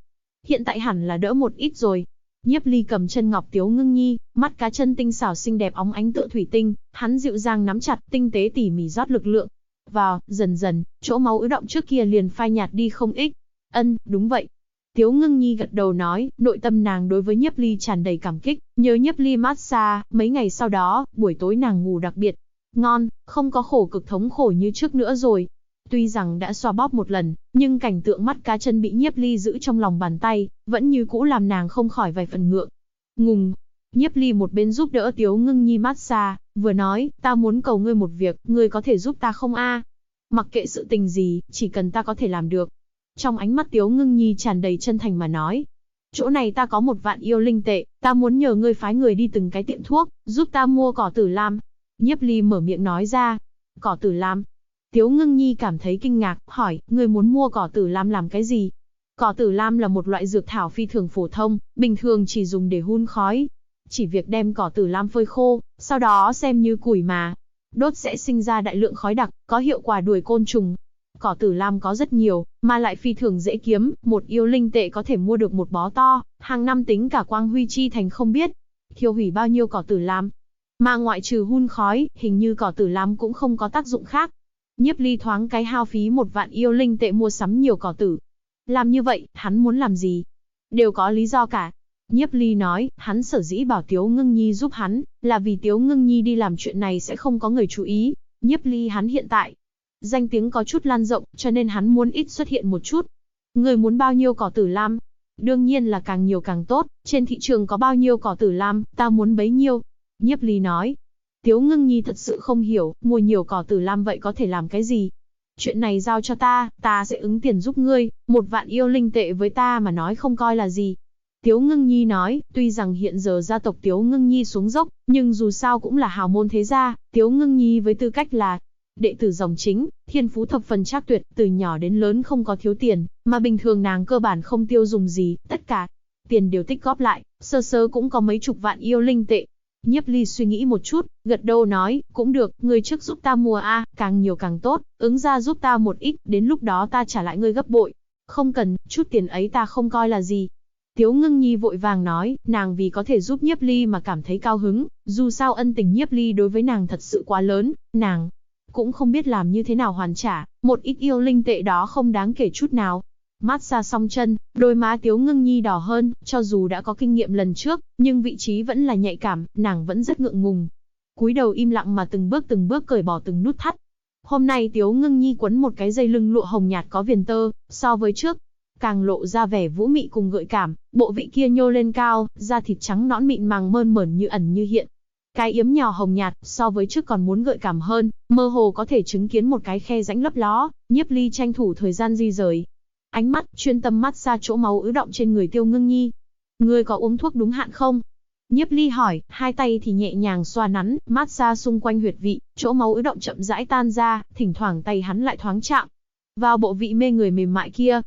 hiện tại hẳn là đỡ một ít rồi. Nhiếp Ly cầm chân ngọc Tiếu Ngưng Nhi, mắt cá chân tinh xảo xinh đẹp óng ánh tựa thủy tinh, hắn dịu dàng nắm chặt, tinh tế tỉ mỉ rót lực lượng vào, dần dần, chỗ máu ứ động trước kia liền phai nhạt đi không ít. Đúng vậy. Tiếu Ngưng Nhi gật đầu nói, nội tâm nàng đối với Nhiếp Ly tràn đầy cảm kích, nhờ Nhiếp Ly massage, mấy ngày sau đó, buổi tối nàng ngủ đặc biệt ngon, không có khổ cực thống khổ như trước nữa rồi. Tuy rằng đã xoa bóp một lần, nhưng cảnh tượng mắt cá chân bị Nhiếp Ly giữ trong lòng bàn tay, vẫn như cũ làm nàng không khỏi vài phần ngượng ngùng. Nhiếp Ly một bên giúp đỡ Tiếu Ngưng Nhi massage, vừa nói, ta muốn cầu ngươi một việc, ngươi có thể giúp ta không a? Mặc kệ sự tình gì, chỉ cần ta có thể làm được. Trong ánh mắt Tiếu Ngưng Nhi tràn đầy chân thành mà nói. Chỗ này ta có 1 vạn yêu linh tệ, ta muốn nhờ ngươi phái người đi từng cái tiệm thuốc, giúp ta mua cỏ tử lam. Nhiếp Ly mở miệng nói ra. Cỏ tử lam. Tiếu Ngưng Nhi cảm thấy kinh ngạc, hỏi, ngươi muốn mua cỏ tử lam làm cái gì? Cỏ tử lam là một loại dược thảo phi thường phổ thông, bình thường chỉ dùng để hun khói. Chỉ việc đem cỏ tử lam phơi khô, sau đó xem như củi mà đốt sẽ sinh ra đại lượng khói đặc, có hiệu quả đuổi côn trùng. Cỏ tử lam có rất nhiều, mà lại phi thường dễ kiếm, 1 yêu linh tệ có thể mua được 1 bó to, hàng năm tính cả quang huy chi thành không biết thiêu hủy bao nhiêu cỏ tử lam. Mà ngoại trừ hun khói, hình như cỏ tử lam cũng không có tác dụng khác. Nhiếp Ly thoáng cái hao phí 1 vạn yêu linh tệ mua sắm nhiều cỏ tử làm như vậy, hắn muốn làm gì? Đều có lý do cả. Nhiếp Ly nói, hắn sở dĩ bảo Tiếu Ngưng Nhi giúp hắn, là vì Tiếu Ngưng Nhi đi làm chuyện này sẽ không có người chú ý. Nhiếp Ly hắn hiện tại danh tiếng có chút lan rộng, cho nên hắn muốn ít xuất hiện một chút. Người muốn bao nhiêu cỏ tử lam? Đương nhiên là càng nhiều càng tốt, trên thị trường có bao nhiêu cỏ tử lam, ta muốn bấy nhiêu. Nhiếp Ly nói. Tiếu Ngưng Nhi thật sự không hiểu, mua nhiều cỏ tử lam vậy có thể làm cái gì? Chuyện này giao cho ta sẽ ứng tiền giúp ngươi, 1 vạn yêu linh tệ với ta mà nói không coi là gì. Tiếu Ngưng Nhi nói, tuy rằng hiện giờ gia tộc Tiếu Ngưng Nhi xuống dốc, nhưng dù sao cũng là hào môn thế gia, Tiếu Ngưng Nhi với tư cách là đệ tử dòng chính, thiên phú thập phần trác tuyệt, từ nhỏ đến lớn không có thiếu tiền, mà bình thường nàng cơ bản không tiêu dùng gì, tất cả tiền đều tích góp lại, sơ sơ cũng có mấy chục vạn yêu linh tệ. Nhiếp Ly suy nghĩ một chút, gật đầu nói, cũng được, ngươi trước giúp ta mua a, càng nhiều càng tốt, ứng ra giúp ta một ít, đến lúc đó ta trả lại ngươi gấp bội. Không cần, chút tiền ấy ta không coi là gì. Tiếu Ngưng Nhi vội vàng nói, nàng vì có thể giúp Nhiếp Ly mà cảm thấy cao hứng, dù sao ân tình Nhiếp Ly đối với nàng thật sự quá lớn, nàng cũng không biết làm như thế nào hoàn trả, 1 ít yêu linh tệ đó không đáng kể chút nào. Massage xong chân, đôi má Tiếu Ngưng Nhi đỏ hơn, cho dù đã có kinh nghiệm lần trước, nhưng vị trí vẫn là nhạy cảm, nàng vẫn rất ngượng ngùng. Cúi đầu im lặng mà từng bước cởi bỏ từng nút thắt. Hôm nay Tiếu Ngưng Nhi quấn một cái dây lưng lụa hồng nhạt có viền tơ, so với trước càng lộ ra vẻ vũ mị cùng gợi cảm, bộ vị kia nhô lên cao, da thịt trắng nõn mịn màng mơn mởn như ẩn như hiện. Cái yếm nhỏ hồng nhạt, so với trước còn muốn gợi cảm hơn, mơ hồ có thể chứng kiến một cái khe rãnh lấp ló. Nhiếp Ly tranh thủ thời gian di rời ánh mắt, chuyên tâm massage chỗ máu ứ động trên người Tiếu Ngưng Nhi. Ngươi có uống thuốc đúng hạn không? Nhiếp Ly hỏi, hai tay thì nhẹ nhàng xoa nắn, massage xung quanh huyệt vị, chỗ máu ứ động chậm rãi tan ra, thỉnh thoảng tay hắn lại thoáng chạm vào bộ vị mê người mềm mại kia.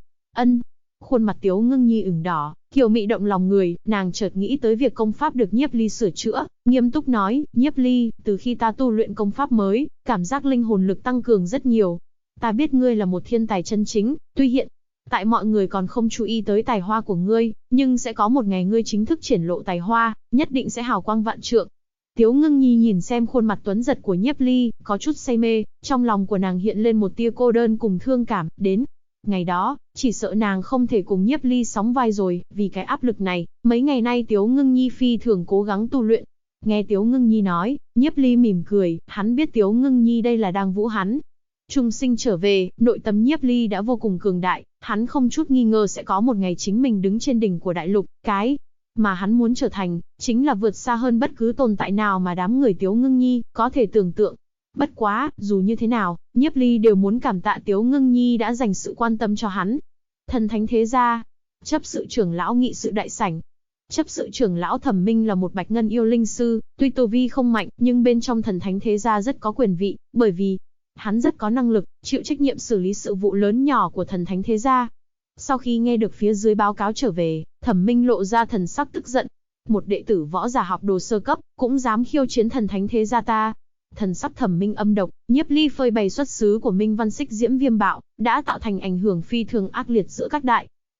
Khuôn mặt Tiếu Ngưng Nhi ửng đỏ, kiều mị động lòng người, nàng chợt nghĩ tới việc công pháp được Nhiếp Ly sửa chữa, nghiêm túc nói, Nhiếp Ly, từ khi ta tu luyện công pháp mới, cảm giác linh hồn lực tăng cường rất nhiều. Ta biết ngươi là một thiên tài chân chính, tuy hiện tại mọi người còn không chú ý tới tài hoa của ngươi, nhưng sẽ có một ngày ngươi chính thức triển lộ tài hoa, nhất định sẽ hào quang vạn trượng. Tiếu Ngưng Nhi nhìn xem khuôn mặt tuấn giật của Nhiếp Ly, có chút say mê, trong lòng của nàng hiện lên một tia cô đơn cùng thương cảm, đến ngày đó, chỉ sợ nàng không thể cùng Nhiếp Ly sóng vai rồi, vì cái áp lực này, mấy ngày nay Tiếu Ngưng Nhi phi thường cố gắng tu luyện. Nghe Tiếu Ngưng Nhi nói, Nhiếp Ly mỉm cười, hắn biết Tiếu Ngưng Nhi đây là đang vũ hắn. Trung sinh trở về, nội tâm Nhiếp Ly đã vô cùng cường đại, hắn không chút nghi ngờ sẽ có một ngày chính mình đứng trên đỉnh của đại lục, cái mà hắn muốn trở thành, chính là vượt xa hơn bất cứ tồn tại nào mà đám người Tiếu Ngưng Nhi có thể tưởng tượng. Bất quá, dù như thế nào, Nhiếp Ly đều muốn cảm tạ Tiếu Ngưng Nhi đã dành sự quan tâm cho hắn. Thần Thánh Thế Gia, chấp sự trưởng lão nghị sự đại sảnh. Chấp sự trưởng lão Thẩm Minh là một bạch ngân yêu linh sư, tuy tu vi không mạnh, nhưng bên trong Thần Thánh Thế Gia rất có quyền vị, bởi vì hắn rất có năng lực, chịu trách nhiệm xử lý sự vụ lớn nhỏ của Thần Thánh Thế Gia. Sau khi nghe được phía dưới báo cáo trở về, Thẩm Minh lộ ra thần sắc tức giận. Một đệ tử võ giả học đồ sơ cấp, cũng dám khiêu chiến Thần Thánh Thế Gia ta. Thần sắc Thẩm Minh âm độc, Nhiếp Ly phơi bày xuất xứ của Minh Văn Xích Diễm Viêm Bạo, đã tạo thành ảnh hưởng phi thường ác liệt giữa các đại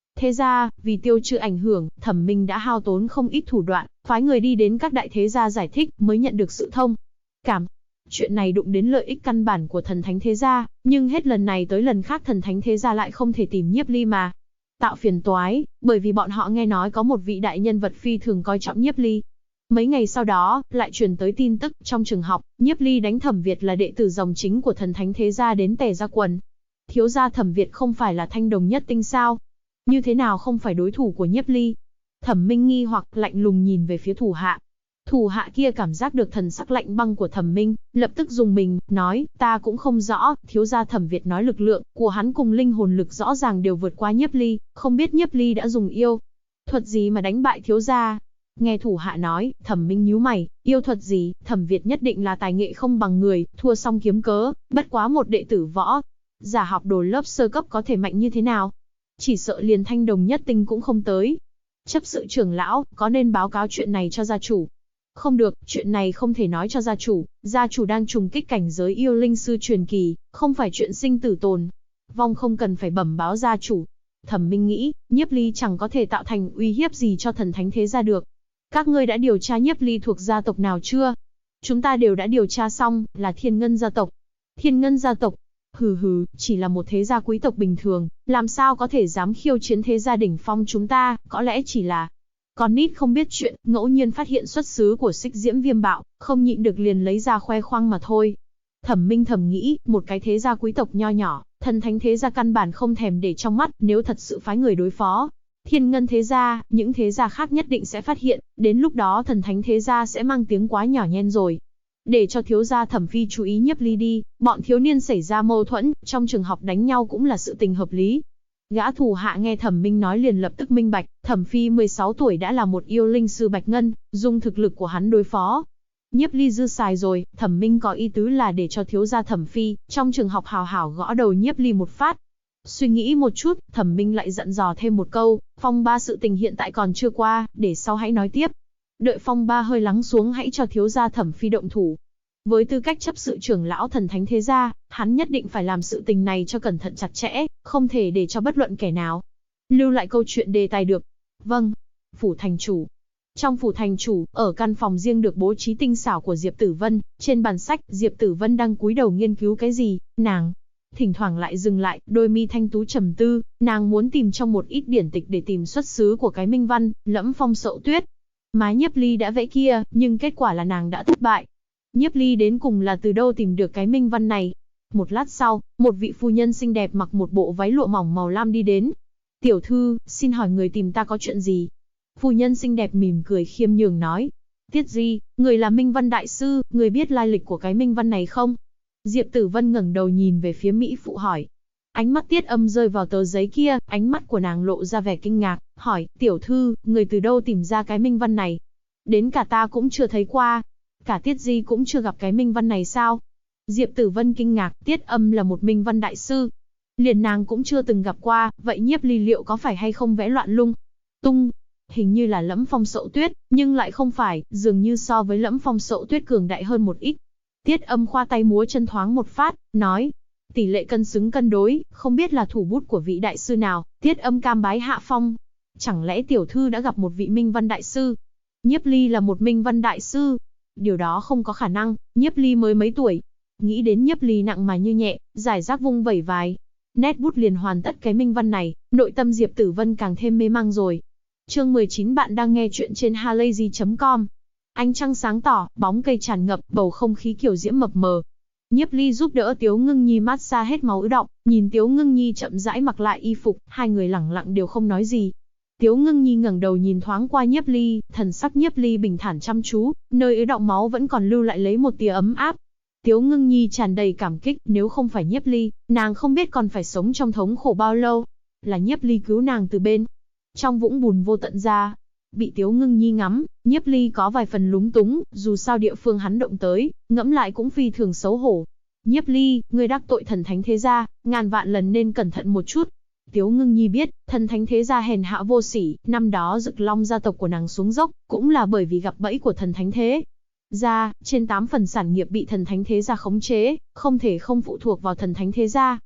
Thế ra, vì tiêu trừ ảnh hưởng, Thẩm Minh đã hao tốn không ít thủ đoạn, phái người đi đến các đại thế gia giải thích mới nhận được sự thông cảm. Chuyện này đụng đến lợi ích căn bản của thần thánh thế gia, nhưng hết lần này tới lần khác thần thánh thế gia lại không thể tìm Nhiếp Ly mà tạo phiền toái, bởi vì bọn họ nghe nói có một vị đại nhân vật phi thường coi trọng Nhiếp Ly. Mấy ngày sau đó, lại truyền tới tin tức, trong trường học, Nhiếp Ly đánh Thẩm Việt là đệ tử dòng chính của thần thánh thế gia đến tè ra quần. Thiếu gia Thẩm Việt không phải là thanh đồng nhất tinh sao? Như thế nào không phải đối thủ của Nhiếp Ly? Thẩm Minh nghi hoặc lạnh lùng nhìn về phía thủ hạ. Thủ hạ kia cảm giác được thần sắc lạnh băng của Thẩm Minh, lập tức dùng mình, nói, ta cũng không rõ, thiếu gia Thẩm Việt nói lực lượng của hắn cùng linh hồn lực rõ ràng đều vượt qua Nhiếp Ly, không biết Nhiếp Ly đã dùng yêu thuật gì mà đánh bại thiếu gia. Nghe thủ hạ nói, Thẩm Minh nhíu mày, yêu thuật gì, Thẩm Việt nhất định là tài nghệ không bằng người, thua xong kiếm cớ, bất quá một đệ tử võ giả học đồ lớp sơ cấp có thể mạnh như thế nào? Chỉ sợ liền thanh đồng nhất tinh cũng không tới. Chấp sự trưởng lão, có nên báo cáo chuyện này cho gia chủ? Không được, chuyện này không thể nói cho gia chủ đang trùng kích cảnh giới yêu linh sư truyền kỳ, không phải chuyện sinh tử tồn vong không cần phải bẩm báo gia chủ. Thẩm Minh nghĩ, Nhiếp Ly chẳng có thể tạo thành uy hiếp gì cho thần thánh thế gia được. Các ngươi đã điều tra Nhiếp Ly thuộc gia tộc nào chưa? Chúng ta đều đã điều tra xong, là Thiên Ngân gia tộc. Thiên Ngân gia tộc? Hừ, chỉ là một thế gia quý tộc bình thường, làm sao có thể dám khiêu chiến thế gia đỉnh phong chúng ta, có lẽ chỉ là con nít không biết chuyện, ngẫu nhiên phát hiện xuất xứ của Xích Diễm Viêm Bạo, không nhịn được liền lấy ra khoe khoang mà thôi. Thẩm Minh thầm nghĩ, một cái thế gia quý tộc nho nhỏ, thần thánh thế gia căn bản không thèm để trong mắt, nếu thật sự phái người đối phó Thiên Ngân thế gia, những thế gia khác nhất định sẽ phát hiện, đến lúc đó thần thánh thế gia sẽ mang tiếng quá nhỏ nhen rồi. Để cho thiếu gia Thẩm Phi chú ý Nhiếp Ly đi, bọn thiếu niên xảy ra mâu thuẫn, trong trường học đánh nhau cũng là sự tình hợp lý. Gã thủ hạ nghe Thẩm Minh nói liền lập tức minh bạch, Thẩm Phi 16 tuổi đã là một yêu linh sư bạch ngân, dùng thực lực của hắn đối phó Nhiếp Ly dư xài rồi. Thẩm Minh có ý tứ là để cho thiếu gia Thẩm Phi, trong trường học hào hảo gõ đầu Nhiếp Ly một phát. Suy nghĩ một chút, Thẩm Minh lại dặn dò thêm một câu, phong ba sự tình hiện tại còn chưa qua, để sau hãy nói tiếp. Đợi phong ba hơi lắng xuống hãy cho thiếu gia Thẩm Phi động thủ. Với tư cách chấp sự trưởng lão thần thánh thế gia, hắn nhất định phải làm sự tình này cho cẩn thận chặt chẽ, không thể để cho bất luận kẻ nào lưu lại câu chuyện đề tài được. Vâng. Phủ thành chủ. Trong phủ thành chủ, ở căn phòng riêng được bố trí tinh xảo của Diệp Tử Vân, trên bàn sách, Diệp Tử Vân đang cúi đầu nghiên cứu cái gì, nàng thỉnh thoảng lại dừng lại, đôi mi thanh tú trầm tư, nàng muốn tìm trong một ít điển tịch để tìm xuất xứ của cái minh văn, Lẫm Phong Sậu Tuyết. Mà Nhiếp Ly đã vẽ kia, nhưng kết quả là nàng đã thất bại. Nhiếp Ly đến cùng là từ đâu tìm được cái minh văn này? Một lát sau, một vị phu nhân xinh đẹp mặc một bộ váy lụa mỏng màu lam đi đến. Tiểu thư, xin hỏi người tìm ta có chuyện gì? Phu nhân xinh đẹp mỉm cười khiêm nhường nói. Tiết Di, người là minh văn đại sư, người biết lai lịch của cái minh văn này không? Diệp Tử Vân ngẩng đầu nhìn về phía Mỹ phụ hỏi. Ánh mắt Tiết Âm rơi vào tờ giấy kia, ánh mắt của nàng lộ ra vẻ kinh ngạc, hỏi, tiểu thư, người từ đâu tìm ra cái minh văn này? Đến cả ta cũng chưa thấy qua. Cả Tiết Di cũng chưa gặp cái minh văn này sao? Diệp Tử Vân kinh ngạc, Tiết Âm là một minh văn đại sư. Liền nàng cũng chưa từng gặp qua, vậy Nhiếp Ly liệu có phải hay không vẽ loạn lung tung? Hình như là Lẫm Phong Sậu Tuyết, nhưng lại không phải, dường như so với Lẫm Phong Sậu Tuyết cường đại hơn một ít. Tiết Âm khoa tay múa chân thoáng một phát, nói. Tỷ lệ cân xứng cân đối, không biết là thủ bút của vị đại sư nào, Tiết Âm cam bái hạ phong. Chẳng lẽ tiểu thư đã gặp một vị minh văn đại sư? Nhiếp Ly là một minh văn đại sư? Điều đó không có khả năng, Nhiếp Ly mới mấy tuổi. Nghĩ đến Nhiếp Ly nặng mà như nhẹ, giải rác vung vẩy vài nét bút liền hoàn tất cái minh văn này, nội tâm Diệp Tử Vân càng thêm mê mang rồi. Chương 19 bạn đang nghe chuyện trên halayzi.com. Ánh trăng sáng tỏ, bóng cây tràn ngập, bầu không khí kiểu diễm mập mờ. Nhiếp Ly giúp đỡ Tiếu Ngưng Nhi mát xa hết máu ứ đọng, nhìn Tiếu Ngưng Nhi chậm rãi mặc lại y phục, hai người lẳng lặng đều không nói gì. Tiếu Ngưng Nhi ngẩng đầu nhìn thoáng qua Nhiếp Ly, thần sắc Nhiếp Ly bình thản chăm chú, nơi ứ đọng máu vẫn còn lưu lại lấy một tia ấm áp. Tiếu Ngưng Nhi tràn đầy cảm kích, nếu không phải Nhiếp Ly, nàng không biết còn phải sống trong thống khổ bao lâu. Là Nhiếp Ly cứu nàng từ bên trong vũng bùn vô tận ra. Bị Tiếu Ngưng Nhi ngắm, Nhiếp Ly có vài phần lúng túng, dù sao địa phương hắn động tới, ngẫm lại cũng phi thường xấu hổ. Nhiếp Ly, ngươi đắc tội thần thánh thế gia, ngàn vạn lần nên cẩn thận một chút. Tiếu Ngưng Nhi biết, thần thánh thế gia hèn hạ vô sỉ, năm đó Dực Long gia tộc của nàng xuống dốc, cũng là bởi vì gặp bẫy của thần thánh thế gia, trên 8 phần sản nghiệp bị thần thánh thế gia khống chế, không thể không phụ thuộc vào thần thánh thế gia.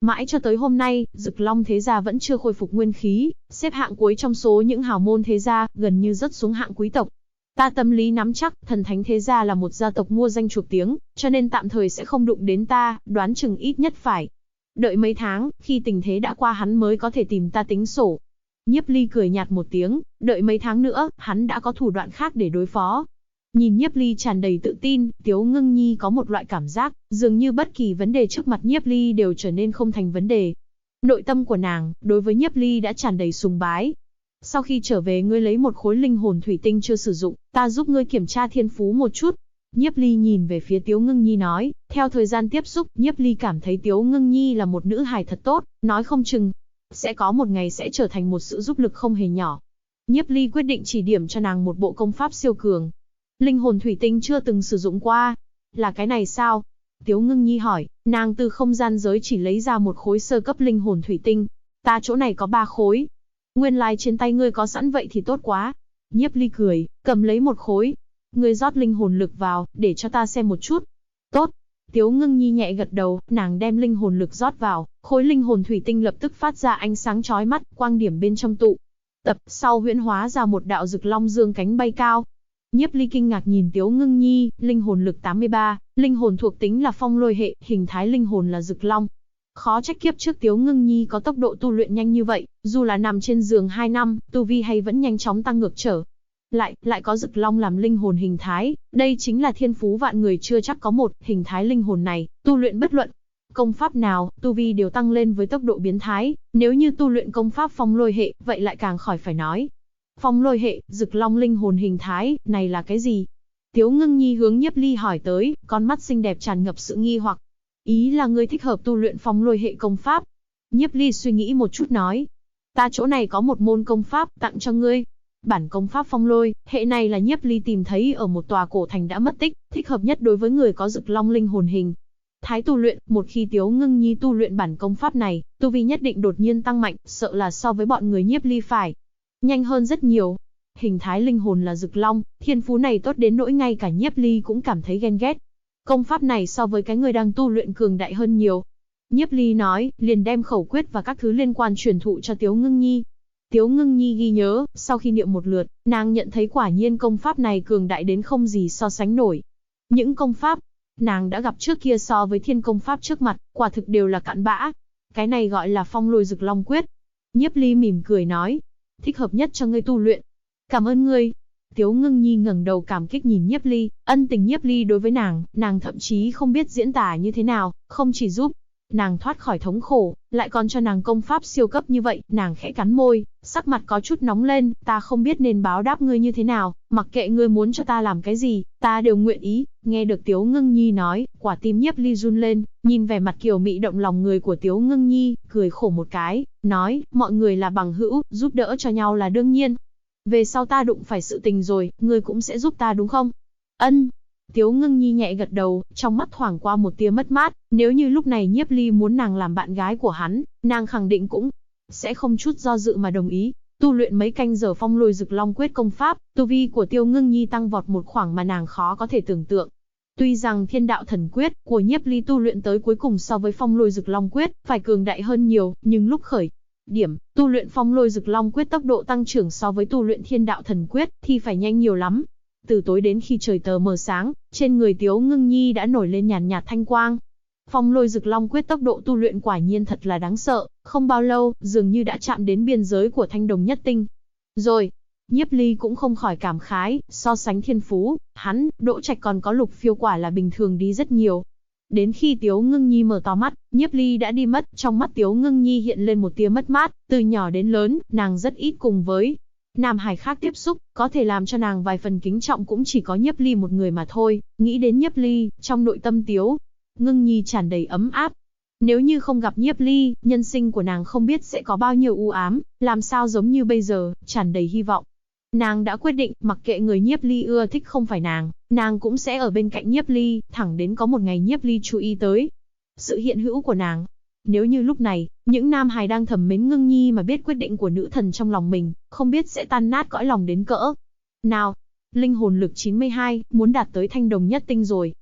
Mãi cho tới hôm nay, Dực Long thế gia vẫn chưa khôi phục nguyên khí, xếp hạng cuối trong số những hào môn thế gia, gần như rớt xuống hạng quý tộc. Ta tâm lý nắm chắc, Thần Thánh thế gia là một gia tộc mua danh chuộc tiếng, cho nên tạm thời sẽ không đụng đến ta, đoán chừng ít nhất phải đợi mấy tháng, khi tình thế đã qua hắn mới có thể tìm ta tính sổ. Nhiếp Ly cười nhạt một tiếng, đợi mấy tháng nữa, hắn đã có thủ đoạn khác để đối phó. Nhìn Nhiếp Ly tràn đầy tự tin, Tiếu Ngưng Nhi có một loại cảm giác, dường như bất kỳ vấn đề trước mặt Nhiếp Ly đều trở nên không thành vấn đề. Nội tâm của nàng, đối với Nhiếp Ly đã tràn đầy sùng bái. Sau khi trở về ngươi lấy một khối linh hồn thủy tinh chưa sử dụng, ta giúp ngươi kiểm tra thiên phú một chút. Nhiếp Ly nhìn về phía Tiếu Ngưng Nhi nói, theo thời gian tiếp xúc, Nhiếp Ly cảm thấy Tiếu Ngưng Nhi là một nữ hài thật tốt, nói không chừng sẽ có một ngày sẽ trở thành một sự giúp lực không hề nhỏ. Nhiếp Ly quyết định chỉ điểm cho nàng một bộ công pháp siêu cường. Linh hồn thủy tinh chưa từng sử dụng qua. Là cái này sao? Tiếu Ngưng Nhi hỏi, nàng từ không gian giới chỉ lấy ra một khối sơ cấp linh hồn thủy tinh. Ta chỗ này có 3 khối. Nguyên lai trên tay ngươi có sẵn vậy thì tốt quá. Nhiếp Ly cười, cầm lấy một khối. Ngươi rót linh hồn lực vào, để cho ta xem một chút. Tốt. Tiếu Ngưng Nhi nhẹ gật đầu, nàng đem linh hồn lực rót vào, khối linh hồn thủy tinh lập tức phát ra ánh sáng chói mắt, quang điểm bên trong tụ tập, sau huyễn hóa ra một đạo Dực Long dương cánh bay cao. Nhiếp Ly kinh ngạc nhìn Tiếu Ngưng Nhi, linh hồn lực 83, linh hồn thuộc tính là phong lôi hệ, hình thái linh hồn là Dực Long. Khó trách kiếp trước Tiếu Ngưng Nhi có tốc độ tu luyện nhanh như vậy, dù là nằm trên giường 2 năm, tu vi hay vẫn nhanh chóng tăng ngược trở. Lại có Dực Long làm linh hồn hình thái, đây chính là thiên phú vạn người chưa chắc có một, hình thái linh hồn này, tu luyện bất luận công pháp nào, tu vi đều tăng lên với tốc độ biến thái, nếu như tu luyện công pháp phong lôi hệ, vậy lại càng khỏi phải nói. Phong lôi hệ, Dực Long linh hồn hình thái, này là cái gì? Tiếu Ngưng Nhi hướng Nhiếp Ly hỏi tới, con mắt xinh đẹp tràn ngập sự nghi hoặc. Ý là ngươi thích hợp tu luyện phong lôi hệ công pháp. Nhiếp Ly suy nghĩ một chút nói, ta chỗ này có một môn công pháp tặng cho ngươi. Bản công pháp phong lôi, hệ này là Nhiếp Ly tìm thấy ở một tòa cổ thành đã mất tích, thích hợp nhất đối với người có Dực Long linh hồn hình thái tu luyện. Một khi Tiếu Ngưng Nhi tu luyện bản công pháp này, tu vi nhất định đột nhiên tăng mạnh, sợ là so với bọn người Nhiếp Ly phải nhanh hơn rất nhiều. Hình thái linh hồn là Dực Long, thiên phú này tốt đến nỗi ngay cả Nhiếp Ly cũng cảm thấy ghen ghét. Công pháp này so với cái người đang tu luyện cường đại hơn nhiều. Nhiếp Ly nói, liền đem khẩu quyết và các thứ liên quan truyền thụ cho Tiếu Ngưng Nhi. Tiếu Ngưng Nhi ghi nhớ, sau khi niệm một lượt, nàng nhận thấy quả nhiên công pháp này cường đại đến không gì so sánh nổi. Những công pháp nàng đã gặp trước kia so với thiên công pháp trước mặt, quả thực đều là cặn bã. Cái này gọi là phong lôi Dực Long quyết. Nhiếp Ly mỉm cười nói, thích hợp nhất cho ngươi tu luyện. Cảm ơn ngươi. Tiếu Ngưng Nhi ngẩng đầu cảm kích nhìn Nhiếp Ly, ân tình Nhiếp Ly đối với nàng thậm chí không biết diễn tả như thế nào, không chỉ giúp nàng thoát khỏi thống khổ, lại còn cho nàng công pháp siêu cấp như vậy. Nàng khẽ cắn môi, sắc mặt có chút nóng lên, ta không biết nên báo đáp ngươi như thế nào, mặc kệ ngươi muốn cho ta làm cái gì, ta đều nguyện ý. Nghe được Tiếu Ngưng Nhi nói, quả tim Nhiếp Ly run lên, nhìn vẻ mặt kiều mị động lòng người của Tiếu Ngưng Nhi, cười khổ một cái, nói, mọi người là bằng hữu, giúp đỡ cho nhau là đương nhiên. Về sau ta đụng phải sự tình rồi, ngươi cũng sẽ giúp ta đúng không? Ân. Tiếu Ngưng Nhi nhẹ gật đầu, trong mắt thoảng qua một tia mất mát, nếu như lúc này Nhiếp Ly muốn nàng làm bạn gái của hắn, nàng khẳng định cũng sẽ không chút do dự mà đồng ý. Tu luyện mấy canh giờ phong lôi Dực Long quyết công pháp, tu vi của Tiếu Ngưng Nhi tăng vọt một khoảng mà nàng khó có thể tưởng tượng. Tuy rằng Thiên Đạo Thần Quyết của Nhiếp Ly tu luyện tới cuối cùng so với phong lôi Dực Long quyết phải cường đại hơn nhiều, nhưng lúc khởi điểm, tu luyện phong lôi Dực Long quyết tốc độ tăng trưởng so với tu luyện Thiên Đạo Thần Quyết thì phải nhanh nhiều lắm. Từ tối đến khi trời tờ mờ sáng, trên người Tiếu Ngưng Nhi đã nổi lên nhàn nhạt thanh quang. Phong lôi Dực Long quyết tốc độ tu luyện quả nhiên thật là đáng sợ, không bao lâu, dường như đã chạm đến biên giới của Thanh Đồng Nhất Tinh. Rồi, Nhiếp Ly cũng không khỏi cảm khái, so sánh thiên phú, hắn, Đỗ Trạch còn có Lục Phiêu quả là bình thường đi rất nhiều. Đến khi Tiếu Ngưng Nhi mở to mắt, Nhiếp Ly đã đi mất, trong mắt Tiếu Ngưng Nhi hiện lên một tia mất mát, từ nhỏ đến lớn, nàng rất ít cùng với nam hài khác tiếp xúc, có thể làm cho nàng vài phần kính trọng cũng chỉ có Nhiếp Ly một người mà thôi. Nghĩ đến Nhiếp Ly, trong nội tâm Tiếu Ngưng Nhi tràn đầy ấm áp. Nếu như không gặp Nhiếp Ly, nhân sinh của nàng không biết sẽ có bao nhiêu u ám, làm sao giống như bây giờ, tràn đầy hy vọng. Nàng đã quyết định, mặc kệ người Nhiếp Ly ưa thích không phải nàng cũng sẽ ở bên cạnh Nhiếp Ly, thẳng đến có một ngày Nhiếp Ly chú ý tới sự hiện hữu của nàng. Nếu như lúc này, những nam hài đang thầm mến Ngưng Nhi mà biết quyết định của nữ thần trong lòng mình, không biết sẽ tan nát cõi lòng đến cỡ nào. Linh hồn lực 92, muốn đạt tới Thanh Đồng Nhất Tinh rồi.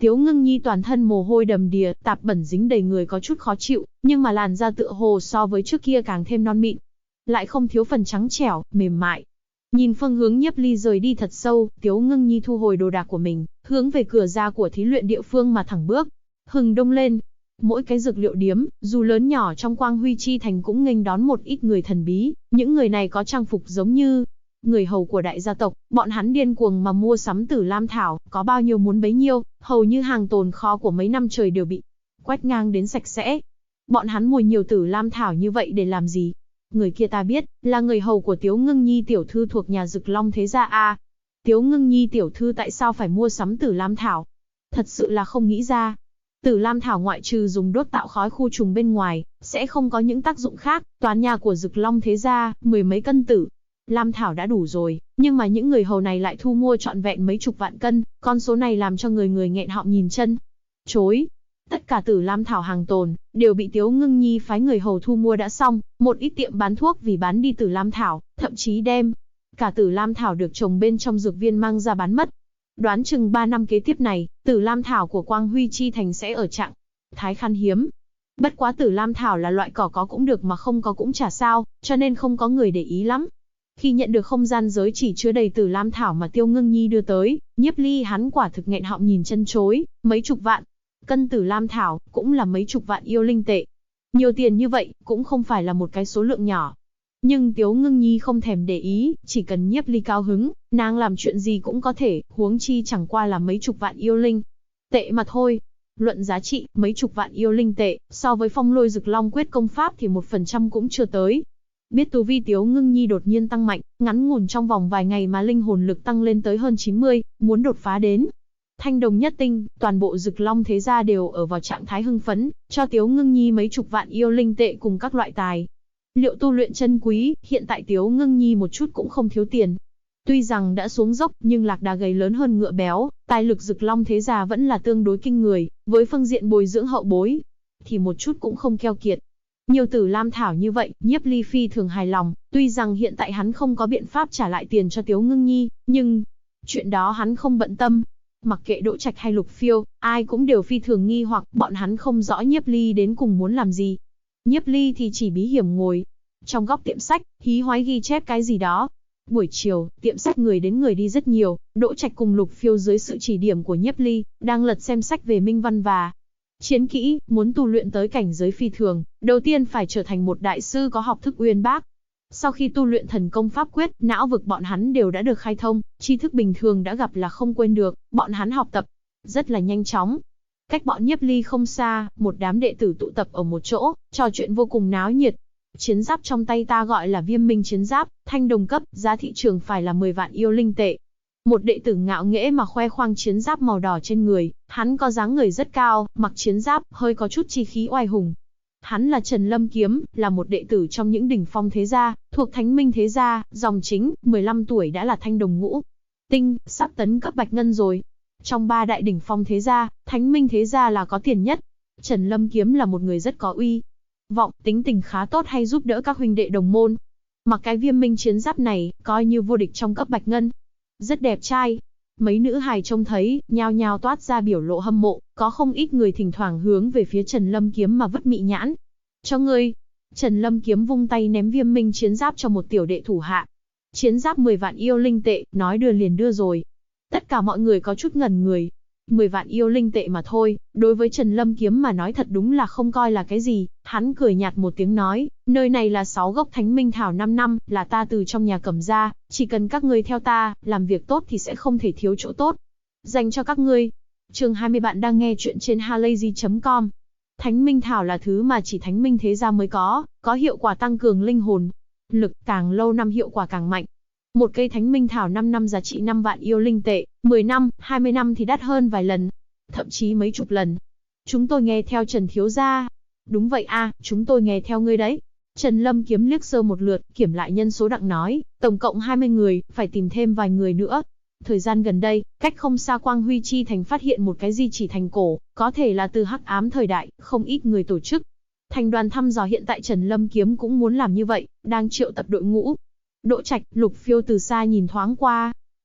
Tiếu Ngưng Nhi toàn thân mồ hôi đầm đìa, tạp bẩn dính đầy người có chút khó chịu, nhưng mà làn da tựa hồ so với trước kia càng thêm non mịn, lại không thiếu phần trắng trẻo, mềm mại. Nhìn phương hướng Nhiếp Ly rời đi thật sâu, Tiếu Ngưng Nhi thu hồi đồ đạc của mình, hướng về cửa ra của thí luyện địa phương mà thẳng bước. Hừng đông lên, mỗi cái dược liệu điếm, dù lớn nhỏ trong Quang Huy Chi thành cũng nghênh đón một ít người thần bí, những người này có trang phục giống như người hầu của đại gia tộc, bọn hắn điên cuồng mà mua sắm Tử Lam thảo, có bao nhiêu muốn bấy nhiêu, hầu như hàng tồn kho của mấy năm trời đều bị quét ngang đến sạch sẽ. Bọn hắn mua nhiều Tử Lam thảo như vậy để làm gì? Người kia ta biết, là người hầu của Tiếu Ngưng Nhi tiểu thư thuộc nhà Dực Long thế gia a. Tiếu Ngưng Nhi tiểu thư tại sao phải mua sắm Tử Lam thảo? Thật sự là không nghĩ ra. Tử Lam thảo ngoại trừ dùng đốt tạo khói khu trùng bên ngoài, sẽ không có những tác dụng khác. Toàn nhà của Dực Long thế gia, 10 mấy cân Tử Lam thảo đã đủ rồi, nhưng mà những người hầu này lại thu mua trọn vẹn mấy chục vạn cân, con số này làm cho người người nghẹn họng nhìn chân. Chối. Tất cả Tử Lam thảo hàng tồn, đều bị Tiếu Ngưng Nhi phái người hầu thu mua đã xong, một ít tiệm bán thuốc vì bán đi Tử Lam thảo, thậm chí đem cả Tử Lam thảo được trồng bên trong dược viên mang ra bán mất. Đoán chừng 3 năm kế tiếp này, Tử Lam thảo của Quang Huy Chi thành sẽ ở trạng thái khan hiếm. Bất quá Tử Lam thảo là loại cỏ có cũng được mà không có cũng chả sao, cho nên không có người để ý lắm. Khi nhận được không gian giới chỉ chứa đầy Tử Lam thảo mà Tiêu Ngưng Nhi đưa tới, Nhiếp Ly hắn quả thực nghẹn họng nhìn chân chối, mấy chục vạn cân Tử Lam thảo, cũng là mấy chục vạn yêu linh tệ. Nhiều tiền như vậy, cũng không phải là một cái số lượng nhỏ. Nhưng Tiếu Ngưng Nhi không thèm để ý, chỉ cần Nhiếp Ly cao hứng, nàng làm chuyện gì cũng có thể, huống chi chẳng qua là mấy chục vạn yêu linh tệ mà thôi. Luận giá trị, mấy chục vạn yêu linh tệ, so với Phong Lôi Dực Long quyết công pháp thì 1% cũng chưa tới. Biết tu vi Tiếu Ngưng Nhi đột nhiên tăng mạnh, ngắn ngủn trong vòng vài ngày mà linh hồn lực tăng lên tới hơn 90, muốn đột phá đến Thanh Đồng nhất tinh, toàn bộ Dực Long thế gia đều ở vào trạng thái hưng phấn, cho Tiếu Ngưng Nhi mấy chục vạn yêu linh tệ cùng các loại tài liệu tu luyện chân quý, hiện tại Tiếu Ngưng Nhi một chút cũng không thiếu tiền. Tuy rằng đã xuống dốc, nhưng lạc đà gầy lớn hơn ngựa béo, tài lực Dực Long thế gia vẫn là tương đối kinh người, với phương diện bồi dưỡng hậu bối, thì một chút cũng không keo kiệt. Nhiều Tử Lam thảo như vậy, Nhiếp Ly phi thường hài lòng, tuy rằng hiện tại hắn không có biện pháp trả lại tiền cho Tiếu Ngưng Nhi, nhưng chuyện đó hắn không bận tâm. Mặc kệ Đỗ Trạch hay Lục Phiêu, ai cũng đều phi thường nghi hoặc, bọn hắn không rõ Nhiếp Ly đến cùng muốn làm gì. Nhiếp Ly thì chỉ bí hiểm ngồi trong góc tiệm sách, hí hoái ghi chép cái gì đó. Buổi chiều, tiệm sách người đến người đi rất nhiều, Đỗ Trạch cùng Lục Phiêu dưới sự chỉ điểm của Nhiếp Ly, đang lật xem sách về minh văn và chiến kỹ, muốn tu luyện tới cảnh giới phi thường, đầu tiên phải trở thành một đại sư có học thức uyên bác. Sau khi tu luyện thần công pháp quyết, não vực bọn hắn đều đã được khai thông, tri thức bình thường đã gặp là không quên được, bọn hắn học tập rất là nhanh chóng. Cách bọn Nhiếp Ly không xa, một đám đệ tử tụ tập ở một chỗ, trò chuyện vô cùng náo nhiệt. Chiến giáp trong tay ta gọi là Viêm Minh chiến giáp, thanh đồng cấp, giá thị trường phải là 10 vạn yêu linh tệ. Một đệ tử ngạo nghễ mà khoe khoang chiến giáp màu đỏ trên người, hắn có dáng người rất cao, mặc chiến giáp, hơi có chút chi khí oai hùng. Hắn là Trần Lâm Kiếm, là một đệ tử trong những đỉnh phong thế gia, thuộc Thánh Minh thế gia, dòng chính, 15 tuổi đã là thanh đồng ngũ tinh, sắp tấn cấp bạch ngân rồi. Trong 3 đại đỉnh phong thế gia, Thánh Minh thế gia là có tiền nhất. Trần Lâm Kiếm là một người rất có uy vọng, tính tình khá tốt, hay giúp đỡ các huynh đệ đồng môn. Mặc cái Viêm Minh chiến giáp này, coi như vô địch trong cấp bạch ngân. Rất đẹp trai. Mấy nữ hài trông thấy, nhao nhao toát ra biểu lộ hâm mộ, có không ít người thỉnh thoảng hướng về phía Trần Lâm Kiếm mà vứt mị nhãn. Cho ngươi. Trần Lâm Kiếm vung tay ném Viêm Minh chiến giáp cho một tiểu đệ thủ hạ. Chiến giáp 10 vạn yêu linh tệ, nói đưa liền đưa rồi. Tất cả mọi người có chút ngẩn người. 10 vạn yêu linh tệ mà thôi, đối với Trần Lâm Kiếm mà nói thật đúng là không coi là cái gì. Hắn cười nhạt một tiếng nói, nơi này là 6 gốc Thánh Minh thảo 5 năm, là ta từ trong nhà cầm ra, chỉ cần các ngươi theo ta, làm việc tốt thì sẽ không thể thiếu chỗ tốt dành cho các ngươi. Chương 20, bạn đang nghe chuyện trên halayzi.com. Thánh Minh thảo là thứ mà chỉ Thánh Minh thế gia mới có hiệu quả tăng cường linh hồn lực, càng lâu năm hiệu quả càng mạnh. Một cây Thánh Minh thảo 5 năm giá trị 5 vạn yêu linh tệ, 10 năm, 20 năm thì đắt hơn vài lần, thậm chí mấy chục lần. Chúng tôi nghe theo Trần thiếu gia. Đúng vậy a, chúng tôi nghe theo ngươi đấy. Trần Lâm Kiếm liếc sơ một lượt, kiểm lại nhân số đặng nói, tổng cộng 20 người, phải tìm thêm vài người nữa. Thời gian gần đây, cách không xa Quang Huy Chi thành phát hiện một cái di chỉ thành cổ, có thể là từ hắc ám thời đại, không ít người tổ chức thành đoàn thăm dò. Hiện tại Trần Lâm Kiếm cũng muốn làm như vậy, đang triệu tập đội ngũ. Đỗ Trạch, Lục Phiêu từ xa nhìn thoáng qua.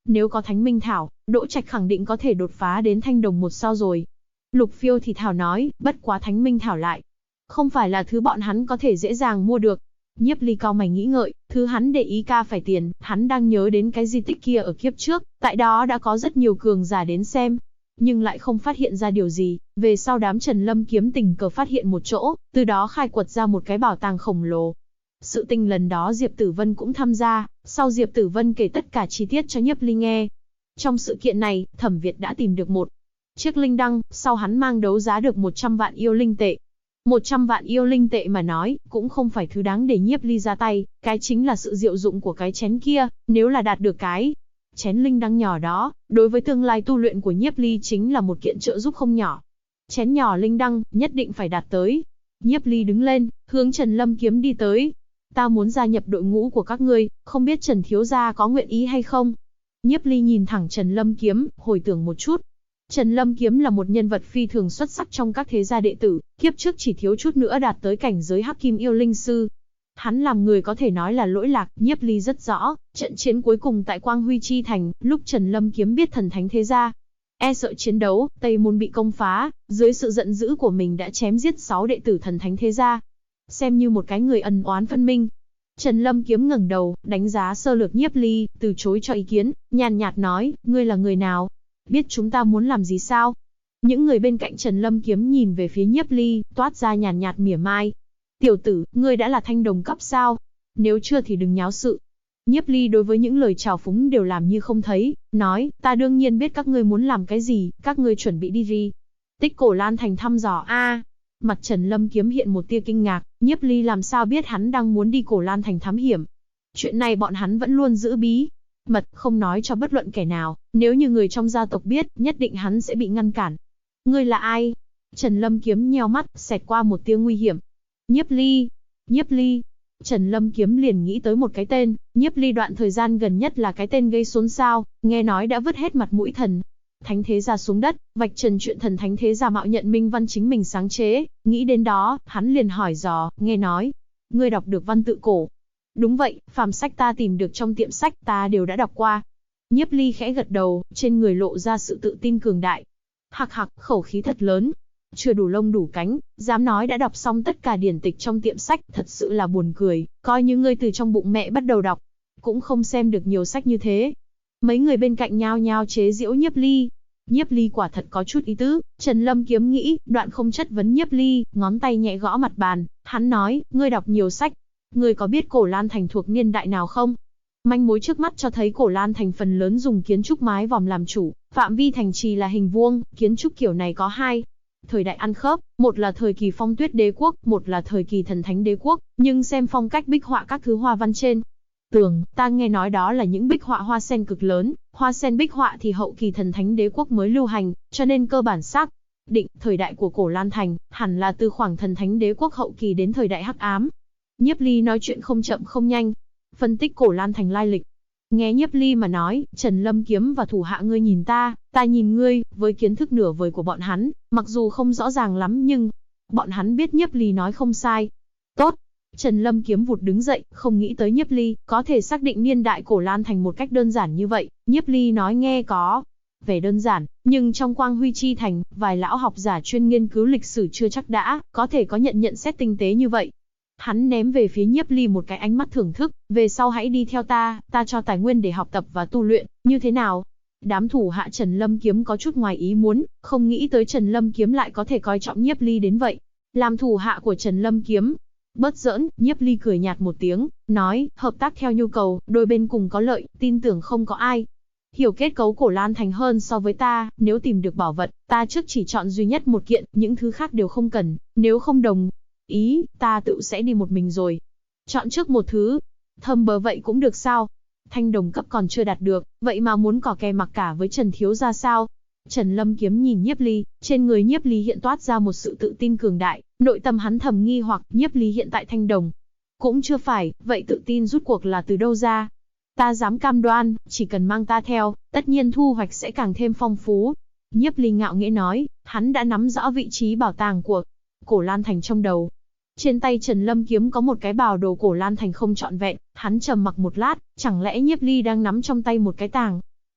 Nếu có Thánh Minh Thảo, Đỗ Trạch khẳng định có thể đột phá đến Thanh Đồng 1 sao rồi. Lục Phiêu thì thào nói, bất quá Thánh Minh Thảo lại không phải là thứ bọn hắn có thể dễ dàng mua được. Nhiếp Ly cau mày nghĩ ngợi, thứ hắn để ý phải tiền, hắn đang nhớ đến cái di tích kia ở kiếp trước, tại đó đã có rất nhiều cường giả đến xem, nhưng lại không phát hiện ra điều gì. Về sau đám Trần Lâm Kiếm tình cờ phát hiện một chỗ, từ đó khai quật ra một cái bảo tàng khổng lồ. Sự tình lần đó Diệp Tử Vân cũng tham gia, sau Diệp Tử Vân kể tất cả chi tiết cho Nhiếp Ly nghe. Trong sự kiện này, Thẩm Việt đã tìm được một chiếc linh đăng, sau hắn mang đấu giá được 100 vạn yêu linh tệ. 100 vạn yêu linh tệ mà nói, cũng không phải thứ đáng để Nhiếp Ly ra tay, cái chính là sự diệu dụng của cái chén kia, nếu là đạt được cái chén linh đăng nhỏ đó, đối với tương lai tu luyện của Nhiếp Ly chính là một kiện trợ giúp không nhỏ. Chén nhỏ linh đăng, nhất định phải đạt tới. Nhiếp Ly đứng lên, hướng Trần Lâm Kiếm đi tới. Ta muốn gia nhập đội ngũ của các ngươi, không biết Trần thiếu gia có nguyện ý hay không? Nhiếp Ly nhìn thẳng Trần Lâm Kiếm, hồi tưởng một chút. Trần Lâm Kiếm là một nhân vật phi thường xuất sắc trong các thế gia đệ tử, kiếp trước chỉ thiếu chút nữa đạt tới cảnh giới Hắc Kim Yêu Linh Sư. Hắn làm người có thể nói là lỗi lạc, Nhiếp Ly rất rõ, trận chiến cuối cùng tại Quang Huy Chi Thành, lúc Trần Lâm Kiếm biết thần thánh thế gia e sợ chiến đấu, Tây Môn bị công phá, dưới sự giận dữ của mình đã chém giết 6 đệ tử thần thánh thế gia, xem như một cái người ân oán phân minh. Trần Lâm Kiếm ngẩng đầu, đánh giá sơ lược Nhiếp Ly, từ chối cho ý kiến, nhàn nhạt nói, ngươi là người nào? Biết chúng ta muốn làm gì sao? Những người bên cạnh Trần Lâm Kiếm nhìn về phía Nhiếp Ly, toát ra nhàn nhạt mỉa mai. Tiểu tử, ngươi đã là thanh đồng cấp sao? Nếu chưa thì đừng nháo sự. Nhiếp Ly đối với những lời chào phúng đều làm như không thấy, nói, ta đương nhiên biết các ngươi muốn làm cái gì, các ngươi chuẩn bị đi gì. Tích Cổ Lan Thành thăm dò a. Mặt Trần Lâm Kiếm hiện một tia kinh ngạc, Nhiếp Ly làm sao biết hắn đang muốn đi Cổ Lan Thành thám hiểm. Chuyện này bọn hắn vẫn luôn giữ bí mật, không nói cho bất luận kẻ nào, nếu như người trong gia tộc biết, nhất định hắn sẽ bị ngăn cản. Ngươi là ai? Trần Lâm Kiếm nheo mắt, xẹt qua một tia nguy hiểm. Nhiếp Ly. Nhiếp Ly. Trần Lâm Kiếm liền nghĩ tới một cái tên, Nhiếp Ly đoạn thời gian gần nhất là cái tên gây xôn xao, nghe nói đã vứt hết mặt mũi thần thánh thế gia xuống đất, vạch trần chuyện thần thánh thế gia mạo nhận minh văn chính mình sáng chế. Nghĩ đến đó, hắn liền hỏi dò, nghe nói, ngươi đọc được văn tự cổ? Đúng vậy, phàm sách ta tìm được trong tiệm sách ta đều đã đọc qua. Nhiếp Ly khẽ gật đầu, trên người lộ ra sự tự tin cường đại. Hạc hạc, khẩu khí thật lớn. Chưa đủ lông đủ cánh, dám nói đã đọc xong tất cả điển tịch trong tiệm sách, thật sự là buồn cười, coi như ngươi từ trong bụng mẹ bắt đầu đọc, cũng không xem được nhiều sách như thế. Mấy người bên cạnh nhao nhao chế giễu Nhiếp Ly. Nhiếp Ly quả thật có chút ý tứ, Trần Lâm Kiếm nghĩ, đoạn không chất vấn Nhiếp Ly, ngón tay nhẹ gõ mặt bàn, hắn nói, ngươi đọc nhiều sách. Ngươi có biết Cổ Lan Thành thuộc niên đại nào không? Manh mối trước mắt cho thấy Cổ Lan Thành phần lớn dùng kiến trúc mái vòm làm chủ, phạm vi thành trì là hình vuông, kiến trúc kiểu này có hai thời đại ăn khớp, một là thời kỳ Phong Tuyết Đế quốc, một là thời kỳ Thần Thánh Đế quốc, nhưng xem phong cách bích họa các thứ hoa văn trên tường, ta nghe nói đó là những bích họa hoa sen cực lớn, hoa sen bích họa thì hậu kỳ Thần Thánh Đế quốc mới lưu hành, cho nên cơ bản xác định thời đại của Cổ Lan Thành hẳn là từ khoảng Thần Thánh Đế quốc hậu kỳ đến thời đại Hắc Ám. Nhiếp Ly nói chuyện không chậm không nhanh, phân tích Cổ Lan Thành lai lịch. Nghe Nhiếp Ly mà nói, Trần Lâm Kiếm và thủ hạ ngươi nhìn ta nhìn ngươi, với kiến thức nửa vời của bọn hắn, mặc dù không rõ ràng lắm nhưng bọn hắn biết Nhiếp Ly nói không sai. Tốt. Trần Lâm Kiếm vụt đứng dậy, không nghĩ tới Nhiếp Ly có thể xác định niên đại Cổ Lan Thành một cách đơn giản như vậy. Nhiếp Ly nói nghe có vẻ đơn giản, nhưng trong Quang Huy Chi Thành, vài lão học giả chuyên nghiên cứu lịch sử chưa chắc đã có thể có nhận xét tinh tế như vậy. Hắn ném về phía Nhiếp Ly một cái ánh mắt thưởng thức, về sau hãy đi theo ta cho tài nguyên để học tập và tu luyện, như thế nào? Đám thủ hạ Trần Lâm Kiếm có chút ngoài ý muốn, không nghĩ tới Trần Lâm Kiếm lại có thể coi trọng Nhiếp Ly đến vậy. Làm thủ hạ của Trần Lâm Kiếm, bớt giỡn, Nhiếp Ly cười nhạt một tiếng, nói, hợp tác theo nhu cầu, đôi bên cùng có lợi, tin tưởng không có ai hiểu kết cấu Cổ Lan Thành hơn so với ta, nếu tìm được bảo vật, ta trước chỉ chọn duy nhất một kiện, những thứ khác đều không cần, nếu không đồng ý, ta tự sẽ đi một mình rồi. Chọn trước một thứ, thâm bờ vậy cũng được sao? Thanh đồng cấp còn chưa đạt được, vậy mà muốn cỏ kè mặc cả với Trần thiếu gia sao? Trần Lâm Kiếm nhìn Nhiếp Ly, trên người Nhiếp Ly hiện toát ra một sự tự tin cường đại, nội tâm hắn thầm nghi hoặc Nhiếp Ly hiện tại thanh đồng cũng chưa phải, vậy tự tin rút cuộc là từ đâu ra? Ta dám cam đoan, chỉ cần mang ta theo, tất nhiên thu hoạch sẽ càng thêm phong phú. Nhiếp Ly ngạo nghễ nói, hắn đã nắm rõ vị trí bảo tàng của Cổ Lan Thành trong đầu. Trên tay Trần Lâm Kiếm có một cái bảo đồ Cổ Lan Thành không trọn vẹn, hắn trầm mặc một lát, chẳng lẽ Nhiếp Ly đang nắm trong tay một cái tàng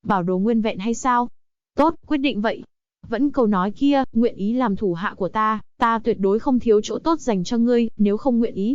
Bảo đồ nguyên vẹn hay sao? Tốt, quyết định vậy. Vẫn câu nói kia, nguyện ý làm thủ hạ của ta tuyệt đối không thiếu chỗ tốt dành cho ngươi, nếu không nguyện ý,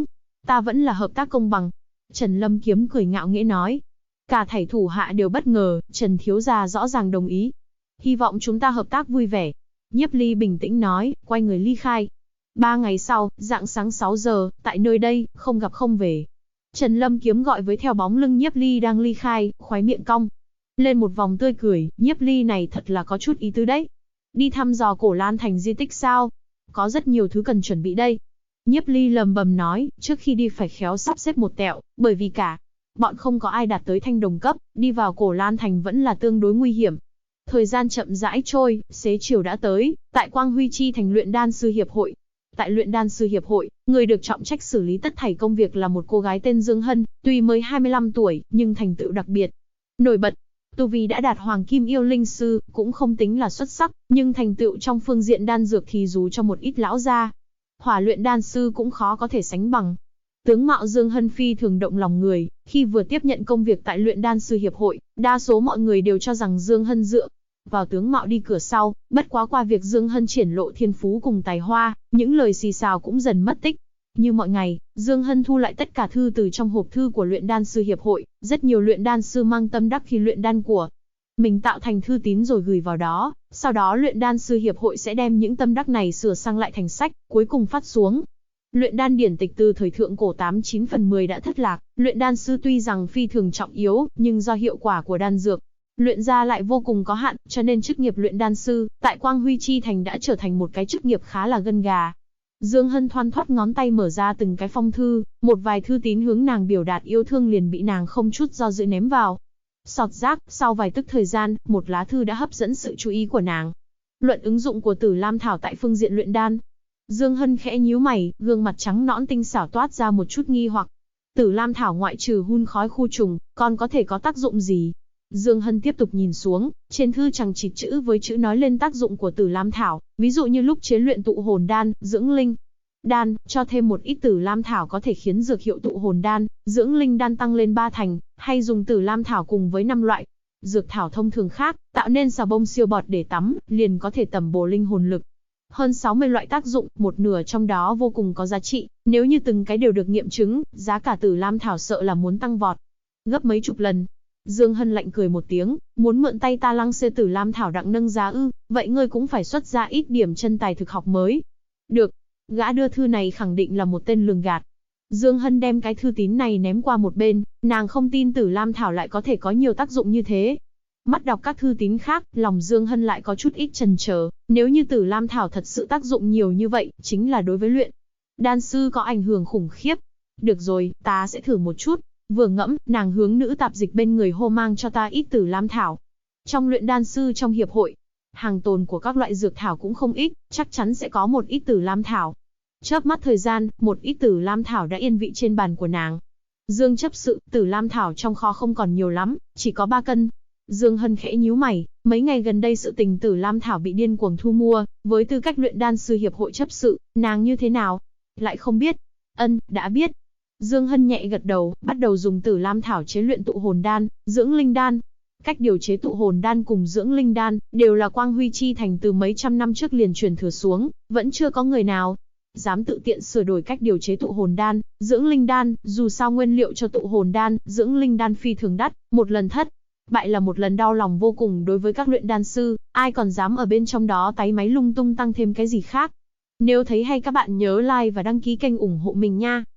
ta vẫn là hợp tác công bằng. Trần Lâm Kiếm cười ngạo nghễ nói. Cả thảy thủ hạ đều bất ngờ, Trần thiếu gia rõ ràng đồng ý. Hy vọng chúng ta hợp tác vui vẻ. Nhiếp Ly bình tĩnh nói, quay người ly khai. 3 ngày sau, rạng sáng 6 giờ, tại nơi đây, không gặp không về. Trần Lâm Kiếm gọi với theo bóng lưng Nhiếp Ly đang ly khai, khóe miệng cong lên một vòng tươi cười, Nhiếp Ly này thật là có chút ý tứ đấy. Đi thăm dò Cổ Lan Thành di tích sao? Có rất nhiều thứ cần chuẩn bị đây. Nhiếp Ly lầm bầm nói, trước khi đi phải khéo sắp xếp một tẹo, bởi vì bọn không có ai đạt tới thanh đồng cấp, đi vào Cổ Lan Thành vẫn là tương đối nguy hiểm. Thời gian chậm rãi trôi, xế chiều đã tới, tại Quang Huy Chi thành luyện đan sư hiệp hội. Tại luyện đan sư hiệp hội, người được trọng trách xử lý tất thảy công việc là một cô gái tên Dương Hân, tuy mới 25 tuổi, nhưng thành tựu đặc biệt nổi bật. Tu vi đã đạt Hoàng Kim Yêu Linh Sư, cũng không tính là xuất sắc, nhưng thành tựu trong phương diện đan dược thì dù cho một ít lão gia Hỏa luyện đan sư cũng khó có thể sánh bằng. Tướng mạo Dương Hân phi thường động lòng người, khi vừa tiếp nhận công việc tại luyện đan sư hiệp hội, đa số mọi người đều cho rằng Dương Hân dựa vào tướng mạo đi cửa sau, bất quá qua việc Dương Hân triển lộ thiên phú cùng tài hoa, những lời xì xào cũng dần mất tích. Như mọi ngày, Dương Hân thu lại tất cả thư từ trong hộp thư của luyện đan sư hiệp hội, rất nhiều luyện đan sư mang tâm đắc khi luyện đan của mình tạo thành thư tín rồi gửi vào đó, sau đó luyện đan sư hiệp hội sẽ đem những tâm đắc này sửa sang lại thành sách, cuối cùng phát xuống. Luyện đan điển tịch từ thời thượng cổ 89 phần 10 đã thất lạc, luyện đan sư tuy rằng phi thường trọng yếu, nhưng do hiệu quả của đan dược luyện ra lại vô cùng có hạn, cho nên chức nghiệp luyện đan sư tại Quang Huy Chi thành đã trở thành một cái chức nghiệp khá là gân gà. Dương Hân thoăn thoắt ngón tay mở ra từng cái phong thư, một vài thư tín hướng nàng biểu đạt yêu thương liền bị nàng không chút do dự ném vào sọt rác. Sau vài tức thời gian, một lá thư đã hấp dẫn sự chú ý của nàng. Luận ứng dụng của Tử Lam Thảo tại phương diện luyện đan. Dương Hân khẽ nhíu mày, gương mặt trắng nõn tinh xảo toát ra một chút nghi hoặc. Tử Lam Thảo ngoại trừ hun khói khu trùng, còn có thể có tác dụng gì? Dương Hân tiếp tục nhìn xuống, trên thư chằng chịt chữ với chữ nói lên tác dụng của Tử Lam Thảo, ví dụ như lúc chế luyện tụ hồn đan, dưỡng linh đan, cho thêm một ít Tử Lam Thảo có thể khiến dược hiệu tụ hồn đan, dưỡng linh đan tăng lên 3 thành, hay dùng Tử Lam Thảo cùng với 5 loại dược thảo thông thường khác, tạo nên xà bông siêu bọt để tắm, liền có thể tẩm bổ linh hồn lực. Hơn 60 loại tác dụng, một nửa trong đó vô cùng có giá trị, nếu như từng cái đều được nghiệm chứng, giá cả Tử Lam Thảo sợ là muốn tăng vọt gấp mấy chục lần. Dương Hân lạnh cười một tiếng, muốn mượn tay ta lăng xê Tử Lam Thảo đặng nâng giá ư, vậy ngươi cũng phải xuất ra ít điểm chân tài thực học mới. Được, gã đưa thư này khẳng định là một tên lường gạt. Dương Hân đem cái thư tín này ném qua một bên, nàng không tin Tử Lam Thảo lại có thể có nhiều tác dụng như thế. Mắt đọc các thư tín khác, lòng Dương Hân lại có chút ít chần chờ, nếu như Tử Lam Thảo thật sự tác dụng nhiều như vậy, chính là đối với luyện đan sư có ảnh hưởng khủng khiếp. Được rồi, ta sẽ thử một chút. Vừa ngẫm, nàng hướng nữ tạp dịch bên người hô mang cho ta ít Tử Lam Thảo. Trong luyện đan sư trong hiệp hội, hàng tồn của các loại dược thảo cũng không ít, chắc chắn sẽ có một ít Tử Lam Thảo. Chớp mắt thời gian, một ít Tử Lam Thảo đã yên vị trên bàn của nàng. Dương chấp sự, Tử Lam Thảo trong kho không còn nhiều lắm, chỉ có 3 cân. Dương Hân khẽ nhíu mày, mấy ngày gần đây sự tình Tử Lam Thảo bị điên cuồng thu mua, với tư cách luyện đan sư hiệp hội chấp sự, nàng như thế nào? Lại không biết. Đã biết. Dương Hân nhẹ gật đầu, bắt đầu dùng Tử Lam Thảo chế luyện tụ hồn đan, dưỡng linh đan. Cách điều chế tụ hồn đan cùng dưỡng linh đan, đều là Quang Huy Chi thành từ mấy trăm năm trước liền truyền thừa xuống, vẫn chưa có người nào dám tự tiện sửa đổi cách điều chế tụ hồn đan, dưỡng linh đan, dù sao nguyên liệu cho tụ hồn đan, dưỡng linh đan phi thường đắt, một lần thất bại là một lần đau lòng vô cùng đối với các luyện đan sư, ai còn dám ở bên trong đó táy máy lung tung tăng thêm cái gì khác. Nếu thấy hay các bạn nhớ like và đăng ký kênh ủng hộ mình nha.